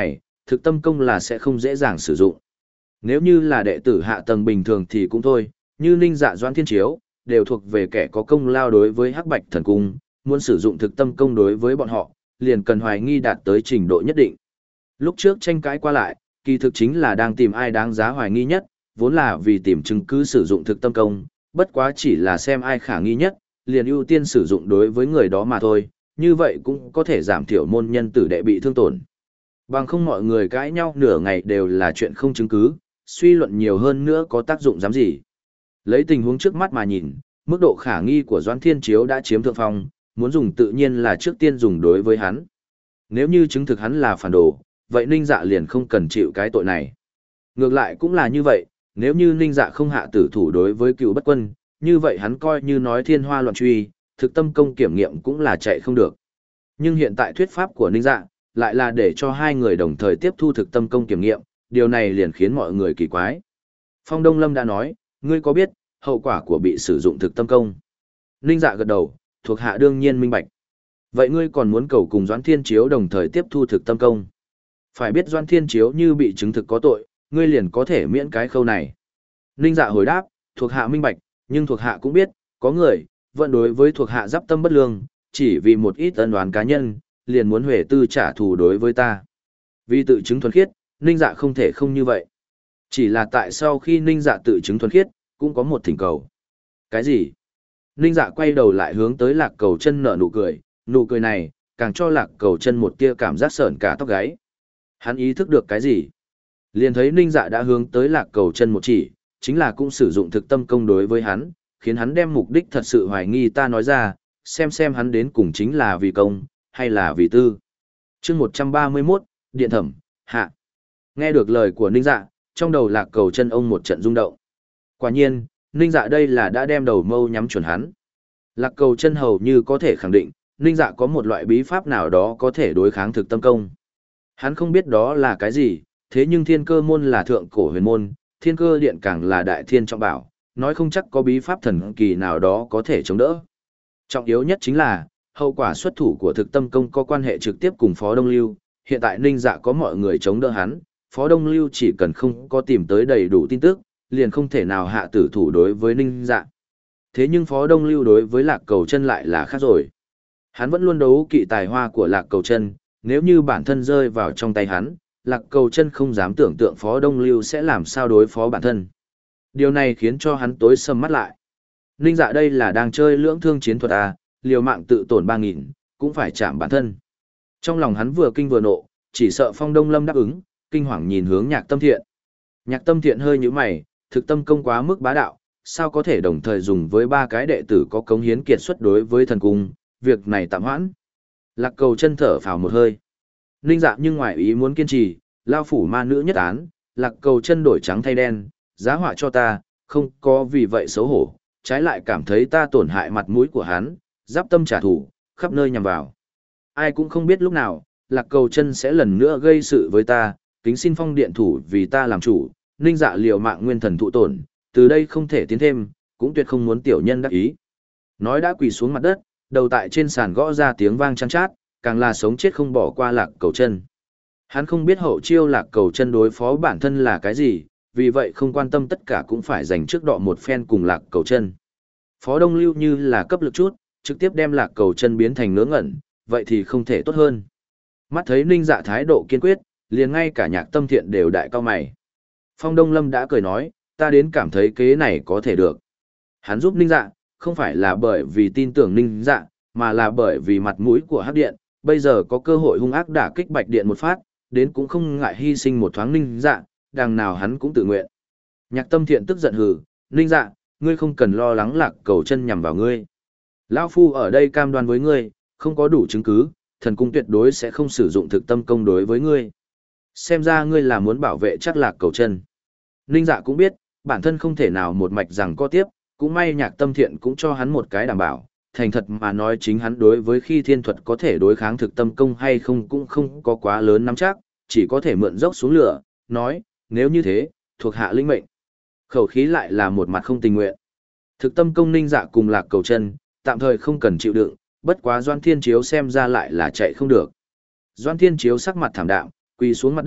thực tâm công là sẽ không dễ dàng sử dụng. Nếu như là đệ tử hạ tầng bình thường thì cũng thôi, như Ninh Dạ Doãn Thiên Chiếu, đều thuộc về kẻ có công lao đối với Hắc Bạch Thần Cung, muốn sử dụng thực tâm công đối với bọn họ, liền cần hoài nghi đạt tới trình độ nhất định. Lúc trước tranh cãi qua lại, kỳ thực chính là đang tìm ai đáng giá hoài nghi nhất, vốn là vì tìm chứng cứ sử dụng thực tâm công, bất quá chỉ là xem ai khả nghi nhất, liền ưu tiên sử dụng đối với người đó mà thôi, như vậy cũng có thể giảm thiểu môn nhân tử đệ bị thương tổn. Bằng không mọi người cãi nhau nửa ngày đều là chuyện không chứng cứ, suy luận nhiều hơn nữa có tác dụng dám gì. Lấy tình huống trước mắt mà nhìn, mức độ khả nghi của Doãn Thiên Chiếu đã chiếm thượng phong, muốn dùng tự nhiên là trước tiên dùng đối với hắn. Nếu như chứng thực hắn là phản đồ, vậy Ninh Dạ liền không cần chịu cái tội này. Ngược lại cũng là như vậy, nếu như Ninh Dạ không hạ tử thủ đối với Cựu Bất Quân, như vậy hắn coi như nói thiên hoa loạn truy, thực tâm công kiểm nghiệm cũng là chạy không được. Nhưng hiện tại thuyết pháp của Ninh Dạ, lại là để cho hai người đồng thời tiếp thu thực tâm công kiểm nghiệm, điều này liền khiến mọi người kỳ quái. Phong Đông Lâm đã nói, ngươi có biết, hậu quả của bị sử dụng thực tâm công? Ninh Dạ gật đầu, thuộc hạ đương nhiên minh bạch. Vậy ngươi còn muốn cầu cùng Doãn Thiên Chiếu đồng thời tiếp thu thực tâm công? Phải biết Doãn Thiên Chiếu như bị chứng thực có tội, ngươi liền có thể miễn cái khâu này. Ninh Dạ hồi đáp, thuộc hạ minh bạch, nhưng thuộc hạ cũng biết, có người, vẫn đối với thuộc hạ giáp tâm bất lương, chỉ vì một ít ân oán cá nhân, liền muốn huề tư trả thù đối với ta. Vì tự chứng thuần khiết, Ninh Dạ không thể không như vậy. Chỉ là tại sau khi Ninh Dạ tự chứng thuần khiết, cũng có một thỉnh cầu. Cái gì? Ninh Dạ quay đầu lại hướng tới Lạc Cầu Chân nở nụ cười, nụ cười này, càng cho Lạc Cầu Chân một tia cảm giác sởn cả tóc gáy. Hắn ý thức được cái gì? Liền thấy Ninh Dạ đã hướng tới Lạc Cầu Chân một chỉ, chính là cũng sử dụng thực tâm công đối với hắn, khiến hắn đem mục đích thật sự hoài nghi ta nói ra, xem xem hắn đến cùng chính là vì công, hay là vì tư. Chương một trăm ba mươi mốt, Điện Thẩm, hạ. Nghe được lời của Ninh Dạ, trong đầu Lạc Cầu Chân ông một trận rung động. Quả nhiên, Ninh Dạ đây là đã đem đầu mâu nhắm chuẩn hắn. Lạc Cầu Chân hầu như có thể khẳng định, Ninh Dạ có một loại bí pháp nào đó có thể đối kháng thực tâm công. Hắn không biết đó là cái gì, thế nhưng Thiên Cơ môn là thượng cổ huyền môn, Thiên Cơ điện càng là đại thiên trọng bảo, nói không chắc có bí pháp thần kỳ nào đó có thể chống đỡ. Trọng yếu nhất chính là, hậu quả xuất thủ của thực tâm công có quan hệ trực tiếp cùng Phó Đông Lưu, hiện tại Ninh Dạ có mọi người chống đỡ hắn, Phó Đông Lưu chỉ cần không có tìm tới đầy đủ tin tức, liền không thể nào hạ tử thủ đối với Ninh Dạ. Thế nhưng Phó Đông Lưu đối với Lạc Cầu Chân lại là khác rồi. Hắn vẫn luôn đấu kỵ tài hoa của Lạc Cầu Chân, nếu như bản thân rơi vào trong tay hắn, Lạc Cầu Chân không dám tưởng tượng Phó Đông Lưu sẽ làm sao đối phó bản thân. Điều này khiến cho hắn tối sầm mắt lại. Ninh Dạ đây là đang chơi lưỡng thương chiến thuật à, liều mạng tự tổn ba nghìn, cũng phải chạm bản thân. Trong lòng hắn vừa kinh vừa nộ, chỉ sợ Phong Đông Lâm đáp ứng, kinh hoàng nhìn hướng Nhạc Tâm Thiện. Nhạc Tâm Thiện hơi nhíu mày, thực tâm công quá mức bá đạo, sao có thể đồng thời dùng với ba cái đệ tử có cống hiến kiệt xuất đối với thần cung, việc này tạm hoãn. Lạc Cầu Chân thở phào một hơi. Ninh Dạ nhưng ngoài ý muốn kiên trì, lao phủ ma nữ nhất án, Lạc Cầu Chân đổi trắng thay đen, giá họa cho ta, không có vì vậy xấu hổ, trái lại cảm thấy ta tổn hại mặt mũi của hắn, giáp tâm trả thù, khắp nơi nhằm vào. Ai cũng không biết lúc nào, Lạc Cầu Chân sẽ lần nữa gây sự với ta, kính xin Phong điện thủ vì ta làm chủ. Ninh Dạ liều mạng nguyên thần thụ tổn, từ đây không thể tiến thêm, cũng tuyệt không muốn tiểu nhân đắc ý. Nói đã quỳ xuống mặt đất, đầu tại trên sàn gõ ra tiếng vang chăn chát, càng là sống chết không bỏ qua Lạc Cầu Chân. Hắn không biết hậu chiêu Lạc Cầu Chân đối phó bản thân là cái gì, vì vậy không quan tâm tất cả cũng phải dành trước đọ một phen cùng Lạc Cầu Chân. Phó Đông Lưu như là cấp lực chút, trực tiếp đem Lạc Cầu Chân biến thành ngớ ngẩn, vậy thì không thể tốt hơn. Mắt thấy Ninh Dạ thái độ kiên quyết, liền ngay cả Nhạc Tâm Thiện đều đại cao mày. Phong Đông Lâm đã cười nói, ta đến cảm thấy kế này có thể được. Hắn giúp Ninh Dạ, không phải là bởi vì tin tưởng Ninh Dạ, mà là bởi vì mặt mũi của Hắc Điện, bây giờ có cơ hội hung ác đả kích Bạch Điện một phát, đến cũng không ngại hy sinh một thoáng Ninh Dạ, đằng nào hắn cũng tự nguyện. Nhạc Tâm Thiện tức giận hừ, Ninh Dạ, ngươi không cần lo lắng Lạc Cầu Chân nhằm vào ngươi. Lão phu ở đây cam đoan với ngươi, không có đủ chứng cứ, thần cung tuyệt đối sẽ không sử dụng thực tâm công đối với ngươi. Xem ra ngươi là muốn bảo vệ chắc Lạc Cầu Chân. Ninh Dạ cũng biết, bản thân không thể nào một mạch rằng có tiếp, cũng may Nhạc Tâm Thiện cũng cho hắn một cái đảm bảo, thành thật mà nói chính hắn đối với khi thiên thuật có thể đối kháng thực tâm công hay không cũng không có quá lớn nắm chắc, chỉ có thể mượn dốc xuống lửa, nói, nếu như thế, thuộc hạ linh mệnh. Khẩu khí lại là một mặt không tình nguyện. Thực tâm công Ninh Dạ cùng Lạc Cầu Chân, tạm thời không cần chịu đựng, bất quá Doan Thiên Chiếu xem ra lại là chạy không được. Doan Thiên Chiếu sắc mặt thảm đạm, quỳ xuống mặt đất,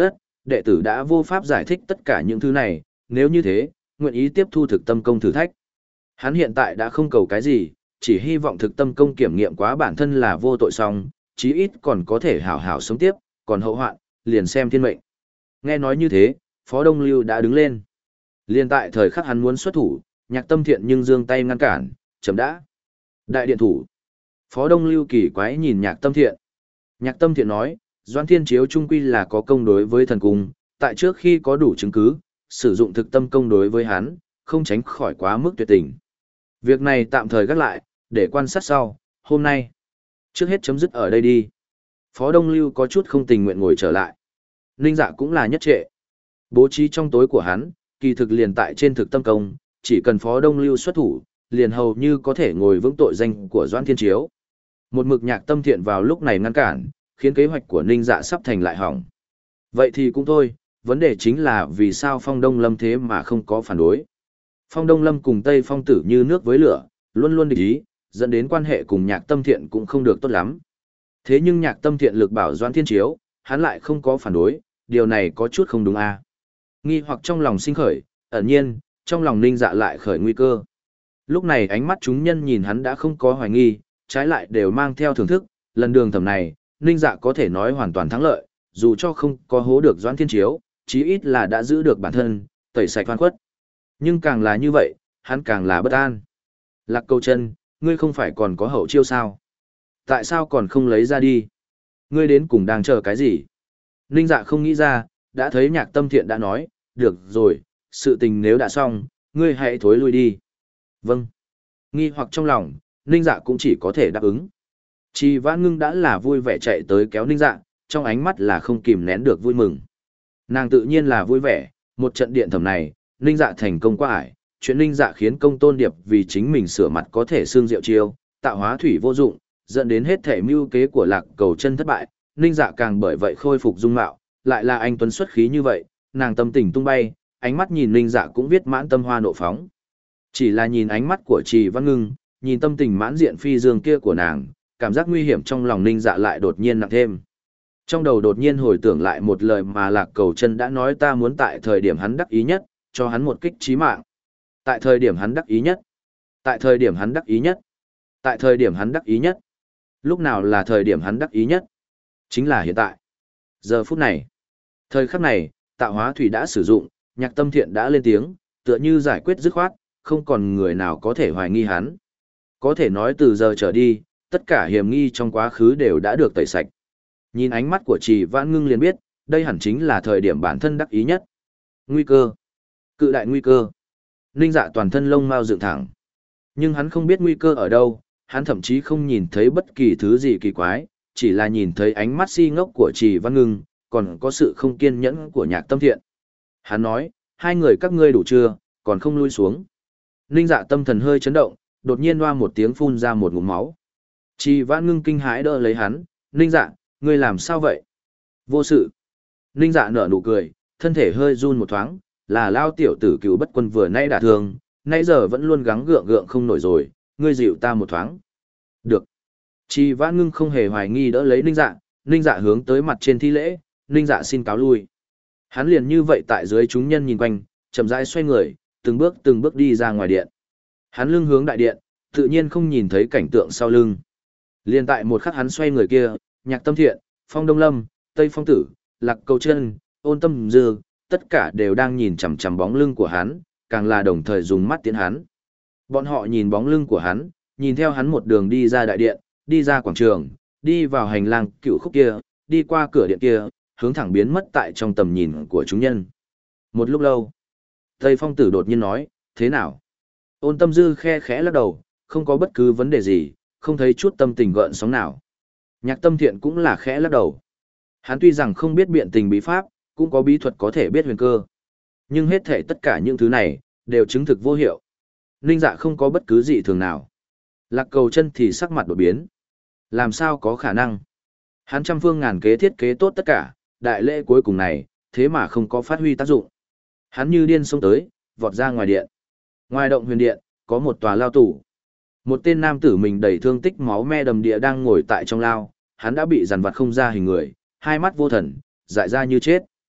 đệ tử đã vô pháp giải thích tất cả những thứ này, nếu như thế, nguyện ý tiếp thu thực tâm công thử thách. Hắn hiện tại đã không cầu cái gì, chỉ hy vọng thực tâm công kiểm nghiệm quá bản thân là vô tội xong, chí ít còn có thể hảo hảo sống tiếp, còn hậu hoạn, liền xem thiên mệnh. Nghe nói như thế, Phó Đông Lưu đã đứng lên. Liên tại thời khắc hắn muốn xuất thủ, Nhạc Tâm Thiện nhưng giương tay ngăn cản, chấm đã. Đại điện thủ. Phó Đông Lưu kỳ quái nhìn Nhạc Tâm Thiện. Nhạc Tâm Thiện nói, Doãn Thiên Chiếu trung quy là có công đối với thần cung, tại trước khi có đủ chứng cứ, sử dụng thực tâm công đối với hắn, không tránh khỏi quá mức tuyệt tình. Việc này tạm thời gác lại, để quan sát sau, hôm nay. Trước hết chấm dứt ở đây đi. Phó Đông Lưu có chút không tình nguyện ngồi trở lại. Ninh Dạ cũng là nhất trệ. Bố trí trong tối của hắn, kỳ thực liền tại trên thực tâm công, chỉ cần Phó Đông Lưu xuất thủ, liền hầu như có thể ngồi vững tội danh của Doãn Thiên Chiếu. Một mực Nhạc Tâm Thiện vào lúc này ngăn cản, khiến kế hoạch của Ninh Dạ sắp thành lại hỏng. Vậy thì cũng thôi, vấn đề chính là vì sao Phong Đông Lâm thế mà không có phản đối. Phong Đông Lâm cùng Tây Phong Tử như nước với lửa, luôn luôn địch ý, dẫn đến quan hệ cùng Nhạc Tâm Thiện cũng không được tốt lắm. Thế nhưng Nhạc Tâm Thiện lực bảo Doãn Thiên Chiếu, hắn lại không có phản đối, điều này có chút không đúng à. Nghi hoặc trong lòng sinh khởi, ẩn nhiên, trong lòng Ninh Dạ lại khởi nguy cơ. Lúc này ánh mắt chúng nhân nhìn hắn đã không có hoài nghi, trái lại đều mang theo thưởng thức, lần đường thẩm này, Ninh Dạ có thể nói hoàn toàn thắng lợi, dù cho không có hố được Doãn Thiên Chiếu, chí ít là đã giữ được bản thân, tẩy sạch oan khuất. Nhưng càng là như vậy, hắn càng là bất an. Lạc Câu Chân, ngươi không phải còn có hậu chiêu sao? Tại sao còn không lấy ra đi? Ngươi đến cùng đang chờ cái gì? Ninh Dạ không nghĩ ra, đã thấy Nhạc Tâm Thiện đã nói, được rồi, sự tình nếu đã xong, ngươi hãy thối lui đi. Vâng. Nghi hoặc trong lòng, Ninh Dạ cũng chỉ có thể đáp ứng. Trì Vãn Ngưng đã là vui vẻ chạy tới kéo Ninh Dạ, trong ánh mắt là không kìm nén được vui mừng. Nàng tự nhiên là vui vẻ, một trận điện thẩm này, Ninh Dạ thành công qua ải, chuyện Ninh Dạ khiến Công Tôn Điệp vì chính mình sửa mặt có thể xương rượu chiêu, tạo hóa thủy vô dụng, dẫn đến hết thể mưu kế của Lạc Cầu Chân thất bại, Ninh Dạ càng bởi vậy khôi phục dung mạo, lại là anh tuấn xuất khí như vậy, nàng tâm tình tung bay, ánh mắt nhìn Ninh Dạ cũng viết mãn tâm hoa nộ phóng. Chỉ là nhìn ánh mắt của Trì Văn Ngưng, nhìn tâm tình mãn diện phi dương kia của nàng, cảm giác nguy hiểm trong lòng Ninh Dạ lại đột nhiên nặng thêm. Trong đầu đột nhiên hồi tưởng lại một lời mà Lạc Cầu Chân đã nói, ta muốn tại thời điểm hắn đắc ý nhất, cho hắn một kích chí mạng. Tại thời điểm hắn đắc ý nhất. Tại thời điểm hắn đắc ý nhất. Tại thời điểm hắn đắc ý nhất. Lúc nào là thời điểm hắn đắc ý nhất? Chính là hiện tại. Giờ phút này. Thời khắc này, tạo hóa thủy đã sử dụng, Nhạc Tâm Thiện đã lên tiếng, tựa như giải quyết dứt khoát, không còn người nào có thể hoài nghi hắn. Có thể nói từ giờ trở đi, tất cả hiểm nghi trong quá khứ đều đã được tẩy sạch. Nhìn ánh mắt của Trì Vãn Ngưng liền biết, đây hẳn chính là thời điểm bản thân đắc ý nhất. Nguy cơ. Cự đại nguy cơ. Ninh Dạ toàn thân lông mao dựng thẳng. Nhưng hắn không biết nguy cơ ở đâu, hắn thậm chí không nhìn thấy bất kỳ thứ gì kỳ quái, chỉ là nhìn thấy ánh mắt si ngốc của Trì Vãn Ngưng, còn có sự không kiên nhẫn của Nhạc Tâm Thiện. Hắn nói, hai người các ngươi đủ chưa, còn không lui xuống. Ninh Dạ tâm thần hơi chấn động, đột nhiên hoa một tiếng phun ra một ngụm máu. Trì Vãn Ngưng kinh hãi đỡ lấy hắn, Ninh Dạ, ngươi làm sao vậy? Vô sự. Ninh Dạ nở nụ cười, thân thể hơi run một thoáng, là lao tiểu tử cứu bất quân vừa nay đả thương, nãy giờ vẫn luôn gắng gượng gượng không nổi rồi, ngươi dịu ta một thoáng. Được. Trì Vãn Ngưng không hề hoài nghi đỡ lấy Ninh Dạ, Ninh Dạ hướng tới mặt trên thi lễ, Ninh Dạ xin cáo lui. Hắn liền như vậy tại dưới chúng nhân nhìn quanh, chậm rãi xoay người, từng bước từng bước đi ra ngoài điện. Hắn lưng hướng đại điện, tự nhiên không nhìn thấy cảnh tượng sau lưng. Liền tại một khắc hắn xoay người kia, Nhạc Tâm Thiện, Phong Đông Lâm, Tây Phong Tử, Lạc Cầu Chân, Ôn Tâm Dư, tất cả đều đang nhìn chằm chằm bóng lưng của hắn, càng là đồng thời dùng mắt tiến hắn. Bọn họ nhìn bóng lưng của hắn, nhìn theo hắn một đường đi ra đại điện, đi ra quảng trường, đi vào hành lang cựu khúc kia, đi qua cửa điện kia, hướng thẳng biến mất tại trong tầm nhìn của chúng nhân. Một lúc lâu, Tây Phong Tử đột nhiên nói, thế nào? Ôn Tâm Dư khe khẽ lắc đầu, không có bất cứ vấn đề gì, không thấy chút tâm tình gợn sóng nào. Nhạc Tâm Thiện cũng là khẽ lắc đầu. Hắn tuy rằng không biết biện tình bí pháp, cũng có bí thuật có thể biết huyền cơ. Nhưng hết thể tất cả những thứ này, đều chứng thực vô hiệu. Ninh Dạ không có bất cứ dị thường nào. Lạc Cầu Chân thì sắc mặt đột biến. Làm sao có khả năng? Hắn trăm phương ngàn kế thiết kế tốt tất cả, đại lễ cuối cùng này, thế mà không có phát huy tác dụng. Hắn như điên xông tới, vọt ra ngoài điện. Ngoài động huyền điện, có một tòa lao tù. Một tên nam tử mình đầy thương tích máu me đầm địa đang ngồi tại trong lao, hắn đã bị dằn vặt không ra hình người, hai mắt vô thần, dại ra như chết.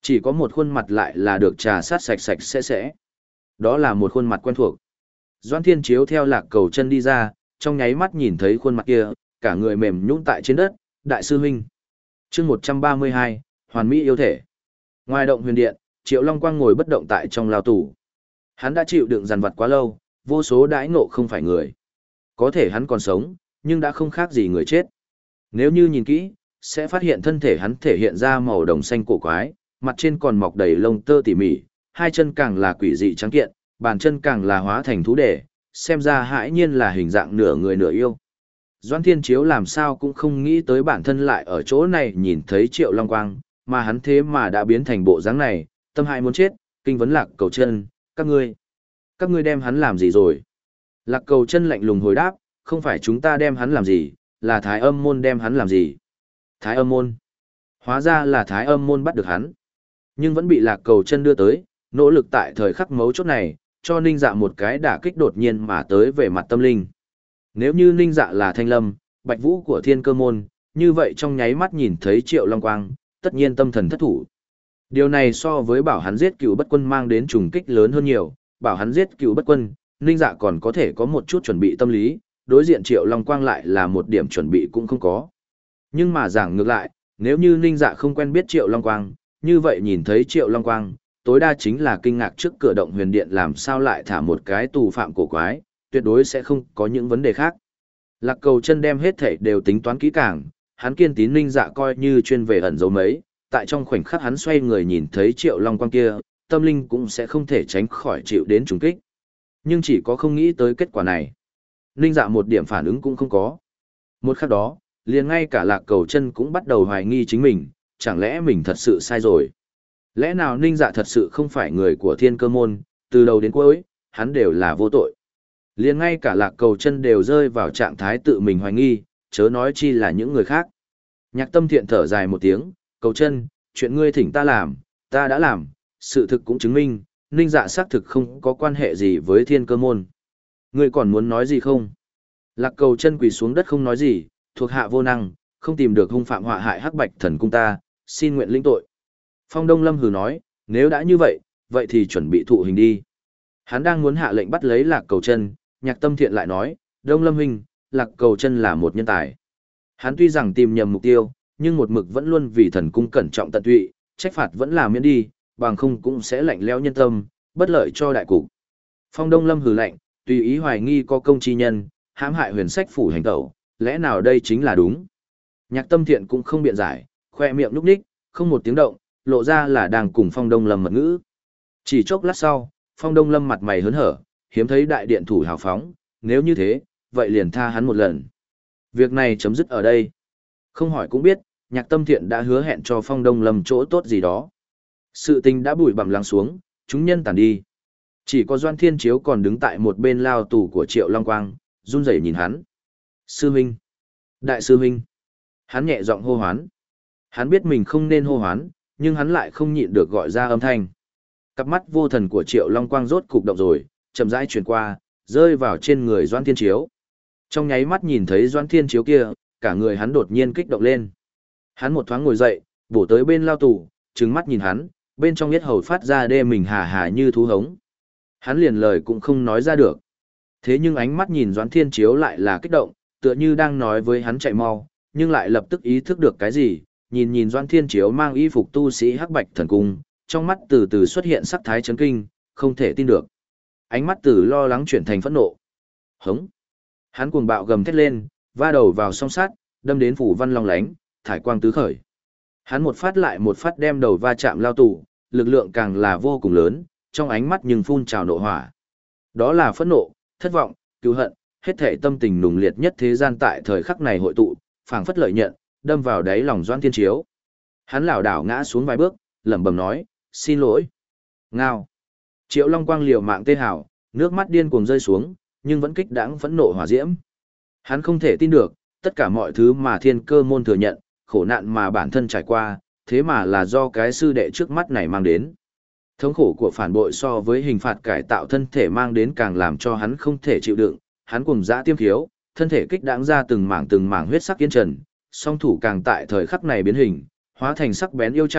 Chỉ có một khuôn mặt lại là được trà sát sạch sạch sẽ sẽ. Đó là một khuôn mặt quen thuộc. Doãn Thiên Chiếu theo Lạc Cầu Chân đi ra, trong nháy mắt nhìn thấy khuôn mặt kia, cả người mềm nhũn tại trên đất, đại sư huynh. Chương một trăm ba mươi hai, Hoàn Mỹ yêu thể. Ngoài động huyền điện, Triệu Long Quang ngồi bất động tại trong lao tù. Hắn đã chịu đựng dằn vặt quá lâu, vô số đãi ngộ không phải người. Có thể hắn còn sống, nhưng đã không khác gì người chết. Nếu như nhìn kỹ, sẽ phát hiện thân thể hắn thể hiện ra màu đồng xanh cổ quái, mặt trên còn mọc đầy lông tơ tỉ mỉ, hai chân càng là quỷ dị trắng kiện, bàn chân càng là hóa thành thú đề, xem ra hãi nhiên là hình dạng nửa người nửa yêu. Doãn Thiên Chiếu làm sao cũng không nghĩ tới bản thân lại ở chỗ này nhìn thấy Triệu Long Quang, mà hắn thế mà đã biến thành bộ dáng này, tâm hại muốn chết, kinh vấn Lạc Cầu Chân, các ngươi, các ngươi đem hắn làm gì rồi? Lạc Cầu Chân lạnh lùng hồi đáp, không phải chúng ta đem hắn làm gì, là Thái Âm môn đem hắn làm gì? Thái Âm môn? Hóa ra là Thái Âm môn bắt được hắn. Nhưng vẫn bị Lạc Cầu Chân đưa tới, nỗ lực tại thời khắc mấu chốt này, cho Ninh Dạ một cái đả kích đột nhiên mà tới về mặt tâm linh. Nếu như Ninh Dạ là Thanh Lâm, Bạch Vũ của Thiên Cơ môn, như vậy trong nháy mắt nhìn thấy Triệu Long Quang, tất nhiên tâm thần thất thủ. Điều này so với bảo hắn giết Cựu Bất Quân mang đến trùng kích lớn hơn nhiều, bảo hắn giết Cựu Bất Quân, Ninh Dạ còn có thể có một chút chuẩn bị tâm lý, đối diện Triệu Long Quang lại là một điểm chuẩn bị cũng không có. Nhưng mà giảng ngược lại, nếu như Ninh Dạ không quen biết Triệu Long Quang, như vậy nhìn thấy Triệu Long Quang, tối đa chính là kinh ngạc trước cửa động huyền điện làm sao lại thả một cái tù phạm cổ quái, tuyệt đối sẽ không có những vấn đề khác. Lạc Cầu Chân đem hết thảy đều tính toán kỹ càng, hắn kiên tín Ninh Dạ coi như chuyên về ẩn giấu mấy, tại trong khoảnh khắc hắn xoay người nhìn thấy Triệu Long Quang kia, tâm linh cũng sẽ không thể tránh khỏi chịu đến trùng kích. Nhưng chỉ có không nghĩ tới kết quả này. Ninh Dạ một điểm phản ứng cũng không có. Một khắc đó, liền ngay cả Lạc Cầu Chân cũng bắt đầu hoài nghi chính mình, chẳng lẽ mình thật sự sai rồi? Lẽ nào Ninh Dạ thật sự không phải người của Thiên Cơ môn, từ đầu đến cuối, hắn đều là vô tội. Liền ngay cả Lạc Cầu Chân đều rơi vào trạng thái tự mình hoài nghi, chớ nói chi là những người khác. Nhạc Tâm Thiện thở dài một tiếng, Cầu Chân, chuyện ngươi thỉnh ta làm, ta đã làm, sự thực cũng chứng minh, Ninh Dạ xác thực không có quan hệ gì với Thiên Cơ môn. Ngươi còn muốn nói gì không? Lạc Cầu Chân quỳ xuống đất không nói gì, thuộc hạ vô năng, không tìm được hung phạm họa hại Hắc Bạch Thần cung ta, xin nguyện lĩnh tội. Phong Đông Lâm hừ nói, nếu đã như vậy, vậy thì chuẩn bị thụ hình đi. Hắn đang muốn hạ lệnh bắt lấy Lạc Cầu Chân, Nhạc Tâm Thiện lại nói, Đông Lâm huynh, Lạc Cầu Chân là một nhân tài. Hắn tuy rằng tìm nhầm mục tiêu, nhưng một mực vẫn luôn vì thần cung cẩn trọng tận tụy, trách phạt vẫn là miễn đi, bằng không cũng sẽ lạnh lẽo nhân tâm, bất lợi cho đại cục. Phong Đông Lâm hừ lạnh, tùy ý hoài nghi có công chi nhân, hãm hại huyền sách phủ hành tẩu, lẽ nào đây chính là đúng? Nhạc Tâm Thiện cũng không biện giải, khoe miệng nhúc nhích, không một tiếng động, lộ ra là đang cùng Phong Đông Lâm mật ngữ. Chỉ chốc lát sau, Phong Đông Lâm mặt mày hớn hở, hiếm thấy đại điện thủ hào phóng, nếu như thế, vậy liền tha hắn một lần. Việc này chấm dứt ở đây. Không hỏi cũng biết, Nhạc Tâm Thiện đã hứa hẹn cho Phong Đông Lâm chỗ tốt gì đó. Sự tình đã bụi bặm lắng xuống, chúng nhân tản đi. Chỉ có Doan Thiên Chiếu còn đứng tại một bên lao tù của Triệu Long Quang, run rẩy nhìn hắn. Sư huynh! Đại sư huynh! Hắn nhẹ giọng hô hoán. Hắn biết mình không nên hô hoán, nhưng hắn lại không nhịn được gọi ra âm thanh. Cặp mắt vô thần của Triệu Long Quang rốt cục động rồi, chậm rãi chuyển qua, rơi vào trên người Doan Thiên Chiếu. Trong nháy mắt nhìn thấy Doan Thiên Chiếu kia, cả người hắn đột nhiên kích động lên. Hắn một thoáng ngồi dậy, bổ tới bên lao tù, trừng mắt nhìn hắn, bên trong yết hầu phát ra đê mình hà hà như thú hống. Hắn liền lời cũng không nói ra được. Thế nhưng ánh mắt nhìn Doan Thiên Chiếu lại là kích động, tựa như đang nói với hắn chạy mau, nhưng lại lập tức ý thức được cái gì, nhìn nhìn Doan Thiên Chiếu mang y phục tu sĩ Hắc Bạch Thần cung, trong mắt từ từ xuất hiện sắc thái chấn kinh, không thể tin được. Ánh mắt từ lo lắng chuyển thành phẫn nộ. Hống! Hắn cuồng bạo gầm thét lên, va đầu vào song sắt, đâm đến phủ văn long lánh, thải quang tứ khởi. Hắn một phát lại một phát đem đầu va chạm lao tù, lực lượng càng là vô cùng lớn, trong ánh mắt nhưng phun trào nộ hỏa. Đó là phẫn nộ, thất vọng, cứu hận, hết thảy tâm tình nùng liệt nhất thế gian tại thời khắc này hội tụ, phảng phất lợi nhận, đâm vào đáy lòng Doan Thiên Chiếu. Hắn lảo đảo ngã xuống vài bước, lẩm bẩm nói, xin lỗi. Ngao. Triệu Long Quang liều mạng tê hào, nước mắt điên cuồng rơi xuống, nhưng vẫn kích đãng phẫn nộ hỏa diễm. Hắn không thể tin được, tất cả mọi thứ mà Thiên Cơ môn thừa nhận, khổ nạn mà bản thân trải qua, thế mà là do cái sư đệ trước mắt này mang đến. Thống khổ của phản bội so với hình phạt cải tạo thân thể mang đến càng làm cho hắn không thể chịu đựng, hắn cùng dã tiêm khiếu, thân thể kích đãng ra từng mảng từng mảng huyết sắc yên trần, song thủ càng tại thời khắc này biến hình, hóa thành sắc bén yêu chảo,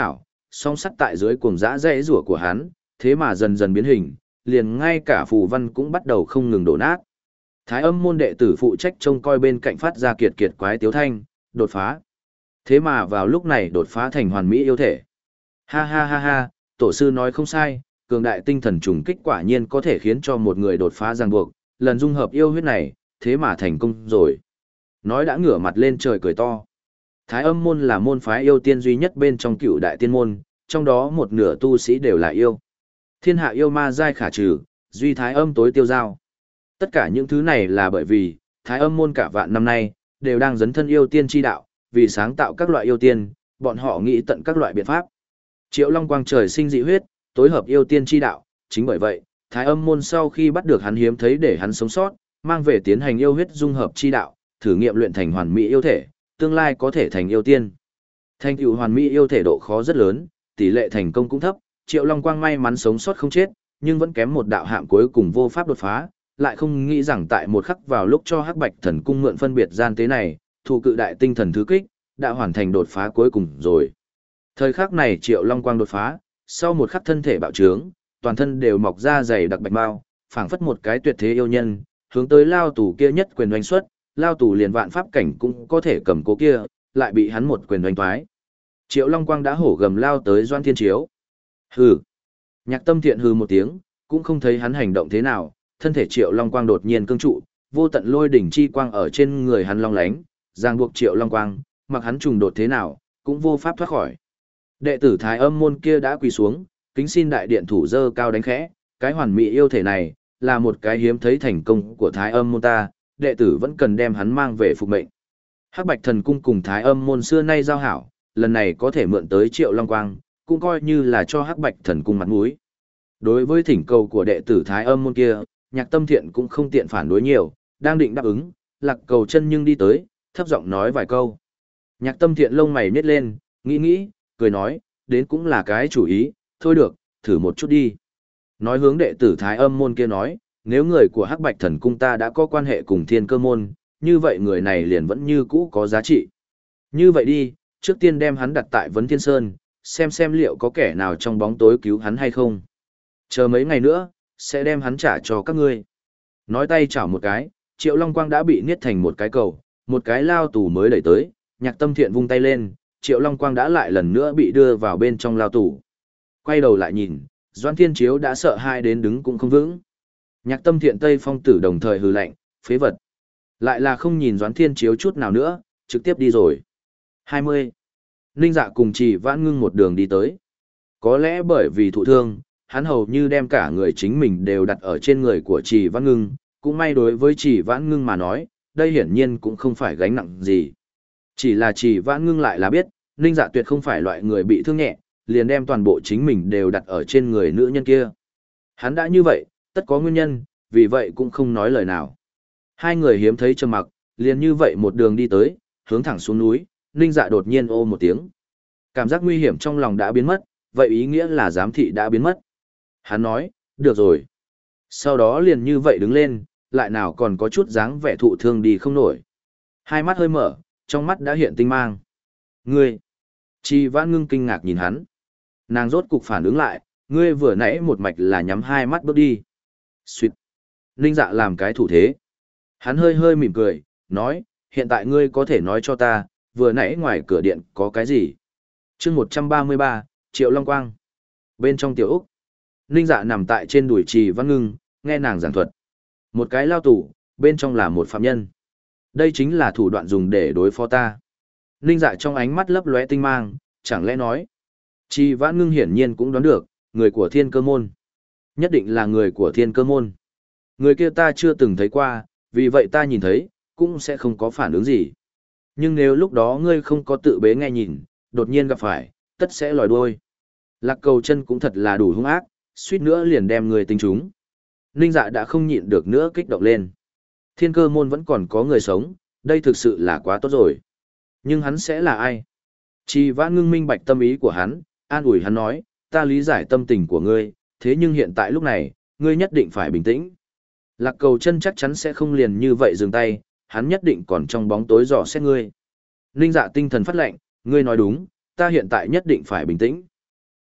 song sắt tại dưới cuồng dã dãy rủa của hắn, thế mà dần dần biến hình, liền ngay cả phù văn cũng bắt đầu không ngừng đổ nát. Thái âm môn đệ tử phụ trách trông coi bên cạnh phát ra kiệt kiệt quái tiếu thanh, đột phá. Thế mà vào lúc này đột phá thành hoàn mỹ yêu thể. Ha ha ha ha, tổ sư nói không sai, cường đại tinh thần trùng kích quả nhiên có thể khiến cho một người đột phá ràng buộc, lần dung hợp yêu huyết này, thế mà thành công rồi. Nói đã ngửa mặt lên trời cười to. Thái âm môn là môn phái yêu tiên duy nhất bên trong cựu đại tiên môn, trong đó một nửa tu sĩ đều là yêu. Thiên hạ yêu ma giai khả trừ, duy thái âm tối tiêu giao. Tất cả những thứ này là bởi vì, thái âm môn cả vạn năm nay, đều đang dấn thân yêu tiên chi đạo, vì sáng tạo các loại yêu tiên, bọn họ nghĩ tận các loại biện pháp. Triệu Long Quang trời sinh dị huyết, tối hợp yêu tiên chi đạo, chính bởi vậy, thái âm môn sau khi bắt được hắn hiếm thấy để hắn sống sót, mang về tiến hành yêu huyết dung hợp chi đạo, thử nghiệm luyện thành hoàn mỹ yêu thể, tương lai có thể thành yêu tiên. Thành tựu hoàn mỹ yêu thể độ khó rất lớn, tỷ lệ thành công cũng thấp, Triệu Long Quang may mắn sống sót không chết, nhưng vẫn kém một đạo hạm cuối cùng vô pháp đột phá, lại không nghĩ rằng tại một khắc vào lúc cho Hắc Bạch Thần Cung mượn phân biệt gian tế này, thủ cự đại tinh thần thứ kích, đã hoàn thành đột phá cuối cùng rồi. Thời khắc này Triệu Long Quang đột phá, sau một khắc thân thể bạo trướng, toàn thân đều mọc ra dày đặc bạch bao, phảng phất một cái tuyệt thế yêu nhân, hướng tới lao tù kia nhất quyền doanh xuất, lao tù liền vạn pháp cảnh cũng có thể cầm cố kia, lại bị hắn một quyền doanh thoái. Triệu Long Quang đã hổ gầm lao tới Doan Thiên Chiếu. Hừ. Nhạc Tâm Thiện hừ một tiếng, cũng không thấy hắn hành động thế nào, thân thể Triệu Long Quang đột nhiên cương trụ, vô tận lôi đỉnh chi quang ở trên người hắn long lánh, ràng buộc Triệu Long Quang, mặc hắn trùng đột thế nào, cũng vô pháp thoát khỏi. Đệ tử Thái Âm môn kia đã quỳ xuống, kính xin đại điện thủ dơ cao đánh khẽ, cái hoàn mỹ yêu thể này, là một cái hiếm thấy thành công của Thái Âm môn ta, đệ tử vẫn cần đem hắn mang về phục mệnh. Hắc Bạch Thần Cung cùng Thái Âm môn xưa nay giao hảo, lần này có thể mượn tới Triệu Long Quang, cũng coi như là cho Hắc Bạch Thần Cung mặt mũi. Đối với thỉnh cầu của đệ tử Thái Âm môn kia, Nhạc Tâm Thiện cũng không tiện phản đối nhiều, đang định đáp ứng, Lạc Cầu Chân nhưng đi tới, thấp giọng nói vài câu. Nhạc Tâm Thiện lông mày nhếch lên, nghĩ nghĩ, cười nói, đến cũng là cái chủ ý, thôi được, thử một chút đi. Nói hướng đệ tử Thái Âm môn kia nói, nếu người của Hắc Bạch Thần Cung ta đã có quan hệ cùng Thiên Cơ môn, như vậy người này liền vẫn như cũ có giá trị. Như vậy đi, trước tiên đem hắn đặt tại Vấn Thiên Sơn, xem xem liệu có kẻ nào trong bóng tối cứu hắn hay không. Chờ mấy ngày nữa, sẽ đem hắn trả cho các ngươi. Nói tay chảo một cái, Triệu Long Quang đã bị niết thành một cái cầu, một cái lao tù mới đẩy tới, Nhạc Tâm Thiện vung tay lên, Triệu Long Quang đã lại lần nữa bị đưa vào bên trong lao tù. Quay đầu lại nhìn, Doãn Thiên Chiếu đã sợ hai đến đứng cũng không vững. Nhạc Tâm Thiện Tây Phong Tử đồng thời hừ lạnh, phế vật. Lại là không nhìn Doãn Thiên Chiếu chút nào nữa, trực tiếp đi rồi. hai mươi. Ninh Dạ cùng Trì Vãn Ngưng một đường đi tới. Có lẽ bởi vì thụ thương, hắn hầu như đem cả người chính mình đều đặt ở trên người của Trì Vãn Ngưng, cũng may đối với Trì Vãn Ngưng mà nói, đây hiển nhiên cũng không phải gánh nặng gì. Chỉ là Trì Vãn Ngưng lại là biết, Ninh Dạ tuyệt không phải loại người bị thương nhẹ, liền đem toàn bộ chính mình đều đặt ở trên người nữ nhân kia. Hắn đã như vậy, tất có nguyên nhân, vì vậy cũng không nói lời nào. Hai người hiếm thấy trầm mặc, liền như vậy một đường đi tới, hướng thẳng xuống núi, Ninh Dạ đột nhiên ô một tiếng. Cảm giác nguy hiểm trong lòng đã biến mất, vậy ý nghĩa là giám thị đã biến mất. Hắn nói, được rồi. Sau đó liền như vậy đứng lên, lại nào còn có chút dáng vẻ thụ thương đi không nổi. Hai mắt hơi mở, trong mắt đã hiện tinh mang. Ngươi! Trì Vãn Ngưng kinh ngạc nhìn hắn. Nàng rốt cục phản ứng lại, ngươi vừa nãy một mạch là nhắm hai mắt bước đi. Xuyệt! Ninh Dạ làm cái thủ thế. Hắn hơi hơi mỉm cười, nói, hiện tại ngươi có thể nói cho ta, vừa nãy ngoài cửa điện có cái gì? chương một trăm ba mươi ba, Triệu Long Quang. Bên trong tiểu Úc, Ninh Dạ nằm tại trên đùi Trì Vãn Ngưng, nghe nàng giảng thuật. Một cái lao tù, bên trong là một phạm nhân. Đây chính là thủ đoạn dùng để đối phó ta. Ninh Dạ trong ánh mắt lấp lóe tinh mang, chẳng lẽ nói. Trì Vãn Ngưng hiển nhiên cũng đoán được, người của Thiên Cơ môn. Nhất định là người của Thiên Cơ môn. Người kia ta chưa từng thấy qua, vì vậy ta nhìn thấy, cũng sẽ không có phản ứng gì. Nhưng nếu lúc đó ngươi không có tự bế nghe nhìn, đột nhiên gặp phải, tất sẽ lòi đuôi. Lạc Cầu Chân cũng thật là đủ hung ác, suýt nữa liền đem người tính trúng. Ninh Dạ đã không nhịn được nữa kích động lên. Thiên Cơ môn vẫn còn có người sống, đây thực sự là quá tốt rồi. Nhưng hắn sẽ là ai? Trì Vãn Ngưng minh bạch tâm ý của hắn, an ủi hắn nói, ta lý giải tâm tình của ngươi, thế nhưng hiện tại lúc này, ngươi nhất định phải bình tĩnh. Lạc Cầu Chân chắc chắn sẽ không liền như vậy dừng tay, hắn nhất định còn trong bóng tối dò xét ngươi. Ninh Dạ tinh thần phát lệnh, ngươi nói đúng, ta hiện tại nhất định phải bình tĩnh.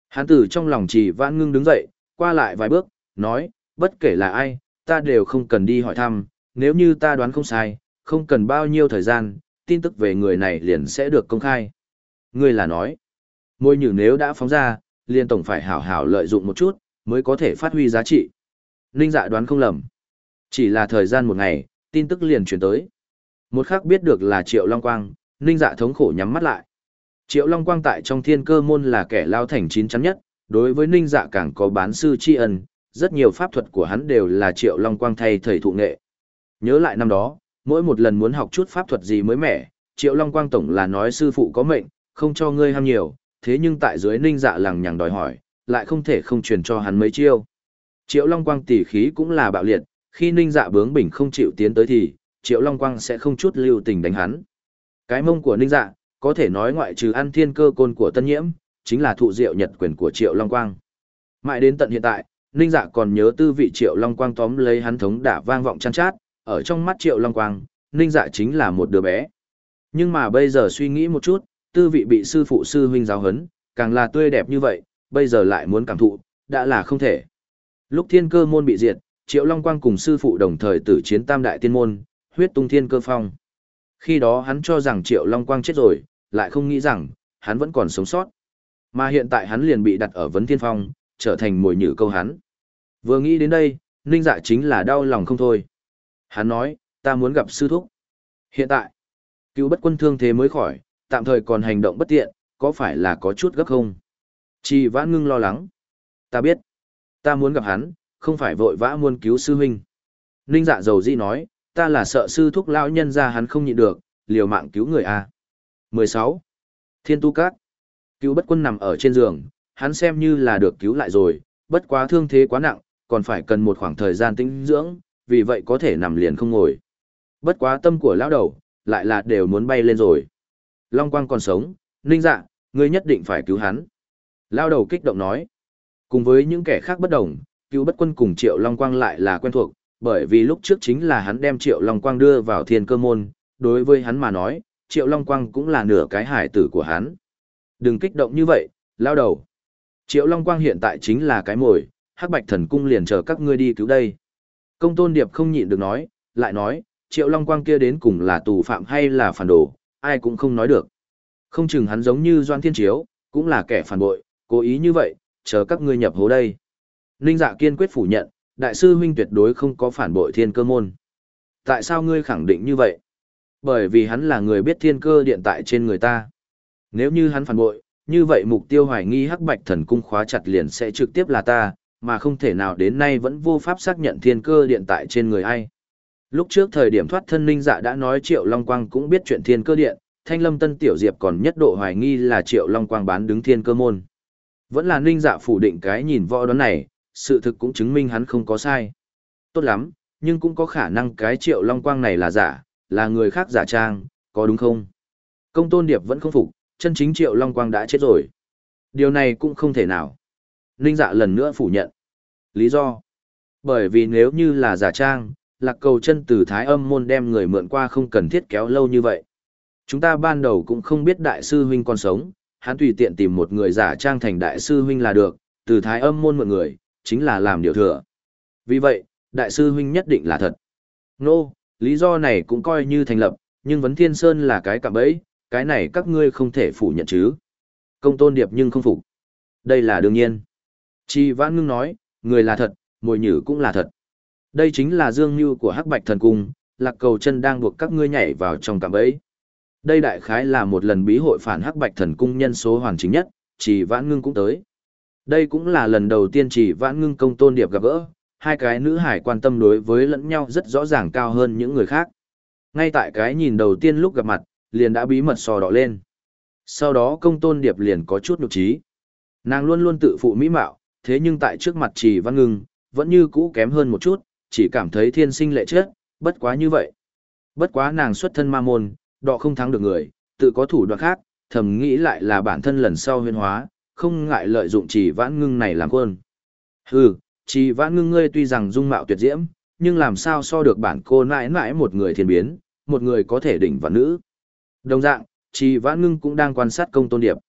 Hắn từ trong lòng Trì Vãn Ngưng đứng dậy, qua lại vài bước, nói, bất kể là ai, ta đều không cần đi hỏi thăm, nếu như ta đoán không sai, không cần bao nhiêu thời gian, tin tức về người này liền sẽ được công khai. Ngươi là nói, môi nhử nếu đã phóng ra, liền tổng phải hảo hảo lợi dụng một chút, mới có thể phát huy giá trị. Ninh Dạ đoán không lầm. Chỉ là thời gian một ngày, tin tức liền truyền tới. Một khắc biết được là Triệu Long Quang, Ninh Dạ thống khổ nhắm mắt lại. Triệu Long Quang tại trong Thiên Cơ môn là kẻ lao thành chín chắn nhất, đối với Ninh Dạ càng có bán sư tri ân, rất nhiều pháp thuật của hắn đều là Triệu Long Quang thay thầy thụ nghệ. Nhớ lại năm đó, mỗi một lần muốn học chút pháp thuật gì mới mẻ, Triệu Long Quang tổng là nói sư phụ có mệnh, không cho ngươi ham nhiều, thế nhưng tại dưới Ninh Dạ lằng nhằng đòi hỏi, lại không thể không truyền cho hắn mấy chiêu. Triệu Long Quang tỉ khí cũng là bạo liệt, khi Ninh Dạ bướng bỉnh không chịu tiến tới thì, Triệu Long Quang sẽ không chút lưu tình đánh hắn. Cái mông của Ninh Dạ, có thể nói ngoại trừ ăn thiên cơ côn của Tân Nhiễm, chính là thụ diệu nhật quyền của Triệu Long Quang. Mãi đến tận hiện tại, Ninh Dạ còn nhớ tư vị Triệu Long Quang tóm lấy hắn thống đả vang vọng chăn chát, ở trong mắt Triệu Long Quang, Ninh Dạ chính là một đứa bé. Nhưng mà bây giờ suy nghĩ một chút, tư vị bị sư phụ sư huynh giáo huấn, càng là tươi đẹp như vậy, bây giờ lại muốn cảm thụ, đã là không thể. Lúc thiên cơ môn bị diệt, Triệu Long Quang cùng sư phụ đồng thời tử chiến tam đại tiên môn, huyết tung thiên cơ phong. Khi đó hắn cho rằng Triệu Long Quang chết rồi, lại không nghĩ rằng, hắn vẫn còn sống sót. Mà hiện tại hắn liền bị đặt ở vấn thiên phong, trở thành mồi nhử câu hắn. Vừa nghĩ đến đây, Ninh Dạ chính là đau lòng không thôi. Hắn nói, ta muốn gặp sư thúc. Hiện tại, cứu bất quân thương thế mới khỏi, tạm thời còn hành động bất tiện, có phải là có chút gấp không? Trì Vãn Ngưng lo lắng. Ta biết, ta muốn gặp hắn, không phải vội vã muốn cứu sư huynh. Ninh Dạ dầu dĩ nói, ta là sợ sư thúc lão nhân ra hắn không nhịn được, liều mạng cứu người a. mười sáu. Thiên Tu Các. Cứu bất quân nằm ở trên giường, hắn xem như là được cứu lại rồi, bất quá thương thế quá nặng, còn phải cần một khoảng thời gian tĩnh dưỡng, vì vậy có thể nằm liền không ngồi. Bất quá tâm của lão đầu, lại là đều muốn bay lên rồi. Long Quang còn sống, Ninh Dạ, ngươi nhất định phải cứu hắn. Lão đầu kích động nói. Cùng với những kẻ khác bất đồng, cứu bất quân cùng Triệu Long Quang lại là quen thuộc, bởi vì lúc trước chính là hắn đem Triệu Long Quang đưa vào thiên cơ môn, đối với hắn mà nói, Triệu Long Quang cũng là nửa cái hải tử của hắn. Đừng kích động như vậy, lão đầu. Triệu Long Quang hiện tại chính là cái mồi, Hắc Bạch Thần Cung liền chờ các ngươi đi cứu đây. Công Tôn Điệp không nhịn được nói, lại nói, Triệu Long Quang kia đến cùng là tù phạm hay là phản đồ, ai cũng không nói được. Không chừng hắn giống như Doan Thiên Chiếu, cũng là kẻ phản bội, cố ý như vậy, chờ các ngươi nhập hố đây. Ninh Dạ kiên quyết phủ nhận, đại sư huynh tuyệt đối không có phản bội thiên cơ môn. Tại sao ngươi khẳng định như vậy? Bởi vì hắn là người biết thiên cơ điện tại trên người ta. Nếu như hắn phản bội, như vậy mục tiêu hoài nghi Hắc Bạch Thần Cung khóa chặt liền sẽ trực tiếp là ta, mà không thể nào đến nay vẫn vô pháp xác nhận thiên cơ điện tại trên người ai. Lúc trước thời điểm thoát thân Ninh Dạ đã nói Triệu Long Quang cũng biết chuyện thiên cơ điện, Thanh Lâm Tân Tiểu Diệp còn nhất độ hoài nghi là Triệu Long Quang bán đứng thiên cơ môn. Vẫn là Ninh Dạ phủ định cái nhìn võ đoán này, sự thực cũng chứng minh hắn không có sai. Tốt lắm, nhưng cũng có khả năng cái Triệu Long Quang này là giả, là người khác giả trang, có đúng không? Công Tôn Điệp vẫn không phục, chân chính Triệu Long Quang đã chết rồi. Điều này cũng không thể nào. Ninh Dạ lần nữa phủ nhận. Lý do? Bởi vì nếu như là giả trang, Lạc Cầu Chân từ Thái Âm môn đem người mượn qua không cần thiết kéo lâu như vậy. Chúng ta ban đầu cũng không biết đại sư huynh còn sống, hắn tùy tiện tìm một người giả trang thành đại sư huynh là được, từ Thái Âm môn mượn người, chính là làm điều thừa. Vì vậy, đại sư huynh nhất định là thật. Nô, no, lý do này cũng coi như thành lập, nhưng Vấn Thiên Sơn là cái cạm bẫy, cái này các ngươi không thể phủ nhận chứ. Công Tôn Điệp nhưng không phục. Đây là đương nhiên. Trì Vãn Ngưng nói, người là thật, mồi nhử cũng là thật. Đây chính là dương mưu của Hắc Bạch Thần Cung, Lạc Cầu Chân đang buộc các ngươi nhảy vào trong cạm bẫy. Đây đại khái là một lần bí hội phản Hắc Bạch Thần Cung nhân số hoàn chính nhất, Trì Vãn Ngưng cũng tới. Đây cũng là lần đầu tiên Trì Vãn Ngưng Công Tôn Điệp gặp gỡ, hai cái nữ hải quan tâm đối với lẫn nhau rất rõ ràng cao hơn những người khác. Ngay tại cái nhìn đầu tiên lúc gặp mặt, liền đã bí mật sò đỏ lên. Sau đó Công Tôn Điệp liền có chút nhục trí. Nàng luôn luôn tự phụ mỹ mạo, thế nhưng tại trước mặt Trì Vãn Ngưng, vẫn như cũ kém hơn một chút, chỉ cảm thấy thiên sinh lệ chất, bất quá như vậy. Bất quá nàng xuất thân ma môn, đọ không thắng được người, tự có thủ đoạn khác, thầm nghĩ lại là bản thân lần sau huyên hóa, không ngại lợi dụng Trì Vãn Ngưng này làm quân. Hừ, Trì Vãn Ngưng ngươi tuy rằng dung mạo tuyệt diễm, nhưng làm sao so được bản cô nãi nãi một người thiên biến, một người có thể đỉnh vạn nữ. Đồng dạng, Trì Vãn Ngưng cũng đang quan sát Công Tôn Điệp.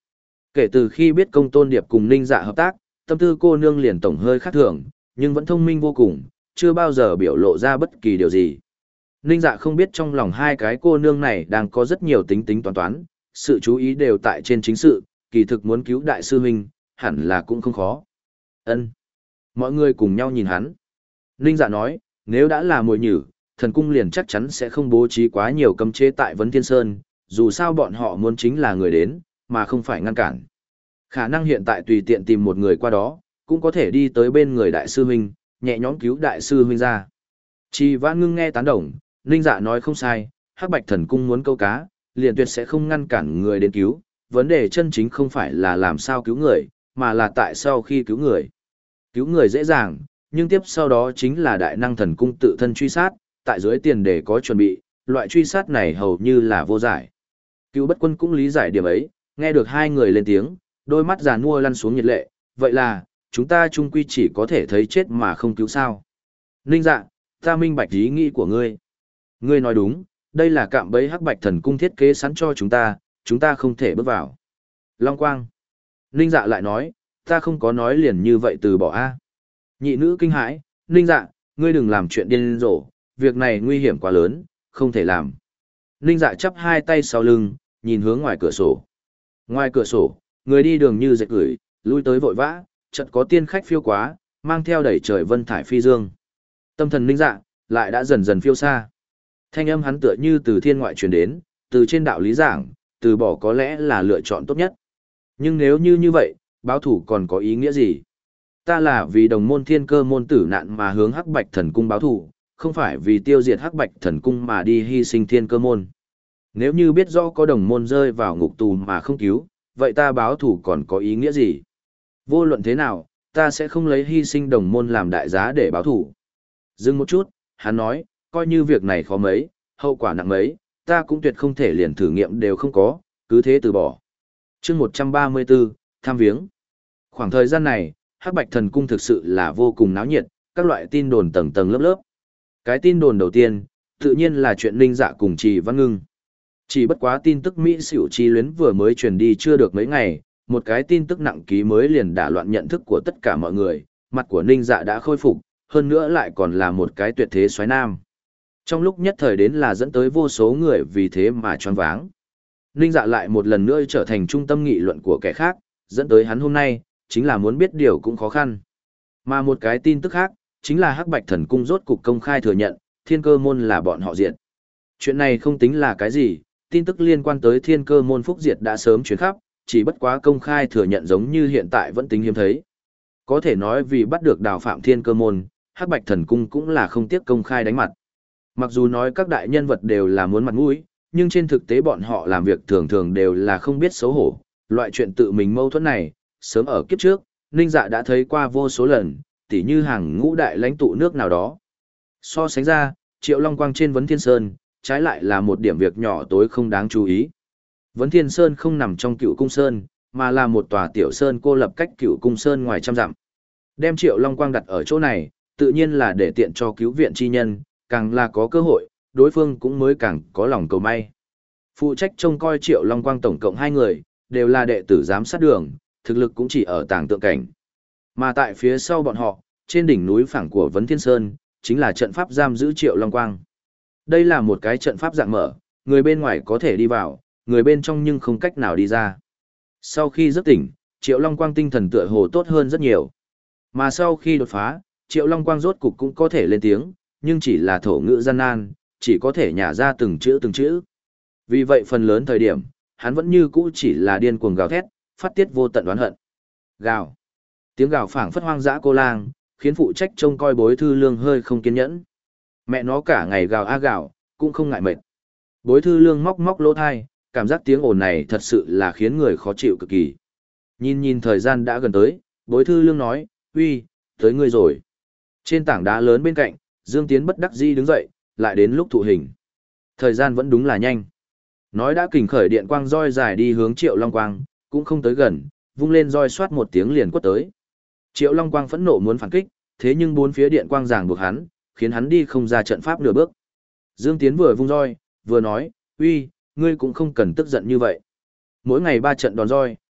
Kể từ khi biết công tôn điệp cùng Ninh Dạ hợp tác, tâm tư cô nương liền tổng hơi khác thường, nhưng vẫn thông minh vô cùng, chưa bao giờ biểu lộ ra bất kỳ điều gì. Ninh Dạ không biết trong lòng hai cái cô nương này đang có rất nhiều tính tính toán toán, sự chú ý đều tại trên chính sự, kỳ thực muốn cứu đại sư huynh, hẳn là cũng không khó. Ân. Mọi người cùng nhau nhìn hắn. Ninh Dạ nói, nếu đã là mồi nhử, thần cung liền chắc chắn sẽ không bố trí quá nhiều cấm chế tại Vấn Thiên Sơn, dù sao bọn họ muốn chính là người đến, mà không phải ngăn cản. Khả năng hiện tại tùy tiện tìm một người qua đó, cũng có thể đi tới bên người đại sư huynh, nhẹ nhõm cứu đại sư huynh ra. Trì Vãn Ngưng nghe tán đồng, Ninh Dạ nói không sai, Hắc Bạch Thần Cung muốn câu cá, liền tuyệt sẽ không ngăn cản người đến cứu, vấn đề chân chính không phải là làm sao cứu người, mà là tại sao khi cứu người. Cứu người dễ dàng, nhưng tiếp sau đó chính là đại năng thần cung tự thân truy sát, tại dưới tiền để có chuẩn bị, loại truy sát này hầu như là vô giải. Cứu Bất Quân cũng lý giải điểm ấy, nghe được hai người lên tiếng, đôi mắt già nua lăn xuống nhiệt lệ, vậy là, chúng ta chung quy chỉ có thể thấy chết mà không cứu sao. Ninh Dạ, ta minh bạch ý nghĩ của ngươi. Ngươi nói đúng, đây là cạm bẫy Hắc Bạch Thần Cung thiết kế sẵn cho chúng ta, chúng ta không thể bước vào. Long Quang. Ninh Dạ lại nói, ta không có nói liền như vậy từ bỏ a. Nhị nữ kinh hãi, Ninh Dạ, ngươi đừng làm chuyện điên rồ, việc này nguy hiểm quá lớn, không thể làm. Ninh Dạ chắp hai tay sau lưng, nhìn hướng ngoài cửa sổ. Ngoài cửa sổ, người đi đường như dệt gửi, lui tới vội vã, chợt có tiên khách phiêu quá, mang theo đẩy trời vân thải phi dương. Tâm thần Ninh Dạ lại đã dần dần phiêu xa. Thanh âm hắn tựa như từ thiên ngoại truyền đến, từ trên đạo lý giảng, từ bỏ có lẽ là lựa chọn tốt nhất. Nhưng nếu như như vậy, báo thủ còn có ý nghĩa gì? Ta là vì đồng môn thiên cơ môn tử nạn mà hướng Hắc Bạch Thần Cung báo thủ, không phải vì tiêu diệt Hắc Bạch Thần Cung mà đi hy sinh thiên cơ môn. Nếu như biết rõ có đồng môn rơi vào ngục tù mà không cứu, vậy ta báo thủ còn có ý nghĩa gì? Vô luận thế nào, ta sẽ không lấy hy sinh đồng môn làm đại giá để báo thủ. Dừng một chút, hắn nói, coi như việc này khó mấy, hậu quả nặng mấy, ta cũng tuyệt không thể liền thử nghiệm đều không có, cứ thế từ bỏ. chương một trăm ba mươi bốn, tham viếng. Khoảng thời gian này, Hắc Bạch Thần Cung thực sự là vô cùng náo nhiệt, các loại tin đồn tầng tầng lớp lớp. Cái tin đồn đầu tiên, tự nhiên là chuyện Ninh Dạ cùng Trì Văn Ngưng. Chỉ bất quá tin tức Mỹ xỉu chi luyến vừa mới truyền đi chưa được mấy ngày, một cái tin tức nặng ký mới liền đả loạn nhận thức của tất cả mọi người, mặt của Ninh Dạ đã khôi phục, hơn nữa lại còn là một cái tuyệt thế soái nam. Trong lúc nhất thời đến là dẫn tới vô số người vì thế mà choáng váng. Ninh Dạ lại một lần nữa trở thành trung tâm nghị luận của kẻ khác, dẫn tới hắn hôm nay, chính là muốn biết điều cũng khó khăn. Mà một cái tin tức khác, chính là Hắc Bạch Thần Cung rốt cục công khai thừa nhận, thiên cơ môn là bọn họ diệt. Chuyện này không tính là cái gì, tin tức liên quan tới thiên cơ môn phúc diệt đã sớm truyền khắp, chỉ bất quá công khai thừa nhận giống như hiện tại vẫn tính hiếm thấy. Có thể nói vì bắt được đào phạm thiên cơ môn, Hắc Bạch Thần Cung cũng là không tiếc công khai đánh mặt. Mặc dù nói các đại nhân vật đều là muốn mặt mũi, nhưng trên thực tế bọn họ làm việc thường thường đều là không biết xấu hổ. Loại chuyện tự mình mâu thuẫn này, sớm ở kiếp trước, Ninh Dạ đã thấy qua vô số lần, tỉ như hàng ngũ đại lãnh tụ nước nào đó. So sánh ra, Triệu Long Quang trên Vấn Thiên Sơn, trái lại là một điểm việc nhỏ tối không đáng chú ý. Vấn Thiên Sơn không nằm trong Cựu Cung Sơn, mà là một tòa tiểu sơn cô lập cách Cựu Cung Sơn ngoài trăm dặm. Đem Triệu Long Quang đặt ở chỗ này, tự nhiên là để tiện cho cứu viện chi nhân, càng là có cơ hội, đối phương cũng mới càng có lòng cầu may. Phụ trách trông coi Triệu Long Quang tổng cộng hai người, đều là đệ tử giám sát đường, thực lực cũng chỉ ở tàng tượng cảnh. Mà tại phía sau bọn họ, trên đỉnh núi phẳng của Vấn Thiên Sơn, chính là trận pháp giam giữ Triệu Long Quang. Đây là một cái trận pháp dạng mở, người bên ngoài có thể đi vào, người bên trong nhưng không cách nào đi ra. Sau khi giấc tỉnh, Triệu Long Quang tinh thần tựa hồ tốt hơn rất nhiều. Mà sau khi đột phá, Triệu Long Quang rốt cục cũng có thể lên tiếng, nhưng chỉ là thổ ngữ gian nan, chỉ có thể nhả ra từng chữ từng chữ. Vì vậy phần lớn thời điểm, hắn vẫn như cũ chỉ là điên cuồng gào thét, phát tiết vô tận oán hận. Gào. Tiếng gào phảng phất hoang dã cô lang, khiến phụ trách trông coi Bối Thư Lương hơi không kiên nhẫn. Mẹ nó cả ngày gào a gào, cũng không ngại mệt. Bối Thư Lương móc móc lỗ thai, cảm giác tiếng ồn này thật sự là khiến người khó chịu cực kỳ. Nhìn nhìn thời gian đã gần tới, Bối Thư Lương nói, uy, tới ngươi rồi. Trên tảng đá lớn bên cạnh, Dương Tiến bất đắc dĩ đứng dậy, lại đến lúc thụ hình. Thời gian vẫn đúng là nhanh. Nói đã kình khởi điện quang roi dài đi hướng Triệu Long Quang, cũng không tới gần, vung lên roi xoát một tiếng liền quất tới. Triệu Long Quang phẫn nộ muốn phản kích, thế nhưng bốn phía điện quang ràng buộc hắn, khiến hắn đi không ra trận pháp nửa bước. Dương Tiến vừa vung roi, vừa nói, uy, ngươi cũng không cần tức giận như vậy. Mỗi ngày ba trận đòn roi,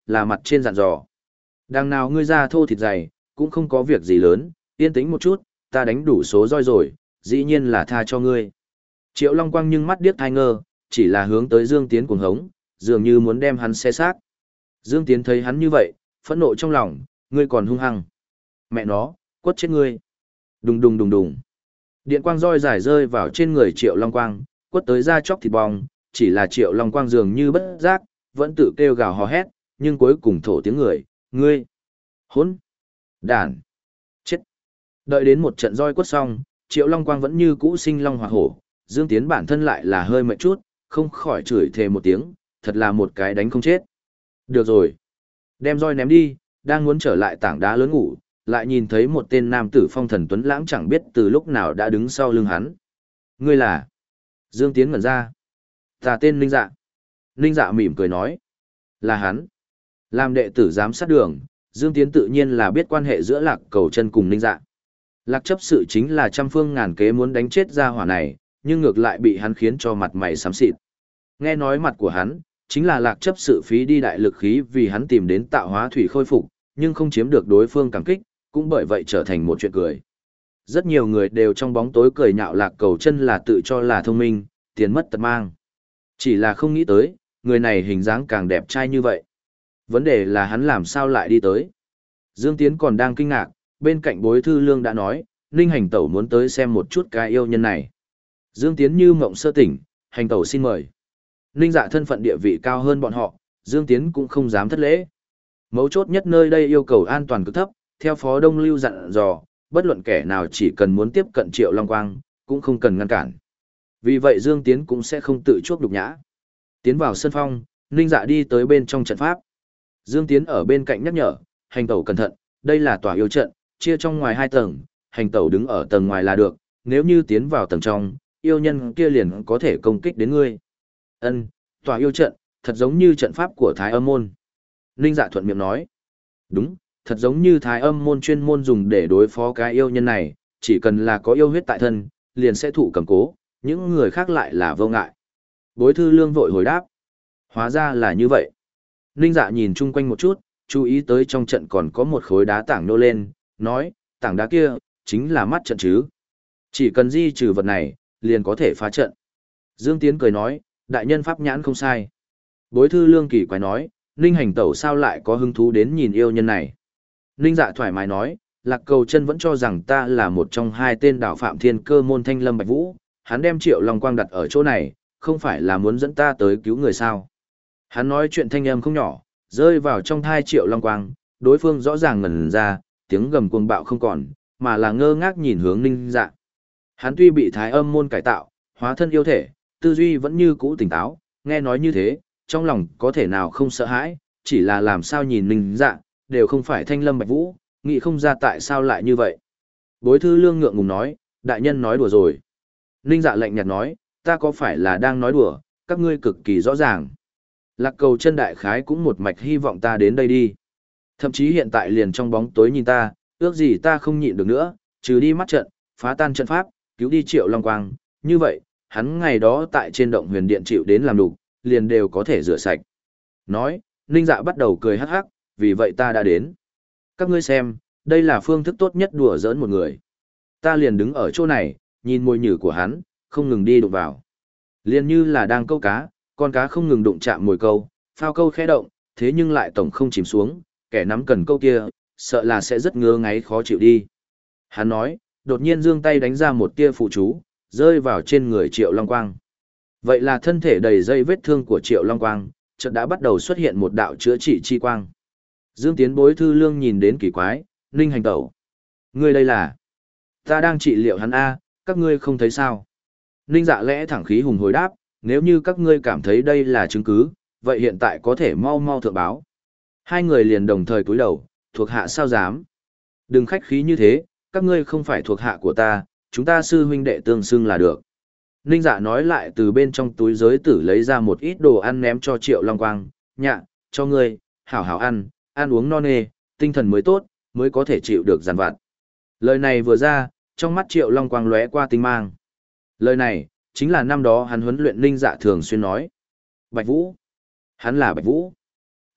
là mặt trên dặn dò. Đằng nào ngươi ra thô thịt dày, cũng không có việc gì lớn, yên tĩnh một chút, ta đánh đủ số roi rồi, dĩ nhiên là tha cho ngươi. Triệu Long Quang nhưng mắt điếc thai ngơ, chỉ là hướng tới Dương Tiến cuồng hống, dường như muốn đem hắn xé xác. Dương Tiến thấy hắn như vậy, phẫn nộ trong lòng, ngươi còn hung hăng. Mẹ nó, quất chết ngươi. Đùng đùng đùng đùng. Điện quang roi dài rơi vào trên người Triệu Long Quang, quất tới da chóc thịt bong, chỉ là Triệu Long Quang dường như bất giác, vẫn tự kêu gào hò hét, nhưng cuối cùng thổ tiếng người, ngươi, hỗn, đản, chết. Đợi đến một trận roi quất xong, Triệu Long Quang vẫn như cũ sinh long hoặc hổ, Dương Tiến bản thân lại là hơi mệt chút, không khỏi chửi thề một tiếng, thật là một cái đánh không chết. Được rồi. Đem roi ném đi, đang muốn trở lại tảng đá lớn ngủ, lại nhìn thấy một tên nam tử phong thần tuấn lãng chẳng biết từ lúc nào đã đứng sau lưng hắn. Ngươi là? Dương Tiến ngẩn ra. Ta tên Ninh Dạ. Ninh Dạ mỉm cười nói. Là hắn. Làm đệ tử giám sát đường, Dương Tiến tự nhiên là biết quan hệ giữa Lạc Cầu Chân cùng Ninh Dạ. Lạc chấp sự chính là trăm phương ngàn kế muốn đánh chết gia hỏa này, nhưng ngược lại bị hắn khiến cho mặt mày xám xịt. Nghe nói mặt của hắn, chính là Lạc chấp sự phí đi đại lực khí vì hắn tìm đến tạo hóa thủy khôi phục, nhưng không chiếm được đối phương cảm kích, cũng bởi vậy trở thành một chuyện cười. Rất nhiều người đều trong bóng tối cười nhạo Lạc Cầu Chân là tự cho là thông minh, tiền mất tật mang. Chỉ là không nghĩ tới, người này hình dáng càng đẹp trai như vậy. Vấn đề là hắn làm sao lại đi tới. Dương Tiến còn đang kinh ngạc, bên cạnh Bối Thư Lương đã nói, Ninh Hành Tẩu muốn tới xem một chút cái yêu nhân này. Dương Tiến như mộng sơ tỉnh, Hành Tẩu xin mời. Ninh Dạ thân phận địa vị cao hơn bọn họ, Dương Tiến cũng không dám thất lễ. Mấu chốt nhất nơi đây yêu cầu an toàn cực thấp, theo Phó Đông Lưu dặn dò, bất luận kẻ nào chỉ cần muốn tiếp cận Triệu Long Quang, cũng không cần ngăn cản. Vì vậy Dương Tiến cũng sẽ không tự chuốc nhục nhã. Tiến vào sân phong, Ninh Dạ đi tới bên trong trận pháp. Dương Tiến ở bên cạnh nhắc nhở, Hành Tẩu cẩn thận, đây là tòa yêu trận, chia trong ngoài hai tầng, Hành Tẩu đứng ở tầng ngoài là được, nếu như tiến vào tầng trong, yêu nhân kia liền có thể công kích đến ngươi. Ân, tòa yêu trận, thật giống như trận pháp của Thái Âm môn. Ninh Dạ thuận miệng nói. Đúng, thật giống như Thái Âm môn chuyên môn dùng để đối phó cái yêu nhân này, chỉ cần là có yêu huyết tại thân, liền sẽ thụ cầm cố, những người khác lại là vô ngại. Bối Thư Lương vội hồi đáp. Hóa ra là như vậy. Ninh Dạ nhìn chung quanh một chút, chú ý tới trong trận còn có một khối đá tảng nô lên, nói, tảng đá kia, chính là mắt trận chứ. Chỉ cần di trừ vật này, liền có thể phá trận. Dương Tiến cười nói, đại nhân pháp nhãn không sai. Bối Thư Lương kỳ quái nói, Ninh Hành Tẩu sao lại có hứng thú đến nhìn yêu nhân này. Ninh Dạ thoải mái nói, Lạc Cầu Chân vẫn cho rằng ta là một trong hai tên đạo phạm thiên cơ môn Thanh Lâm Bạch Vũ, hắn đem Triệu Long Quang đặt ở chỗ này, không phải là muốn dẫn ta tới cứu người sao. Hắn nói chuyện thanh âm không nhỏ, rơi vào trong thai Triệu Long Quang, đối phương rõ ràng ngẩn ra, tiếng gầm cuồng bạo không còn, mà là ngơ ngác nhìn hướng Ninh Dạ. Hắn tuy bị Thái Âm môn cải tạo, hóa thân yêu thể, tư duy vẫn như cũ tỉnh táo, nghe nói như thế, trong lòng có thể nào không sợ hãi, chỉ là làm sao nhìn Ninh Dạ, đều không phải Thanh Lâm Bạch Vũ, nghĩ không ra tại sao lại như vậy. Bối Thư Lương ngượng ngùng nói, đại nhân nói đùa rồi. Ninh Dạ lạnh nhạt nói, ta có phải là đang nói đùa, các ngươi cực kỳ rõ ràng. Lạc Cầu Chân đại khái cũng một mạch hy vọng ta đến đây đi. Thậm chí hiện tại liền trong bóng tối nhìn ta, ước gì ta không nhịn được nữa, trừ đi mắt trận, phá tan trận pháp, cứu đi Triệu Long Quang, như vậy, hắn ngày đó tại trên động huyền điện chịu đến làm đủ, liền đều có thể rửa sạch. Nói, Ninh Dạ bắt đầu cười hắc hắc, vì vậy ta đã đến. Các ngươi xem, đây là phương thức tốt nhất đùa giỡn một người. Ta liền đứng ở chỗ này, nhìn môi nhử của hắn, không ngừng đi đụng vào. Liền như là đang câu cá, con cá không ngừng đụng chạm mồi câu, phao câu khẽ động, thế nhưng lại tổng không chìm xuống, kẻ nắm cần câu kia, sợ là sẽ rất ngứa ngáy khó chịu đi. Hắn nói, đột nhiên giương tay đánh ra một tia phụ chú, rơi vào trên người Triệu Long Quang. Vậy là thân thể đầy dây vết thương của Triệu Long Quang, chợt đã bắt đầu xuất hiện một đạo chữa trị chi quang. Dương Tiến Bối Thư Lương nhìn đến kỳ quái, Ninh Hành Tẩu. Ngươi đây là? Ta đang trị liệu hắn A, các ngươi không thấy sao? Ninh Dạ lẽ thẳng khí hùng hồi đáp, nếu như các ngươi cảm thấy đây là chứng cứ, vậy hiện tại có thể mau mau thượng báo. Hai người liền đồng thời cúi đầu, thuộc hạ sao dám? Đừng khách khí như thế, các ngươi không phải thuộc hạ của ta, chúng ta sư huynh đệ tương xưng là được. Ninh Dạ nói lại từ bên trong túi giới tử lấy ra một ít đồ ăn ném cho Triệu Long Quang, nhạ, cho ngươi, hảo hảo ăn, ăn uống no nê, tinh thần mới tốt, mới có thể chịu được giàn vặt. Lời này vừa ra, trong mắt Triệu Long Quang lóe qua tinh mang. Lời này, chính là năm đó hắn huấn luyện Ninh Dạ thường xuyên nói. Bạch Vũ. Hắn là Bạch Vũ.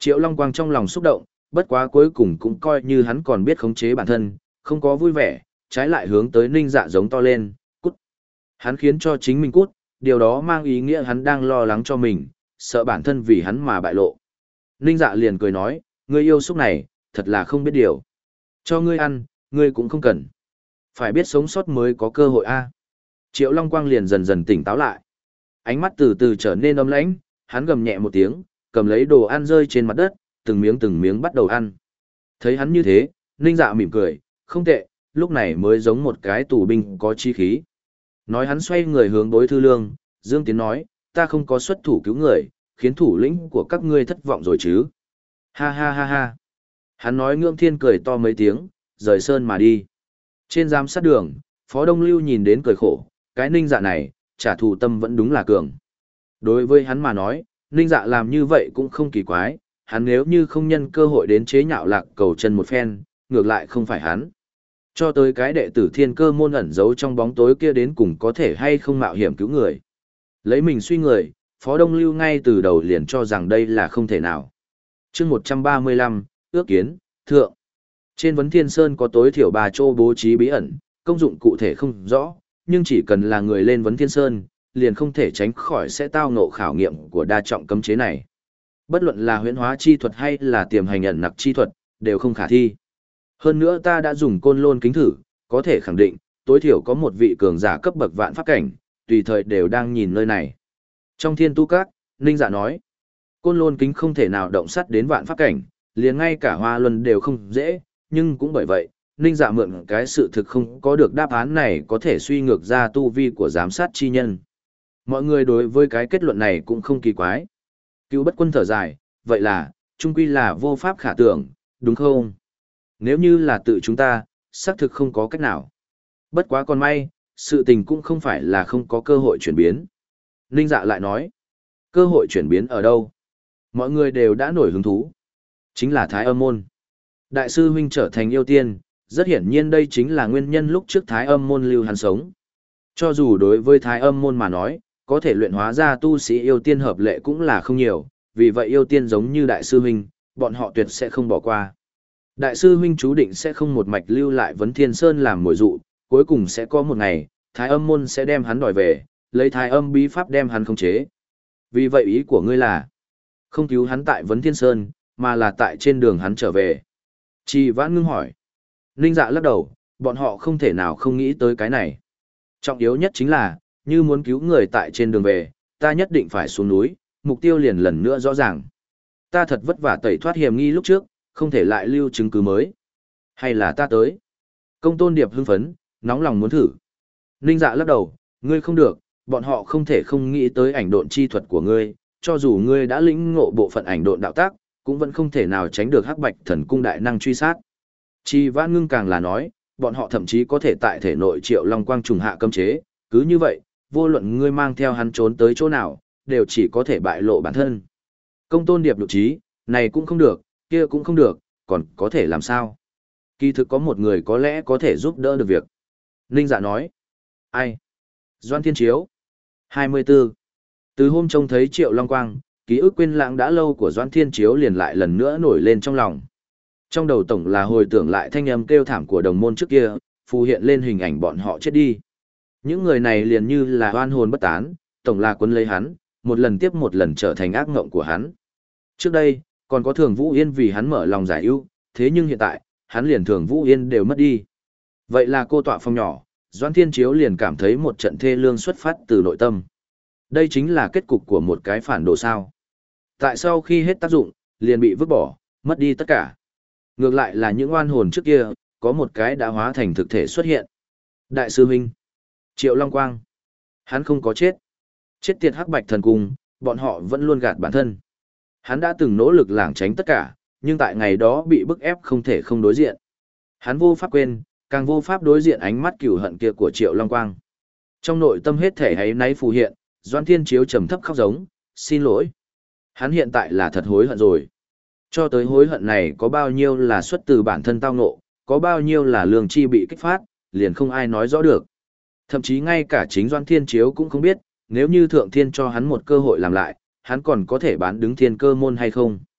Triệu Long Quang trong lòng xúc động, bất quá cuối cùng cũng coi như hắn còn biết khống chế bản thân, không có vui vẻ, trái lại hướng tới Ninh Dạ giống to lên, cút. Hắn khiến cho chính mình cút, điều đó mang ý nghĩa hắn đang lo lắng cho mình, sợ bản thân vì hắn mà bại lộ. Ninh Dạ liền cười nói, ngươi yêu xúc này, thật là không biết điều. Cho ngươi ăn, ngươi cũng không cần. Phải biết sống sót mới có cơ hội a. Triệu Long Quang liền dần dần tỉnh táo lại. Ánh mắt từ từ trở nên ấm lãnh, hắn gầm nhẹ một tiếng, cầm lấy đồ ăn rơi trên mặt đất, từng miếng từng miếng bắt đầu ăn. Thấy hắn như thế, Ninh Dạ mỉm cười, không tệ, lúc này mới giống một cái tù binh có chi khí. Nói hắn xoay người hướng đối thư lương, Dương Tiến nói, ta không có xuất thủ cứu người, khiến thủ lĩnh của các ngươi thất vọng rồi chứ. Ha ha ha ha. Hắn nói ngưỡng thiên cười to mấy tiếng, rời sơn mà đi. Trên giám sát đường, Phó Đông Lưu nhìn đến cười khổ, cái Ninh Dạ này, trả thù tâm vẫn đúng là cường. Đối với hắn mà nói, Ninh Dạ làm như vậy cũng không kỳ quái, hắn nếu như không nhân cơ hội đến chế nhạo Lạc Cầu Chân một phen, ngược lại không phải hắn. Cho tới cái đệ tử Thiên Cơ môn ẩn giấu trong bóng tối kia đến cùng có thể hay không mạo hiểm cứu người. Lấy mình suy người, Phó Đông Lưu ngay từ đầu liền cho rằng đây là không thể nào. Chương một trăm ba mươi lăm, ước kiến, thượng. Trên Vấn Thiên Sơn có tối thiểu ba chỗ bố trí bí ẩn, công dụng cụ thể không rõ, nhưng chỉ cần là người lên Vấn Thiên Sơn, liền không thể tránh khỏi sẽ tao ngộ khảo nghiệm của đa trọng cấm chế này. Bất luận là huyễn hóa chi thuật hay là tiềm hành ẩn nặc chi thuật, đều không khả thi. Hơn nữa ta đã dùng côn lôn kính thử, có thể khẳng định, tối thiểu có một vị cường giả cấp bậc vạn pháp cảnh, tùy thời đều đang nhìn nơi này. Trong Thiên Tu Các, Ninh Dạ nói, côn lôn kính không thể nào động sắt đến vạn pháp cảnh, liền ngay cả Hoa Luân đều không dễ, nhưng cũng bởi vậy, Ninh Dạ mượn cái sự thực không có được đáp án này có thể suy ngược ra tu vi của giám sát chi nhân. Mọi người đối với cái kết luận này cũng không kỳ quái. Cứu Bất Quân thở dài, vậy là, chung quy là vô pháp khả tưởng, đúng không? Nếu như là tự chúng ta, xác thực không có cách nào. Bất quá còn may, sự tình cũng không phải là không có cơ hội chuyển biến. Ninh Dạ lại nói, cơ hội chuyển biến ở đâu? Mọi người đều đã nổi hứng thú. Chính là Thái Âm Môn. Đại sư huynh trở thành yêu tiên, rất hiển nhiên đây chính là nguyên nhân lúc trước Thái Âm Môn lưu hắn sống. Cho dù đối với Thái Âm Môn mà nói, có thể luyện hóa ra tu sĩ yêu tiên hợp lệ cũng là không nhiều, vì vậy yêu tiên giống như đại sư huynh, bọn họ tuyệt sẽ không bỏ qua. Đại sư huynh chú định sẽ không một mạch lưu lại Vấn Thiên Sơn làm mồi dụ, cuối cùng sẽ có một ngày, Thái Âm Môn sẽ đem hắn đòi về, lấy Thái Âm bí pháp đem hắn khống chế. Vì vậy ý của ngươi là, không cứu hắn tại Vấn Thiên Sơn, mà là tại trên đường hắn trở về. Trì Vãn ngưng hỏi. Ninh Dạ lắc đầu, bọn họ không thể nào không nghĩ tới cái này. Trọng yếu nhất chính là, như muốn cứu người tại trên đường về, ta nhất định phải xuống núi, mục tiêu liền lần nữa rõ ràng. Ta thật vất vả tẩy thoát hiểm nghi lúc trước, không thể lại lưu chứng cứ mới. Hay là ta tới? Công Tôn Điệp hưng phấn, nóng lòng muốn thử. Ninh Dạ lắc đầu, ngươi không được, bọn họ không thể không nghĩ tới ảnh độn chi thuật của ngươi, cho dù ngươi đã lĩnh ngộ bộ phận ảnh độn đạo tác, cũng vẫn không thể nào tránh được Hắc Bạch Thần Cung đại năng truy sát. Chi Vãn Ngưng càng là nói, bọn họ thậm chí có thể tại thể nội Triệu Long Quang trùng hạ cấm chế, cứ như vậy, vô luận ngươi mang theo hắn trốn tới chỗ nào, đều chỉ có thể bại lộ bản thân. Công Tôn Điệp nhục trí, này cũng không được, kia cũng không được, còn có thể làm sao? Kỳ thực có một người có lẽ có thể giúp đỡ được việc. Ninh Dạ nói. Ai? Doan Thiên Chiếu. hai mươi tư. Từ hôm trông thấy Triệu Long Quang, ký ức quên lãng đã lâu của Doan Thiên Chiếu liền lại lần nữa nổi lên trong lòng. Trong đầu tổng là hồi tưởng lại thanh âm kêu thảm của đồng môn trước kia, phù hiện lên hình ảnh bọn họ chết đi. Những người này liền như là oan hồn bất tán, tổng là quấn lấy hắn, một lần tiếp một lần trở thành ác ngộng của hắn. Trước đây, còn có Thường Vũ Yên vì hắn mở lòng giải ưu, thế nhưng hiện tại, hắn liền Thường Vũ Yên đều mất đi. Vậy là cô tọa phong nhỏ, Doan Thiên Chiếu liền cảm thấy một trận thê lương xuất phát từ nội tâm. Đây chính là kết cục của một cái phản đồ sao. Tại sao khi hết tác dụng, liền bị vứt bỏ, mất đi tất cả. Ngược lại là những oan hồn trước kia, có một cái đã hóa thành thực thể xuất hiện. Đại sư huynh, Triệu Long Quang, hắn không có chết. Chết tiệt Hắc Bạch Thần Cung, bọn họ vẫn luôn gạt bản thân. Hắn đã từng nỗ lực lảng tránh tất cả, nhưng tại ngày đó bị bức ép không thể không đối diện. Hắn vô pháp quên, càng vô pháp đối diện ánh mắt cừu hận kia của Triệu Long Quang. Trong nội tâm hết thể ấy náy phù hiện, Doan Thiên Chiếu trầm thấp khóc giống, xin lỗi. Hắn hiện tại là thật hối hận rồi. Cho tới hối hận này có bao nhiêu là xuất từ bản thân tao ngộ, có bao nhiêu là lương chi bị kích phát, liền không ai nói rõ được. Thậm chí ngay cả chính Doan Thiên Chiếu cũng không biết, nếu như Thượng Thiên cho hắn một cơ hội làm lại, hắn còn có thể bán đứng Thiên Cơ môn hay không.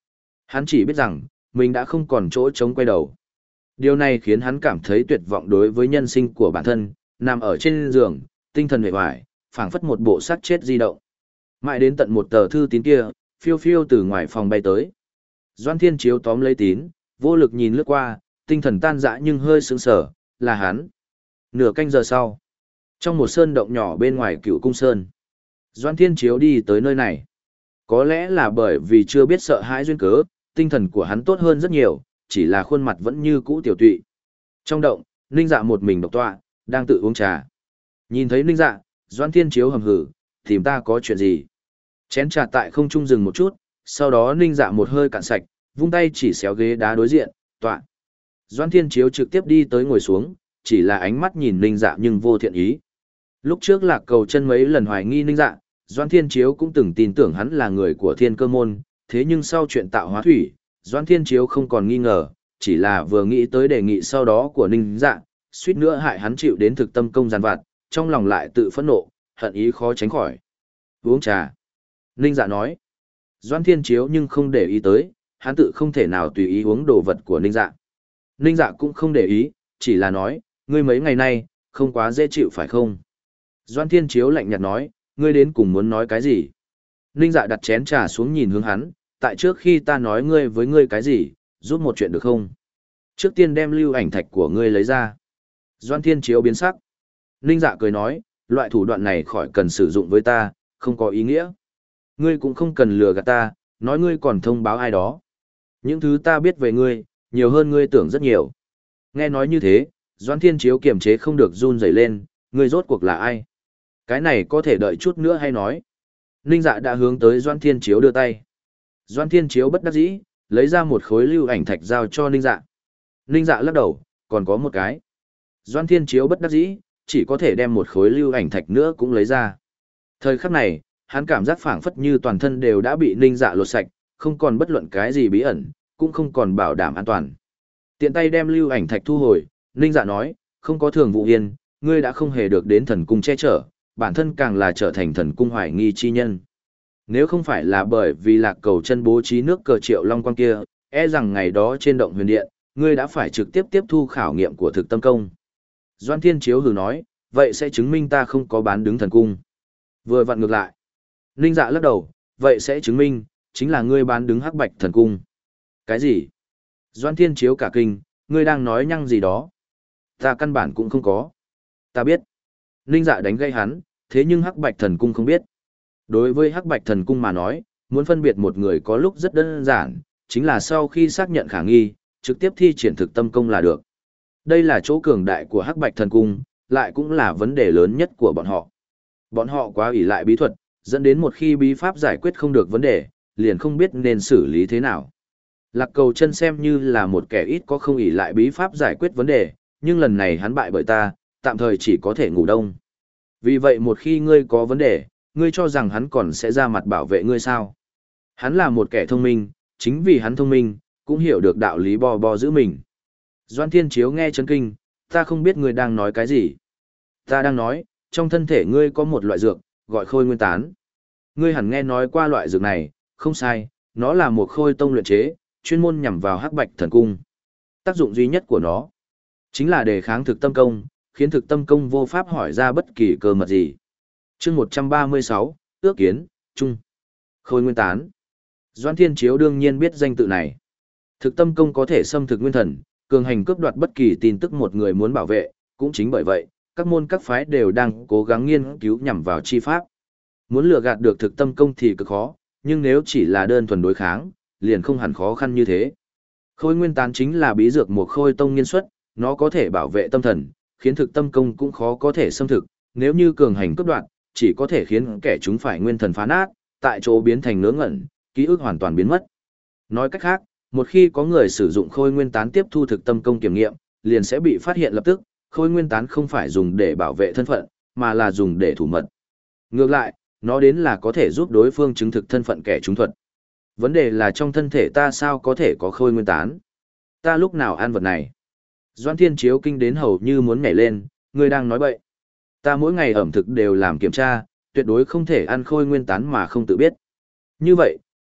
Hắn chỉ biết rằng, mình đã không còn chỗ trống quay đầu. Điều này khiến hắn cảm thấy tuyệt vọng đối với nhân sinh của bản thân, nằm ở trên giường, tinh thần uể oải, phảng phất một bộ xác chết di động. Mãi đến tận một tờ thư tín kia, phiêu phiêu từ ngoài phòng bay tới. Doan Thiên Chiếu tóm lấy tín, vô lực nhìn lướt qua, tinh thần tan rã nhưng hơi sững sờ, là hắn. Nửa canh giờ sau, trong một sơn động nhỏ bên ngoài Cựu Cung Sơn, Doan Thiên Chiếu đi tới nơi này. Có lẽ là bởi vì chưa biết sợ hãi duyên cớ, tinh thần của hắn tốt hơn rất nhiều, chỉ là khuôn mặt vẫn như cũ tiểu tụy. Trong động, Ninh Dạ một mình độc tọa, đang tự uống trà. Nhìn thấy Ninh Dạ, Doan Thiên Chiếu hầm hử, tìm ta có chuyện gì? Chén trà tại không trung dừng một chút, sau đó Ninh Dạ một hơi cạn sạch, vung tay chỉ xéo ghế đá đối diện, tọa. Doan Thiên Chiếu trực tiếp đi tới ngồi xuống, chỉ là ánh mắt nhìn Ninh Dạ nhưng vô thiện ý. Lúc trước Lạc Cầu Chân mấy lần hoài nghi Ninh Dạ, Doan Thiên Chiếu cũng từng tin tưởng hắn là người của Thiên Cơ môn, thế nhưng sau chuyện tạo hóa thủy, Doan Thiên Chiếu không còn nghi ngờ, chỉ là vừa nghĩ tới đề nghị sau đó của Ninh Dạ, suýt nữa hại hắn chịu đến thực tâm công giàn vặt, trong lòng lại tự phẫn nộ, hận ý khó tránh khỏi. Uống trà. Ninh Dạ nói. Doan Thiên Chiếu nhưng không để ý tới, hắn tự không thể nào tùy ý uống đồ vật của Ninh Dạ. Ninh Dạ cũng không để ý, chỉ là nói, ngươi mấy ngày nay, không quá dễ chịu phải không? Doan Thiên Chiếu lạnh nhạt nói, ngươi đến cùng muốn nói cái gì? Ninh Dạ đặt chén trà xuống nhìn hướng hắn, tại trước khi ta nói ngươi với ngươi cái gì, giúp một chuyện được không? Trước tiên đem lưu ảnh thạch của ngươi lấy ra. Doan Thiên Chiếu biến sắc. Ninh Dạ cười nói, loại thủ đoạn này khỏi cần sử dụng với ta, không có ý nghĩa. Ngươi cũng không cần lừa gạt ta, nói ngươi còn thông báo ai đó. Những thứ ta biết về ngươi, nhiều hơn ngươi tưởng rất nhiều. Nghe nói như thế, Doan Thiên Chiếu kiềm chế không được run rẩy lên, ngươi rốt cuộc là ai? Cái này có thể đợi chút nữa hay nói. Ninh Dạ đã hướng tới Doan Thiên Chiếu đưa tay. Doan Thiên Chiếu bất đắc dĩ, lấy ra một khối lưu ảnh thạch giao cho Ninh Dạ. Ninh Dạ lắc đầu, còn có một cái. Doan Thiên Chiếu bất đắc dĩ, chỉ có thể đem một khối lưu ảnh thạch nữa cũng lấy ra. Thời khắc này, hắn cảm giác phảng phất như toàn thân đều đã bị Ninh Dạ lột sạch, không còn bất luận cái gì bí ẩn, cũng không còn bảo đảm an toàn. Tiện tay đem lưu ảnh thạch thu hồi, Ninh Dạ nói, không có Thường Vụ Yên, ngươi đã không hề được đến thần cung che chở, bản thân càng là trở thành thần cung hoài nghi chi nhân. Nếu không phải là bởi vì Lạc Cầu Chân bố trí nước cờ Triệu Long Quang kia, e rằng ngày đó trên động huyền điện, ngươi đã phải trực tiếp tiếp thu khảo nghiệm của thực tâm công. Doan Thiên Chiếu hừ nói, vậy sẽ chứng minh ta không có bán đứng thần cung. Vừa vặn ngược lại. Ninh Dạ lắc đầu, vậy sẽ chứng minh, chính là ngươi bán đứng Hắc Bạch thần cung. Cái gì? Doan Thiên Chiếu cả kinh, ngươi đang nói nhăng gì đó. Ta căn bản cũng không có. Ta biết. Ninh Dạ đánh gây hắn, thế nhưng Hắc Bạch thần cung không biết. Đối với Hắc Bạch thần cung mà nói, muốn phân biệt một người có lúc rất đơn giản, chính là sau khi xác nhận khả nghi, trực tiếp thi triển thực tâm công là được. Đây là chỗ cường đại của Hắc Bạch thần cung, lại cũng là vấn đề lớn nhất của bọn họ. Bọn họ quá ỷ lại bí thuật, dẫn đến một khi bí pháp giải quyết không được vấn đề, liền không biết nên xử lý thế nào. Lạc Cầu Chân xem như là một kẻ ít có không ỷ lại bí pháp giải quyết vấn đề, nhưng lần này hắn bại bởi ta, tạm thời chỉ có thể ngủ đông. Vì vậy một khi ngươi có vấn đề, ngươi cho rằng hắn còn sẽ ra mặt bảo vệ ngươi sao? Hắn là một kẻ thông minh, chính vì hắn thông minh, cũng hiểu được đạo lý bò bò giữ mình. Doan Thiên Chiếu nghe chấn kinh, ta không biết ngươi đang nói cái gì. Ta đang nói, trong thân thể ngươi có một loại dược, gọi khôi nguyên tán. Ngươi hẳn nghe nói qua loại dược này, không sai, nó là một khôi tông luyện chế, chuyên môn nhằm vào Hắc Bạch thần cung. Tác dụng duy nhất của nó, chính là đề kháng thực tâm công, khiến thực tâm công vô pháp hỏi ra bất kỳ cơ mật gì. Chương một trăm ba mươi sáu, ước kiến, trung. Khôi nguyên tán. Doan Thiên Chiếu đương nhiên biết danh tự này. Thực tâm công có thể xâm thực nguyên thần, cường hành cướp đoạt bất kỳ tin tức một người muốn bảo vệ, cũng chính bởi vậy, các môn các phái đều đang cố gắng nghiên cứu nhằm vào chi pháp. Muốn lừa gạt được thực tâm công thì cực khó, nhưng nếu chỉ là đơn thuần đối kháng, liền không hẳn khó khăn như thế. Khôi nguyên tán chính là bí dược một khôi tông nghiên xuất, nó có thể bảo vệ tâm thần, khiến thực tâm công cũng khó có thể xâm thực, nếu như cường hành cướp đoạt, chỉ có thể khiến kẻ chúng phải nguyên thần phá nát, tại chỗ biến thành ngớ ngẩn, ký ức hoàn toàn biến mất. Nói cách khác, một khi có người sử dụng khôi nguyên tán tiếp thu thực tâm công kiểm nghiệm, liền sẽ bị phát hiện lập tức, khôi nguyên tán không phải dùng để bảo vệ thân phận, mà là dùng để thủ mật. Ngược lại, nó đến là có thể giúp đối phương chứng thực thân phận kẻ trúng thuật. Vấn đề là trong thân thể ta sao có thể có khôi nguyên tán? Ta lúc nào ăn vật này? Doan Thiên Chiếu kinh đến hầu như muốn nhảy lên, ngươi đang nói bậy. Ta mỗi ngày ẩm thực đều làm kiểm tra, tuyệt đối không thể ăn khôi nguyên tán mà không tự biết. Như vậy,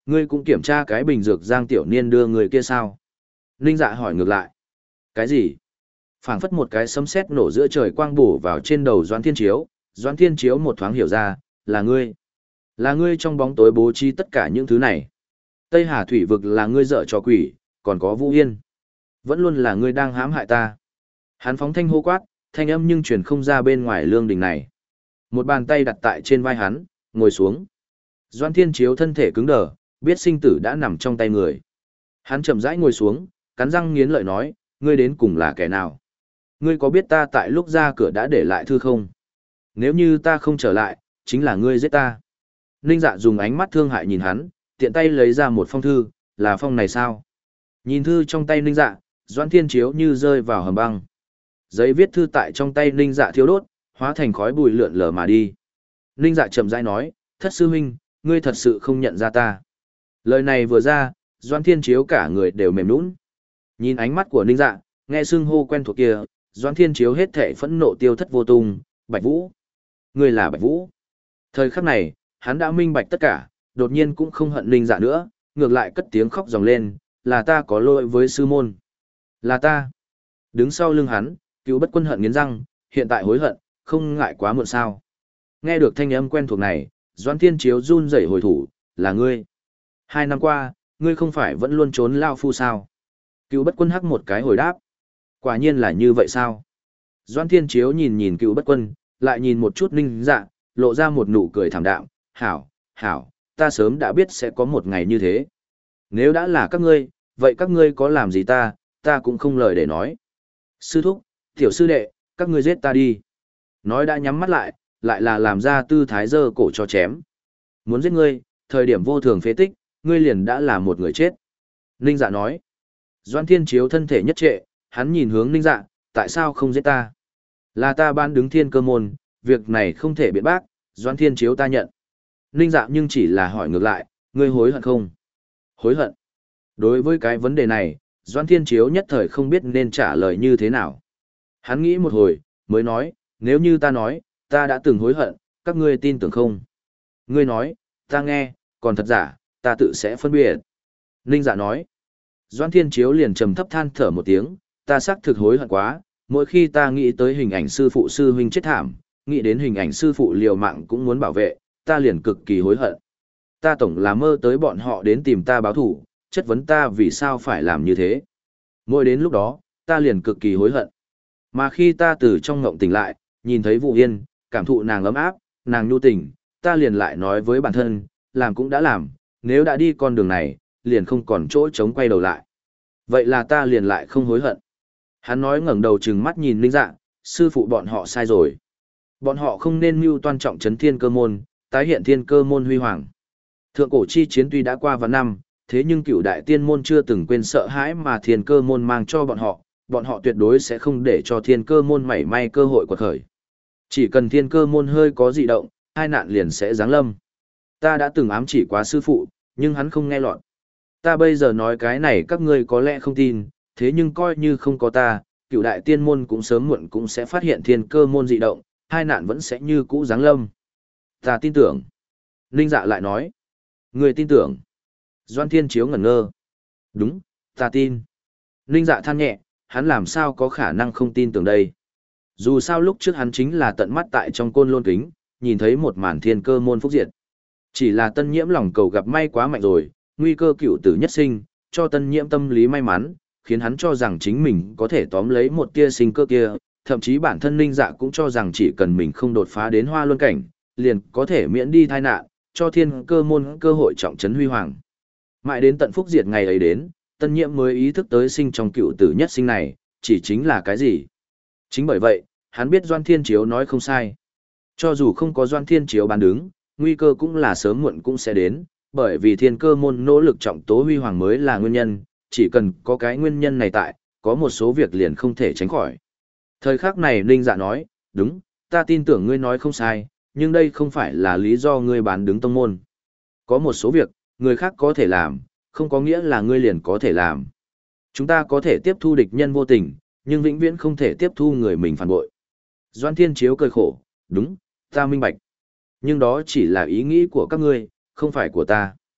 Ngươi cũng kiểm tra cái bình dược Giang Tiểu Niên đưa người kia sao? Ninh Dạ hỏi ngược lại. Cái gì? Phảng phất một cái sấm sét nổ giữa trời quang bổ vào trên đầu Doãn Thiên Chiếu, Doãn Thiên Chiếu một thoáng hiểu ra, là ngươi. Là ngươi trong bóng tối bố trí tất cả những thứ này. Tây Hà Thủy Vực là ngươi dợ cho quỷ, còn có Vũ Yên. Vẫn luôn là ngươi đang hãm hại ta. Hắn phóng thanh hô quát, thanh âm nhưng truyền không ra bên ngoài lương đình này. Một bàn tay đặt tại trên vai hắn, ngồi xuống. Doãn Thiên Chiếu thân thể cứng đờ, biết sinh tử đã nằm trong tay người. Hắn chậm rãi ngồi xuống, cắn răng nghiến lợi nói, ngươi đến cùng là kẻ nào? Ngươi có biết ta tại lúc ra cửa đã để lại thư không? Nếu như ta không trở lại, chính là ngươi giết ta. Ninh Dạ dùng ánh mắt thương hại nhìn hắn, tiện tay lấy ra một phong thư, là phong này sao? Nhìn thư trong tay Ninh Dạ, Doãn Thiên Chiếu như rơi vào hầm băng. Giấy viết thư tại trong tay Ninh Dạ thiêu đốt, hóa thành khói bụi lượn lờ mà đi. Ninh Dạ chậm rãi nói, thất sư huynh, ngươi thật sự không nhận ra ta. Lời này vừa ra, Doãn Thiên Chiếu cả người đều mềm nhũn. Nhìn ánh mắt của Ninh Dạ, nghe xưng hô quen thuộc kia, Doãn Thiên Chiếu hết thảy phẫn nộ tiêu thất vô tung, Bạch Vũ. Ngươi là Bạch Vũ. Thời khắc này, hắn đã minh bạch tất cả, đột nhiên cũng không hận Ninh Dạ nữa, ngược lại cất tiếng khóc ròng lên, là ta có lỗi với sư môn. Là ta. Đứng sau lưng hắn, Cựu Bất Quân hận nghiến răng, hiện tại hối hận, không ngại quá muộn sao. Nghe được thanh âm quen thuộc này, Doãn Thiên Chiếu run rẩy hồi thủ, là ngươi. Hai năm qua, ngươi không phải vẫn luôn trốn lao phu sao? Cựu Bất Quân hắc một cái hồi đáp. Quả nhiên là như vậy sao? Doãn Thiên Chiếu nhìn nhìn Cựu Bất Quân, lại nhìn một chút Ninh Dạ, lộ ra một nụ cười thảm đạm, hảo, hảo, ta sớm đã biết sẽ có một ngày như thế. Nếu đã là các ngươi, vậy các ngươi có làm gì ta, ta cũng không lời để nói. Sư thúc, tiểu sư đệ, các ngươi giết ta đi. Nói đã nhắm mắt lại, lại là làm ra tư thái giơ cổ cho chém. Muốn giết ngươi, thời điểm vô thường phế tích, ngươi liền đã là một người chết. Ninh Dạ nói. Doãn Thiên Chiếu thân thể nhất trệ, hắn nhìn hướng Ninh Dạ, tại sao không giết ta? Là ta ban đứng thiên cơ môn, việc này không thể biện bác, Doãn Thiên Chiếu ta nhận. Ninh Dạ nhưng chỉ là hỏi ngược lại, ngươi hối hận không? Hối hận. Đối với cái vấn đề này, Doãn Thiên Chiếu nhất thời không biết nên trả lời như thế nào. Hắn nghĩ một hồi, mới nói, nếu như ta nói, ta đã từng hối hận, các ngươi tin tưởng không? Ngươi nói, ta nghe, còn thật giả, ta tự sẽ phân biệt. Ninh Dạ nói. Doãn Thiên Chiếu liền trầm thấp than thở một tiếng, ta xác thực hối hận quá, mỗi khi ta nghĩ tới hình ảnh sư phụ sư huynh chết thảm, nghĩ đến hình ảnh sư phụ liều mạng cũng muốn bảo vệ, ta liền cực kỳ hối hận. Ta tổng là mơ tới bọn họ đến tìm ta báo thủ, chất vấn ta vì sao phải làm như thế. Mỗi đến lúc đó, ta liền cực kỳ hối hận. Mà khi ta từ trong ngộng tỉnh lại, nhìn thấy Vũ Yên, cảm thụ nàng ấm áp, nàng nhu tình, ta liền lại nói với bản thân, làm cũng đã làm, nếu đã đi con đường này, liền không còn chỗ trống quay đầu lại. Vậy là ta liền lại không hối hận. Hắn nói ngẩng đầu trừng mắt nhìn Ninh Dạ, sư phụ bọn họ sai rồi. Bọn họ không nên mưu toan trọng trấn thiên cơ môn, tái hiện thiên cơ môn huy hoàng. Thượng cổ chi chiến tuy đã qua vài năm, thế nhưng cựu đại tiên môn chưa từng quên sợ hãi mà thiên cơ môn mang cho bọn họ, bọn họ tuyệt đối sẽ không để cho thiên cơ môn mảy may cơ hội quật khởi. Chỉ cần thiên cơ môn hơi có dị động, hai nạn liền sẽ giáng lâm. Ta đã từng ám chỉ quá sư phụ, nhưng hắn không nghe lọt. Ta bây giờ nói cái này các ngươi có lẽ không tin, thế nhưng coi như không có ta, cựu đại tiên môn cũng sớm muộn cũng sẽ phát hiện thiên cơ môn dị động, hai nạn vẫn sẽ như cũ giáng lâm. Ta tin tưởng. Ninh Dạ lại nói. Người tin tưởng. Doãn Thiên Chiếu ngẩn ngơ. Đúng, ta tin. Ninh Dạ than nhẹ, hắn làm sao có khả năng không tin tưởng đây. Dù sao lúc trước hắn chính là tận mắt tại trong côn lôn kính, nhìn thấy một màn thiên cơ môn phúc diệt. Chỉ là tân nhiễm lòng cầu gặp may quá mạnh rồi, nguy cơ cựu tử nhất sinh, cho tân nhiễm tâm lý may mắn, khiến hắn cho rằng chính mình có thể tóm lấy một tia sinh cơ kia, thậm chí bản thân Ninh Dạ cũng cho rằng chỉ cần mình không đột phá đến hoa luân cảnh, liền có thể miễn đi tai nạn, cho thiên cơ môn cơ hội trọng trấn huy hoàng. Mãi đến tận phúc diệt ngày ấy đến, tân nhiễm mới ý thức tới sinh trong cựu tử nhất sinh này, chỉ chính là cái gì. Chính bởi vậy, hắn biết Doãn Thiên Chiếu nói không sai. Cho dù không có Doãn Thiên Chiếu bán đứng, nguy cơ cũng là sớm muộn cũng sẽ đến, bởi vì thiên cơ môn nỗ lực trọng tố huy hoàng mới là nguyên nhân, chỉ cần có cái nguyên nhân này tại, có một số việc liền không thể tránh khỏi. Thời khắc này Ninh Dạ nói, đúng, ta tin tưởng ngươi nói không sai, nhưng đây không phải là lý do ngươi bán đứng tông môn. Có một số việc, người khác có thể làm, không có nghĩa là ngươi liền có thể làm. Chúng ta có thể tiếp thu địch nhân vô tình, nhưng vĩnh viễn không thể tiếp thu người mình phản bội. Doãn Thiên Chiếu cười khổ, đúng, ta minh bạch. Nhưng đó chỉ là ý nghĩ của các ngươi, không phải của ta.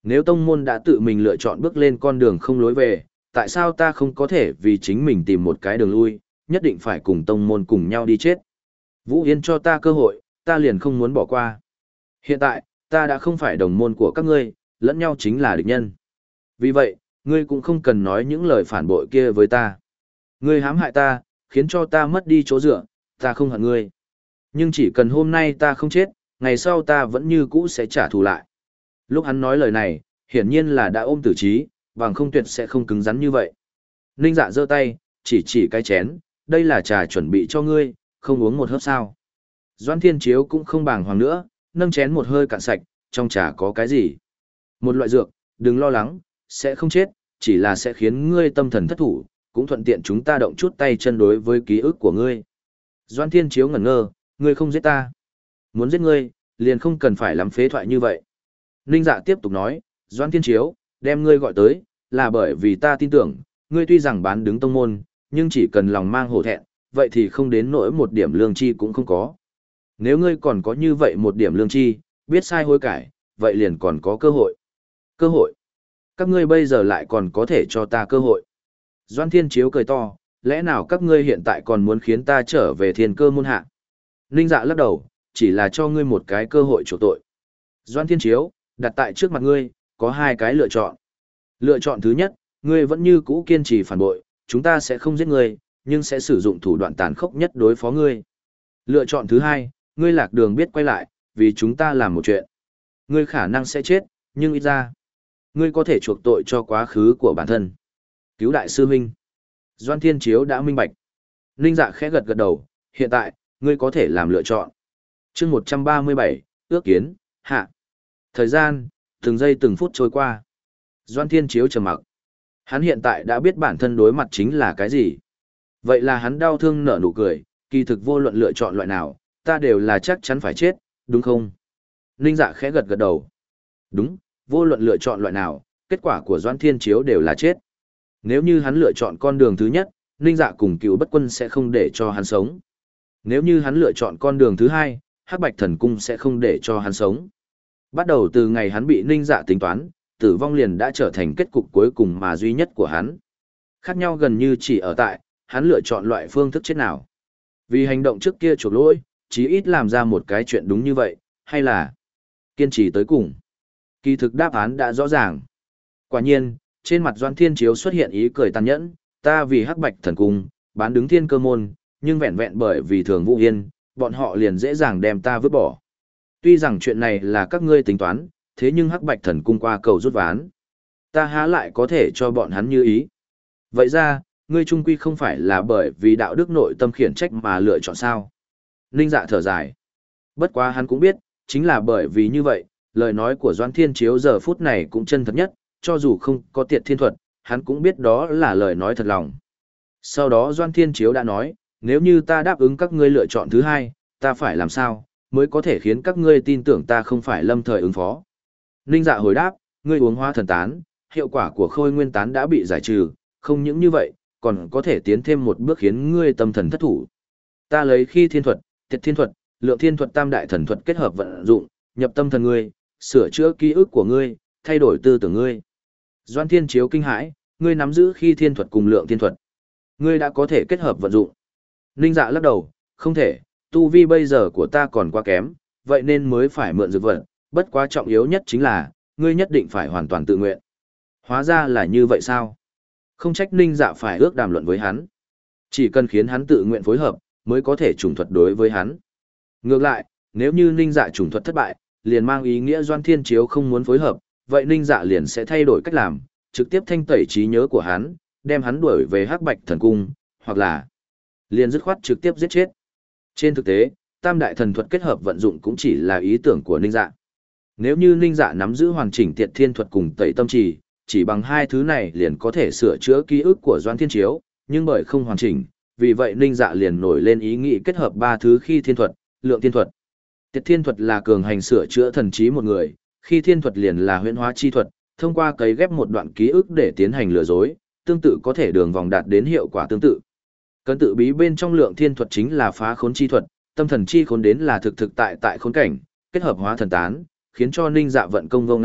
Nếu tông môn đã tự mình lựa chọn bước lên con đường không lối về, tại sao ta không có thể vì chính mình tìm một cái đường lui, nhất định phải cùng tông môn cùng nhau đi chết. Vũ Yên cho ta cơ hội, ta liền không muốn bỏ qua. Hiện tại, ta đã không phải đồng môn của các ngươi, lẫn nhau chính là địch nhân. Vì vậy, ngươi cũng không cần nói những lời phản bội kia với ta. Ngươi hãm hại ta, khiến cho ta mất đi chỗ dựa, ta không hận ngươi. Nhưng chỉ cần hôm nay ta không chết, ngày sau ta vẫn như cũ sẽ trả thù lại. Lúc hắn nói lời này, hiển nhiên là đã ôm tử trí, bằng không tuyệt sẽ không cứng rắn như vậy. Ninh Dạ giơ tay, chỉ chỉ cái chén, đây là trà chuẩn bị cho ngươi, không uống một hớp sao. Doãn Thiên Chiếu cũng không bàng hoàng nữa, nâng chén một hơi cạn sạch, trong trà có cái gì? Một loại dược, đừng lo lắng, sẽ không chết, chỉ là sẽ khiến ngươi tâm thần thất thủ, cũng thuận tiện chúng ta động chút tay chân đối với ký ức của ngươi. Doãn Thiên Chiếu ngẩn ngơ, ngươi không giết ta. Muốn giết ngươi, liền không cần phải làm phế thoại như vậy. Ninh Dạ tiếp tục nói, Doãn Thiên Chiếu, đem ngươi gọi tới, là bởi vì ta tin tưởng, ngươi tuy rằng bán đứng tông môn, nhưng chỉ cần lòng mang hổ thẹn, vậy thì không đến nỗi một điểm lương tri cũng không có. Nếu ngươi còn có như vậy một điểm lương tri, biết sai hối cải, vậy liền còn có cơ hội. Cơ hội? Các ngươi bây giờ lại còn có thể cho ta cơ hội. Doãn Thiên Chiếu cười to, lẽ nào các ngươi hiện tại còn muốn khiến ta trở về thiên cơ môn hạ? Ninh Dạ lắc đầu, chỉ là cho ngươi một cái cơ hội chuộc tội. Doãn Thiên Chiếu, đặt tại trước mặt ngươi, có hai cái lựa chọn. Lựa chọn thứ nhất, ngươi vẫn như cũ kiên trì phản bội, chúng ta sẽ không giết ngươi, nhưng sẽ sử dụng thủ đoạn tàn khốc nhất đối phó ngươi. Lựa chọn thứ hai, ngươi lạc đường biết quay lại, vì chúng ta làm một chuyện. Ngươi khả năng sẽ chết, nhưng ít ra, ngươi có thể chuộc tội cho quá khứ của bản thân. Cứu đại sư huynh. Doãn Thiên Chiếu đã minh bạch. Ninh Dạ khẽ gật gật đầu, hiện tại, ngươi có thể làm lựa chọn. Chương một trăm ba mươi bảy, ước kiến, hạ. Thời gian, từng giây từng phút trôi qua. Doãn Thiên Chiếu trầm mặc. Hắn hiện tại đã biết bản thân đối mặt chính là cái gì. Vậy là hắn đau thương nở nụ cười, kỳ thực vô luận lựa chọn loại nào, ta đều là chắc chắn phải chết, đúng không? Ninh Dạ khẽ gật gật đầu. Đúng, vô luận lựa chọn loại nào, kết quả của Doãn Thiên Chiếu đều là chết. Nếu như hắn lựa chọn con đường thứ nhất, Ninh Dạ cùng Cựu Bất Quân sẽ không để cho hắn sống. Nếu như hắn lựa chọn con đường thứ hai, Hắc Bạch Thần Cung sẽ không để cho hắn sống. Bắt đầu từ ngày hắn bị Ninh Dạ tính toán, tử vong liền đã trở thành kết cục cuối cùng mà duy nhất của hắn. Khác nhau gần như chỉ ở tại, hắn lựa chọn loại phương thức chết nào. Vì hành động trước kia chuộc lỗi, chí ít làm ra một cái chuyện đúng như vậy, hay là kiên trì tới cùng. Kỳ thực đáp án đã rõ ràng. Quả nhiên, trên mặt Doãn Thiên Chiếu xuất hiện ý cười tàn nhẫn, ta vì Hắc Bạch Thần Cung, bán đứng thiên cơ môn, nhưng vẹn vẹn bởi vì Thường Vũ Yên, bọn họ liền dễ dàng đem ta vứt bỏ. Tuy rằng chuyện này là các ngươi tính toán, thế nhưng Hắc Bạch Thần Cung qua cầu rút ván. Ta há lại có thể cho bọn hắn như ý. Vậy ra, ngươi trung quy không phải là bởi vì đạo đức nội tâm khiển trách mà lựa chọn sao. Ninh Dạ thở dài. Bất quá hắn cũng biết, chính là bởi vì như vậy, lời nói của Doãn Thiên Chiếu giờ phút này cũng chân thật nhất, cho dù không có tiệt thiên thuật, hắn cũng biết đó là lời nói thật lòng. Sau đó Doãn Thiên Chiếu đã nói, nếu như ta đáp ứng các ngươi lựa chọn thứ hai, ta phải làm sao, mới có thể khiến các ngươi tin tưởng ta không phải lâm thời ứng phó. Ninh Dạ hồi đáp, ngươi uống hóa thần tán, hiệu quả của khôi nguyên tán đã bị giải trừ, không những như vậy, còn có thể tiến thêm một bước khiến ngươi tâm thần thất thủ. Ta lấy khi thiên thuật, tiệt thiên thuật, lượng thiên thuật tam đại thần thuật kết hợp vận dụng, nhập tâm thần ngươi, sửa chữa ký ức của ngươi, thay đổi tư tưởng ngươi. Doãn Thiên Chiếu kinh hãi, ngươi nắm giữ khi thiên thuật cùng lượng thiên thuật. Ngươi đã có thể kết hợp vận dụng. Ninh Dạ lắc đầu, không thể, tu vi bây giờ của ta còn quá kém, vậy nên mới phải mượn dược vật, bất quá trọng yếu nhất chính là, ngươi nhất định phải hoàn toàn tự nguyện. Hóa ra là như vậy sao? Không trách Ninh Dạ phải ước đàm luận với hắn. Chỉ cần khiến hắn tự nguyện phối hợp, mới có thể trùng thuật đối với hắn. Ngược lại, nếu như Ninh Dạ trùng thuật thất bại, liền mang ý nghĩa Doãn Thiên Chiếu không muốn phối hợp, vậy Ninh Dạ liền sẽ thay đổi cách làm, trực tiếp thanh tẩy trí nhớ của hắn, đem hắn đuổi về Hắc Bạch Thần Cung, hoặc là liền dứt khoát trực tiếp giết chết. Trên thực tế, tam đại thần thuật kết hợp vận dụng cũng chỉ là ý tưởng của Ninh Dạ. Nếu như Ninh Dạ nắm giữ hoàn chỉnh tiệt thiên thuật cùng tẩy tâm trì, chỉ bằng hai thứ này liền có thể sửa chữa ký ức của Doãn Thiên Chiếu, nhưng bởi không hoàn chỉnh, vì vậy Ninh Dạ liền nổi lên ý nghĩ kết hợp ba thứ khi thiên thuật, lượng thiên thuật. Tiệt thiên thuật là cường hành sửa chữa thần trí một người, khi thiên thuật liền là huyễn hóa chi thuật, thông qua cấy ghép một đoạn ký ức để tiến hành lừa dối, tương tự có thể đường vòng đạt đến hiệu quả tương tự. Cấn tự bí bên trong lượng thiên thuật chính là phá khốn chi thuật, tâm thần chi khốn đến là thực thực tại tại khốn cảnh, kết hợp hóa thần tán, khiến cho Ninh Dạ vận công vô ngại,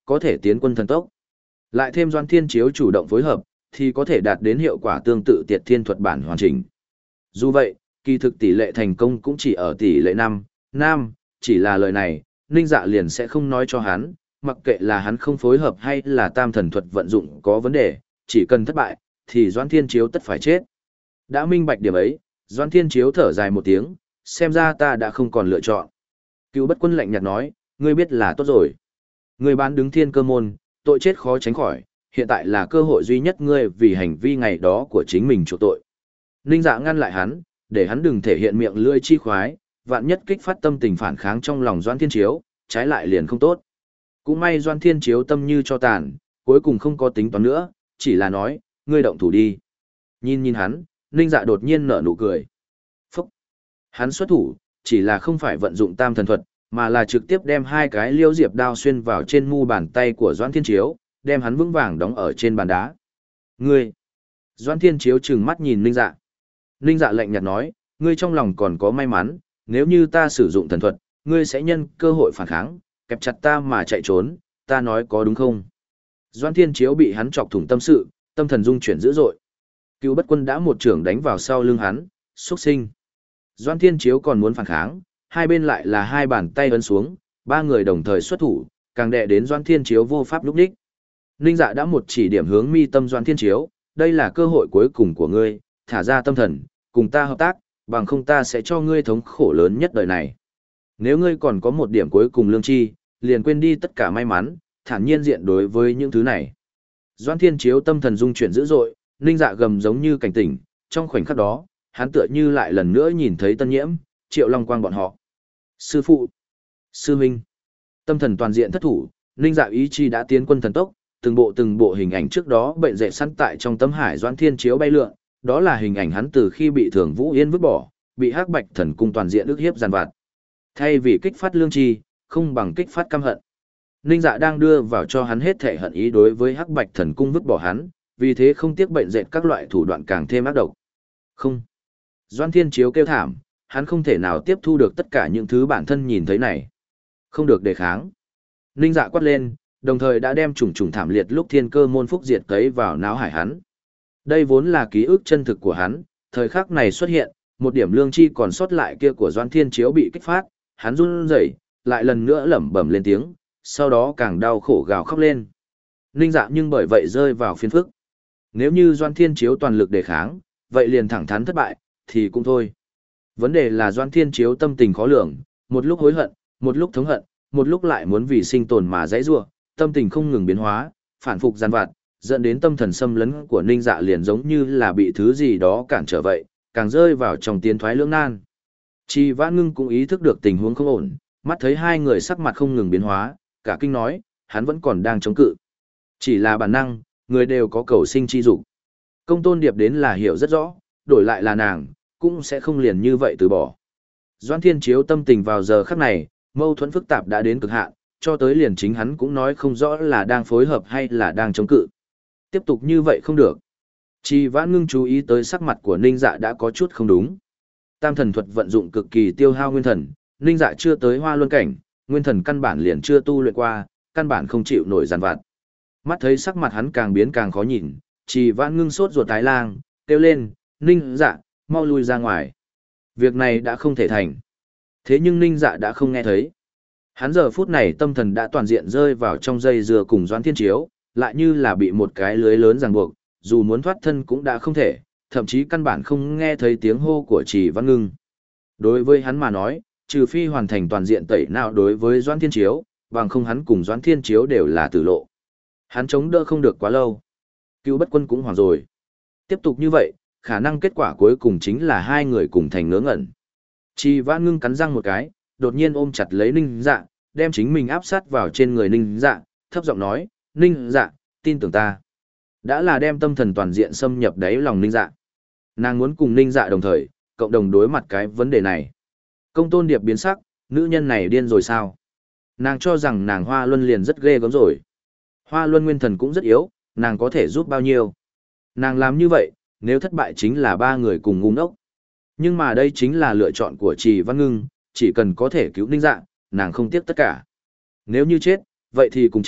có thể tiến quân thần tốc. Lại thêm Doãn Thiên Chiếu chủ động phối hợp, thì có thể đạt đến hiệu quả tương tự Tiệt Thiên thuật bản hoàn chỉnh. Dù vậy, kỳ thực tỷ lệ thành công cũng chỉ ở tỷ lệ năm, năm, chỉ là lời này, Ninh Dạ liền sẽ không nói cho hắn, mặc kệ là hắn không phối hợp hay là tam thần thuật vận dụng có vấn đề, chỉ cần thất bại, thì Doãn Thiên Chiếu tất phải chết. Đã minh bạch điểm ấy, Doãn Thiên Chiếu thở dài một tiếng, xem ra ta đã không còn lựa chọn. Cựu Bất Quân lạnh nhạt nói, ngươi biết là tốt rồi. Ngươi bán đứng thiên cơ môn, tội chết khó tránh khỏi, hiện tại là cơ hội duy nhất ngươi vì hành vi ngày đó của chính mình chuộc tội. Ninh Dạ ngăn lại hắn, để hắn đừng thể hiện miệng lưỡi chi khoái, vạn nhất kích phát tâm tình phản kháng trong lòng Doãn Thiên Chiếu, trái lại liền không tốt. Cũng may Doãn Thiên Chiếu tâm như cho tàn, cuối cùng không có tính toán nữa, chỉ là nói, ngươi động thủ đi. Nhìn nhìn hắn, Ninh Dạ đột nhiên nở nụ cười. Phúc! Hắn xuất thủ, chỉ là không phải vận dụng tam thần thuật, mà là trực tiếp đem hai cái liêu diệp đao xuyên vào trên mu bàn tay của Doãn Thiên Chiếu, đem hắn vững vàng đóng ở trên bàn đá. Ngươi! Doãn Thiên Chiếu trừng mắt nhìn Ninh Dạ. Ninh Dạ lạnh nhạt nói, ngươi trong lòng còn có may mắn, nếu như ta sử dụng thần thuật, ngươi sẽ nhân cơ hội phản kháng, kẹp chặt ta mà chạy trốn, ta nói có đúng không? Doãn Thiên Chiếu bị hắn chọc thủng tâm sự, tâm thần dung chuyển dữ dội. Cựu Bất Quân đã một trưởng đánh vào sau lưng hắn, xuất sinh. Doãn Thiên Chiếu còn muốn phản kháng, hai bên lại là hai bàn tay ấn xuống, ba người đồng thời xuất thủ, càng đè đến Doãn Thiên Chiếu vô pháp lúc đích. Ninh Dạ đã một chỉ điểm hướng mi tâm Doãn Thiên Chiếu, đây là cơ hội cuối cùng của ngươi, thả ra tâm thần, cùng ta hợp tác, bằng không ta sẽ cho ngươi thống khổ lớn nhất đời này. Nếu ngươi còn có một điểm cuối cùng lương tri, liền quên đi tất cả may mắn, thản nhiên diện đối với những thứ này. Doãn Thiên Chiếu tâm thần dung chuyển dữ dội, Ninh Dạ gầm giống như cảnh tỉnh, trong khoảnh khắc đó, hắn tựa như lại lần nữa nhìn thấy Tân Nhiễm, Triệu Long Quang bọn họ. Sư phụ, sư huynh, tâm thần toàn diện thất thủ, Ninh Dạ ý chi đã tiến quân thần tốc, từng bộ từng bộ hình ảnh trước đó bệnh dậy sẵn tại trong tấm hải Doãn Thiên Chiếu bay lượn, đó là hình ảnh hắn từ khi bị Thường Vũ Yên vứt bỏ, bị Hắc Bạch Thần Cung toàn diện ức hiếp giàn vặt. Thay vì kích phát lương tri, không bằng kích phát căm hận. Ninh Dạ đang đưa vào cho hắn hết thể hận ý đối với Hắc Bạch Thần Cung vứt bỏ hắn, vì thế không tiếc bệnh dệt các loại thủ đoạn càng thêm ác độc. Không. Doãn Thiên Chiếu kêu thảm, hắn không thể nào tiếp thu được tất cả những thứ bản thân nhìn thấy này. Không được đề kháng. Ninh Dạ quát lên, đồng thời đã đem trùng trùng thảm liệt lúc thiên cơ môn phúc diệt cấy vào não hải hắn. Đây vốn là ký ức chân thực của hắn, thời khắc này xuất hiện, một điểm lương chi còn sót lại kia của Doãn Thiên Chiếu bị kích phát, hắn run rẩy, lại lần nữa lẩm bẩm lên tiếng, sau đó càng đau khổ gào khóc lên. Ninh Dạ nhưng bởi vậy rơi vào phiền phức. Nếu như Doãn Thiên Chiếu toàn lực đề kháng, vậy liền thẳng thắn thất bại, thì cũng thôi. Vấn đề là Doãn Thiên Chiếu tâm tình khó lường, một lúc hối hận, một lúc thống hận, một lúc lại muốn vì sinh tồn mà giãy giụa, tâm tình không ngừng biến hóa, phản phục giàn vặt, dẫn đến tâm thần xâm lấn của Ninh Dạ liền giống như là bị thứ gì đó cản trở vậy, càng rơi vào trong tiến thoái lưỡng nan. Trì Vãn Ngưng cũng ý thức được tình huống không ổn, mắt thấy hai người sắc mặt không ngừng biến hóa, cả kinh nói, hắn vẫn còn đang chống cự. Chỉ là bản năng, người đều có cầu sinh chi dục. Công Tôn Điệp đến là hiểu rất rõ, đổi lại là nàng, cũng sẽ không liền như vậy từ bỏ. Doãn Thiên Chiếu tâm tình vào giờ khắc này, mâu thuẫn phức tạp đã đến cực hạn, cho tới liền chính hắn cũng nói không rõ là đang phối hợp hay là đang chống cự. Tiếp tục như vậy không được. Trì Vãn Ngưng chú ý tới sắc mặt của Ninh Dạ đã có chút không đúng. Tam thần thuật vận dụng cực kỳ tiêu hao nguyên thần, Ninh Dạ chưa tới Hoa Luân cảnh, nguyên thần căn bản liền chưa tu luyện qua, căn bản không chịu nổi giàn vặt. Mắt thấy sắc mặt hắn càng biến càng khó nhìn, Trì Vãn Ngưng sốt ruột tái lang, kêu lên, Ninh Dạ, mau lui ra ngoài. Việc này đã không thể thành. Thế nhưng Ninh Dạ đã không nghe thấy. Hắn giờ phút này tâm thần đã toàn diện rơi vào trong dây dưa cùng Doãn Thiên Chiếu, lại như là bị một cái lưới lớn ràng buộc, dù muốn thoát thân cũng đã không thể, thậm chí căn bản không nghe thấy tiếng hô của Trì Vãn Ngưng. Đối với hắn mà nói, trừ phi hoàn thành toàn diện tẩy não đối với Doãn Thiên Chiếu, bằng không hắn cùng Doãn Thiên Chiếu đều là tử lộ. Hắn chống đỡ không được quá lâu. Cựu Bất Quân cũng hoảng rồi. Tiếp tục như vậy, khả năng kết quả cuối cùng chính là hai người cùng thành ngớ ngẩn. Trì Vãn Ngưng cắn răng một cái, đột nhiên ôm chặt lấy Ninh Dạ, đem chính mình áp sát vào trên người Ninh Dạ, thấp giọng nói, Ninh Dạ, tin tưởng ta. Đã là đem tâm thần toàn diện xâm nhập đáy lòng Ninh Dạ. Nàng muốn cùng Ninh Dạ đồng thời, cộng đồng đối mặt cái vấn đề này. Công Tôn Điệp biến sắc, nữ nhân này điên rồi sao? Nàng cho rằng nàng Hoa Luân liền rất ghê gớm rồi. Hoa Luân nguyên thần cũng rất yếu, nàng có thể giúp bao nhiêu? Nàng làm như vậy, nếu thất bại chính là ba người cùng ngu ngốc. Nhưng mà đây chính là lựa chọn của Trì Vãn Ngưng, chỉ cần có thể cứu Ninh Dạ, nàng không tiếc tất cả. Nếu như chết, vậy thì cùng chết,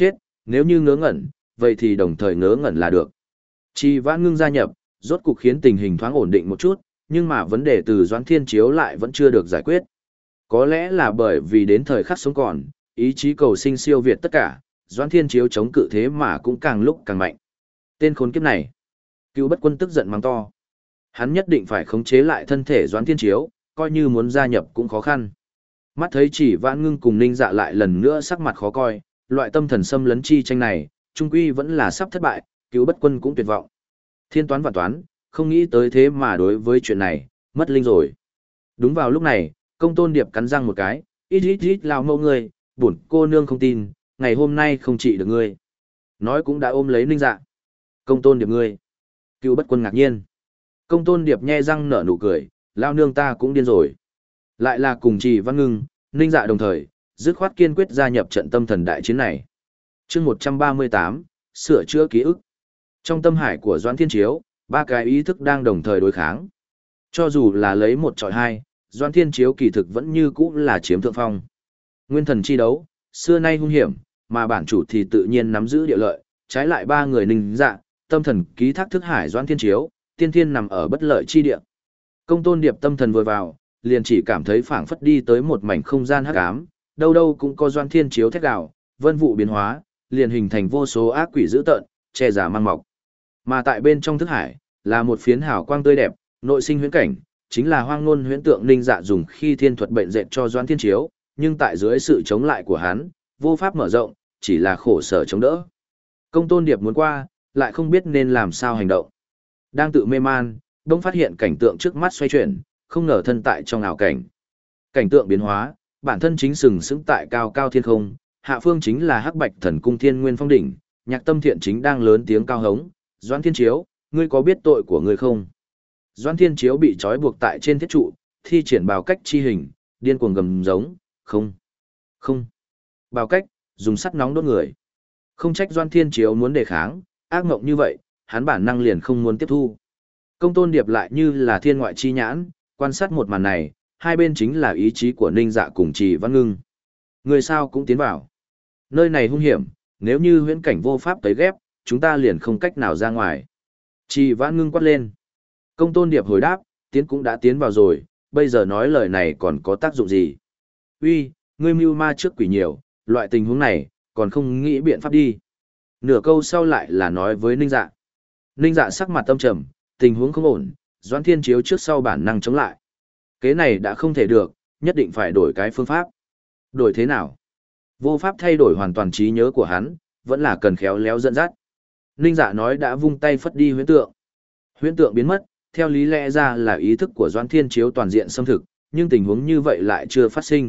nếu như ngớ ngẩn, vậy thì đồng thời ngớ ngẩn là được. Trì Vãn Ngưng gia nhập, rốt cục khiến tình hình thoáng ổn định một chút, nhưng mà vấn đề từ Doãn Thiên Chiếu lại vẫn chưa được giải quyết. Có lẽ là bởi vì đến thời khắc sống còn, ý chí cầu sinh siêu việt tất cả, Doãn Thiên Chiếu chống cự thế mà cũng càng lúc càng mạnh. Tên khốn kiếp này. Cựu Bất Quân tức giận mắng to. Hắn nhất định phải khống chế lại thân thể Doãn Thiên Chiếu, coi như muốn gia nhập cũng khó khăn. Mắt thấy Chỉ Vãn Ngưng cùng Ninh Dạ lại lần nữa sắc mặt khó coi, loại tâm thần xâm lấn chi tranh này, trung quy vẫn là sắp thất bại, Cựu Bất Quân cũng tuyệt vọng. Thiên toán và toán, không nghĩ tới thế mà đối với chuyện này, mất linh rồi. Đúng vào lúc này, Công Tôn Điệp cắn răng một cái, ít ít ít lao mâu ngươi, bổn cô nương không tin, ngày hôm nay không trị được ngươi. Nói cũng đã ôm lấy Ninh Dạ. Công Tôn Điệp ngươi. Cựu Bất Quân ngạc nhiên. Công Tôn Điệp nhe răng nở nụ cười, lao nương ta cũng điên rồi. Lại là cùng Trì Văn Ngưng, Ninh Dạ đồng thời, dứt khoát kiên quyết gia nhập trận tâm thần đại chiến này. Chương một trăm ba mươi tám, sửa chữa ký ức. Trong tâm hải của Doãn Thiên Chiếu, ba cái ý thức đang đồng thời đối kháng. Cho dù là lấy một chọi hai, Doãn Thiên Chiếu kỳ thực vẫn như cũ là chiếm thượng phong. Nguyên thần chi đấu, xưa nay hung hiểm, mà bản chủ thì tự nhiên nắm giữ địa lợi, trái lại ba người Ninh Dạ, tâm thần ký thác thức hải Doãn Thiên Chiếu, tiên thiên nằm ở bất lợi chi địa. Công Tôn Điệp tâm thần vừa vào, liền chỉ cảm thấy phảng phất đi tới một mảnh không gian hắc ám, đâu đâu cũng có Doãn Thiên Chiếu thét gào, vân vụ biến hóa, liền hình thành vô số ác quỷ dữ tợn, che giả mang mọc. Mà tại bên trong thức hải, là một phiến hào quang tươi đẹp, nội sinh huyễn cảnh, chính là hoang ngôn huyễn tượng Ninh Dạ dùng khi thiên thuật bệnh dệt cho Doãn Thiên Chiếu, nhưng tại dưới sự chống lại của hắn, vô pháp mở rộng, chỉ là khổ sở chống đỡ. Công Tôn Điệp muốn qua, lại không biết nên làm sao hành động. Đang tự mê man, bỗng phát hiện cảnh tượng trước mắt xoay chuyển, không ngờ thân tại trong ảo cảnh. Cảnh tượng biến hóa, bản thân chính sừng sững tại cao cao thiên không, hạ phương chính là Hắc Bạch Thần Cung Thiên Nguyên Phong đỉnh, Nhạc Tâm Thiện chính đang lớn tiếng cao hống, "Doãn Thiên Chiếu, ngươi có biết tội của ngươi không?" Doãn Thiên Chiếu bị trói buộc tại trên thiết trụ, thi triển bào cách chi hình, điên cuồng gầm giống, "Không, không." Bào cách, dùng sắt nóng đốt người. Không trách Doãn Thiên Chiếu muốn đề kháng, ác mộng như vậy, hắn bản năng liền không muốn tiếp thu. Công Tôn Điệp lại như là thiên ngoại chi nhãn, quan sát một màn này, hai bên chính là ý chí của Ninh Dạ cùng Trì Văn Ngưng. Người sao cũng tiến vào. Nơi này hung hiểm, nếu như huyễn cảnh vô pháp tấy ghép, chúng ta liền không cách nào ra ngoài. Trì Văn Ngưng quát lên. Công Tôn Điệp hồi đáp, tiến cũng đã tiến vào rồi, bây giờ nói lời này còn có tác dụng gì? Uy, ngươi mưu ma trước quỷ nhiều, loại tình huống này, còn không nghĩ biện pháp đi. Nửa câu sau lại là nói với Ninh Dạ. Ninh Dạ sắc mặt tâm trầm, tình huống không ổn, Doãn Thiên Chiếu trước sau bản năng chống lại. Kế này đã không thể được, nhất định phải đổi cái phương pháp. Đổi thế nào? Vô pháp thay đổi hoàn toàn trí nhớ của hắn, vẫn là cần khéo léo dẫn dắt. Ninh Dạ nói đã vung tay phất đi huyễn tượng. Huyễn tượng biến mất, theo lý lẽ ra là ý thức của Doãn Thiên Chiếu toàn diện xâm thực, nhưng tình huống như vậy lại chưa phát sinh.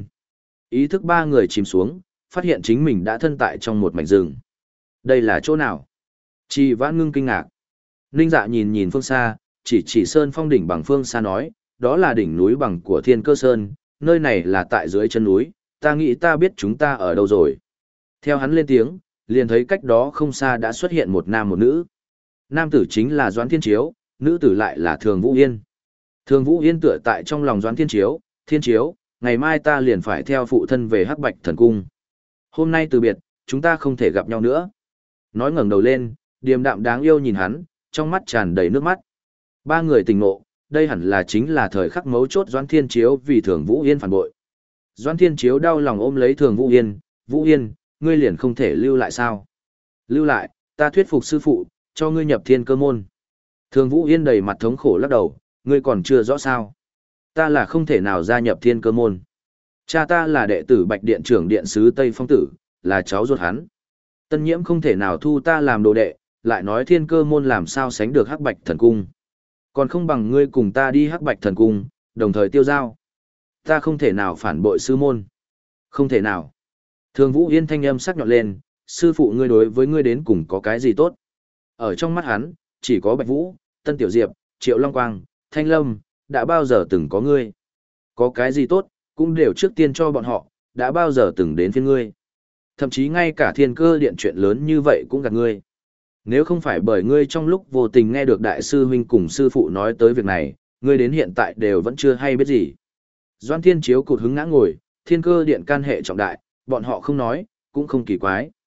Ý thức ba người chìm xuống, phát hiện chính mình đã thân tại trong một mảnh rừng. Đây là chỗ nào? Trì Vãn Ngưng kinh ngạc. Ninh Dạ nhìn nhìn phương xa, chỉ chỉ sơn phong đỉnh bằng phương xa nói, đó là đỉnh núi bằng của Thiên Cơ Sơn, nơi này là tại dưới chân núi, ta nghĩ ta biết chúng ta ở đâu rồi. Theo hắn lên tiếng, liền thấy cách đó không xa đã xuất hiện một nam một nữ. Nam tử chính là Doãn Thiên Chiếu, nữ tử lại là Thường Vũ Yên. Thường Vũ Yên tựa tại trong lòng Doãn Thiên Chiếu, Thiên Chiếu, ngày mai ta liền phải theo phụ thân về Hắc Bạch Thần Cung. Hôm nay từ biệt, chúng ta không thể gặp nhau nữa. Nói ngẩng đầu lên, điềm đạm đáng yêu nhìn hắn, trong mắt tràn đầy nước mắt. Ba người tỉnh ngộ, đây hẳn là chính là thời khắc mấu chốt Doãn Thiên Chiếu vì Thường Vũ Yên phản bội. Doãn Thiên Chiếu đau lòng ôm lấy Thường Vũ Yên, "Vũ Yên, ngươi liền không thể lưu lại sao?" "Lưu lại, ta thuyết phục sư phụ, cho ngươi nhập Thiên Cơ môn." Thường Vũ Yên đầy mặt thống khổ lắc đầu, "Ngươi còn chưa rõ sao? Ta là không thể nào gia nhập Thiên Cơ môn. Cha ta là đệ tử Bạch Điện trưởng điện sứ Tây Phong Tử, là cháu ruột hắn. Tân Nhiễm không thể nào thu ta làm đồ đệ, lại nói Thiên Cơ môn làm sao sánh được Hắc Bạch Thần Cung. Còn không bằng ngươi cùng ta đi Hắc Bạch Thần Cung, đồng thời tiêu giao. Ta không thể nào phản bội sư môn." "Không thể nào." Thường Vũ Yên thanh âm sắc nhọn lên, "Sư phụ ngươi đối với ngươi đến cùng có cái gì tốt?" Ở trong mắt hắn, chỉ có Bạch Vũ, Tân Tiểu Diệp, Triệu Long Quang, Thanh Lâm, đã bao giờ từng có ngươi. Có cái gì tốt, cũng đều trước tiên cho bọn họ, đã bao giờ từng đến phiên ngươi. Thậm chí ngay cả Thiên Cơ điện chuyện lớn như vậy cũng gạt ngươi. Nếu không phải bởi ngươi trong lúc vô tình nghe được đại sư huynh cùng sư phụ nói tới việc này, ngươi đến hiện tại đều vẫn chưa hay biết gì. Doãn Thiên Chiếu cụt hứng ngã ngồi, Thiên Cơ điện can hệ trọng đại, bọn họ không nói, cũng không kỳ quái.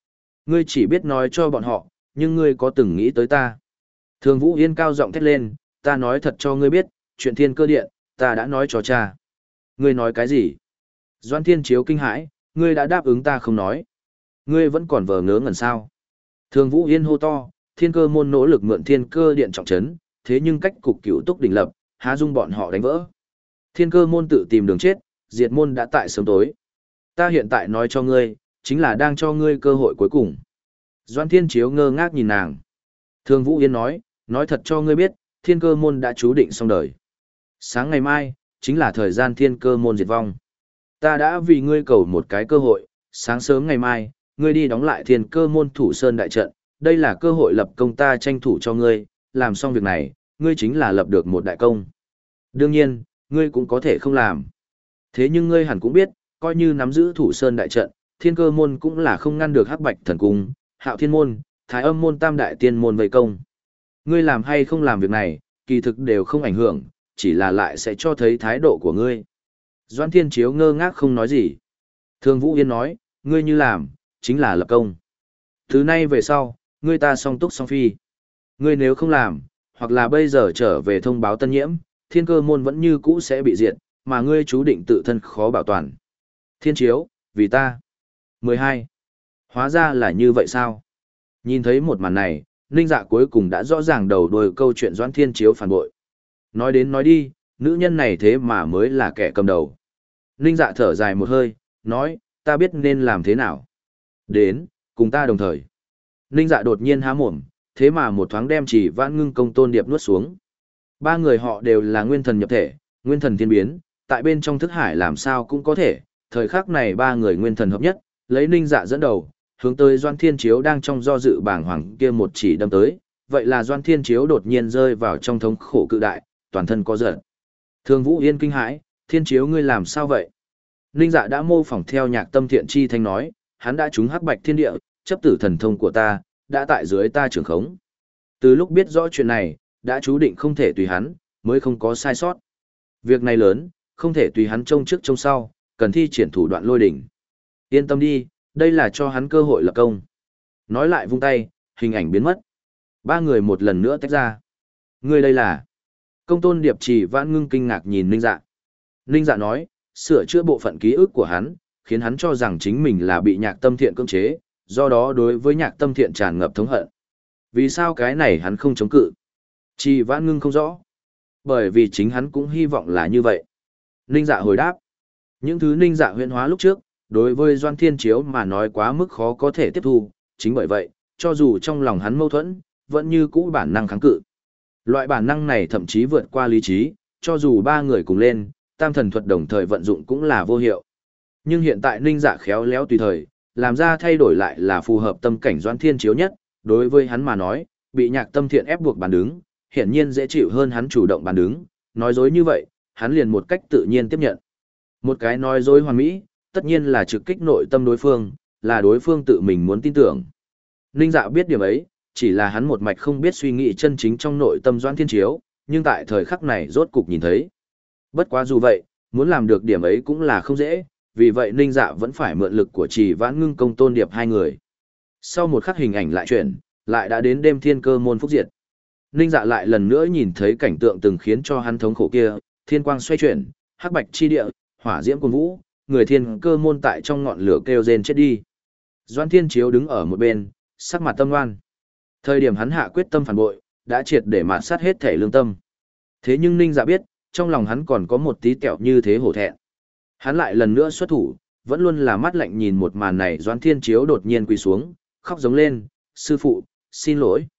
Ngươi chỉ biết nói cho bọn họ, nhưng ngươi có từng nghĩ tới ta. Thường Vũ Yên cao giọng thét lên, ta nói thật cho ngươi biết, chuyện thiên cơ điện, ta đã nói cho cha. Ngươi nói cái gì? Doan Thiên Chiếu kinh hãi, ngươi đã đáp ứng ta không nói. Ngươi vẫn còn vờ ngớ ngẩn sao. Thường Vũ Yên hô to, thiên cơ môn nỗ lực mượn thiên cơ điện trọng trấn, thế nhưng cách cục cửu túc đỉnh lập, há dung bọn họ đánh vỡ. Thiên cơ môn tự tìm đường chết, diệt môn đã tại sớm tối. Ta hiện tại nói cho ngươi, chính là đang cho ngươi cơ hội cuối cùng. Doan Thiên Chiếu ngơ ngác nhìn nàng. Thường Vũ Yên nói, nói thật cho ngươi biết, thiên cơ môn đã chú định xong đời. Sáng ngày mai, chính là thời gian thiên cơ môn diệt vong. Ta đã vì ngươi cầu một cái cơ hội, sáng sớm ngày mai, ngươi đi đóng lại thiên cơ môn thủ sơn đại trận, đây là cơ hội lập công ta tranh thủ cho ngươi, làm xong việc này, ngươi chính là lập được một đại công. Đương nhiên, ngươi cũng có thể không làm. Thế nhưng ngươi hẳn cũng biết, coi như nắm giữ thủ sơn đại trận, thiên cơ môn cũng là không ngăn được hắc bạch thần cung, hạo thiên môn, thái âm môn tam đại tiên môn vây công. Ngươi làm hay không làm việc này, kỳ thực đều không ảnh hưởng, chỉ là lại sẽ cho thấy thái độ của ngươi. Doan Thiên Chiếu ngơ ngác không nói gì. Thường Vũ Yên nói, ngươi như làm, chính là lập công. Thứ nay về sau, ngươi ta song túc song phi. Ngươi nếu không làm, hoặc là bây giờ trở về thông báo tân nhiễm, thiên cơ môn vẫn như cũ sẽ bị diệt, mà ngươi chú định tự thân khó bảo toàn. Thiên Chiếu, vì ta. mười hai. Hóa ra là như vậy sao? Nhìn thấy một màn này, Ninh Dạ cuối cùng đã rõ ràng đầu đuôi câu chuyện Doãn Thiên Chiếu phản bội. Nói đến nói đi, nữ nhân này thế mà mới là kẻ cầm đầu. Ninh Dạ thở dài một hơi, nói, ta biết nên làm thế nào. Đến, cùng ta đồng thời. Ninh Dạ đột nhiên há mồm, thế mà một thoáng đem Chỉ Vãn Ngưng Công Tôn Điệp nuốt xuống. Ba người họ đều là nguyên thần nhập thể, nguyên thần thiên biến, tại bên trong thức hải làm sao cũng có thể, thời khắc này ba người nguyên thần hợp nhất, lấy Ninh Dạ dẫn đầu, hướng tới Doan Thiên Chiếu đang trong do dự bàng hoàng kia một chỉ đâm tới, vậy là Doan Thiên Chiếu đột nhiên rơi vào trong thống khổ cự đại, toàn thân có giận. Thường Vũ Yên kinh hãi, Thiên Chiếu ngươi làm sao vậy? Ninh Dạ đã mô phỏng theo Nhạc Tâm Thiện chi thanh nói, hắn đã trúng hắc bạch thiên địa, chấp tử thần thông của ta, đã tại dưới ta trưởng khống. Từ lúc biết rõ chuyện này, đã chú định không thể tùy hắn, mới không có sai sót. Việc này lớn, không thể tùy hắn trông trước trông sau, cần thi triển thủ đoạn lôi đỉnh. Yên tâm đi, đây là cho hắn cơ hội lập công. Nói lại vung tay, hình ảnh biến mất. Ba người một lần nữa tách ra. Ngươi đây là... Công Tôn Điệp Chỉ Vãn Ngưng kinh ngạc nhìn Ninh Dạ. Ninh Dạ nói, sửa chữa bộ phận ký ức của hắn, khiến hắn cho rằng chính mình là bị Nhạc Tâm Thiện cưỡng chế, do đó đối với Nhạc Tâm Thiện tràn ngập thống hận. Vì sao cái này hắn không chống cự? Chỉ Vãn Ngưng không rõ. Bởi vì chính hắn cũng hy vọng là như vậy. Ninh Dạ hồi đáp. Những thứ Ninh Dạ huyễn hóa lúc trước, đối với Doan Thiên Chiếu mà nói quá mức khó có thể tiếp thu, chính bởi vậy, cho dù trong lòng hắn mâu thuẫn, vẫn như cũ bản năng kháng cự. Loại bản năng này thậm chí vượt qua lý trí, cho dù ba người cùng lên, tam thần thuật đồng thời vận dụng cũng là vô hiệu. Nhưng hiện tại Ninh Dạ khéo léo tùy thời, làm ra thay đổi lại là phù hợp tâm cảnh Doan Thiên Chiếu nhất, đối với hắn mà nói, bị Nhạc Tâm Thiện ép buộc bàn đứng, hiển nhiên dễ chịu hơn hắn chủ động bàn đứng, nói dối như vậy, hắn liền một cách tự nhiên tiếp nhận. Một cái nói dối hoàn mỹ, tất nhiên là trực kích nội tâm đối phương, là đối phương tự mình muốn tin tưởng. Ninh Dạ biết điểm ấy, chỉ là hắn một mạch không biết suy nghĩ chân chính trong nội tâm Doãn Thiên Chiếu, nhưng tại thời khắc này rốt cục nhìn thấy. Bất quá dù vậy, muốn làm được điểm ấy cũng là không dễ, vì vậy Ninh Dạ vẫn phải mượn lực của Chỉ Vãn Ngưng Công Tôn Điệp hai người. Sau một khắc hình ảnh lại chuyển, lại đã đến đêm thiên cơ môn phúc diệt. Ninh Dạ lại lần nữa nhìn thấy cảnh tượng từng khiến cho hắn thống khổ kia, thiên quang xoay chuyển, hắc bạch chi địa, hỏa diễm cuồn vũ, người thiên cơ môn tại trong ngọn lửa kêu rên chết đi. Doãn Thiên Chiếu đứng ở một bên, sắc mặt tâm ngoan. Thời điểm hắn hạ quyết tâm phản bội, đã triệt để mạt sát hết thể lương tâm. Thế nhưng Ninh Dạ biết, trong lòng hắn còn có một tí kẹo như thế hổ thẹn. Hắn lại lần nữa xuất thủ, vẫn luôn là mắt lạnh nhìn một màn này. Doãn Thiên Chiếu đột nhiên quỳ xuống, khóc giống lên, sư phụ, xin lỗi.